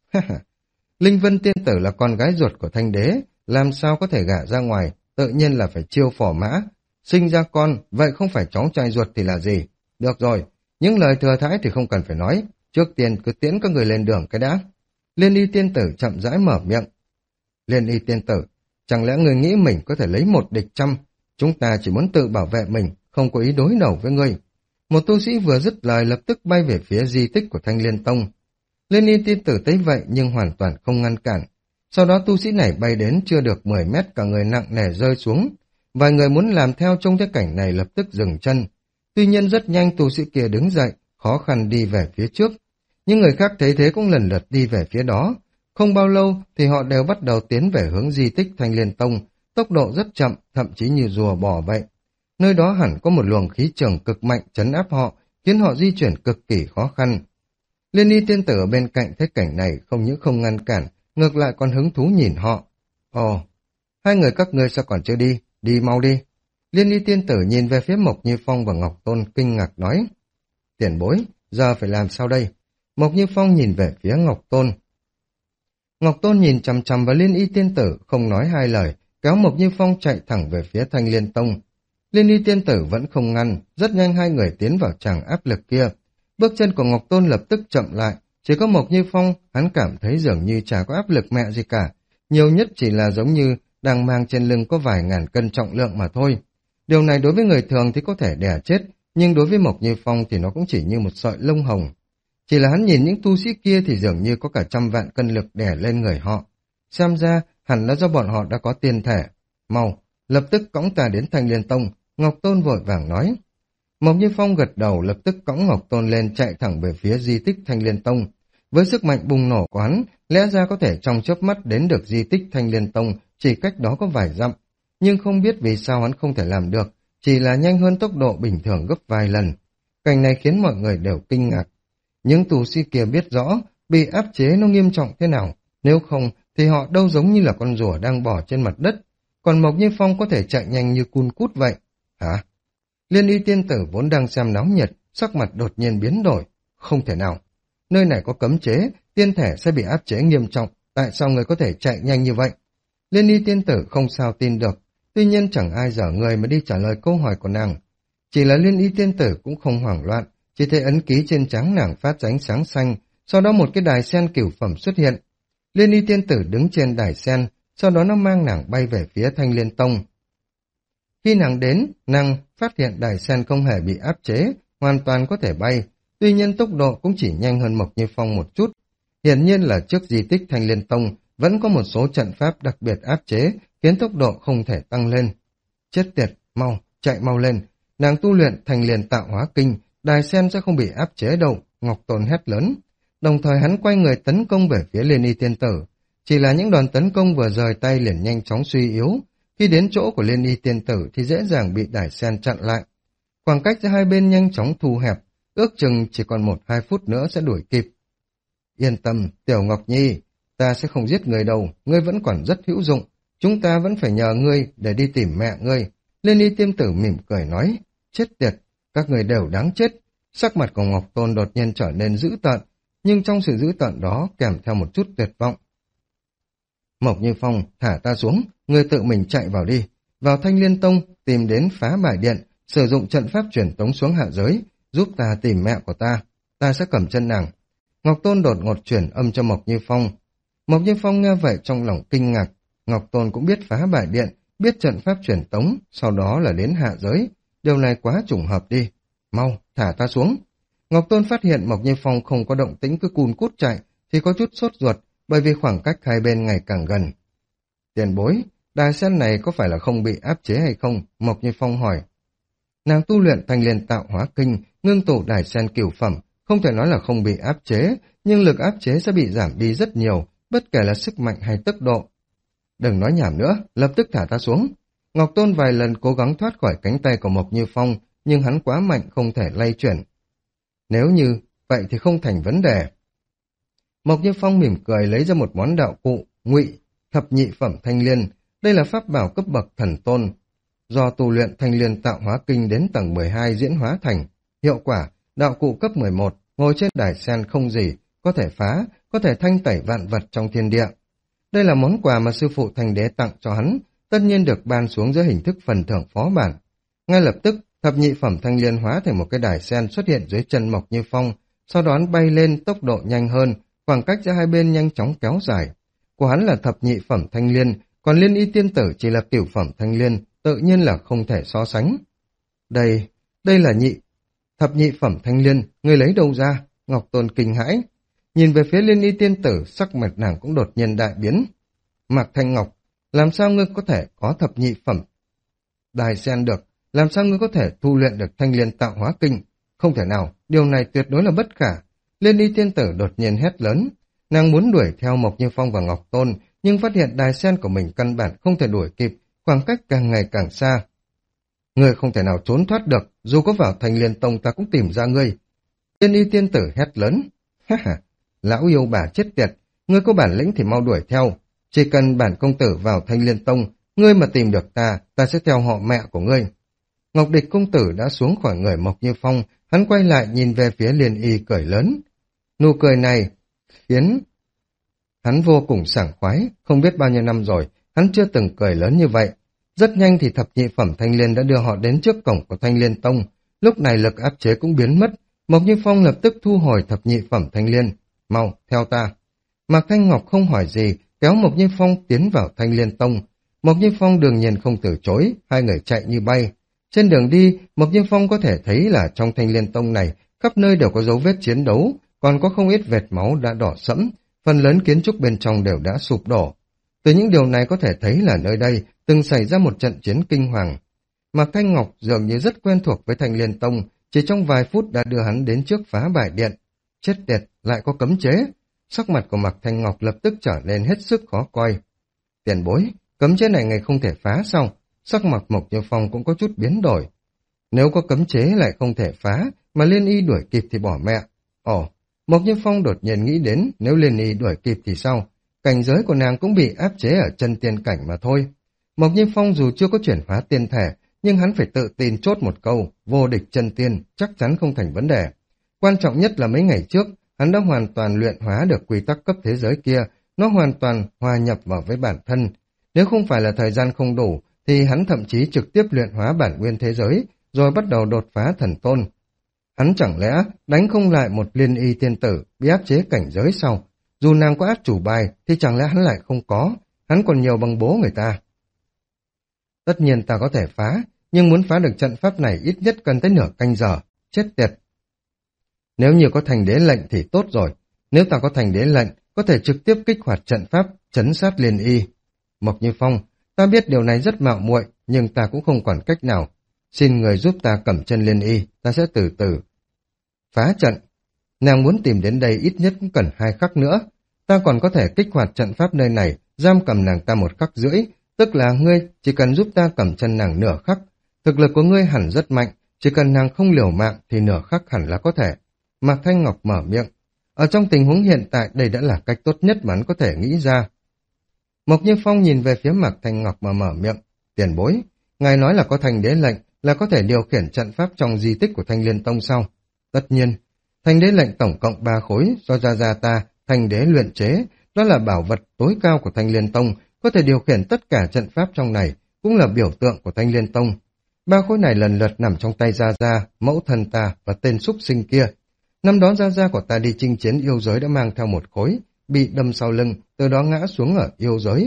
Linh Vân tiên tử là con gái ruột của Thanh Đế, làm sao có thể gả ra ngoài, tự nhiên là phải chiêu phò mã. Sinh ra con, vậy không phải cháu trai ruột thì là gì? Được rồi, những lời thừa thãi thì không cần phải nói, trước tiên cứ tiễn các người lên đường cái đã. Liên Y tiên tử chậm rãi mở miệng. Liên Y tiên tử, chẳng lẽ người nghĩ mình có thể lấy một địch trăm? Chúng ta chỉ muốn tự bảo vệ mình, không có ý đối đầu với ngươi. Một tu sĩ vừa dứt lời lập tức bay về phía di tích của Thanh Liên Tông. Liên Y tiên tử thấy vậy nhưng hoàn toàn không ngăn cản. Sau đó tu sĩ này bay đến chưa được mười mét, cả người nặng nề rơi xuống. Vài người muốn làm theo trông thấy cảnh này lập tức dừng chân. Tuy nhiên rất nhanh tu sĩ kia đứng dậy, khó khăn đi về phía trước. Những người khác thấy thế cũng lần lượt đi về phía đó. Không bao lâu thì họ đều bắt đầu tiến về hướng di tích Thanh Liên Tông, tốc độ rất chậm, thậm chí như rùa bò vậy. Nơi đó hẳn có một luồng khí trường cực mạnh trấn áp họ, khiến họ di chuyển cực kỳ khó khăn. Liên Y tiên tử ở bên cạnh thấy cảnh này không những không ngăn cản, ngược lại còn hứng thú nhìn họ. Ồ, hai người các ngươi sao còn chưa đi, đi mau đi. Liên Y tiên tử nhìn về phía Mộc Như Phong và Ngọc Tôn kinh ngạc nói. Tiền bối, giờ phải làm sao đây? Mộc Như Phong nhìn về phía Ngọc Tôn. Ngọc Tôn nhìn chằm chằm vào Liên Y tiên tử, không nói hai lời, kéo Mộc Như Phong chạy thẳng về phía Thanh Liên Tông. Liên Y tiên tử vẫn không ngăn, rất nhanh hai người tiến vào tràng áp lực kia. Bước chân của Ngọc Tôn lập tức chậm lại, chỉ có Mộc Như Phong, hắn cảm thấy dường như chả có áp lực mẹ gì cả, nhiều nhất chỉ là giống như đang mang trên lưng có vài ngàn cân trọng lượng mà thôi. Điều này đối với người thường thì có thể đè chết, nhưng đối với Mộc Như Phong thì nó cũng chỉ như một sợi lông hồng. Chỉ là hắn nhìn những tu sĩ kia thì dường như có cả trăm vạn cân lực đè lên người họ. Xem ra hẳn là do bọn họ đã có tiền thể. Mau, lập tức cõng ta đến Thanh Liên Tông, Ngọc Tôn vội vàng nói. Mộc Như Phong gật đầu lập tức cõng Ngọc Tôn lên chạy thẳng về phía di tích Thanh Liên Tông. Với sức mạnh bùng nổ của hắn, lẽ ra có thể trong chớp mắt đến được di tích Thanh Liên Tông, chỉ cách đó có vài dặm. Nhưng không biết vì sao hắn không thể làm được, chỉ là nhanh hơn tốc độ bình thường gấp vài lần. Cảnh này khiến mọi người đều kinh ngạc. Những tù sĩ kia biết rõ, bị áp chế nó nghiêm trọng thế nào, nếu không thì họ đâu giống như là con rùa đang bò trên mặt đất. Còn Mộc Như Phong có thể chạy nhanh như cun cút vậy. Hả? Liên Y tiên tử vốn đang xem náo nhiệt, sắc mặt đột nhiên biến đổi. Không thể nào. Nơi này có cấm chế, tiên thể sẽ bị áp chế nghiêm trọng. Tại sao người có thể chạy nhanh như vậy? Liên Y tiên tử không sao tin được. Tuy nhiên chẳng ai dở người mà đi trả lời câu hỏi của nàng. Chỉ là Liên Y tiên tử cũng không hoảng loạn. Chỉ thấy ấn ký trên trán nàng phát ra ánh sáng xanh. Sau đó một cái đài sen cửu phẩm xuất hiện. Liên Y tiên tử đứng trên đài sen. Sau đó nó mang nàng bay về phía Thanh Liên Tông. Khi nàng đến, nàng phát hiện đài sen không hề bị áp chế, hoàn toàn có thể bay, tuy nhiên tốc độ cũng chỉ nhanh hơn Mộc Như Phong một chút. Hiển nhiên là trước di tích Thanh Liên Tông vẫn có một số trận pháp đặc biệt áp chế, khiến tốc độ không thể tăng lên. Chết tiệt, mau, chạy mau lên, nàng tu luyện Thanh Liên tạo hóa kinh, đài sen sẽ không bị áp chế đâu, Ngọc Tôn hét lớn. Đồng thời hắn quay người tấn công về phía Liên Y tiên tử, chỉ là những đòn tấn công vừa rời tay liền nhanh chóng suy yếu. Khi đến chỗ của Liên Y tiên tử thì dễ dàng bị đài sen chặn lại. Khoảng cách giữa hai bên nhanh chóng thu hẹp, ước chừng chỉ còn một hai phút nữa sẽ đuổi kịp. Yên tâm, Tiểu Ngọc Nhi, ta sẽ không giết người đâu, ngươi vẫn còn rất hữu dụng, chúng ta vẫn phải nhờ ngươi để đi tìm mẹ ngươi. Liên Y tiên tử mỉm cười nói, chết tiệt, các người đều đáng chết. Sắc mặt của Ngọc Tôn đột nhiên trở nên dữ tợn, nhưng trong sự dữ tợn đó kèm theo một chút tuyệt vọng. Mộc Như Phong, thả ta xuống, ngươi tự mình chạy vào đi, vào Thanh Liên Tông, tìm đến phá bài điện, sử dụng trận pháp truyền tống xuống hạ giới, giúp ta tìm mẹ của ta, ta sẽ cầm chân nàng. Ngọc Tôn đột ngột chuyển âm cho Mộc Như Phong. Mộc Như Phong nghe vậy trong lòng kinh ngạc, Ngọc Tôn cũng biết phá bại điện, biết trận pháp truyền tống, sau đó là đến hạ giới. Điều này quá trùng hợp đi. Mau, thả ta xuống. Ngọc Tôn phát hiện Mộc Như Phong không có động tĩnh cứ cùn cút chạy, thì có chút sốt ruột, bởi vì khoảng cách hai bên ngày càng gần. Tiền bối, đài sen này có phải là không bị áp chế hay không? Mộc Như Phong hỏi. Nàng tu luyện Thanh Liên Tạo Hóa Kinh, ngưng tụ đài sen cửu phẩm, không thể nói là không bị áp chế, nhưng lực áp chế sẽ bị giảm đi rất nhiều, bất kể là sức mạnh hay tốc độ. Đừng nói nhảm nữa, lập tức thả ta xuống. Ngọc Tôn vài lần cố gắng thoát khỏi cánh tay của Mộc Như Phong, nhưng hắn quá mạnh không thể lay chuyển. Nếu như, vậy thì không thành vấn đề. Mộc Như Phong mỉm cười lấy ra một món đạo cụ, ngụy, thập nhị phẩm thanh liên. Đây là pháp bảo cấp bậc thần tôn. Do tu luyện Thanh Liên Tạo Hóa Kinh đến tầng mười hai diễn hóa thành. Hiệu quả, đạo cụ cấp mười một, ngồi trên đài sen không gì, có thể phá, có thể thanh tẩy vạn vật trong thiên địa. Đây là món quà mà sư phụ Thanh Đế tặng cho hắn, tất nhiên được ban xuống dưới hình thức phần thưởng phó bản. Ngay lập tức, thập nhị phẩm thanh liên hóa thành một cái đài sen xuất hiện dưới chân Mộc Như Phong, sau đó hắn bay lên tốc độ nhanh hơn, khoảng cách giữa hai bên nhanh chóng kéo dài. Của hắn là thập nhị phẩm thanh liên, còn Liên Y tiên tử chỉ là cửu phẩm thanh liên, tự nhiên là không thể so sánh. Đây, đây là nhị, thập nhị phẩm thanh liên, ngươi lấy đâu ra? Ngọc Tôn kinh hãi. Nhìn về phía Liên Y tiên tử, sắc mặt nàng cũng đột nhiên đại biến. Mạc Thanh Ngọc, làm sao ngươi có thể có thập nhị phẩm đài sen được? Làm sao ngươi có thể tu luyện được Thanh Liên Tạo Hóa Kinh? Không thể nào, điều này tuyệt đối là bất khả. Liên Y tiên tử đột nhiên hét lớn. Nàng muốn đuổi theo Mộc Như Phong và Ngọc Tôn, nhưng phát hiện đài sen của mình căn bản không thể đuổi kịp, khoảng cách càng ngày càng xa. Ngươi không thể nào trốn thoát được, dù có vào Thanh Liên Tông ta cũng tìm ra ngươi. Liên Y tiên tử hét lớn. Ha ha, lão yêu bà chết tiệt, ngươi có bản lĩnh thì mau đuổi theo. Chỉ cần bản công tử vào Thanh Liên Tông, ngươi mà tìm được ta, ta sẽ theo họ mẹ của ngươi. Ngọc Địch công tử đã xuống khỏi người Mộc Như Phong, hắn quay lại nhìn về phía Liên Y cười lớn. Nụ cười này khiến hắn vô cùng sảng khoái, không biết bao nhiêu năm rồi, hắn chưa từng cười lớn như vậy. Rất nhanh thì thập nhị phẩm Thanh Liên đã đưa họ đến trước cổng của Thanh Liên Tông, lúc này lực áp chế cũng biến mất, Mộc Như Phong lập tức thu hồi thập nhị phẩm Thanh Liên. Mau, theo ta. Mạc Thanh Ngọc không hỏi gì, kéo Mộc Như Phong tiến vào Thanh Liên Tông. Mộc Như Phong đương nhiên không từ chối, hai người chạy như bay. Trên đường đi, Mộc Như Phong có thể thấy là trong Thanh Liên Tông này, khắp nơi đều có dấu vết chiến đấu, còn có không ít vệt máu đã đỏ sẫm, phần lớn kiến trúc bên trong đều đã sụp đổ. Từ những điều này có thể thấy là nơi đây từng xảy ra một trận chiến kinh hoàng. Mạc Thanh Ngọc dường như rất quen thuộc với Thanh Liên Tông, chỉ trong vài phút đã đưa hắn đến trước phá bại điện. Chết tiệt, lại có cấm chế. Sắc mặt của Mạc Thanh Ngọc lập tức trở nên hết sức khó coi. Tiền bối, cấm chế này ngày không thể phá sao? Sắc mặt Mộc Như Phong cũng có chút biến đổi. Nếu có cấm chế lại không thể phá, mà Liên Y đuổi kịp thì bỏ mẹ. Ồ, Mộc Như Phong đột nhiên nghĩ đến nếu Liên Y đuổi kịp thì sao? Cảnh giới của nàng cũng bị áp chế ở chân tiên cảnh mà thôi. Mộc Như Phong dù chưa có chuyển hóa tiên thể, nhưng hắn phải tự tin chốt một câu, vô địch chân tiên, chắc chắn không thành vấn đề. Quan trọng nhất là mấy ngày trước, hắn đã hoàn toàn luyện hóa được quy tắc cấp thế giới kia, nó hoàn toàn hòa nhập vào với bản thân. Nếu không phải là thời gian không đủ, thì hắn thậm chí trực tiếp luyện hóa bản nguyên thế giới, rồi bắt đầu đột phá thần tôn. Hắn chẳng lẽ đánh không lại một Liên Y tiên tử bị áp chế cảnh giới sao? Dù nàng có át chủ bài thì chẳng lẽ hắn lại không có, hắn còn nhiều bằng bố người ta. Tất nhiên ta có thể phá, nhưng muốn phá được trận pháp này ít nhất cần tới nửa canh giờ, chết tiệt. Nếu như có thành đế lệnh thì tốt rồi, nếu ta có thành đế lệnh, có thể trực tiếp kích hoạt trận pháp, trấn sát Liên Y. Mộc Như Phong, ta biết điều này rất mạo muội, nhưng ta cũng không còn cách nào. Xin người giúp ta cầm chân Liên Y, ta sẽ từ từ phá trận. Nàng muốn tìm đến đây ít nhất cũng cần hai khắc nữa. Ta còn có thể kích hoạt trận pháp nơi này, giam cầm nàng ta một khắc rưỡi, tức là ngươi chỉ cần giúp ta cầm chân nàng nửa khắc. Thực lực của ngươi hẳn rất mạnh, chỉ cần nàng không liều mạng thì nửa khắc hẳn là có thể. Mạc Thanh Ngọc mở miệng. Ở trong tình huống hiện tại đây đã là cách tốt nhất mà hắn có thể nghĩ ra. Mộc Như Phong nhìn về phía Mạc Thanh Ngọc mà mở miệng. Tiền bối, ngài nói là có thành đế lệnh, là có thể điều khiển trận pháp trong di tích của Thanh Liên Tông sao? Tất nhiên, thành đế lệnh tổng cộng ba khối do Gia Gia ta, thành đế luyện chế, đó là bảo vật tối cao của Thanh Liên Tông, có thể điều khiển tất cả trận pháp trong này, cũng là biểu tượng của Thanh Liên Tông. Ba khối này lần lượt nằm trong tay Gia Gia, mẫu thân ta và tên súc sinh kia. Năm đó Gia Gia của ta đi chinh chiến yêu giới đã mang theo một khối, bị đâm sau lưng, từ đó ngã xuống ở yêu giới.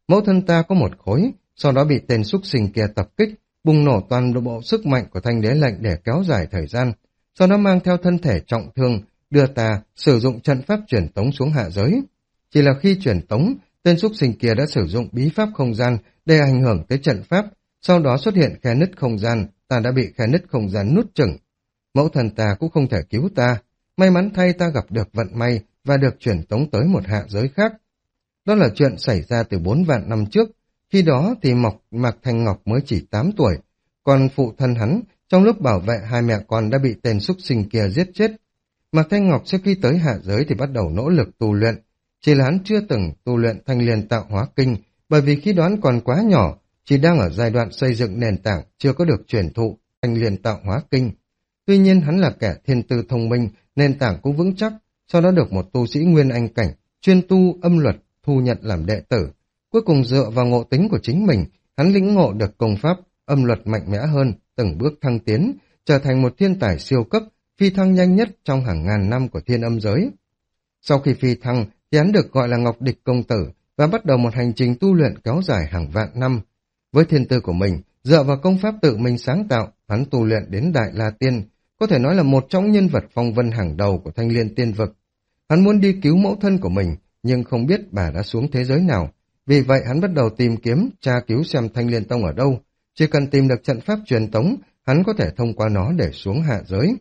Mẫu thân ta có một khối, sau đó bị tên súc sinh kia tập kích, bùng nổ toàn bộ sức mạnh của thanh đế lệnh để kéo dài thời gian, sau đó mang theo thân thể trọng thương, đưa ta sử dụng trận pháp truyền tống xuống hạ giới. Chỉ là khi truyền tống, tên súc sinh kia đã sử dụng bí pháp không gian để ảnh hưởng tới trận pháp, sau đó xuất hiện khe nứt không gian, ta đã bị khe nứt không gian nuốt chửng. Mẫu thần ta cũng không thể cứu ta, may mắn thay ta gặp được vận may và được truyền tống tới một hạ giới khác. Đó là chuyện xảy ra từ bốn vạn năm trước, khi đó thì Mộc Mạc Thanh Ngọc mới chỉ tám tuổi, còn phụ thân hắn trong lúc bảo vệ hai mẹ con đã bị tên súc sinh kia giết chết. Mạc Thanh Ngọc sau khi tới hạ giới thì bắt đầu nỗ lực tu luyện, chỉ là hắn chưa từng tu luyện Thanh Liên Tạo Hóa Kinh, bởi vì khi đó hắn còn quá nhỏ, chỉ đang ở giai đoạn xây dựng nền tảng, chưa có được truyền thụ Thanh Liên Tạo Hóa Kinh. Tuy nhiên hắn là kẻ thiên tư thông minh, nền tảng cũng vững chắc, sau đó được một tu sĩ Nguyên Anh cảnh, chuyên tu âm luật, thu nhận làm đệ tử. Cuối cùng dựa vào ngộ tính của chính mình, hắn lĩnh ngộ được công pháp, âm luật mạnh mẽ hơn, từng bước thăng tiến, trở thành một thiên tài siêu cấp, phi thăng nhanh nhất trong hàng ngàn năm của thiên âm giới. Sau khi phi thăng, thì hắn được gọi là Ngọc Địch Công Tử và bắt đầu một hành trình tu luyện kéo dài hàng vạn năm. Với thiên tư của mình, dựa vào công pháp tự mình sáng tạo, hắn tu luyện đến Đại La Tiên, có thể nói là một trong nhân vật phong vân hàng đầu của Thanh Liên Tiên Vực. Hắn muốn đi cứu mẫu thân của mình, nhưng không biết bà đã xuống thế giới nào. Vì vậy hắn bắt đầu tìm kiếm, tra cứu xem Thanh Liên Tông ở đâu. Chỉ cần tìm được trận pháp truyền tống, hắn có thể thông qua nó để xuống hạ giới.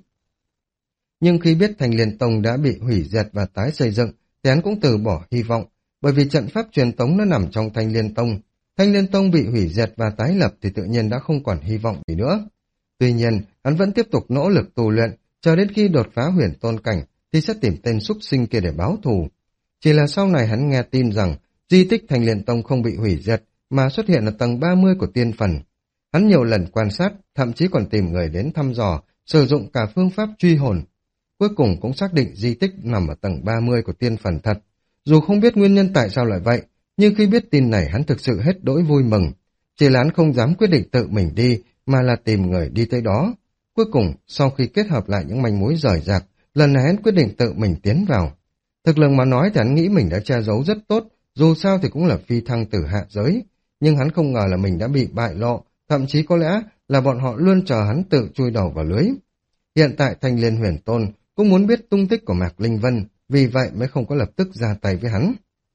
Nhưng khi biết Thanh Liên Tông đã bị hủy diệt và tái xây dựng, thì hắn cũng từ bỏ hy vọng, bởi vì trận pháp truyền tống nó nằm trong Thanh Liên Tông. Thanh Liên Tông bị hủy diệt và tái lập thì tự nhiên đã không còn hy vọng gì nữa. Tuy nhiên, hắn vẫn tiếp tục nỗ lực tu luyện, chờ đến khi đột phá huyền tôn cảnh thì sẽ tìm tên súc sinh kia để báo thù. Chỉ là sau này hắn nghe tin rằng di tích Thanh Liên Tông không bị hủy diệt mà xuất hiện ở tầng ba mươi của tiên phần. Hắn nhiều lần quan sát, thậm chí còn tìm người đến thăm dò, sử dụng cả phương pháp truy hồn. Cuối cùng cũng xác định di tích nằm ở tầng ba mươi của tiên phần thật. Dù không biết nguyên nhân tại sao lại vậy, nhưng khi biết tin này hắn thực sự hết đỗi vui mừng. Chỉ là hắn không dám quyết định tự mình đi, mà là tìm người đi tới đó. Cuối cùng, sau khi kết hợp lại những manh mối rời rạc, lần này hắn quyết định tự mình tiến vào. Thực lực mà nói thì hắn nghĩ mình đã che giấu rất tốt, dù sao thì cũng là phi thăng từ hạ giới. Nhưng hắn không ngờ là mình đã bị bại lộ, thậm chí có lẽ là bọn họ luôn chờ hắn tự chui đầu vào lưới. Hiện tại Thanh Liên Huyền Tôn cũng muốn biết tung tích của Mạc Linh Vân, vì vậy mới không có lập tức ra tay với hắn.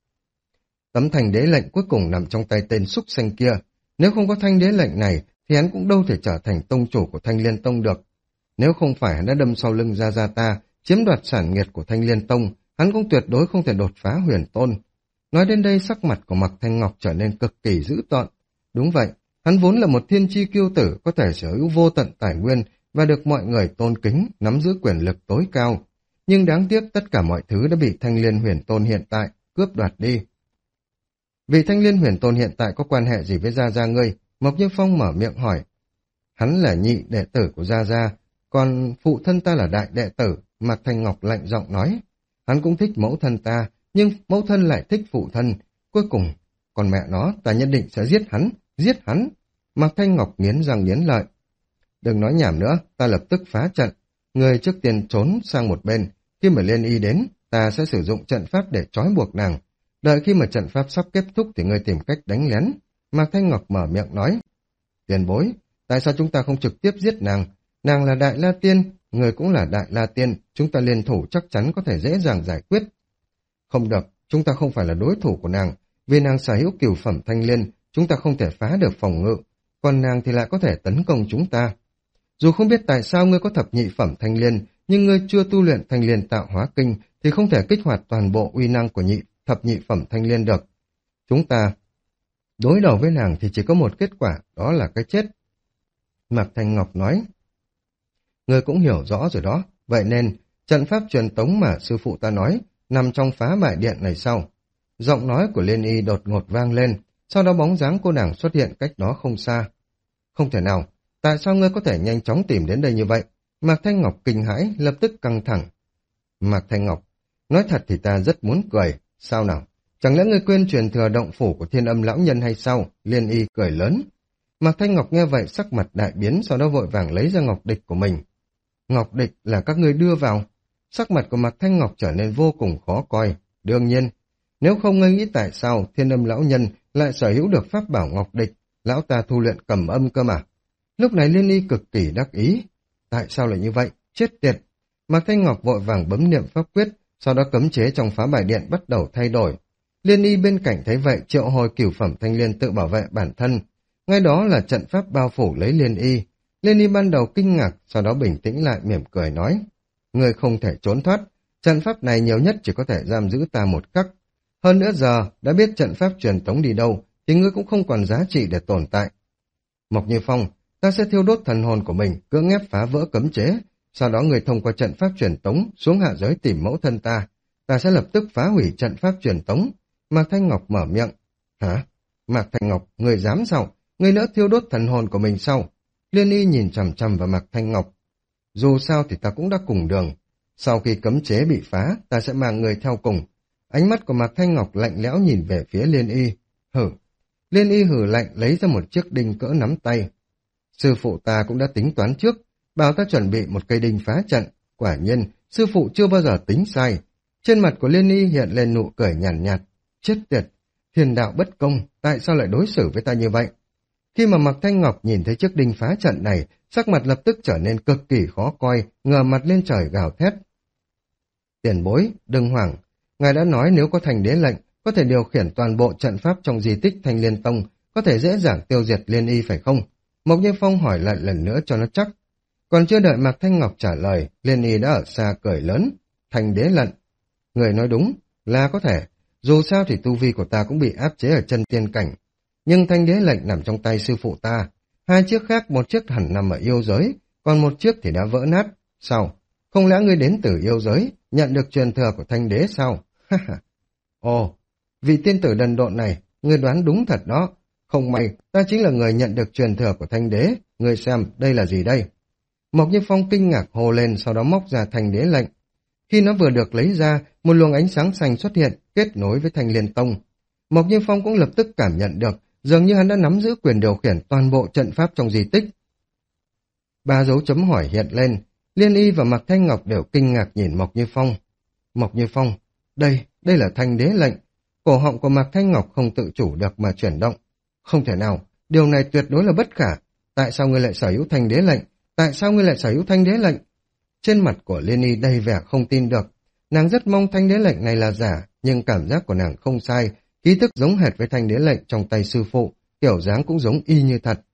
Tấm thanh đế lệnh cuối cùng nằm trong tay tên súc sinh kia. Nếu không có thanh đế lệnh này, thì hắn cũng đâu thể trở thành tông chủ của Thanh Liên Tông được. Nếu không phải hắn đã đâm sau lưng Gia Gia ta, chiếm đoạt sản nghiệp của Thanh Liên Tông, hắn cũng tuyệt đối không thể đột phá huyền tôn. Nói đến đây sắc mặt của Mạc Thanh Ngọc trở nên cực kỳ dữ tợn. Đúng vậy, hắn vốn là một thiên chi kiêu tử có thể sở hữu vô tận tài nguyên và được mọi người tôn kính, nắm giữ quyền lực tối cao. Nhưng đáng tiếc tất cả mọi thứ đã bị Thanh Liên Huyền Tôn hiện tại cướp đoạt đi. Vì Thanh Liên Huyền Tôn hiện tại có quan hệ gì với Gia Gia ngươi? Mộc Như Phong mở miệng hỏi. Hắn là nhị đệ tử của Gia Gia, còn phụ thân ta là đại đệ tử, Mạc Thanh Ngọc lạnh giọng nói. Hắn cũng thích mẫu thân ta, nhưng mẫu thân lại thích phụ thân. Cuối cùng, còn mẹ nó, ta nhất định sẽ giết hắn, giết hắn. Mạc Thanh Ngọc nghiến răng nghiến lợi. Đừng nói nhảm nữa, ta lập tức phá trận. Người trước tiên trốn sang một bên. Khi mà Liên Y đến, ta sẽ sử dụng trận pháp để trói buộc nàng. Đợi khi mà trận pháp sắp kết thúc thì ngươi tìm cách đánh lén. Mạc Thanh Ngọc mở miệng nói. Tiền bối, tại sao chúng ta không trực tiếp giết nàng? Nàng là Đại La Tiên, người cũng là Đại La Tiên, chúng ta liên thủ chắc chắn có thể dễ dàng giải quyết. Không được, chúng ta không phải là đối thủ của nàng. Vì nàng sở hữu cửu phẩm thanh liên, chúng ta không thể phá được phòng ngự. Còn nàng thì lại có thể tấn công chúng ta. Dù không biết tại sao ngươi có thập nhị phẩm thanh liên, nhưng ngươi chưa tu luyện thanh liên tạo hóa kinh thì không thể kích hoạt toàn bộ uy năng của nhị thập nhị phẩm thanh liên được. Chúng ta đối đầu với nàng thì chỉ có một kết quả, đó là cái chết. Mạc Thanh Ngọc nói. Ngươi cũng hiểu rõ rồi đó, vậy nên trận pháp truyền tống mà sư phụ ta nói nằm trong phá bại điện này sau. Giọng nói của Liên Y đột ngột vang lên, sau đó bóng dáng cô nàng xuất hiện cách đó không xa. Không thể nào, tại sao ngươi có thể nhanh chóng tìm đến đây như vậy? Mạc Thanh Ngọc kinh hãi, lập tức căng thẳng. Mạc Thanh Ngọc, nói thật thì ta rất muốn cười, sao nào? Chẳng lẽ ngươi quên truyền thừa động phủ của Thiên Âm lão nhân hay sao? Liên Y cười lớn. Mạc Thanh Ngọc nghe vậy sắc mặt đại biến, sau đó vội vàng lấy ra ngọc địch của mình. Ngọc địch là các ngươi đưa vào. Sắc mặt của Mạc Thanh Ngọc trở nên vô cùng khó coi. Đương nhiên, nếu không ngươi nghĩ tại sao Thiên Âm lão nhân lại sở hữu được pháp bảo ngọc địch, lão ta thu luyện cầm âm cơ mà. Lúc này Liên Y cực kỳ đắc ý. Tại sao lại như vậy? Chết tiệt! Mạc Thanh Ngọc vội vàng bấm niệm pháp quyết, sau đó cấm chế trong phá bài điện bắt đầu thay đổi. Liên Y bên cạnh thấy vậy triệu hồi cửu phẩm thanh liên tự bảo vệ bản thân. Ngay đó là trận pháp bao phủ lấy Liên Y. Liên Y ban đầu kinh ngạc, sau đó bình tĩnh lại mỉm cười nói. Ngươi không thể trốn thoát, trận pháp này nhiều nhất chỉ có thể giam giữ ta một khắc. Hơn nữa giờ, đã biết trận pháp truyền tống đi đâu, thì ngươi cũng không còn giá trị để tồn tại. Mộc Như Phong, ta sẽ thiêu đốt thần hồn của mình, cưỡng ép phá vỡ cấm chế. Sau đó người thông qua trận pháp truyền tống xuống hạ giới tìm mẫu thân ta. Ta sẽ lập tức phá hủy trận pháp truyền tống. Mạc Thanh Ngọc mở miệng. Hả? Mạc Thanh Ngọc, người dám sao? Người nỡ thiêu đốt thần hồn của mình sao? Liên Y nhìn chằm chằm vào Mạc Thanh Ngọc. Dù sao thì ta cũng đã cùng đường. Sau khi cấm chế bị phá, ta sẽ mang người theo cùng. Ánh mắt của Mạc Thanh Ngọc lạnh lẽo nhìn về phía Liên Y. Hử! Liên Y hử lạnh lấy ra một chiếc đinh cỡ nắm tay. Sư phụ ta cũng đã tính toán trước, bảo ta chuẩn bị một cây đinh phá trận. Quả nhiên, sư phụ chưa bao giờ tính sai. Trên mặt của Liên Y hiện lên nụ cười nhàn nhạt, nhạt. Chết tiệt! Thiên đạo bất công, tại sao lại đối xử với ta như vậy? Khi mà Mạc Thanh Ngọc nhìn thấy chiếc đinh phá trận này, sắc mặt lập tức trở nên cực kỳ khó coi, ngửa mặt lên trời gào thét. Tiền bối, đừng hoảng. Ngài đã nói nếu có thành đế lệnh, có thể điều khiển toàn bộ trận pháp trong di tích Thanh Liên Tông, có thể dễ dàng tiêu diệt Liên Y phải không? Mộc Như Phong hỏi lại lần nữa cho nó chắc. Còn chưa đợi Mạc Thanh Ngọc trả lời, Liên Y đã ở xa cười lớn. Thành đế lệnh. Người nói đúng, là có thể. Dù sao thì tu vi của ta cũng bị áp chế ở chân tiên cảnh. Nhưng thanh đế lệnh nằm trong tay sư phụ ta. Hai chiếc khác, một chiếc hẳn nằm ở yêu giới, còn một chiếc thì đã vỡ nát. Sao? Không lẽ ngươi đến từ yêu giới, nhận được truyền thừa của thanh đế sao? Ồ, vị tiên tử đần độn này, ngươi đoán đúng thật đó. Không may, ta chính là người nhận được truyền thừa của thanh đế. Ngươi xem, đây là gì đây? Mộc Như Phong kinh ngạc hô lên, sau đó móc ra thanh đế lệnh. Khi nó vừa được lấy ra, một luồng ánh sáng xanh xuất hiện, kết nối với Thanh Liên Tông. Mộc Như Phong cũng lập tức cảm nhận được, dường như hắn đã nắm giữ quyền điều khiển toàn bộ trận pháp trong di tích. Ba dấu chấm hỏi hiện lên, Liên Y và Mạc Thanh Ngọc đều kinh ngạc nhìn Mộc Như Phong. Mộc Như Phong, đây, đây là thanh đế lệnh. Cổ họng của Mạc Thanh Ngọc không tự chủ được mà chuyển động. Không thể nào, điều này tuyệt đối là bất khả. Tại sao ngươi lại sở hữu thanh đế lệnh? Tại sao ngươi lại sở hữu thanh đế lệnh? Trên mặt của Liên Y đầy vẻ không tin được. Nàng rất mong thanh đế lệnh này là giả, nhưng cảm giác của nàng không sai, ký thức giống hệt với thanh đế lệnh trong tay sư phụ, kiểu dáng cũng giống y như thật.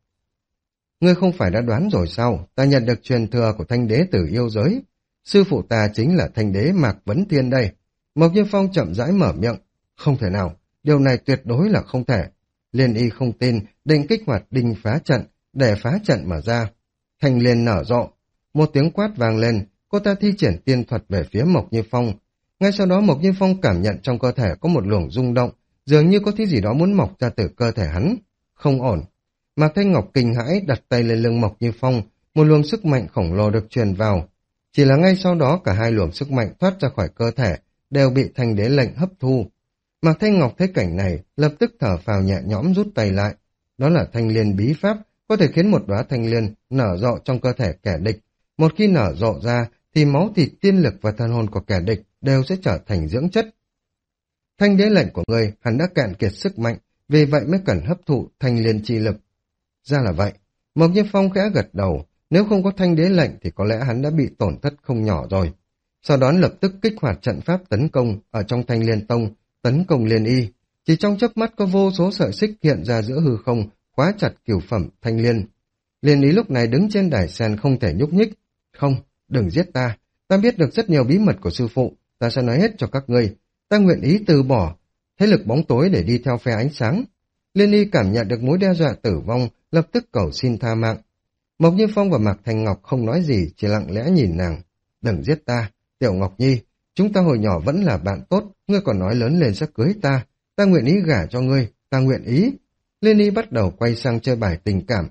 Ngươi không phải đã đoán rồi sao? Ta nhận được truyền thừa của thanh đế từ yêu giới. Sư phụ ta chính là thanh đế Mạc Vấn Thiên đây. Mộc Như Phong chậm rãi mở miệng. Không thể nào, điều này tuyệt đối là không thể. Liên Y không tin, định kích hoạt đinh phá trận, để phá trận mở ra. Thanh liên nở rộ. Một tiếng quát vang lên, cô ta thi triển tiên thuật về phía Mộc Như Phong. Ngay sau đó Mộc Như Phong cảm nhận trong cơ thể có một luồng rung động, dường như có thứ gì đó muốn mọc ra từ cơ thể hắn. Không ổn. Mạc Thanh Ngọc kinh hãi đặt tay lên lưng Mộc Như Phong, một luồng sức mạnh khổng lồ được truyền vào. Chỉ là ngay sau đó cả hai luồng sức mạnh thoát ra khỏi cơ thể, đều bị thanh đế lệnh hấp thu. Mạc Thanh Ngọc thấy cảnh này, lập tức thở phào nhẹ nhõm rút tay lại. Đó là thanh liên bí pháp, có thể khiến một đóa thanh liên nở rộ trong cơ thể kẻ địch. Một khi nở rộ ra, thì máu thịt, tiên lực và thần hồn của kẻ địch đều sẽ trở thành dưỡng chất. Thanh đế lệnh của ngươi hắn đã cạn kiệt sức mạnh, vì vậy mới cần hấp thụ thanh liên chi lực. Ra là vậy, Mộc Như Phong khẽ gật đầu, nếu không có thanh đế lệnh thì có lẽ hắn đã bị tổn thất không nhỏ rồi. Sau đó lập tức kích hoạt trận pháp tấn công ở trong Thanh Liên Tông, tấn công Liên Y. Chỉ trong chớp mắt có vô số sợi xích hiện ra giữa hư không, khóa chặt cửu phẩm Thanh Liên. Liên Y lúc này đứng trên đài sen không thể nhúc nhích. Không, đừng giết ta, ta biết được rất nhiều bí mật của sư phụ, ta sẽ nói hết cho các ngươi. Ta nguyện ý từ bỏ thế lực bóng tối để đi theo phe ánh sáng. Liên Y cảm nhận được mối đe dọa tử vong, lập tức cầu xin tha mạng. Mộc Như Phong và Mạc Thanh Ngọc không nói gì, chỉ lặng lẽ nhìn nàng. Đừng giết ta, Tiểu Ngọc Nhi, chúng ta hồi nhỏ vẫn là bạn tốt, ngươi còn nói lớn lên sẽ cưới ta, ta nguyện ý gả cho ngươi, ta nguyện ý. Liên Y bắt đầu quay sang chơi bài tình cảm.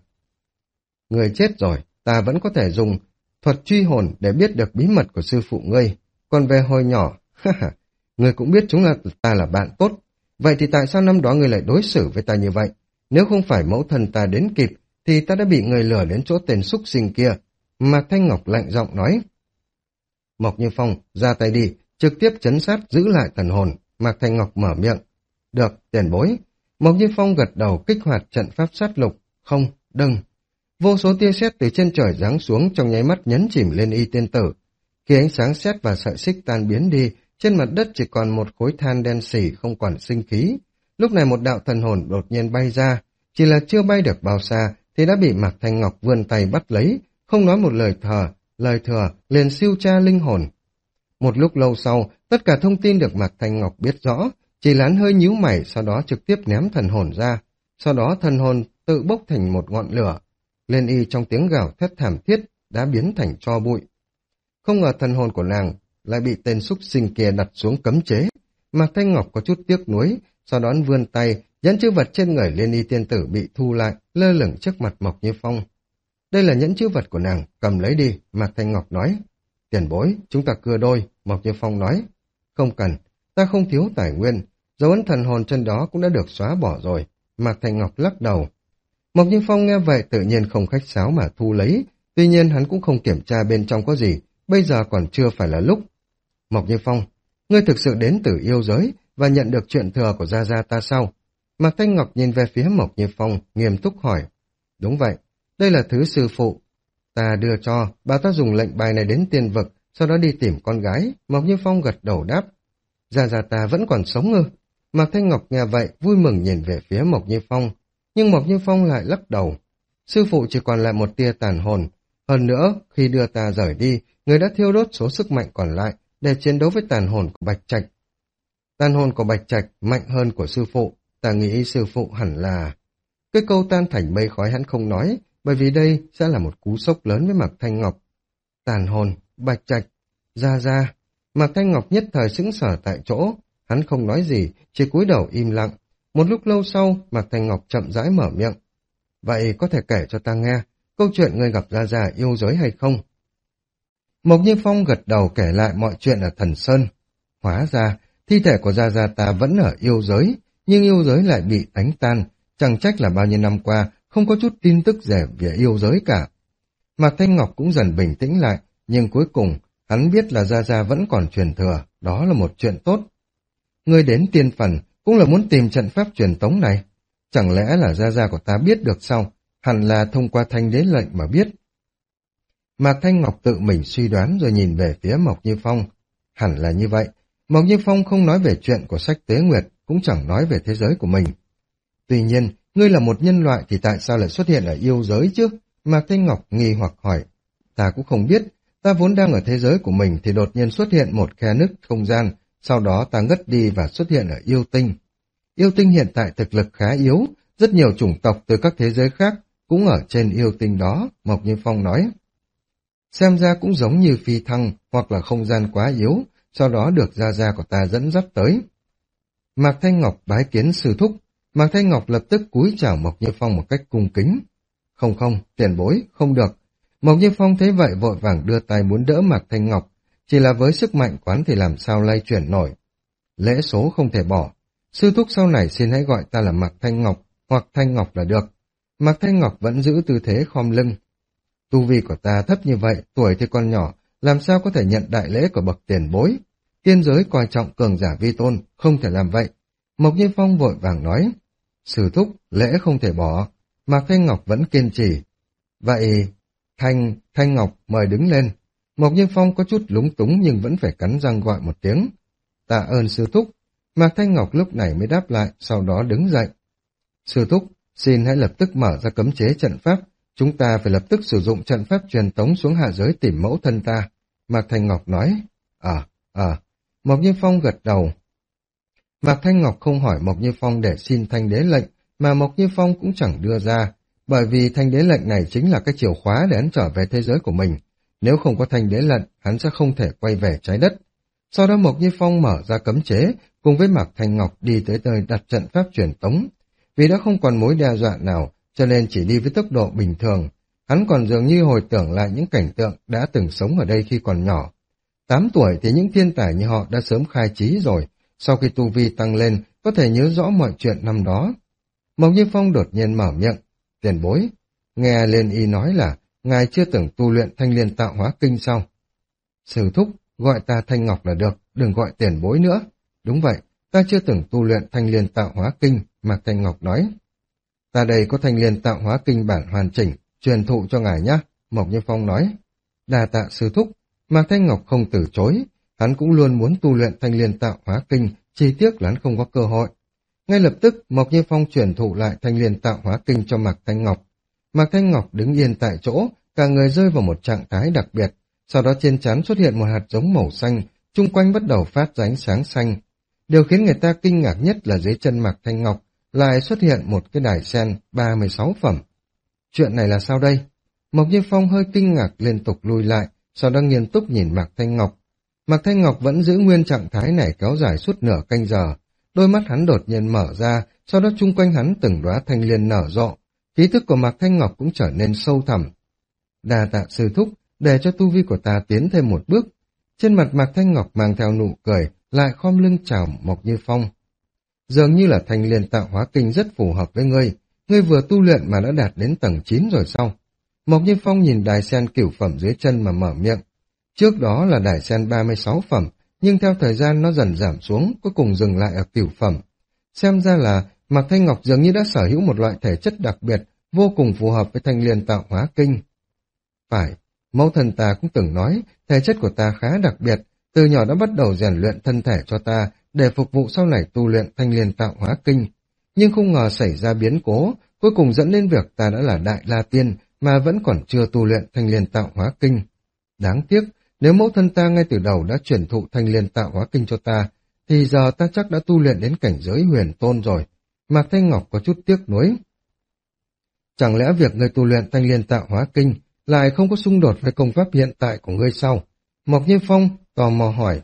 Người chết rồi, ta vẫn có thể dùng thuật truy hồn để biết được bí mật của sư phụ ngươi. Còn về hồi nhỏ, haha, ngươi cũng biết chúng là ta là bạn tốt. Vậy thì tại sao năm đó ngươi lại đối xử với ta như vậy? Nếu không phải mẫu thân ta đến kịp, thì ta đã bị người lừa đến chỗ tên súc sinh kia. Mạc Thanh Ngọc lạnh giọng nói. Mộc Như Phong, ra tay đi, trực tiếp chấn sát giữ lại thần hồn. Mạc Thanh Ngọc mở miệng. Được, tiền bối. Mộc Như Phong gật đầu kích hoạt trận pháp sát lục. Không, đừng. Vô số tia sét từ trên trời giáng xuống trong nháy mắt nhấn chìm lên y tiên tử. Khi ánh sáng sét và sợi xích tan biến đi, trên mặt đất chỉ còn một khối than đen sì không còn sinh khí. Lúc này một đạo thần hồn đột nhiên bay ra, chỉ là chưa bay được bao xa thì đã bị Mạc Thanh Ngọc vươn tay bắt lấy, không nói một lời thờ, lời thừa, liền siêu tra linh hồn. Một lúc lâu sau, tất cả thông tin được Mạc Thanh Ngọc biết rõ, chỉ là hắn hơi nhíu mày, sau đó trực tiếp ném thần hồn ra. Sau đó thần hồn tự bốc thành một ngọn lửa. Lên y trong tiếng gào thét thảm thiết, đã biến thành tro bụi. Không ngờ thần hồn của nàng lại bị tên súc sinh kia đặt xuống cấm chế. Mạc Thanh Ngọc có chút tiếc nuối, sau đó vươn tay, nhẫn chữ vật trên người Liên Y tiên tử bị thu lại, lơ lửng trước mặt Mộc Như Phong. Đây là nhẫn chữ vật của nàng, cầm lấy đi, Mạc Thanh Ngọc nói. Tiền bối, chúng ta cưa đôi, Mộc Như Phong nói. Không cần, ta không thiếu tài nguyên, dấu ấn thần hồn trên đó cũng đã được xóa bỏ rồi. Mạc Thanh Ngọc lắc đầu. Mộc Như Phong nghe vậy tự nhiên không khách sáo mà thu lấy, tuy nhiên hắn cũng không kiểm tra bên trong có gì, bây giờ còn chưa phải là lúc. Mộc Như Phong, ngươi thực sự đến từ yêu giới và nhận được chuyện thừa của Gia Gia ta sao? Mạc Thanh Ngọc nhìn về phía Mộc Như Phong, nghiêm túc hỏi. Đúng vậy, đây là thứ sư phụ ta đưa cho, bà ta dùng lệnh bài này đến tiên vực, sau đó đi tìm con gái. Mộc Như Phong gật đầu đáp. Gia Gia ta vẫn còn sống ư? Mạc Thanh Ngọc nghe vậy, vui mừng nhìn về phía Mộc Như Phong, nhưng Mộc Như Phong lại lắc đầu. Sư phụ chỉ còn lại một tia tàn hồn, hơn nữa, khi đưa ta rời đi, người đã thiêu đốt số sức mạnh còn lại để chiến đấu với tàn hồn của Bạch Trạch. Tàn hồn của Bạch Trạch mạnh hơn của sư phụ, ta nghĩ sư phụ hẳn là... Cái câu tan thành mây khói hắn không nói, bởi vì đây sẽ là một cú sốc lớn với Mạc Thanh Ngọc. Tàn hồn, Bạch Trạch, Gia Gia. Mạc Thanh Ngọc nhất thời sững sờ tại chỗ, hắn không nói gì, chỉ cúi đầu im lặng. Một lúc lâu sau, Mạc Thanh Ngọc chậm rãi mở miệng. Vậy có thể kể cho ta nghe, câu chuyện người gặp Gia Gia yêu giới hay không? Mộc Như Phong gật đầu kể lại mọi chuyện ở Thần Sơn. Hóa ra, thi thể của Gia Gia ta vẫn ở yêu giới, nhưng yêu giới lại bị đánh tan, chẳng trách là bao nhiêu năm qua không có chút tin tức gì về yêu giới cả. Mạc Thanh Ngọc cũng dần bình tĩnh lại, nhưng cuối cùng hắn biết là Gia Gia vẫn còn truyền thừa, đó là một chuyện tốt. Ngươi đến tiên phần cũng là muốn tìm trận pháp truyền tống này. Chẳng lẽ là Gia Gia của ta biết được sao? Hẳn là thông qua thanh đế lệnh mà biết. Mạc Thanh Ngọc tự mình suy đoán rồi nhìn về phía Mộc Như Phong. Hẳn là như vậy. Mộc Như Phong không nói về chuyện của sách Tế Nguyệt, cũng chẳng nói về thế giới của mình. Tuy nhiên, ngươi là một nhân loại thì tại sao lại xuất hiện ở yêu giới chứ? Mạc Thanh Ngọc nghi hoặc hỏi. Ta cũng không biết, ta vốn đang ở thế giới của mình thì đột nhiên xuất hiện một khe nứt không gian, sau đó ta ngất đi và xuất hiện ở yêu tinh. Yêu tinh hiện tại thực lực khá yếu, rất nhiều chủng tộc từ các thế giới khác cũng ở trên yêu tinh đó, Mộc Như Phong nói. Xem ra cũng giống như phi thăng hoặc là không gian quá yếu, sau đó được Gia Gia của ta dẫn dắt tới. Mạc Thanh Ngọc bái kiến sư thúc, Mạc Thanh Ngọc lập tức cúi chào Mộc Như Phong một cách cung kính. Không không, tiền bối, không được. Mộc Như Phong thấy vậy vội vàng đưa tay muốn đỡ Mạc Thanh Ngọc, chỉ là với sức mạnh quán thì làm sao lay chuyển nổi. Lễ số không thể bỏ, sư thúc sau này xin hãy gọi ta là Mạc Thanh Ngọc, hoặc Thanh Ngọc là được. Mạc Thanh Ngọc vẫn giữ tư thế khom lưng. Tu vi của ta thấp như vậy, tuổi thì còn nhỏ, làm sao có thể nhận đại lễ của bậc tiền bối? Tiên giới coi trọng cường giả vi tôn, không thể làm vậy. Mộc Như Phong vội vàng nói. Sư thúc, lễ không thể bỏ. Mạc Thanh Ngọc vẫn kiên trì. Vậy, Thanh, Thanh Ngọc mời đứng lên. Mộc Như Phong có chút lúng túng nhưng vẫn phải cắn răng gọi một tiếng. Tạ ơn sư thúc. Mạc Thanh Ngọc lúc này mới đáp lại, sau đó đứng dậy. Sư thúc, xin hãy lập tức mở ra cấm chế trận pháp. Chúng ta phải lập tức sử dụng trận pháp truyền tống xuống hạ giới tìm mẫu thân ta. Mạc Thanh Ngọc nói. À, à. Mộc Như Phong gật đầu. Mạc Thanh Ngọc không hỏi Mộc Như Phong để xin thanh đế lệnh, mà Mộc Như Phong cũng chẳng đưa ra, bởi vì thanh đế lệnh này chính là cái chìa khóa để hắn trở về thế giới của mình. Nếu không có thanh đế lệnh, hắn sẽ không thể quay về trái đất. Sau đó Mộc Như Phong mở ra cấm chế, cùng với Mạc Thanh Ngọc đi tới nơi đặt trận pháp truyền tống. Vì đã không còn mối đe dọa nào, cho nên chỉ đi với tốc độ bình thường. Hắn còn dường như hồi tưởng lại những cảnh tượng đã từng sống ở đây khi còn nhỏ. Tám tuổi thì những thiên tài như họ đã sớm khai trí rồi, sau khi tu vi tăng lên, có thể nhớ rõ mọi chuyện năm đó. Mộc Như Phong đột nhiên mở miệng. Tiền bối, nghe Liên Y nói là ngài chưa từng tu luyện thanh liên tạo hóa kinh sao? Sư thúc, gọi ta Thanh Ngọc là được, đừng gọi tiền bối nữa. Đúng vậy, ta chưa từng tu luyện thanh liên tạo hóa kinh, Mạc Thanh Ngọc nói. Ta đây có thanh liên tạo hóa kinh bản hoàn chỉnh, truyền thụ cho ngài nhé, Mộc Như Phong nói. Đa tạ sư thúc. Mạc Thanh Ngọc không từ chối, hắn cũng luôn muốn tu luyện thanh liên tạo hóa kinh, chỉ tiếc là hắn không có cơ hội. Ngay lập tức, Mộc Như Phong truyền thụ lại thanh liên tạo hóa kinh cho Mạc Thanh Ngọc. Mạc Thanh Ngọc đứng yên tại chỗ, cả người rơi vào một trạng thái đặc biệt, sau đó trên trán xuất hiện một hạt giống màu xanh, chung quanh bắt đầu phát ra ánh sáng xanh. Điều khiến người ta kinh ngạc nhất là dưới chân Mạc Thanh Ngọc lại xuất hiện một cái đài sen ba mươi sáu phẩm. Chuyện này là sao đây? Mộc Như Phong hơi kinh ngạc liên tục lùi lại, sau đó nghiêm túc nhìn Mạc Thanh Ngọc. Mạc Thanh Ngọc vẫn giữ nguyên trạng thái này kéo dài suốt nửa canh giờ. Đôi mắt hắn đột nhiên mở ra, sau đó chung quanh hắn từng đóa thanh liên nở rộ. Khí thức của Mạc Thanh Ngọc cũng trở nên sâu thẳm. Đa tạ sư thúc, để cho tu vi của ta tiến thêm một bước. Trên mặt Mạc Thanh Ngọc mang theo nụ cười, lại khom lưng chào Mộc Như Phong. Dường như là thanh liên tạo hóa kinh rất phù hợp với ngươi. Ngươi vừa tu luyện mà đã đạt đến tầng chín rồi sao? Mộc Như Phong nhìn đài sen cửu phẩm dưới chân mà mở miệng. Trước đó là đài sen ba mươi sáu phẩm, nhưng theo thời gian nó dần giảm xuống, cuối cùng dừng lại ở cửu phẩm. Xem ra là Mạc Thanh Ngọc dường như đã sở hữu một loại thể chất đặc biệt, vô cùng phù hợp với thanh liên tạo hóa kinh. Phải, mẫu thân ta cũng từng nói, thể chất của ta khá đặc biệt, từ nhỏ đã bắt đầu rèn luyện thân thể cho ta, để phục vụ sau này tu luyện thanh liên tạo hóa kinh. Nhưng không ngờ xảy ra biến cố, cuối cùng dẫn đến việc ta đã là Đại La Tiên, mà vẫn còn chưa tu luyện thanh liên tạo hóa kinh. Đáng tiếc, nếu mẫu thân ta ngay từ đầu đã truyền thụ thanh liên tạo hóa kinh cho ta, thì giờ ta chắc đã tu luyện đến cảnh giới huyền tôn rồi. Mạc Thanh Ngọc có chút tiếc nuối. Chẳng lẽ việc ngươi tu luyện thanh liên tạo hóa kinh lại không có xung đột với công pháp hiện tại của ngươi sao? Mộc Như Phong tò mò hỏi.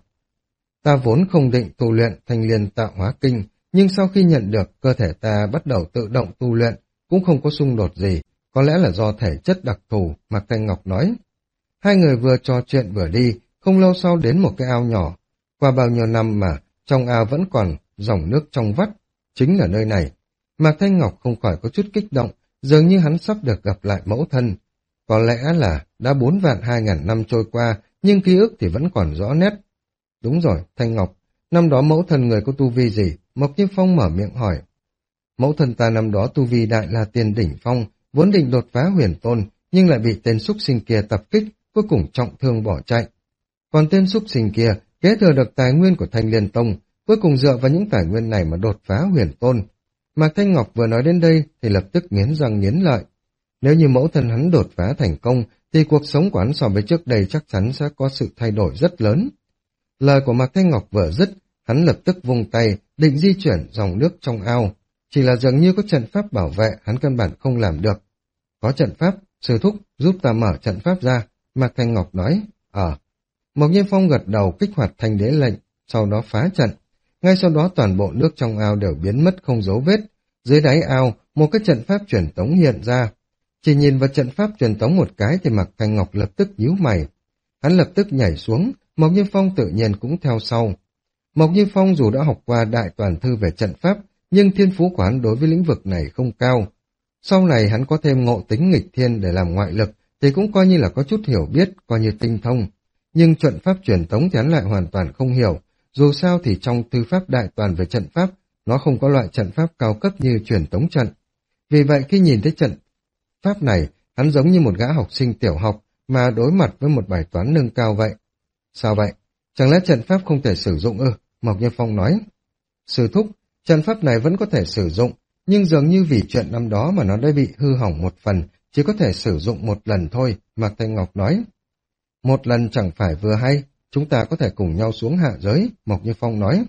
Ta vốn không định tu luyện thanh liên tạo hóa kinh, nhưng sau khi nhận được cơ thể ta bắt đầu tự động tu luyện, cũng không có xung đột gì, có lẽ là do thể chất đặc thù, Mạc Thanh Ngọc nói. Hai người vừa trò chuyện vừa đi, không lâu sau đến một cái ao nhỏ. Qua bao nhiêu năm mà trong ao vẫn còn dòng nước trong vắt, chính là nơi này. Mạc Thanh Ngọc không khỏi có chút kích động, dường như hắn sắp được gặp lại mẫu thân. Có lẽ là đã bốn vạn hai ngàn năm trôi qua, nhưng ký ức thì vẫn còn rõ nét. Đúng rồi, Thanh Ngọc, năm đó mẫu thân người có tu vi gì? Mộc Như Phong mở miệng hỏi. Mẫu thân ta năm đó tu vi Đại La Tiên đỉnh phong, vốn định đột phá huyền tôn, nhưng lại bị tên súc sinh kia tập kích, cuối cùng trọng thương bỏ chạy. Còn tên súc sinh kia kế thừa được tài nguyên của Thanh Liên Tông, cuối cùng dựa vào những tài nguyên này mà đột phá huyền tôn. Mạc Thanh Ngọc vừa nói đến đây thì lập tức nghiến răng nghiến lợi. Nếu như mẫu thân hắn đột phá thành công, thì cuộc sống của hắn so với trước đây chắc chắn sẽ có sự thay đổi rất lớn. Lời của Mạc Thanh Ngọc vừa dứt, hắn lập tức vung tay, định di chuyển dòng nước trong ao. Chỉ là dường như có trận pháp bảo vệ, hắn căn bản không làm được. Có trận pháp, sư thúc, giúp ta mở trận pháp ra, Mạc Thanh Ngọc nói. Ờ. Mộc Như Phong gật đầu kích hoạt thanh đế lệnh, sau đó phá trận. Ngay sau đó toàn bộ nước trong ao đều biến mất không dấu vết. Dưới đáy ao, một cái trận pháp truyền tống hiện ra. Chỉ nhìn vào trận pháp truyền tống một cái thì Mạc Thanh Ngọc lập tức nhíu mày. Hắn lập tức nhảy xuống, Mộc Như Phong tự nhiên cũng theo sau. Mộc Như Phong dù đã học qua đại toàn thư về trận pháp, nhưng thiên phú của hắn đối với lĩnh vực này không cao. Sau này hắn có thêm ngộ tính nghịch thiên để làm ngoại lực, thì cũng coi như là có chút hiểu biết, coi như tinh thông. Nhưng trận pháp truyền tống thì hắn lại hoàn toàn không hiểu, dù sao thì trong thư pháp đại toàn về trận pháp, nó không có loại trận pháp cao cấp như truyền tống trận. Vì vậy khi nhìn thấy trận pháp này, hắn giống như một gã học sinh tiểu học mà đối mặt với một bài toán nâng cao vậy. Sao vậy? Chẳng lẽ trận pháp không thể sử dụng ư? Mộc Như Phong nói. Sư thúc, trận pháp này vẫn có thể sử dụng, nhưng dường như vì chuyện năm đó mà nó đã bị hư hỏng một phần, chỉ có thể sử dụng một lần thôi, Mạc Thanh Ngọc nói. Một lần chẳng phải vừa hay, chúng ta có thể cùng nhau xuống hạ giới, Mộc Như Phong nói.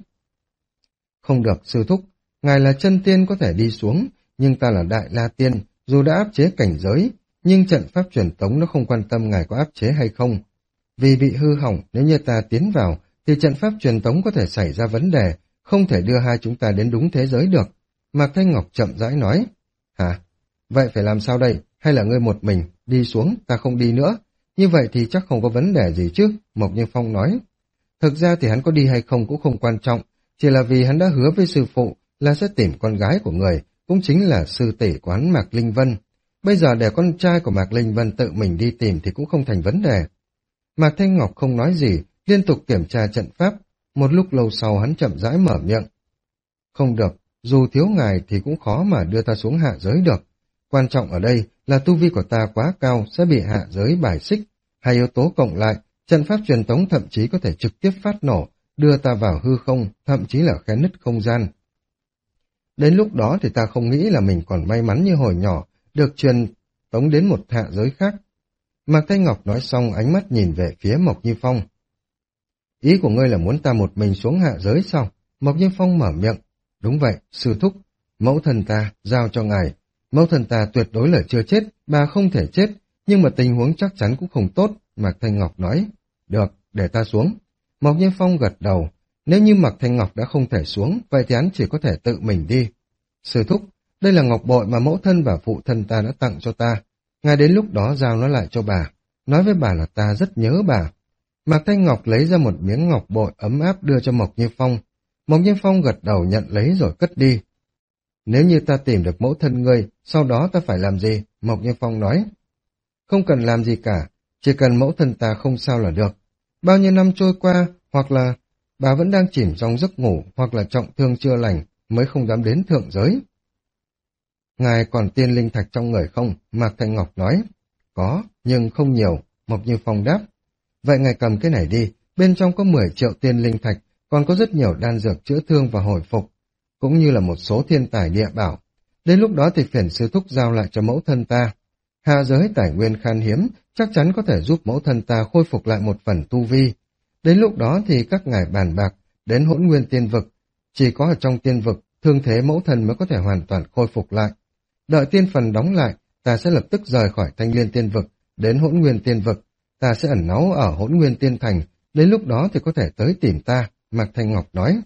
Không được, sư thúc, ngài là chân tiên có thể đi xuống, nhưng ta là Đại La Tiên, dù đã áp chế cảnh giới, nhưng trận pháp truyền tống nó không quan tâm ngài có áp chế hay không. Vì bị hư hỏng, nếu như ta tiến vào, thì trận pháp truyền tống có thể xảy ra vấn đề, không thể đưa hai chúng ta đến đúng thế giới được. Mạc Thanh Ngọc chậm rãi nói. Hả? Vậy phải làm sao đây? Hay là ngươi một mình, đi xuống, ta không đi nữa? Như vậy thì chắc không có vấn đề gì chứ, Mộc Như Phong nói. Thực ra thì hắn có đi hay không cũng không quan trọng, chỉ là vì hắn đã hứa với sư phụ là sẽ tìm con gái của người, cũng chính là sư tỷ của hắn Mạc Linh Vân. Bây giờ để con trai của Mạc Linh Vân tự mình đi tìm thì cũng không thành vấn đề. Mạc Thanh Ngọc không nói gì, liên tục kiểm tra trận pháp. Một lúc lâu sau hắn chậm rãi mở miệng. Không được, dù thiếu ngài thì cũng khó mà đưa ta xuống hạ giới được. Quan trọng ở đây là tu vi của ta quá cao sẽ bị hạ giới bài xích. Hai yếu tố cộng lại, trận pháp truyền tống thậm chí có thể trực tiếp phát nổ, đưa ta vào hư không, thậm chí là khe nứt không gian. Đến lúc đó thì ta không nghĩ là mình còn may mắn như hồi nhỏ, được truyền tống đến một hạ giới khác. Mạc Thanh Ngọc nói xong ánh mắt nhìn về phía Mộc Như Phong. Ý của ngươi là muốn ta một mình xuống hạ giới sao? Mộc Như Phong mở miệng. Đúng vậy, sư thúc. Mẫu thân ta, giao cho ngài. Mẫu thân ta tuyệt đối là chưa chết, bà không thể chết, nhưng mà tình huống chắc chắn cũng không tốt, Mạc Thanh Ngọc nói. Được, để ta xuống. Mộc Như Phong gật đầu. Nếu như Mạc Thanh Ngọc đã không thể xuống, vậy thì hắn chỉ có thể tự mình đi. Sư thúc, đây là ngọc bội mà mẫu thân và phụ thân ta đã tặng cho ta. Ngài đến lúc đó giao nó lại cho bà. Nói với bà là ta rất nhớ bà. Mạc Thanh Ngọc lấy ra một miếng ngọc bội ấm áp đưa cho Mộc Như Phong. Mộc Như Phong gật đầu nhận lấy rồi cất đi. Nếu như ta tìm được mẫu thân ngươi, sau đó ta phải làm gì? Mộc Như Phong nói. Không cần làm gì cả, chỉ cần mẫu thân ta không sao là được. Bao nhiêu năm trôi qua, hoặc là bà vẫn đang chìm trong giấc ngủ, hoặc là trọng thương chưa lành, mới không dám đến thượng giới. Ngài còn tiên linh thạch trong người không? Mạc Thanh Ngọc nói. Có, nhưng không nhiều, Mộc Như Phong đáp. Vậy ngài cầm cái này đi, bên trong có mười triệu tiên linh thạch, còn có rất nhiều đan dược chữa thương và hồi phục, cũng như là một số thiên tài địa bảo. Đến lúc đó thì phiền sư thúc giao lại cho mẫu thân ta. Hạ giới tài nguyên khan hiếm, chắc chắn có thể giúp mẫu thân ta khôi phục lại một phần tu vi. Đến lúc đó thì các ngài bàn bạc, đến hỗn nguyên tiên vực. Chỉ có ở trong tiên vực, thương thế mẫu thân mới có thể hoàn toàn khôi phục lại. Đợi tiên phần đóng lại, ta sẽ lập tức rời khỏi Thanh Liên tiên vực, đến hỗn nguyên tiên vực. Ta sẽ ẩn náu ở hỗn nguyên tiên thành, đến lúc đó thì có thể tới tìm ta, Mạc Thanh Ngọc nói.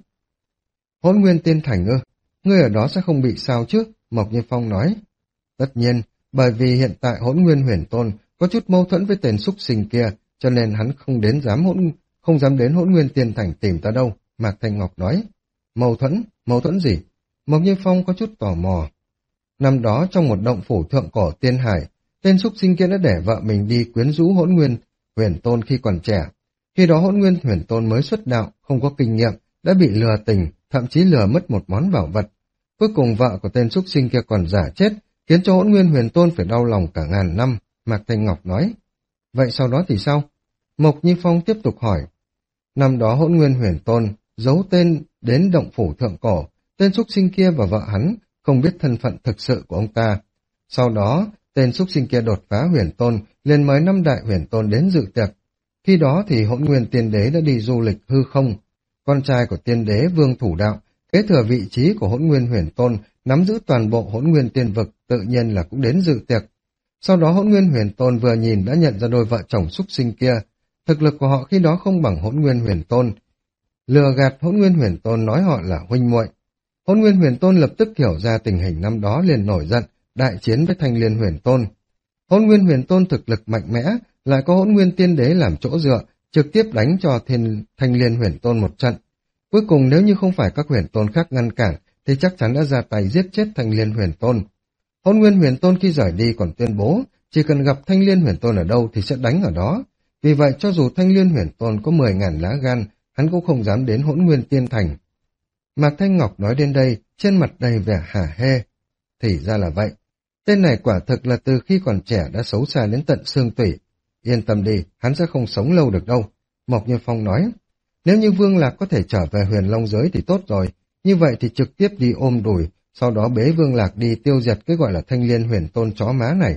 Hỗn nguyên tiên thành ư? Ngươi ở đó sẽ không bị sao chứ? Mộc Như Phong nói. Tất nhiên, bởi vì hiện tại hỗn nguyên huyền tôn có chút mâu thuẫn với tên súc sinh kia, cho nên hắn không đến dám hỗn không dám đến hỗn nguyên tiên thành tìm ta đâu, Mạc Thanh Ngọc nói. Mâu thuẫn? Mâu thuẫn gì? Mộc Như Phong có chút tò mò. Năm đó trong một động phủ thượng cổ tiên hải, tên súc sinh kia đã để vợ mình đi quyến rũ hỗn nguyên huyền tôn khi còn trẻ. Khi đó hỗn nguyên huyền tôn mới xuất đạo, không có kinh nghiệm, đã bị lừa tình, thậm chí lừa mất một món bảo vật. Cuối cùng vợ của tên súc sinh kia còn giả chết, khiến cho hỗn nguyên huyền tôn phải đau lòng cả ngàn năm, Mạc Thanh Ngọc nói. Vậy sau đó thì sao? Mộc Như Phong tiếp tục hỏi. Năm đó hỗn nguyên huyền tôn giấu tên đến động phủ thượng cổ, tên súc sinh kia và vợ hắn không biết thân phận thực sự của ông ta. Sau đó, tên súc sinh kia đột phá huyền tôn, liền mời năm đại huyền tôn đến dự tiệc. Khi đó thì hỗn nguyên tiên đế đã đi du lịch hư không. Con trai của tiên đế Vương Thủ Đạo, kế thừa vị trí của hỗn nguyên huyền tôn, nắm giữ toàn bộ hỗn nguyên tiên vực, tự nhiên là cũng đến dự tiệc. Sau đó hỗn nguyên huyền tôn vừa nhìn đã nhận ra đôi vợ chồng súc sinh kia. Thực lực của họ khi đó không bằng hỗn nguyên huyền tôn. Lừa gạt hỗn nguyên huyền tôn nói họ là huynh muội. Hỗn nguyên huyền tôn lập tức hiểu ra tình hình năm đó liền nổi giận, đại chiến với Thanh Liên huyền tôn. Hỗn nguyên huyền tôn thực lực mạnh mẽ, lại có hỗn nguyên tiên đế làm chỗ dựa, trực tiếp đánh cho thiên Thanh Liên huyền tôn một trận. Cuối cùng nếu như không phải các huyền tôn khác ngăn cản, thì chắc chắn đã ra tay giết chết Thanh Liên huyền tôn. Hỗn nguyên huyền tôn khi rời đi còn tuyên bố, chỉ cần gặp Thanh Liên huyền tôn ở đâu thì sẽ đánh ở đó. Vì vậy cho dù Thanh Liên huyền tôn có mười ngàn lá gan, hắn cũng không dám đến hỗn nguyên tiên thành. Mạc Thanh Ngọc nói đến đây, trên mặt đầy vẻ hả hê. Thì ra là vậy. Tên này quả thực là từ khi còn trẻ đã xấu xa đến tận xương tủy. Yên tâm đi, hắn sẽ không sống lâu được đâu. Mộc Như Phong nói, nếu như Vương Lạc có thể trở về huyền long giới thì tốt rồi. Như vậy thì trực tiếp đi ôm đùi, sau đó bế Vương Lạc đi tiêu diệt cái gọi là Thanh Liên huyền tôn chó má này.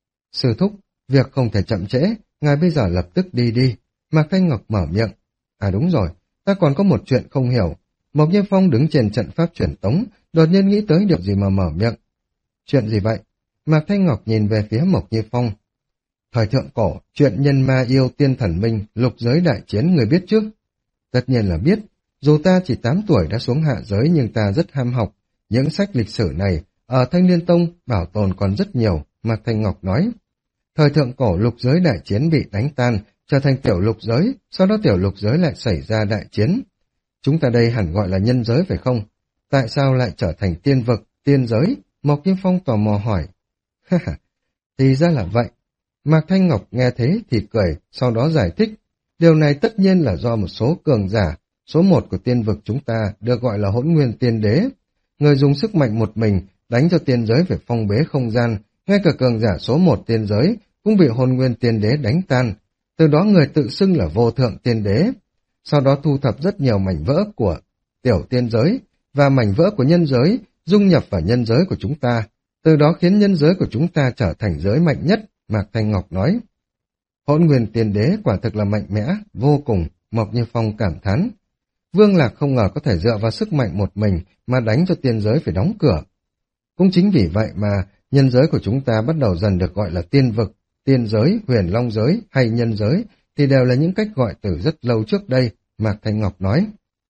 Sư thúc, việc không thể chậm trễ, ngài bây giờ lập tức đi đi. Mạc Thanh Ngọc mở miệng. À đúng rồi, ta còn có một chuyện không hiểu. Mộc Như Phong đứng trên trận pháp truyền tống, đột nhiên nghĩ tới điều gì mà mở miệng. Chuyện gì vậy? Mạc Thanh Ngọc nhìn về phía Mộc Như Phong. Thời thượng cổ, chuyện nhân ma yêu tiên thần minh, lục giới đại chiến người biết trước. Tất nhiên là biết, dù ta chỉ tám tuổi đã xuống hạ giới nhưng ta rất ham học. Những sách lịch sử này, ở Thanh Liên Tông, bảo tồn còn rất nhiều, Mạc Thanh Ngọc nói. Thời thượng cổ lục giới đại chiến bị đánh tan, trở thành tiểu lục giới, sau đó tiểu lục giới lại xảy ra đại chiến. Chúng ta đây hẳn gọi là nhân giới phải không? Tại sao lại trở thành tiên vực, tiên giới? Mộc Như Phong tò mò hỏi. Ha ha, thì ra là vậy. Mạc Thanh Ngọc nghe thế thì cười, sau đó giải thích. Điều này tất nhiên là do một số cường giả, số một của tiên vực chúng ta được gọi là hỗn nguyên tiên đế. người dùng sức mạnh một mình đánh cho tiên giới phải phong bế không gian, ngay cả cường giả số một tiên giới cũng bị hồn nguyên tiên đế đánh tan. Từ đó người tự xưng là vô thượng tiên đế. Sau đó thu thập rất nhiều mảnh vỡ của tiểu tiên giới và mảnh vỡ của nhân giới dung nhập vào nhân giới của chúng ta. Từ đó khiến nhân giới của chúng ta trở thành giới mạnh nhất, Mạc Thanh Ngọc nói. Hỗn nguyên tiên đế quả thực là mạnh mẽ, vô cùng, Mộc Như Phong cảm thán. Vương Lạc không ngờ có thể dựa vào sức mạnh một mình mà đánh cho tiên giới phải đóng cửa. Cũng chính vì vậy mà nhân giới của chúng ta bắt đầu dần được gọi là tiên vực, tiên giới, huyền long giới hay nhân giới thì đều là những cách gọi từ rất lâu trước đây, Mạc Thanh Ngọc nói.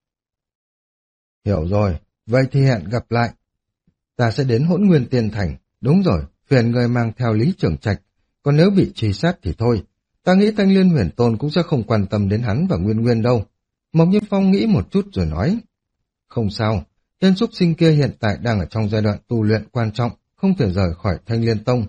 Hiểu rồi, vậy thì hẹn gặp lại. Ta sẽ đến Hỗn Nguyên Tiên Thành, đúng rồi, phiền người mang theo Lý Trưởng Trạch, còn nếu bị truy sát thì thôi. Ta nghĩ Thanh Liên Huyền Tôn cũng sẽ không quan tâm đến hắn và Nguyên Nguyên đâu. Mộc Như Phong nghĩ một chút rồi nói. Không sao, tên súc sinh kia hiện tại đang ở trong giai đoạn tu luyện quan trọng, không thể rời khỏi Thanh Liên Tông.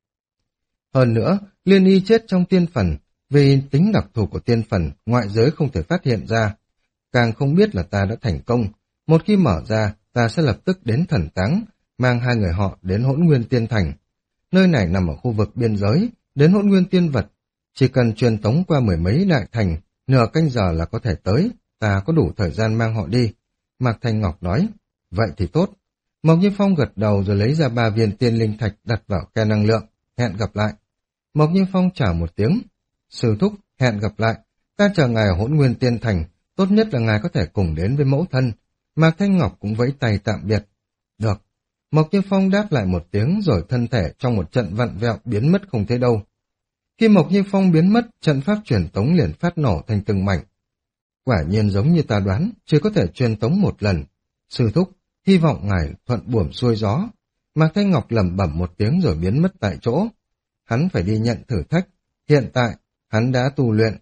Hơn nữa, Liên Y chết trong tiên phần, vì tính đặc thù của tiên phần, ngoại giới không thể phát hiện ra. Càng không biết là ta đã thành công. Một khi mở ra, ta sẽ lập tức đến thần táng, mang hai người họ đến Hỗn Nguyên Tiên Thành. Nơi này nằm ở khu vực biên giới, đến Hỗn Nguyên Tiên Vật. Chỉ cần truyền tống qua mười mấy đại thành, nửa canh giờ là có thể tới, ta có đủ thời gian mang họ đi. Mạc Thanh Ngọc nói, vậy thì tốt. Mộc Như Phong gật đầu rồi lấy ra ba viên tiên linh thạch đặt vào khe năng lượng, hẹn gặp lại. Mộc Như Phong chào một tiếng, sư thúc, hẹn gặp lại, ta chờ ngài ở Hỗn Nguyên Tiên Thành, tốt nhất là ngài có thể cùng đến với mẫu thân. Mạc Thanh Ngọc cũng vẫy tay tạm biệt. Được. Mộc Như Phong đáp lại một tiếng rồi thân thể trong một trận vặn vẹo biến mất không thấy đâu. Khi Mộc Như Phong biến mất, trận pháp truyền tống liền phát nổ thành từng mảnh. Quả nhiên giống như ta đoán, chỉ có thể truyền tống một lần. Sư thúc, hy vọng ngài thuận buồm xuôi gió. Mạc Thanh Ngọc lẩm bẩm một tiếng rồi biến mất tại chỗ. Hắn phải đi nhận thử thách. Hiện tại, hắn đã tu luyện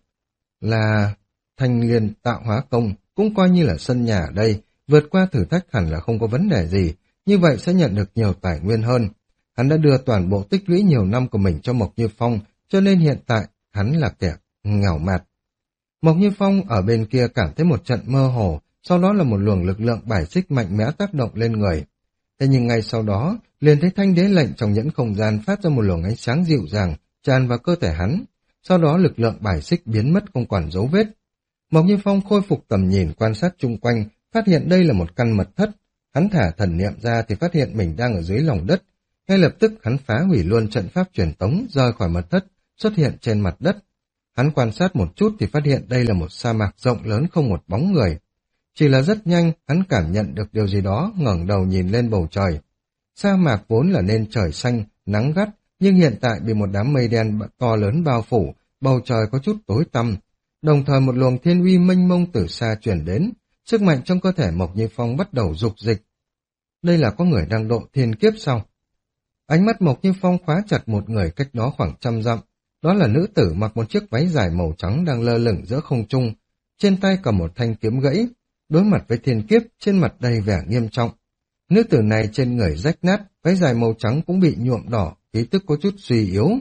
là Thanh Liên Tạo Hóa Công, cũng coi như là sân nhà ở đây. Vượt qua thử thách hẳn là không có vấn đề gì, như vậy sẽ nhận được nhiều tài nguyên hơn. Hắn đã đưa toàn bộ tích lũy nhiều năm của mình cho Mộc Như Phong, cho nên hiện tại hắn là kẻ nghèo mạt. Mộc Như Phong ở bên kia cảm thấy một trận mơ hồ, sau đó là một luồng lực lượng bài xích mạnh mẽ tác động lên người. Thế nhưng ngay sau đó, liền thấy thanh đế lệnh trong nhẫn không gian phát ra một luồng ánh sáng dịu dàng, tràn vào cơ thể hắn. Sau đó lực lượng bài xích biến mất không còn dấu vết. Mộc Như Phong khôi phục tầm nhìn quan sát chung quanh, phát hiện đây là một căn mật thất. Hắn thả thần niệm ra thì phát hiện mình đang ở dưới lòng đất. Ngay lập tức hắn phá hủy luôn trận pháp truyền tống, rời khỏi mật thất, xuất hiện trên mặt đất. Hắn quan sát một chút thì phát hiện đây là một sa mạc rộng lớn không một bóng người. Chỉ là rất nhanh, hắn cảm nhận được điều gì đó, ngẩng đầu nhìn lên bầu trời. Sa mạc vốn là nên trời xanh, nắng gắt, nhưng hiện tại bị một đám mây đen to lớn bao phủ, bầu trời có chút tối tăm. Đồng thời một luồng thiên uy mênh mông từ xa truyền đến, sức mạnh trong cơ thể Mộc Như Phong bắt đầu dục dịch. Đây là có người đang độ thiên kiếp sao? Ánh mắt Mộc Như Phong khóa chặt một người cách đó khoảng trăm dặm. Đó là nữ tử mặc một chiếc váy dài màu trắng đang lơ lửng giữa không trung, trên tay cầm một thanh kiếm gãy, đối mặt với thiên kiếp, trên mặt đầy vẻ nghiêm trọng. Nữ tử này trên người rách nát, váy dài màu trắng cũng bị nhuộm đỏ, khí tức có chút suy yếu.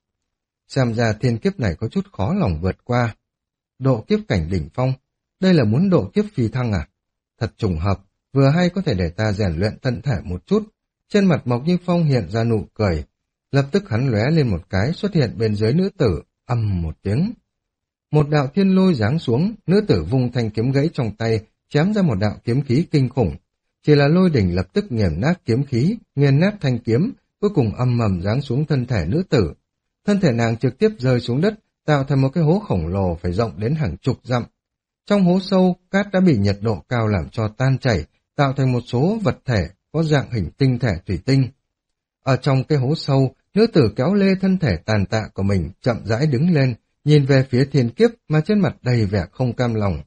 Xem ra thiên kiếp này có chút khó lòng vượt qua. Độ kiếp cảnh đỉnh phong, đây là muốn độ kiếp phi thăng à? Thật trùng hợp, vừa hay có thể để ta rèn luyện thân thể một chút. Trên mặt Mộc Như Phong hiện ra nụ cười. Lập tức hắn lóe lên một cái, xuất hiện bên dưới nữ tử, ầm một tiếng. Một đạo thiên lôi giáng xuống, nữ tử vung thanh kiếm gãy trong tay, chém ra một đạo kiếm khí kinh khủng. Chỉ là lôi đỉnh lập tức nghiền nát kiếm khí, nghiền nát thanh kiếm, cuối cùng âm mầm giáng xuống thân thể nữ tử. Thân thể nàng trực tiếp rơi xuống đất, tạo thành một cái hố khổng lồ phải rộng đến hàng chục dặm. Trong hố sâu, cát đã bị nhiệt độ cao làm cho tan chảy, tạo thành một số vật thể có dạng hình tinh thể thủy tinh. Ở trong cái hố sâu, nữ tử kéo lê thân thể tàn tạ của mình, chậm rãi đứng lên, nhìn về phía thiên kiếp mà trên mặt đầy vẻ không cam lòng.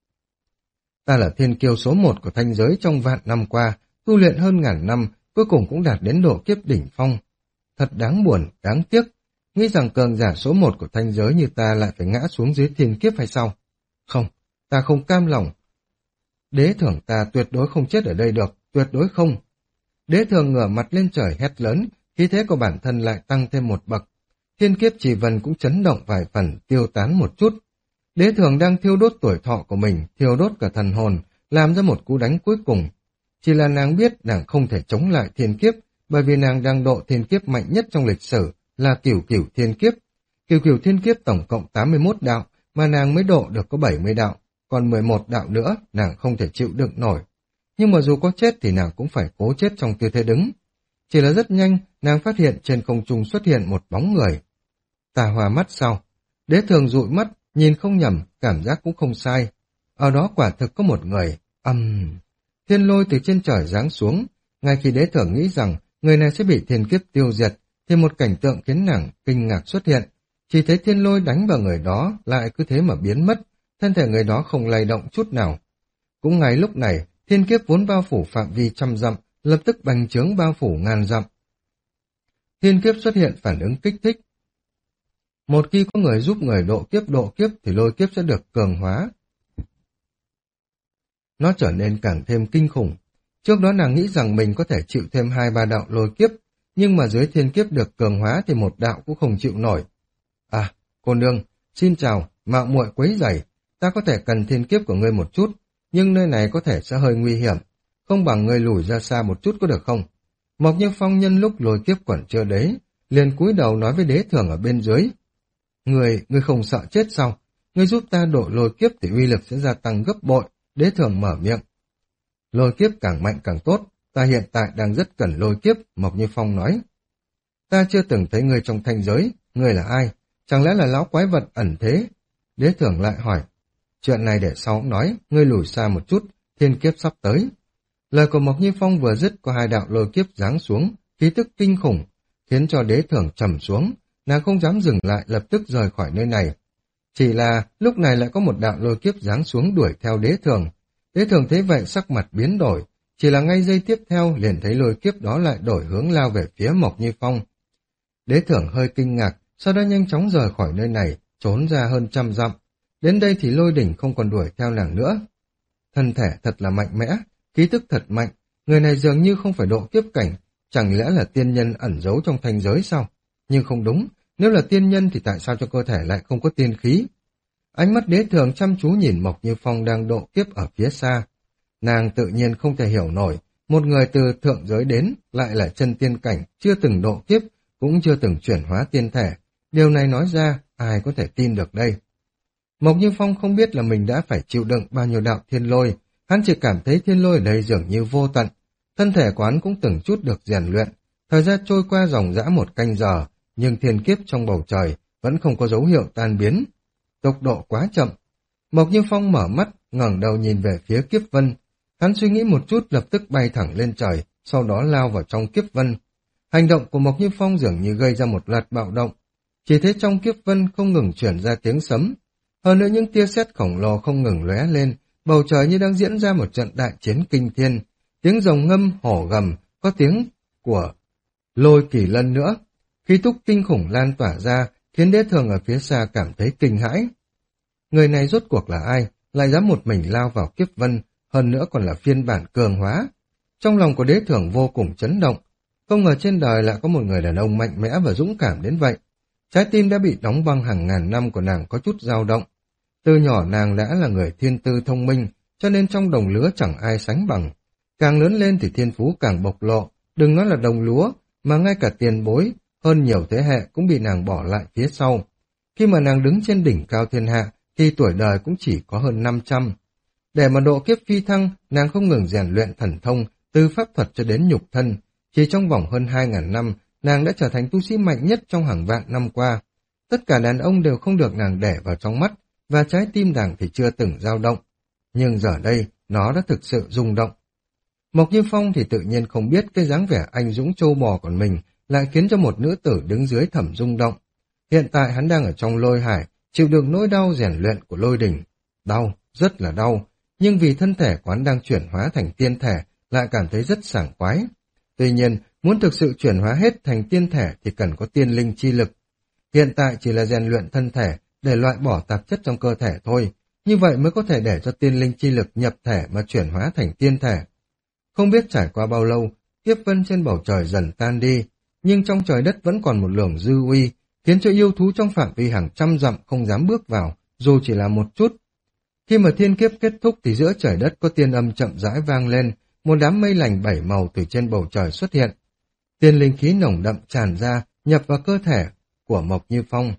Ta là thiên kiêu số một của thanh giới trong vạn năm qua, tu luyện hơn ngàn năm, cuối cùng cũng đạt đến độ kiếp đỉnh phong. Thật đáng buồn, đáng tiếc, nghĩ rằng cường giả số một của thanh giới như ta lại phải ngã xuống dưới thiên kiếp hay sao? Không, ta không cam lòng. Đế thưởng ta tuyệt đối không chết ở đây được, tuyệt đối không. Đế thường ngửa mặt lên trời hét lớn, khí thế của bản thân lại tăng thêm một bậc. Thiên kiếp chỉ vần cũng chấn động vài phần, tiêu tán một chút. Đế thường đang thiêu đốt tuổi thọ của mình, thiêu đốt cả thần hồn, làm ra một cú đánh cuối cùng. Chỉ là nàng biết nàng không thể chống lại thiên kiếp, bởi vì nàng đang độ thiên kiếp mạnh nhất trong lịch sử là cửu cửu thiên kiếp. Cửu cửu thiên kiếp tổng cộng tám mươi mốt đạo, mà nàng mới độ được có bảy mươi đạo, còn mười một đạo nữa nàng không thể chịu đựng nổi. Nhưng mà dù có chết thì nàng cũng phải cố chết trong tư thế đứng. Chỉ là rất nhanh, nàng phát hiện trên không trung xuất hiện một bóng người. Tà Hòa mắt sau. Đế Thường dụi mắt, nhìn không nhầm, cảm giác cũng không sai. Ở đó quả thực có một người, âm... Uhm. Thiên lôi từ trên trời giáng xuống. Ngay khi Đế Thường nghĩ rằng người này sẽ bị thiên kiếp tiêu diệt, thì một cảnh tượng khiến nàng kinh ngạc xuất hiện. Chỉ thấy thiên lôi đánh vào người đó, lại cứ thế mà biến mất, thân thể người đó không lay động chút nào. Cũng ngay lúc này, thiên kiếp vốn bao phủ phạm vi trăm dặm, lập tức bành trướng bao phủ ngàn dặm. Thiên kiếp xuất hiện phản ứng kích thích. Một khi có người giúp người độ kiếp độ kiếp thì lôi kiếp sẽ được cường hóa. Nó trở nên càng thêm kinh khủng. Trước đó nàng nghĩ rằng mình có thể chịu thêm hai ba đạo lôi kiếp, nhưng mà dưới thiên kiếp được cường hóa thì một đạo cũng không chịu nổi. À, cô nương, xin chào, mạo muội quấy rầy, ta có thể cần thiên kiếp của ngươi một chút, nhưng nơi này có thể sẽ hơi nguy hiểm, không bằng ngươi lùi ra xa một chút có được không? Mộc Như Phong nhân lúc lôi kiếp còn chưa đấy, liền cúi đầu nói với Đế Thường ở bên dưới. Ngươi, ngươi không sợ chết sao? Ngươi giúp ta độ lôi kiếp thì uy lực sẽ gia tăng gấp bội. Đế Thường mở miệng. Lôi kiếp càng mạnh càng tốt, ta hiện tại đang rất cần lôi kiếp, Mộc Như Phong nói. Ta chưa từng thấy ngươi trong thanh giới, ngươi là ai? Chẳng lẽ là lão quái vật ẩn thế? Đế Thường lại hỏi. Chuyện này để sau nói, ngươi lùi xa một chút, thiên kiếp sắp tới. Lời của Mộc Như Phong vừa dứt có hai đạo lôi kiếp giáng xuống, khí tức kinh khủng, khiến cho Đế Thường trầm xuống, nàng không dám dừng lại lập tức rời khỏi nơi này. Chỉ là lúc này lại có một đạo lôi kiếp giáng xuống đuổi theo Đế Thường. Đế Thường thấy vậy sắc mặt biến đổi, chỉ là ngay giây tiếp theo liền thấy lôi kiếp đó lại đổi hướng lao về phía Mộc Như Phong. Đế Thường hơi kinh ngạc, sau đó nhanh chóng rời khỏi nơi này, trốn ra hơn trăm dặm. Đến đây thì lôi đỉnh không còn đuổi theo nàng nữa. Thân thể thật là mạnh mẽ, khí tức thật mạnh, người này dường như không phải độ kiếp cảnh, chẳng lẽ là tiên nhân ẩn giấu trong thanh giới sao? Nhưng không đúng, nếu là tiên nhân thì tại sao cho cơ thể lại không có tiên khí? Ánh mắt Đế Thường chăm chú nhìn Mộc Như Phong đang độ kiếp ở phía xa. Nàng tự nhiên không thể hiểu nổi, một người từ thượng giới đến lại là chân tiên cảnh, chưa từng độ kiếp, cũng chưa từng chuyển hóa tiên thể. Điều này nói ra, ai có thể tin được đây? Mộc Như Phong không biết là mình đã phải chịu đựng bao nhiêu đạo thiên lôi, hắn chỉ cảm thấy thiên lôi ở đây dường như vô tận. Thân thể của hắn cũng từng chút được rèn luyện, thời gian trôi qua dòng dã một canh giờ, nhưng thiên kiếp trong bầu trời vẫn không có dấu hiệu tan biến. Tốc độ quá chậm. Mộc Như Phong mở mắt, ngẩng đầu nhìn về phía kiếp vân. Hắn suy nghĩ một chút lập tức bay thẳng lên trời, sau đó lao vào trong kiếp vân. Hành động của Mộc Như Phong dường như gây ra một loạt bạo động. Chỉ thấy trong kiếp vân không ngừng chuyển ra tiếng sấm. Hơn nữa những tia sét khổng lồ không ngừng lóe lên, bầu trời như đang diễn ra một trận đại chiến kinh thiên. Tiếng rồng ngâm, hổ gầm, có tiếng của lôi kỳ lân nữa. Khí túc kinh khủng lan tỏa ra, khiến Đế Thường ở phía xa cảm thấy kinh hãi. Người này rốt cuộc là ai, lại dám một mình lao vào kiếp vân, hơn nữa còn là phiên bản cường hóa. Trong lòng của Đế Thường vô cùng chấn động, không ngờ trên đời lại có một người đàn ông mạnh mẽ và dũng cảm đến vậy. Trái tim đã bị đóng băng hàng ngàn năm của nàng có chút dao động. Từ nhỏ nàng đã là người thiên tư thông minh, cho nên trong đồng lứa chẳng ai sánh bằng. Càng lớn lên thì thiên phú càng bộc lộ, đừng nói là đồng lúa, mà ngay cả tiền bối, hơn nhiều thế hệ cũng bị nàng bỏ lại phía sau. Khi mà nàng đứng trên đỉnh cao thiên hạ, thì tuổi đời cũng chỉ có hơn năm trăm. Để mà độ kiếp phi thăng, nàng không ngừng rèn luyện thần thông, từ pháp thuật cho đến nhục thân. Chỉ trong vòng hơn hai ngàn năm, nàng đã trở thành tu sĩ mạnh nhất trong hàng vạn năm qua. Tất cả đàn ông đều không được nàng để vào trong mắt, và trái tim nàng thì chưa từng dao động. Nhưng giờ đây, nó đã thực sự rung động. Mộc Như Phong thì tự nhiên không biết cái dáng vẻ anh dũng trâu bò của mình lại khiến cho một nữ tử đứng dưới thẩm rung động. Hiện tại hắn đang ở trong lôi hải, chịu đựng nỗi đau rèn luyện của lôi đỉnh. Đau, rất là đau, nhưng vì thân thể của hắn đang chuyển hóa thành tiên thể, lại cảm thấy rất sảng khoái. Tuy nhiên, muốn thực sự chuyển hóa hết thành tiên thể thì cần có tiên linh chi lực. Hiện tại chỉ là rèn luyện thân thể để loại bỏ tạp chất trong cơ thể thôi, như vậy mới có thể để cho tiên linh chi lực nhập thể mà chuyển hóa thành tiên thể. Không biết trải qua bao lâu, kiếp vân trên bầu trời dần tan đi, nhưng trong trời đất vẫn còn một luồng dư uy, khiến cho yêu thú trong phạm vi hàng trăm dặm không dám bước vào, dù chỉ là một chút. Khi mà thiên kiếp kết thúc thì giữa trời đất có tiên âm chậm rãi vang lên, một đám mây lành bảy màu từ trên bầu trời xuất hiện. Tiên linh khí nồng đậm tràn ra, nhập vào cơ thể của Mộc Như Phong.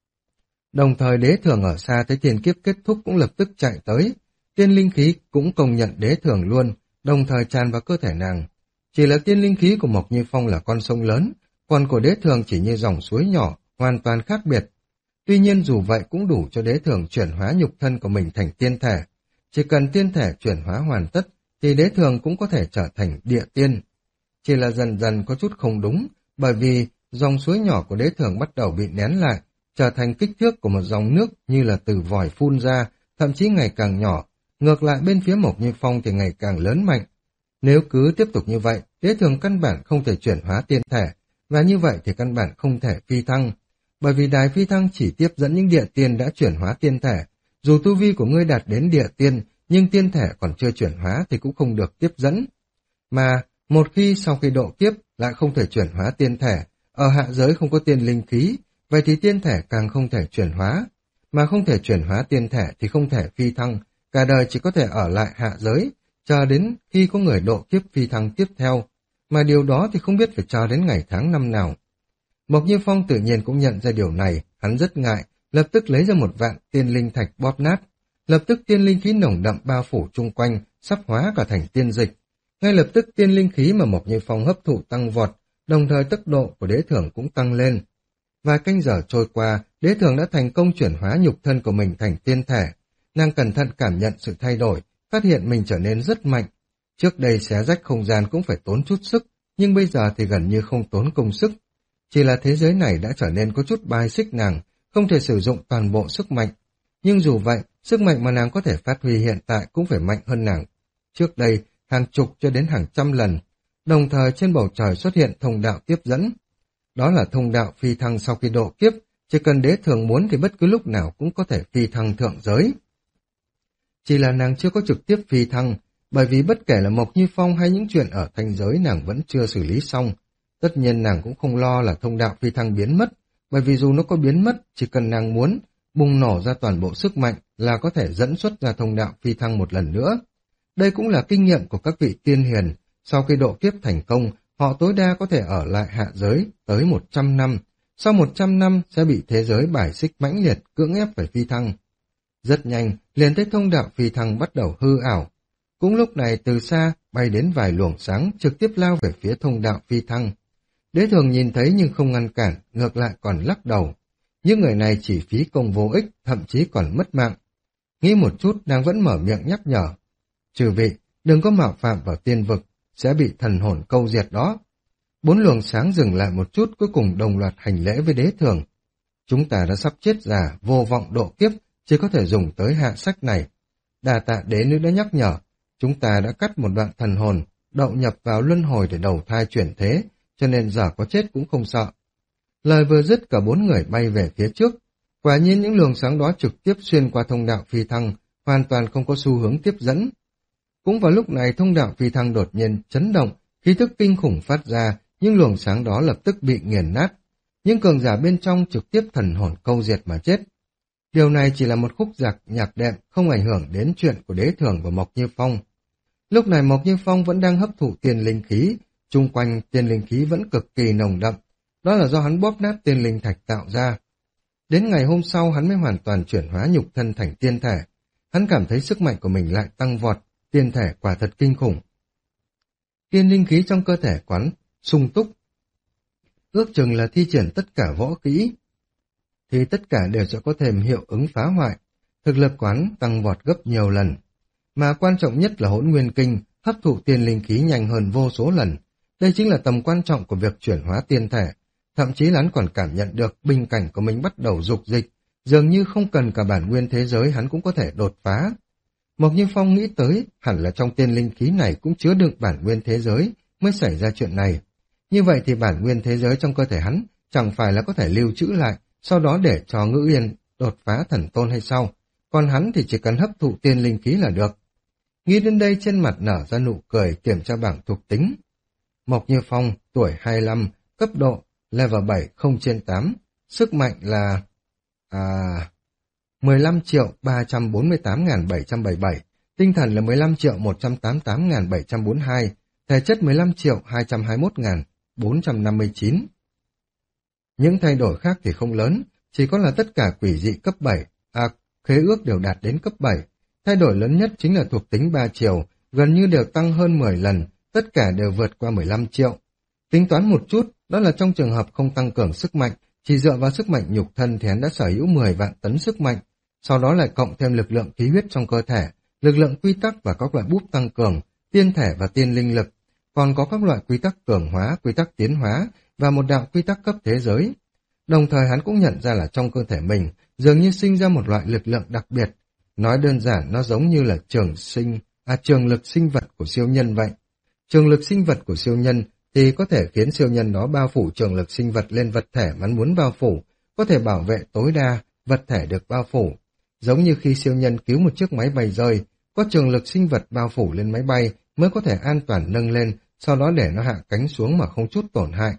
Đồng thời đế thường ở xa thấy tiền kiếp kết thúc cũng lập tức chạy tới. Tiên linh khí cũng công nhận đế thường luôn, đồng thời tràn vào cơ thể nàng. Chỉ là tiên linh khí của Mộc Như Phong là con sông lớn, còn của đế thường chỉ như dòng suối nhỏ, hoàn toàn khác biệt. Tuy nhiên dù vậy cũng đủ cho đế thường chuyển hóa nhục thân của mình thành tiên thể. Chỉ cần tiên thể chuyển hóa hoàn tất, thì đế thường cũng có thể trở thành địa tiên. Chỉ là dần dần có chút không đúng, bởi vì dòng suối nhỏ của đế thường bắt đầu bị nén lại, trở thành kích thước của một dòng nước như là từ vòi phun ra, thậm chí ngày càng nhỏ. Ngược lại bên phía Mộc Như Phong thì ngày càng lớn mạnh. Nếu cứ tiếp tục như vậy, đế thường căn bản không thể chuyển hóa tiên thể, và như vậy thì căn bản không thể phi thăng. Bởi vì đài phi thăng chỉ tiếp dẫn những địa tiên đã chuyển hóa tiên thể. Dù tu vi của ngươi đạt đến địa tiên, nhưng tiên thể còn chưa chuyển hóa thì cũng không được tiếp dẫn. Mà một khi sau khi độ kiếp lại không thể chuyển hóa tiên thể, ở hạ giới không có tiên linh khí, vậy thì tiên thể càng không thể chuyển hóa. Mà không thể chuyển hóa tiên thể thì không thể phi thăng, cả đời chỉ có thể ở lại hạ giới, chờ đến khi có người độ kiếp phi thăng tiếp theo. Mà điều đó thì không biết phải chờ đến ngày tháng năm nào. Mộc Như Phong tự nhiên cũng nhận ra điều này, hắn rất ngại, lập tức lấy ra một vạn tiên linh thạch bóp nát. Lập tức tiên linh khí nồng đậm bao phủ chung quanh, sắp hóa cả thành tiên dịch. Ngay lập tức tiên linh khí mà Mộc Như Phong hấp thụ tăng vọt, đồng thời tốc độ của đế thường cũng tăng lên. Vài canh giờ trôi qua, đế thường đã thành công chuyển hóa nhục thân của mình thành tiên thể. Nàng cẩn thận cảm nhận sự thay đổi, phát hiện mình trở nên rất mạnh. Trước đây xé rách không gian cũng phải tốn chút sức, nhưng bây giờ thì gần như không tốn công sức. Chỉ là thế giới này đã trở nên có chút bài xích nàng, không thể sử dụng toàn bộ sức mạnh. Nhưng dù vậy, sức mạnh mà nàng có thể phát huy hiện tại cũng phải mạnh hơn nàng. Trước đây, hàng chục cho đến hàng trăm lần. Đồng thời trên bầu trời xuất hiện thông đạo tiếp dẫn. Đó là thông đạo phi thăng sau khi độ kiếp, chỉ cần đế thường muốn thì bất cứ lúc nào cũng có thể phi thăng thượng giới. Chỉ là nàng chưa có trực tiếp phi thăng, bởi vì bất kể là Mộc Như Phong hay những chuyện ở thanh giới nàng vẫn chưa xử lý xong. Tất nhiên nàng cũng không lo là thông đạo phi thăng biến mất, bởi vì dù nó có biến mất, chỉ cần nàng muốn bùng nổ ra toàn bộ sức mạnh là có thể dẫn xuất ra thông đạo phi thăng một lần nữa. Đây cũng là kinh nghiệm của các vị tiên hiền, sau khi độ kiếp thành công, họ tối đa có thể ở lại hạ giới tới một trăm năm, sau một trăm năm sẽ bị thế giới bài xích mãnh liệt cưỡng ép phải phi thăng. Rất nhanh, liền thấy thông đạo phi thăng bắt đầu hư ảo. Cũng lúc này từ xa bay đến vài luồng sáng trực tiếp lao về phía thông đạo phi thăng. Đế thường nhìn thấy nhưng không ngăn cản, ngược lại còn lắc đầu. Những người này chỉ phí công vô ích, thậm chí còn mất mạng. Nghĩ một chút, nàng vẫn mở miệng nhắc nhở. Trừ vị, đừng có mạo phạm vào tiên vực, sẽ bị thần hồn câu diệt đó. Bốn luồng sáng dừng lại một chút, cuối cùng đồng loạt hành lễ với đế thường. Chúng ta đã sắp chết già, vô vọng độ kiếp, chỉ có thể dùng tới hạ sách này. Đà tạ đế nữ đã nhắc nhở, chúng ta đã cắt một đoạn thần hồn, đậu nhập vào luân hồi để đầu thai chuyển thế, cho nên giờ có chết cũng không sợ. Lời vừa dứt cả bốn người bay về phía trước. Quả nhiên những luồng sáng đó trực tiếp xuyên qua thông đạo phi thăng, hoàn toàn không có xu hướng tiếp dẫn. Cũng vào lúc này thông đạo phi thăng đột nhiên chấn động, khí thức kinh khủng phát ra, những luồng sáng đó lập tức bị nghiền nát. Những cường giả bên trong trực tiếp thần hồn câu diệt mà chết. Điều này chỉ là một khúc nhạc nhạc đệm, không ảnh hưởng đến chuyện của đế thường và Mộc Như Phong. Lúc này Mộc Như Phong vẫn đang hấp thụ tiên linh khí, chung quanh tiên linh khí vẫn cực kỳ nồng đậm. Đó là do hắn bóp nát tiên linh thạch tạo ra. Đến ngày hôm sau hắn mới hoàn toàn chuyển hóa nhục thân thành tiên thể. Hắn cảm thấy sức mạnh của mình lại tăng vọt, tiên thể quả thật kinh khủng. Tiên linh khí trong cơ thể quán sung túc. Ước chừng là thi triển tất cả võ kỹ, thì tất cả đều sẽ có thêm hiệu ứng phá hoại. Thực lực quán tăng vọt gấp nhiều lần. Mà quan trọng nhất là hỗn nguyên kinh, hấp thụ tiên linh khí nhanh hơn vô số lần. Đây chính là tầm quan trọng của việc chuyển hóa tiên thể. Thậm chí hắn còn cảm nhận được bình cảnh của mình bắt đầu dục dịch, dường như không cần cả bản nguyên thế giới hắn cũng có thể đột phá. Mộc Như Phong nghĩ tới, hẳn là trong tiên linh khí này cũng chứa đựng bản nguyên thế giới mới xảy ra chuyện này. Như vậy thì bản nguyên thế giới trong cơ thể hắn chẳng phải là có thể lưu trữ lại, sau đó để cho Ngữ Yên đột phá thần tôn hay sao? Còn hắn thì chỉ cần hấp thụ tiên linh khí là được. Nghĩ đến đây trên mặt nở ra nụ cười kiểm tra bảng thuộc tính. Mộc Như Phong, tuổi hai mươi lăm, cấp độ level bảy không trên tám, sức mạnh là à, mười lăm triệu ba trăm bốn mươi tám nghìn bảy trăm bảy mươi bảy, tinh thần là mười lăm triệu một trăm tám mươi tám nghìn bảy trăm bốn mươi hai, thể chất mười lăm triệu hai trăm hai mươi mốt nghìn bốn trăm năm mươi chín. Những thay đổi khác thì không lớn, chỉ có là tất cả quỷ dị cấp bảy, à, khế ước đều đạt đến cấp bảy. Thay đổi lớn nhất chính là thuộc tính ba chiều, gần như đều tăng hơn mười lần, tất cả đều vượt qua mười lăm triệu. Tính toán một chút, đó là trong trường hợp không tăng cường sức mạnh, chỉ dựa vào sức mạnh nhục thân thì hắn đã sở hữu mười vạn tấn sức mạnh, sau đó lại cộng thêm lực lượng khí huyết trong cơ thể, lực lượng quy tắc và các loại búp tăng cường, tiên thể và tiên linh lực, còn có các loại quy tắc cường hóa, quy tắc tiến hóa và một đạo quy tắc cấp thế giới. Đồng thời hắn cũng nhận ra là trong cơ thể mình dường như sinh ra một loại lực lượng đặc biệt. Nói đơn giản nó giống như là trường sinh, à trường lực sinh vật của siêu nhân vậy. Trường lực sinh vật của siêu nhân thì có thể khiến siêu nhân đó bao phủ trường lực sinh vật lên vật thể mà hắn muốn bao phủ, có thể bảo vệ tối đa vật thể được bao phủ. Giống như khi siêu nhân cứu một chiếc máy bay rơi, có trường lực sinh vật bao phủ lên máy bay mới có thể an toàn nâng lên, sau đó để nó hạ cánh xuống mà không chút tổn hại.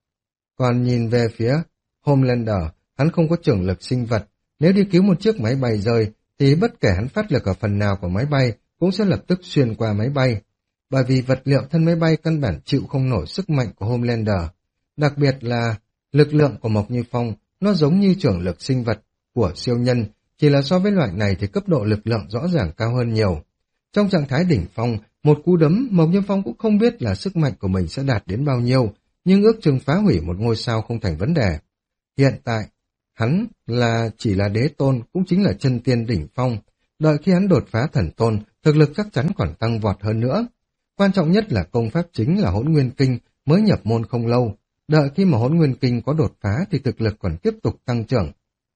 Còn nhìn về phía Homelander, hắn không có trường lực sinh vật, nếu đi cứu một chiếc máy bay rơi thì bất kể hắn phát lực ở phần nào của máy bay cũng sẽ lập tức xuyên qua máy bay, bởi vì vật liệu thân máy bay căn bản chịu không nổi sức mạnh của Homelander. Đặc biệt là lực lượng của Mộc Như Phong, nó giống như trường lực sinh vật của siêu nhân, chỉ là so với loại này thì cấp độ lực lượng rõ ràng cao hơn nhiều. Trong trạng thái đỉnh phong, một cú đấm Mộc Như Phong cũng không biết là sức mạnh của mình sẽ đạt đến bao nhiêu, nhưng ước chừng phá hủy một ngôi sao không thành vấn đề. Hiện tại, hắn là chỉ là đế tôn, cũng chính là chân tiên đỉnh phong. Đợi khi hắn đột phá thần tôn, thực lực chắc chắn còn tăng vọt hơn nữa. Quan trọng nhất là công pháp chính là Hỗn Nguyên Kinh mới nhập môn không lâu. Đợi khi mà Hỗn Nguyên Kinh có đột phá thì thực lực còn tiếp tục tăng trưởng.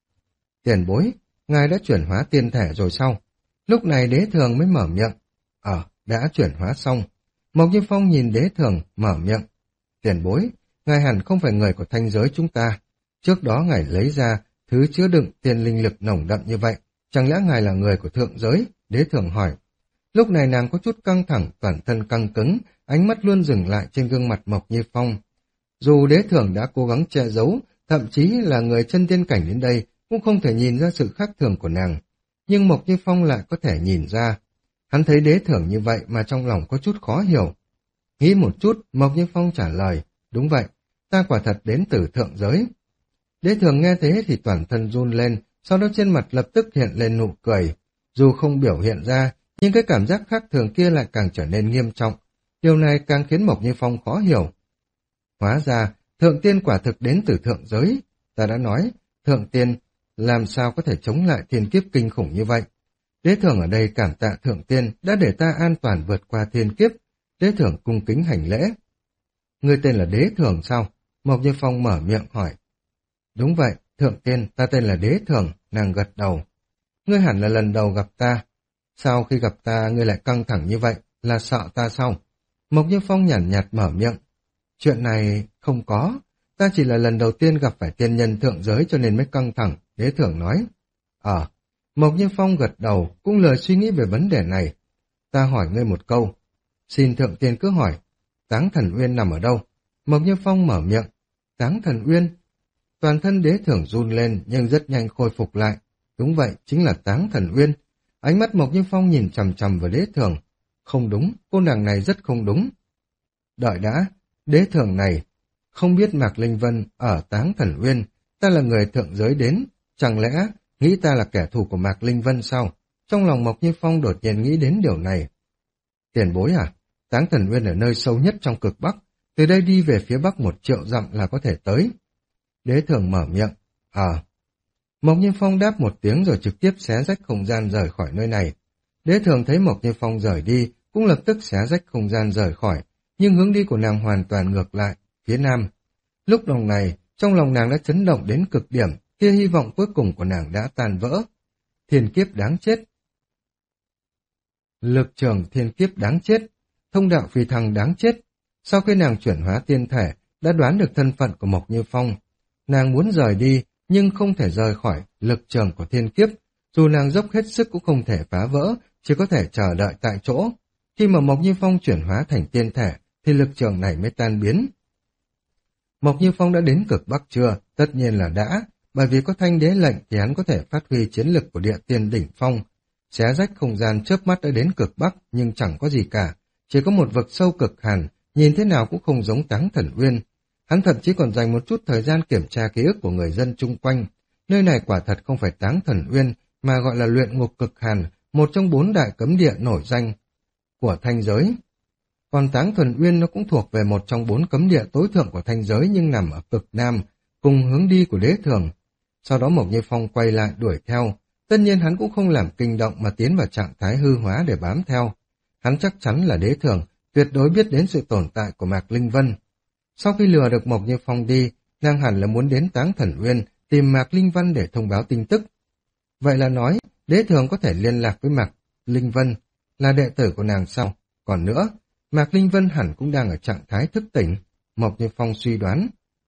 Tiền bối, ngài đã chuyển hóa tiên thể rồi sao? Lúc này đế thường mới mở miệng. Ờ, đã chuyển hóa xong. Mộc Như Phong nhìn đế thường, mở miệng. Tiền bối, ngài hẳn không phải người của thanh giới chúng ta. Trước đó ngài lấy ra thứ chứa đựng tiền linh lực nồng đậm như vậy. Chẳng lẽ ngài là người của thượng giới? Đế thường hỏi. Lúc này nàng có chút căng thẳng, toàn thân căng cứng, ánh mắt luôn dừng lại trên gương mặt Mộc Như Phong. Dù đế thường đã cố gắng che giấu, thậm chí là người chân tiên cảnh đến đây cũng không thể nhìn ra sự khác thường của nàng. Nhưng Mộc Như Phong lại có thể nhìn ra. Hắn thấy đế thường như vậy mà trong lòng có chút khó hiểu. Nghĩ một chút, Mộc Như Phong trả lời, đúng vậy, ta quả thật đến từ thượng giới. Đế thường nghe thế thì toàn thân run lên, sau đó trên mặt lập tức hiện lên nụ cười. Dù không biểu hiện ra, nhưng cái cảm giác khác thường kia lại càng trở nên nghiêm trọng. Điều này càng khiến Mộc Như Phong khó hiểu. Hóa ra, thượng tiên quả thực đến từ thượng giới. Ta đã nói, thượng tiên làm sao có thể chống lại thiên kiếp kinh khủng như vậy. Đế thường ở đây cảm tạ thượng tiên đã để ta an toàn vượt qua thiên kiếp. Đế thường cung kính hành lễ. Ngươi tên là đế thường sao? Mộc Như Phong mở miệng hỏi. Đúng vậy, thượng tiên, ta tên là đế thường, nàng gật đầu. Ngươi hẳn là lần đầu gặp ta. Sao khi gặp ta ngươi lại căng thẳng như vậy, là sợ ta sao? Mộc Như Phong nhàn nhạt, nhạt mở miệng. Chuyện này không có, ta chỉ là lần đầu tiên gặp phải tiên nhân thượng giới cho nên mới căng thẳng, đế thường nói. Ờ, Mộc Như Phong gật đầu, cũng lời suy nghĩ về vấn đề này. Ta hỏi ngươi một câu. Xin thượng tiên cứ hỏi, Táng Thần Uyên nằm ở đâu? Mộc Như Phong mở miệng. Táng Thần Uyên? Toàn thân đế thường run lên nhưng rất nhanh khôi phục lại. Đúng vậy, chính là Táng Thần Uyên. Ánh mắt Mộc Như Phong nhìn chằm chằm vào đế thường. Không đúng, cô nàng này rất không đúng. Đợi đã, đế thường này, không biết Mạc Linh Vân ở Táng Thần Uyên, ta là người thượng giới đến, chẳng lẽ nghĩ ta là kẻ thù của Mạc Linh Vân sao? Trong lòng Mộc Như Phong đột nhiên nghĩ đến điều này. Tiền bối à, Táng Thần Uyên ở nơi sâu nhất trong cực Bắc, từ đây đi về phía Bắc một triệu dặm là có thể tới. Đế thường mở miệng, à. Mộc Như Phong đáp một tiếng rồi trực tiếp xé rách không gian rời khỏi nơi này. Đế thường thấy Mộc Như Phong rời đi, cũng lập tức xé rách không gian rời khỏi, nhưng hướng đi của nàng hoàn toàn ngược lại, phía nam. Lúc đồng này, trong lòng nàng đã chấn động đến cực điểm, tia hy vọng cuối cùng của nàng đã tan vỡ. Thiên kiếp đáng chết. Lực trường thiên kiếp đáng chết. Thông đạo phi thăng đáng chết. Sau khi nàng chuyển hóa tiên thể, đã đoán được thân phận của Mộc Như Phong. Nàng muốn rời đi, nhưng không thể rời khỏi lực trường của thiên kiếp. Dù nàng dốc hết sức cũng không thể phá vỡ, chỉ có thể chờ đợi tại chỗ. Khi mà Mộc Như Phong chuyển hóa thành tiên thể, thì lực trường này mới tan biến. Mộc Như Phong đã đến cực Bắc chưa? Tất nhiên là đã, bởi vì có thanh đế lệnh thì hắn có thể phát huy chiến lực của địa tiên đỉnh phong. xé rách không gian chớp mắt đã đến cực bắc nhưng chẳng có gì cả, chỉ có một vực sâu cực hàn, nhìn thế nào cũng không giống Táng Thần Uyên. Hắn thậm chí còn dành một chút thời gian kiểm tra ký ức của người dân chung quanh. Nơi này quả thật không phải Táng Thần Uyên, mà gọi là luyện ngục cực hàn, một trong bốn đại cấm địa nổi danh của thanh giới. Còn Táng Thần Uyên nó cũng thuộc về một trong bốn cấm địa tối thượng của thanh giới nhưng nằm ở cực nam, cùng hướng đi của Đế Thường. Sau đó Mộc Như Phong quay lại đuổi theo. Tất nhiên hắn cũng không làm kinh động mà tiến vào trạng thái hư hóa để bám theo. Hắn chắc chắn là Đế Thường, tuyệt đối biết đến sự tồn tại của Mạc Linh Vân. Sau khi lừa được Mộc Như Phong đi, nàng hẳn là muốn đến Táng Thần Uyên tìm Mạc Linh Vân để thông báo tin tức. Vậy là nói, Đế Thường có thể liên lạc với Mạc Linh Vân, là đệ tử của nàng sau. Còn nữa, Mạc Linh Vân hẳn cũng đang ở trạng thái thức tỉnh, Mộc Như Phong suy đoán.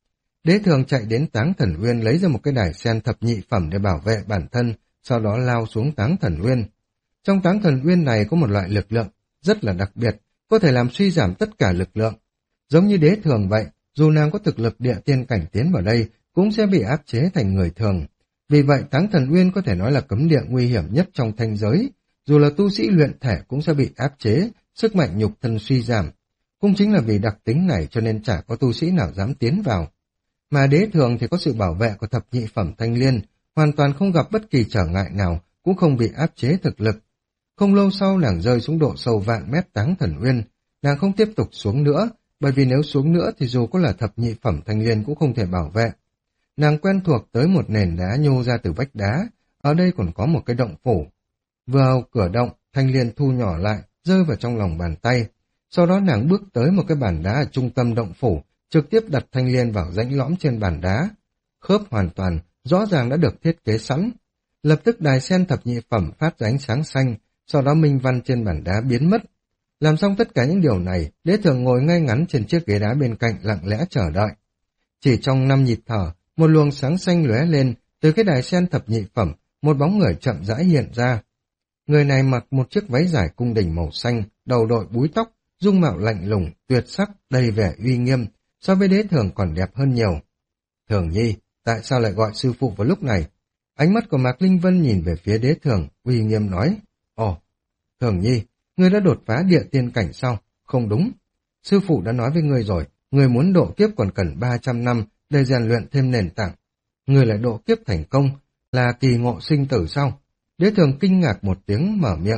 Đế Thường chạy đến Táng Thần Uyên lấy ra một cái đài sen thập nhị phẩm để bảo vệ bản thân, sau đó lao xuống Táng Thần Uyên. Trong Táng Thần Uyên này có một loại lực lượng rất là đặc biệt, có thể làm suy giảm tất cả lực lượng. Giống như Đế Thường vậy, dù nàng có thực lực địa tiên cảnh tiến vào đây, cũng sẽ bị áp chế thành người thường. Vì vậy Táng Thần Uyên có thể nói là cấm địa nguy hiểm nhất trong thanh giới, dù là tu sĩ luyện thể cũng sẽ bị áp chế, sức mạnh nhục thân suy giảm. Cũng chính là vì đặc tính này cho nên chả có tu sĩ nào dám tiến vào. Mà Đế Thường thì có sự bảo vệ của thập nhị phẩm thanh liên, hoàn toàn không gặp bất kỳ trở ngại nào, cũng không bị áp chế thực lực. Không lâu sau nàng rơi xuống độ sâu vạn mét Táng Thần Uyên, nàng không tiếp tục xuống nữa, bởi vì nếu xuống nữa thì dù có là thập nhị phẩm thanh liên cũng không thể bảo vệ. Nàng quen thuộc tới một nền đá nhô ra từ vách đá, ở đây còn có một cái động phủ. Vừa vào cửa động, thanh liên thu nhỏ lại, rơi vào trong lòng bàn tay. Sau đó nàng bước tới một cái bàn đá ở trung tâm động phủ, trực tiếp đặt thanh liên vào rãnh lõm trên bàn đá. Khớp hoàn toàn, rõ ràng đã được thiết kế sẵn. Lập tức đài sen thập nhị phẩm phát ra ánh sáng xanh, sau đó minh văn trên bàn đá biến mất. Làm xong tất cả những điều này, Đế Thường ngồi ngay ngắn trên chiếc ghế đá bên cạnh lặng lẽ chờ đợi. Chỉ trong năm nhịp thở, một luồng sáng xanh lóe lên, từ cái đài sen thập nhị phẩm, một bóng người chậm rãi hiện ra. Người này mặc một chiếc váy dài cung đình màu xanh, đầu đội búi tóc, dung mạo lạnh lùng, tuyệt sắc, đầy vẻ uy nghiêm, so với Đế Thường còn đẹp hơn nhiều. Thường Nhi, tại sao lại gọi sư phụ vào lúc này? Ánh mắt của Mạc Linh Vân nhìn về phía Đế Thường, uy nghiêm nói, ồ, Thường Nhi, ngươi đã đột phá địa tiên cảnh sao? Không đúng. Sư phụ đã nói với ngươi rồi, ngươi muốn độ kiếp còn cần ba trăm năm để rèn luyện thêm nền tảng. Ngươi lại độ kiếp thành công, là kỳ ngộ sinh tử sao? Đế Thường kinh ngạc một tiếng mở miệng.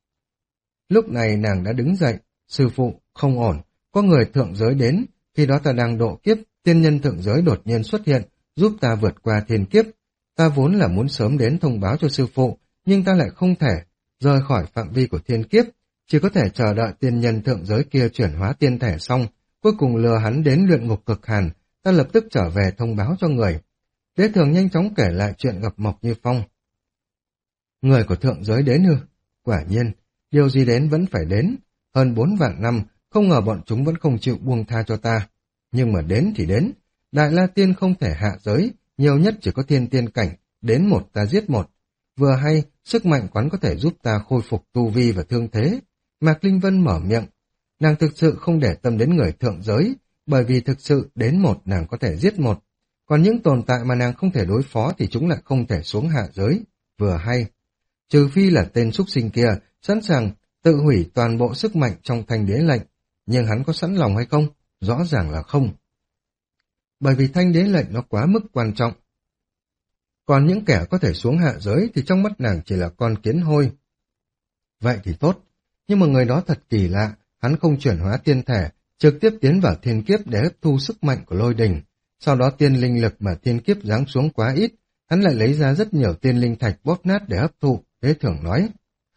Lúc này nàng đã đứng dậy, sư phụ, không ổn, có người thượng giới đến, khi đó ta đang độ kiếp, tiên nhân thượng giới đột nhiên xuất hiện, giúp ta vượt qua thiên kiếp. Ta vốn là muốn sớm đến thông báo cho sư phụ, nhưng ta lại không thể rời khỏi phạm vi của thiên kiếp, chỉ có thể chờ đợi tiên nhân thượng giới kia chuyển hóa tiên thể xong, cuối cùng lừa hắn đến luyện ngục cực hàn, ta lập tức trở về thông báo cho người. Đế Thường nhanh chóng kể lại chuyện gặp Mộc Như Phong. Người của thượng giới đến ư? Quả nhiên, điều gì đến vẫn phải đến. Hơn bốn vạn năm, không ngờ bọn chúng vẫn không chịu buông tha cho ta. Nhưng mà đến thì đến. Đại La Tiên không thể hạ giới, nhiều nhất chỉ có thiên tiên cảnh, đến một ta giết một. Vừa hay, sức mạnh quán có thể giúp ta khôi phục tu vi và thương thế. Mạc Linh Vân mở miệng. Nàng thực sự không để tâm đến người thượng giới, bởi vì thực sự đến một nàng có thể giết một. Còn những tồn tại mà nàng không thể đối phó thì chúng lại không thể xuống hạ giới. Vừa hay. Trừ phi là tên súc sinh kia, sẵn sàng tự hủy toàn bộ sức mạnh trong thanh đế lệnh. Nhưng hắn có sẵn lòng hay không? Rõ ràng là không. Bởi vì thanh đế lệnh nó quá mức quan trọng. Còn những kẻ có thể xuống hạ giới thì trong mắt nàng chỉ là con kiến hôi. Vậy thì tốt. Nhưng mà người đó thật kỳ lạ, hắn không chuyển hóa tiên thể, trực tiếp tiến vào thiên kiếp để hấp thu sức mạnh của lôi đình. Sau đó tiên linh lực mà thiên kiếp giáng xuống quá ít, hắn lại lấy ra rất nhiều tiên linh thạch bóp nát để hấp thụ. Đế Thường nói,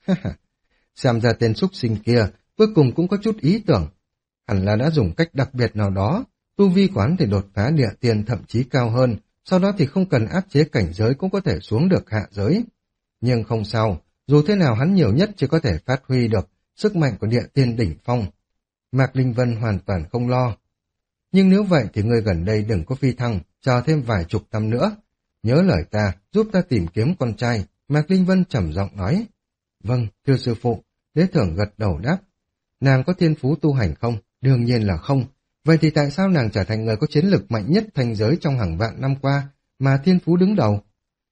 xem ra tên súc sinh kia cuối cùng cũng có chút ý tưởng, hẳn là đã dùng cách đặc biệt nào đó, tu vi quán thì đột phá địa tiên thậm chí cao hơn, sau đó thì không cần áp chế cảnh giới cũng có thể xuống được hạ giới. Nhưng không sao, dù thế nào hắn nhiều nhất chỉ có thể phát huy được sức mạnh của địa tiên đỉnh phong. Mạc Linh Vân hoàn toàn không lo. Nhưng nếu vậy thì người gần đây đừng có phi thăng, chờ thêm vài chục năm nữa. Nhớ lời ta, giúp ta tìm kiếm con trai. Mạc Linh Vân trầm giọng nói. Vâng, thưa sư phụ. Đế Thường gật đầu đáp. Nàng có thiên phú tu hành không? Đương nhiên là không. Vậy thì tại sao nàng trở thành người có chiến lực mạnh nhất thành giới trong hàng vạn năm qua, mà thiên phú đứng đầu?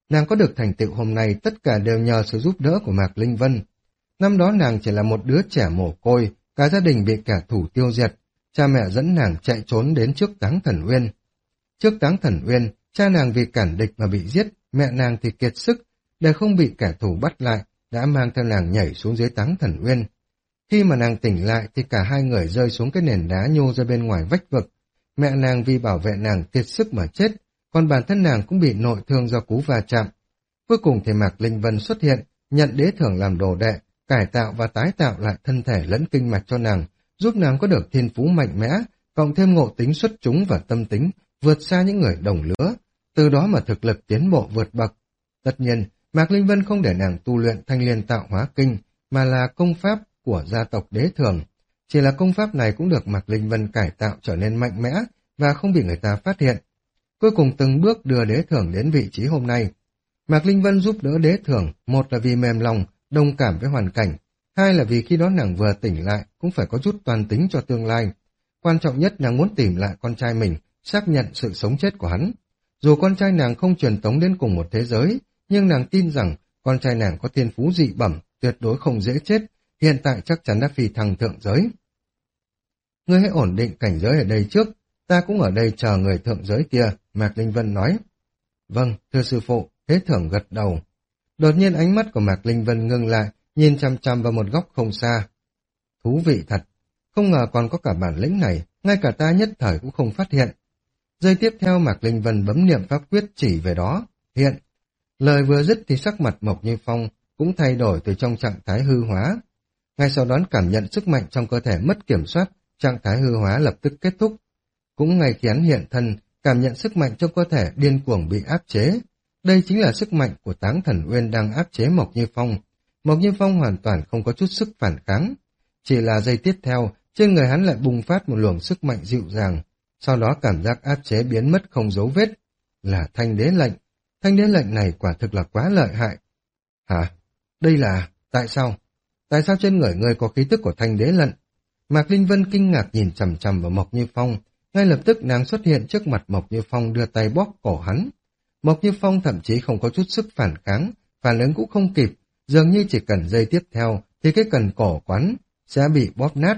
Nàng có được thành tựu hôm nay tất cả đều nhờ sự giúp đỡ của Mạc Linh Vân. Năm đó nàng chỉ là một đứa trẻ mồ côi, cả gia đình bị kẻ thù tiêu diệt, cha mẹ dẫn nàng chạy trốn đến trước Táng Thần Uyên. Trước Táng Thần Uyên, cha nàng vì cản địch mà bị giết, mẹ nàng thì kiệt sức, để không bị kẻ thù bắt lại, đã mang theo nàng nhảy xuống dưới Táng Thần Uyên. Khi mà nàng tỉnh lại thì cả hai người rơi xuống cái nền đá nhô ra bên ngoài vách vực. Mẹ nàng vì bảo vệ nàng kiệt sức mà chết, còn bản thân nàng cũng bị nội thương do cú va chạm. Cuối cùng thì Mạc Linh Vân xuất hiện, nhận đế thưởng làm đồ đệ, cải tạo và tái tạo lại thân thể lẫn kinh mạch cho nàng, giúp nàng có được thiên phú mạnh mẽ, cộng thêm ngộ tính xuất chúng và tâm tính, vượt xa những người đồng lứa, từ đó mà thực lực tiến bộ vượt bậc. Tất nhiên, Mạc Linh Vân không để nàng tu luyện Thanh Liên Tạo Hóa Kinh, mà là công pháp của gia tộc đế thường. Chỉ là công pháp này cũng được Mạc Linh Vân cải tạo trở nên mạnh mẽ và không bị người ta phát hiện. Cuối cùng từng bước đưa đế thường đến vị trí hôm nay. Mạc Linh Vân giúp đỡ đế thường, một là vì mềm lòng, đồng cảm với hoàn cảnh, hai là vì khi đó nàng vừa tỉnh lại cũng phải có chút toàn tính cho tương lai. Quan trọng nhất nàng muốn tìm lại con trai mình, xác nhận sự sống chết của hắn. Dù con trai nàng không truyền tống đến cùng một thế giới, nhưng nàng tin rằng con trai nàng có thiên phú dị bẩm, tuyệt đối không dễ chết, hiện tại chắc chắn đã phi thăng thượng giới. Ngươi hãy ổn định cảnh giới ở đây trước, ta cũng ở đây chờ người thượng giới kia, Mạc Linh Vân nói. Vâng, thưa sư phụ, Đế Thưởng gật đầu. Đột nhiên ánh mắt của Mạc Linh Vân ngưng lại, nhìn chăm chăm vào một góc không xa. Thú vị thật, không ngờ còn có cả bản lĩnh này, ngay cả ta nhất thời cũng không phát hiện. Giây tiếp theo Mạc Linh Vân bấm niệm pháp quyết chỉ về đó, hiện. Lời vừa dứt thì sắc mặt Mộc Như Phong cũng thay đổi từ trong trạng thái hư hóa. Ngay sau đó cảm nhận sức mạnh trong cơ thể mất kiểm soát, trạng thái hư hóa lập tức kết thúc. Cũng ngay khi hắn hiện thân, cảm nhận sức mạnh trong cơ thể điên cuồng bị áp chế. Đây chính là sức mạnh của Táng Thần Uyên đang áp chế Mộc Như Phong. Mộc Như Phong hoàn toàn không có chút sức phản kháng. Chỉ là giây tiếp theo, trên người hắn lại bùng phát một luồng sức mạnh dịu dàng. Sau đó cảm giác áp chế biến mất không dấu vết. Là thanh đế lệnh. Thanh đế lệnh này quả thực là quá lợi hại. Hả? Đây là... Tại sao? Tại sao trên người ngươi có khí tức của thanh đế lệnh? Mạc Linh Vân kinh ngạc nhìn chằm chằm vào Mộc Như Phong. Ngay lập tức nàng xuất hiện trước mặt Mộc Như Phong đưa tay bóp cổ hắn. Mộc Như Phong thậm chí không có chút sức phản kháng, phản ứng cũng không kịp, dường như chỉ cần giây tiếp theo thì cái cần cổ quán sẽ bị bóp nát.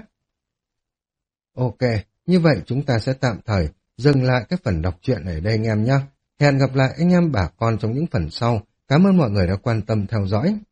Ok, như vậy chúng ta sẽ tạm thời dừng lại cái phần đọc truyện ở đây anh em nhé. Hẹn gặp lại anh em bà con trong những phần sau. Cảm ơn mọi người đã quan tâm theo dõi.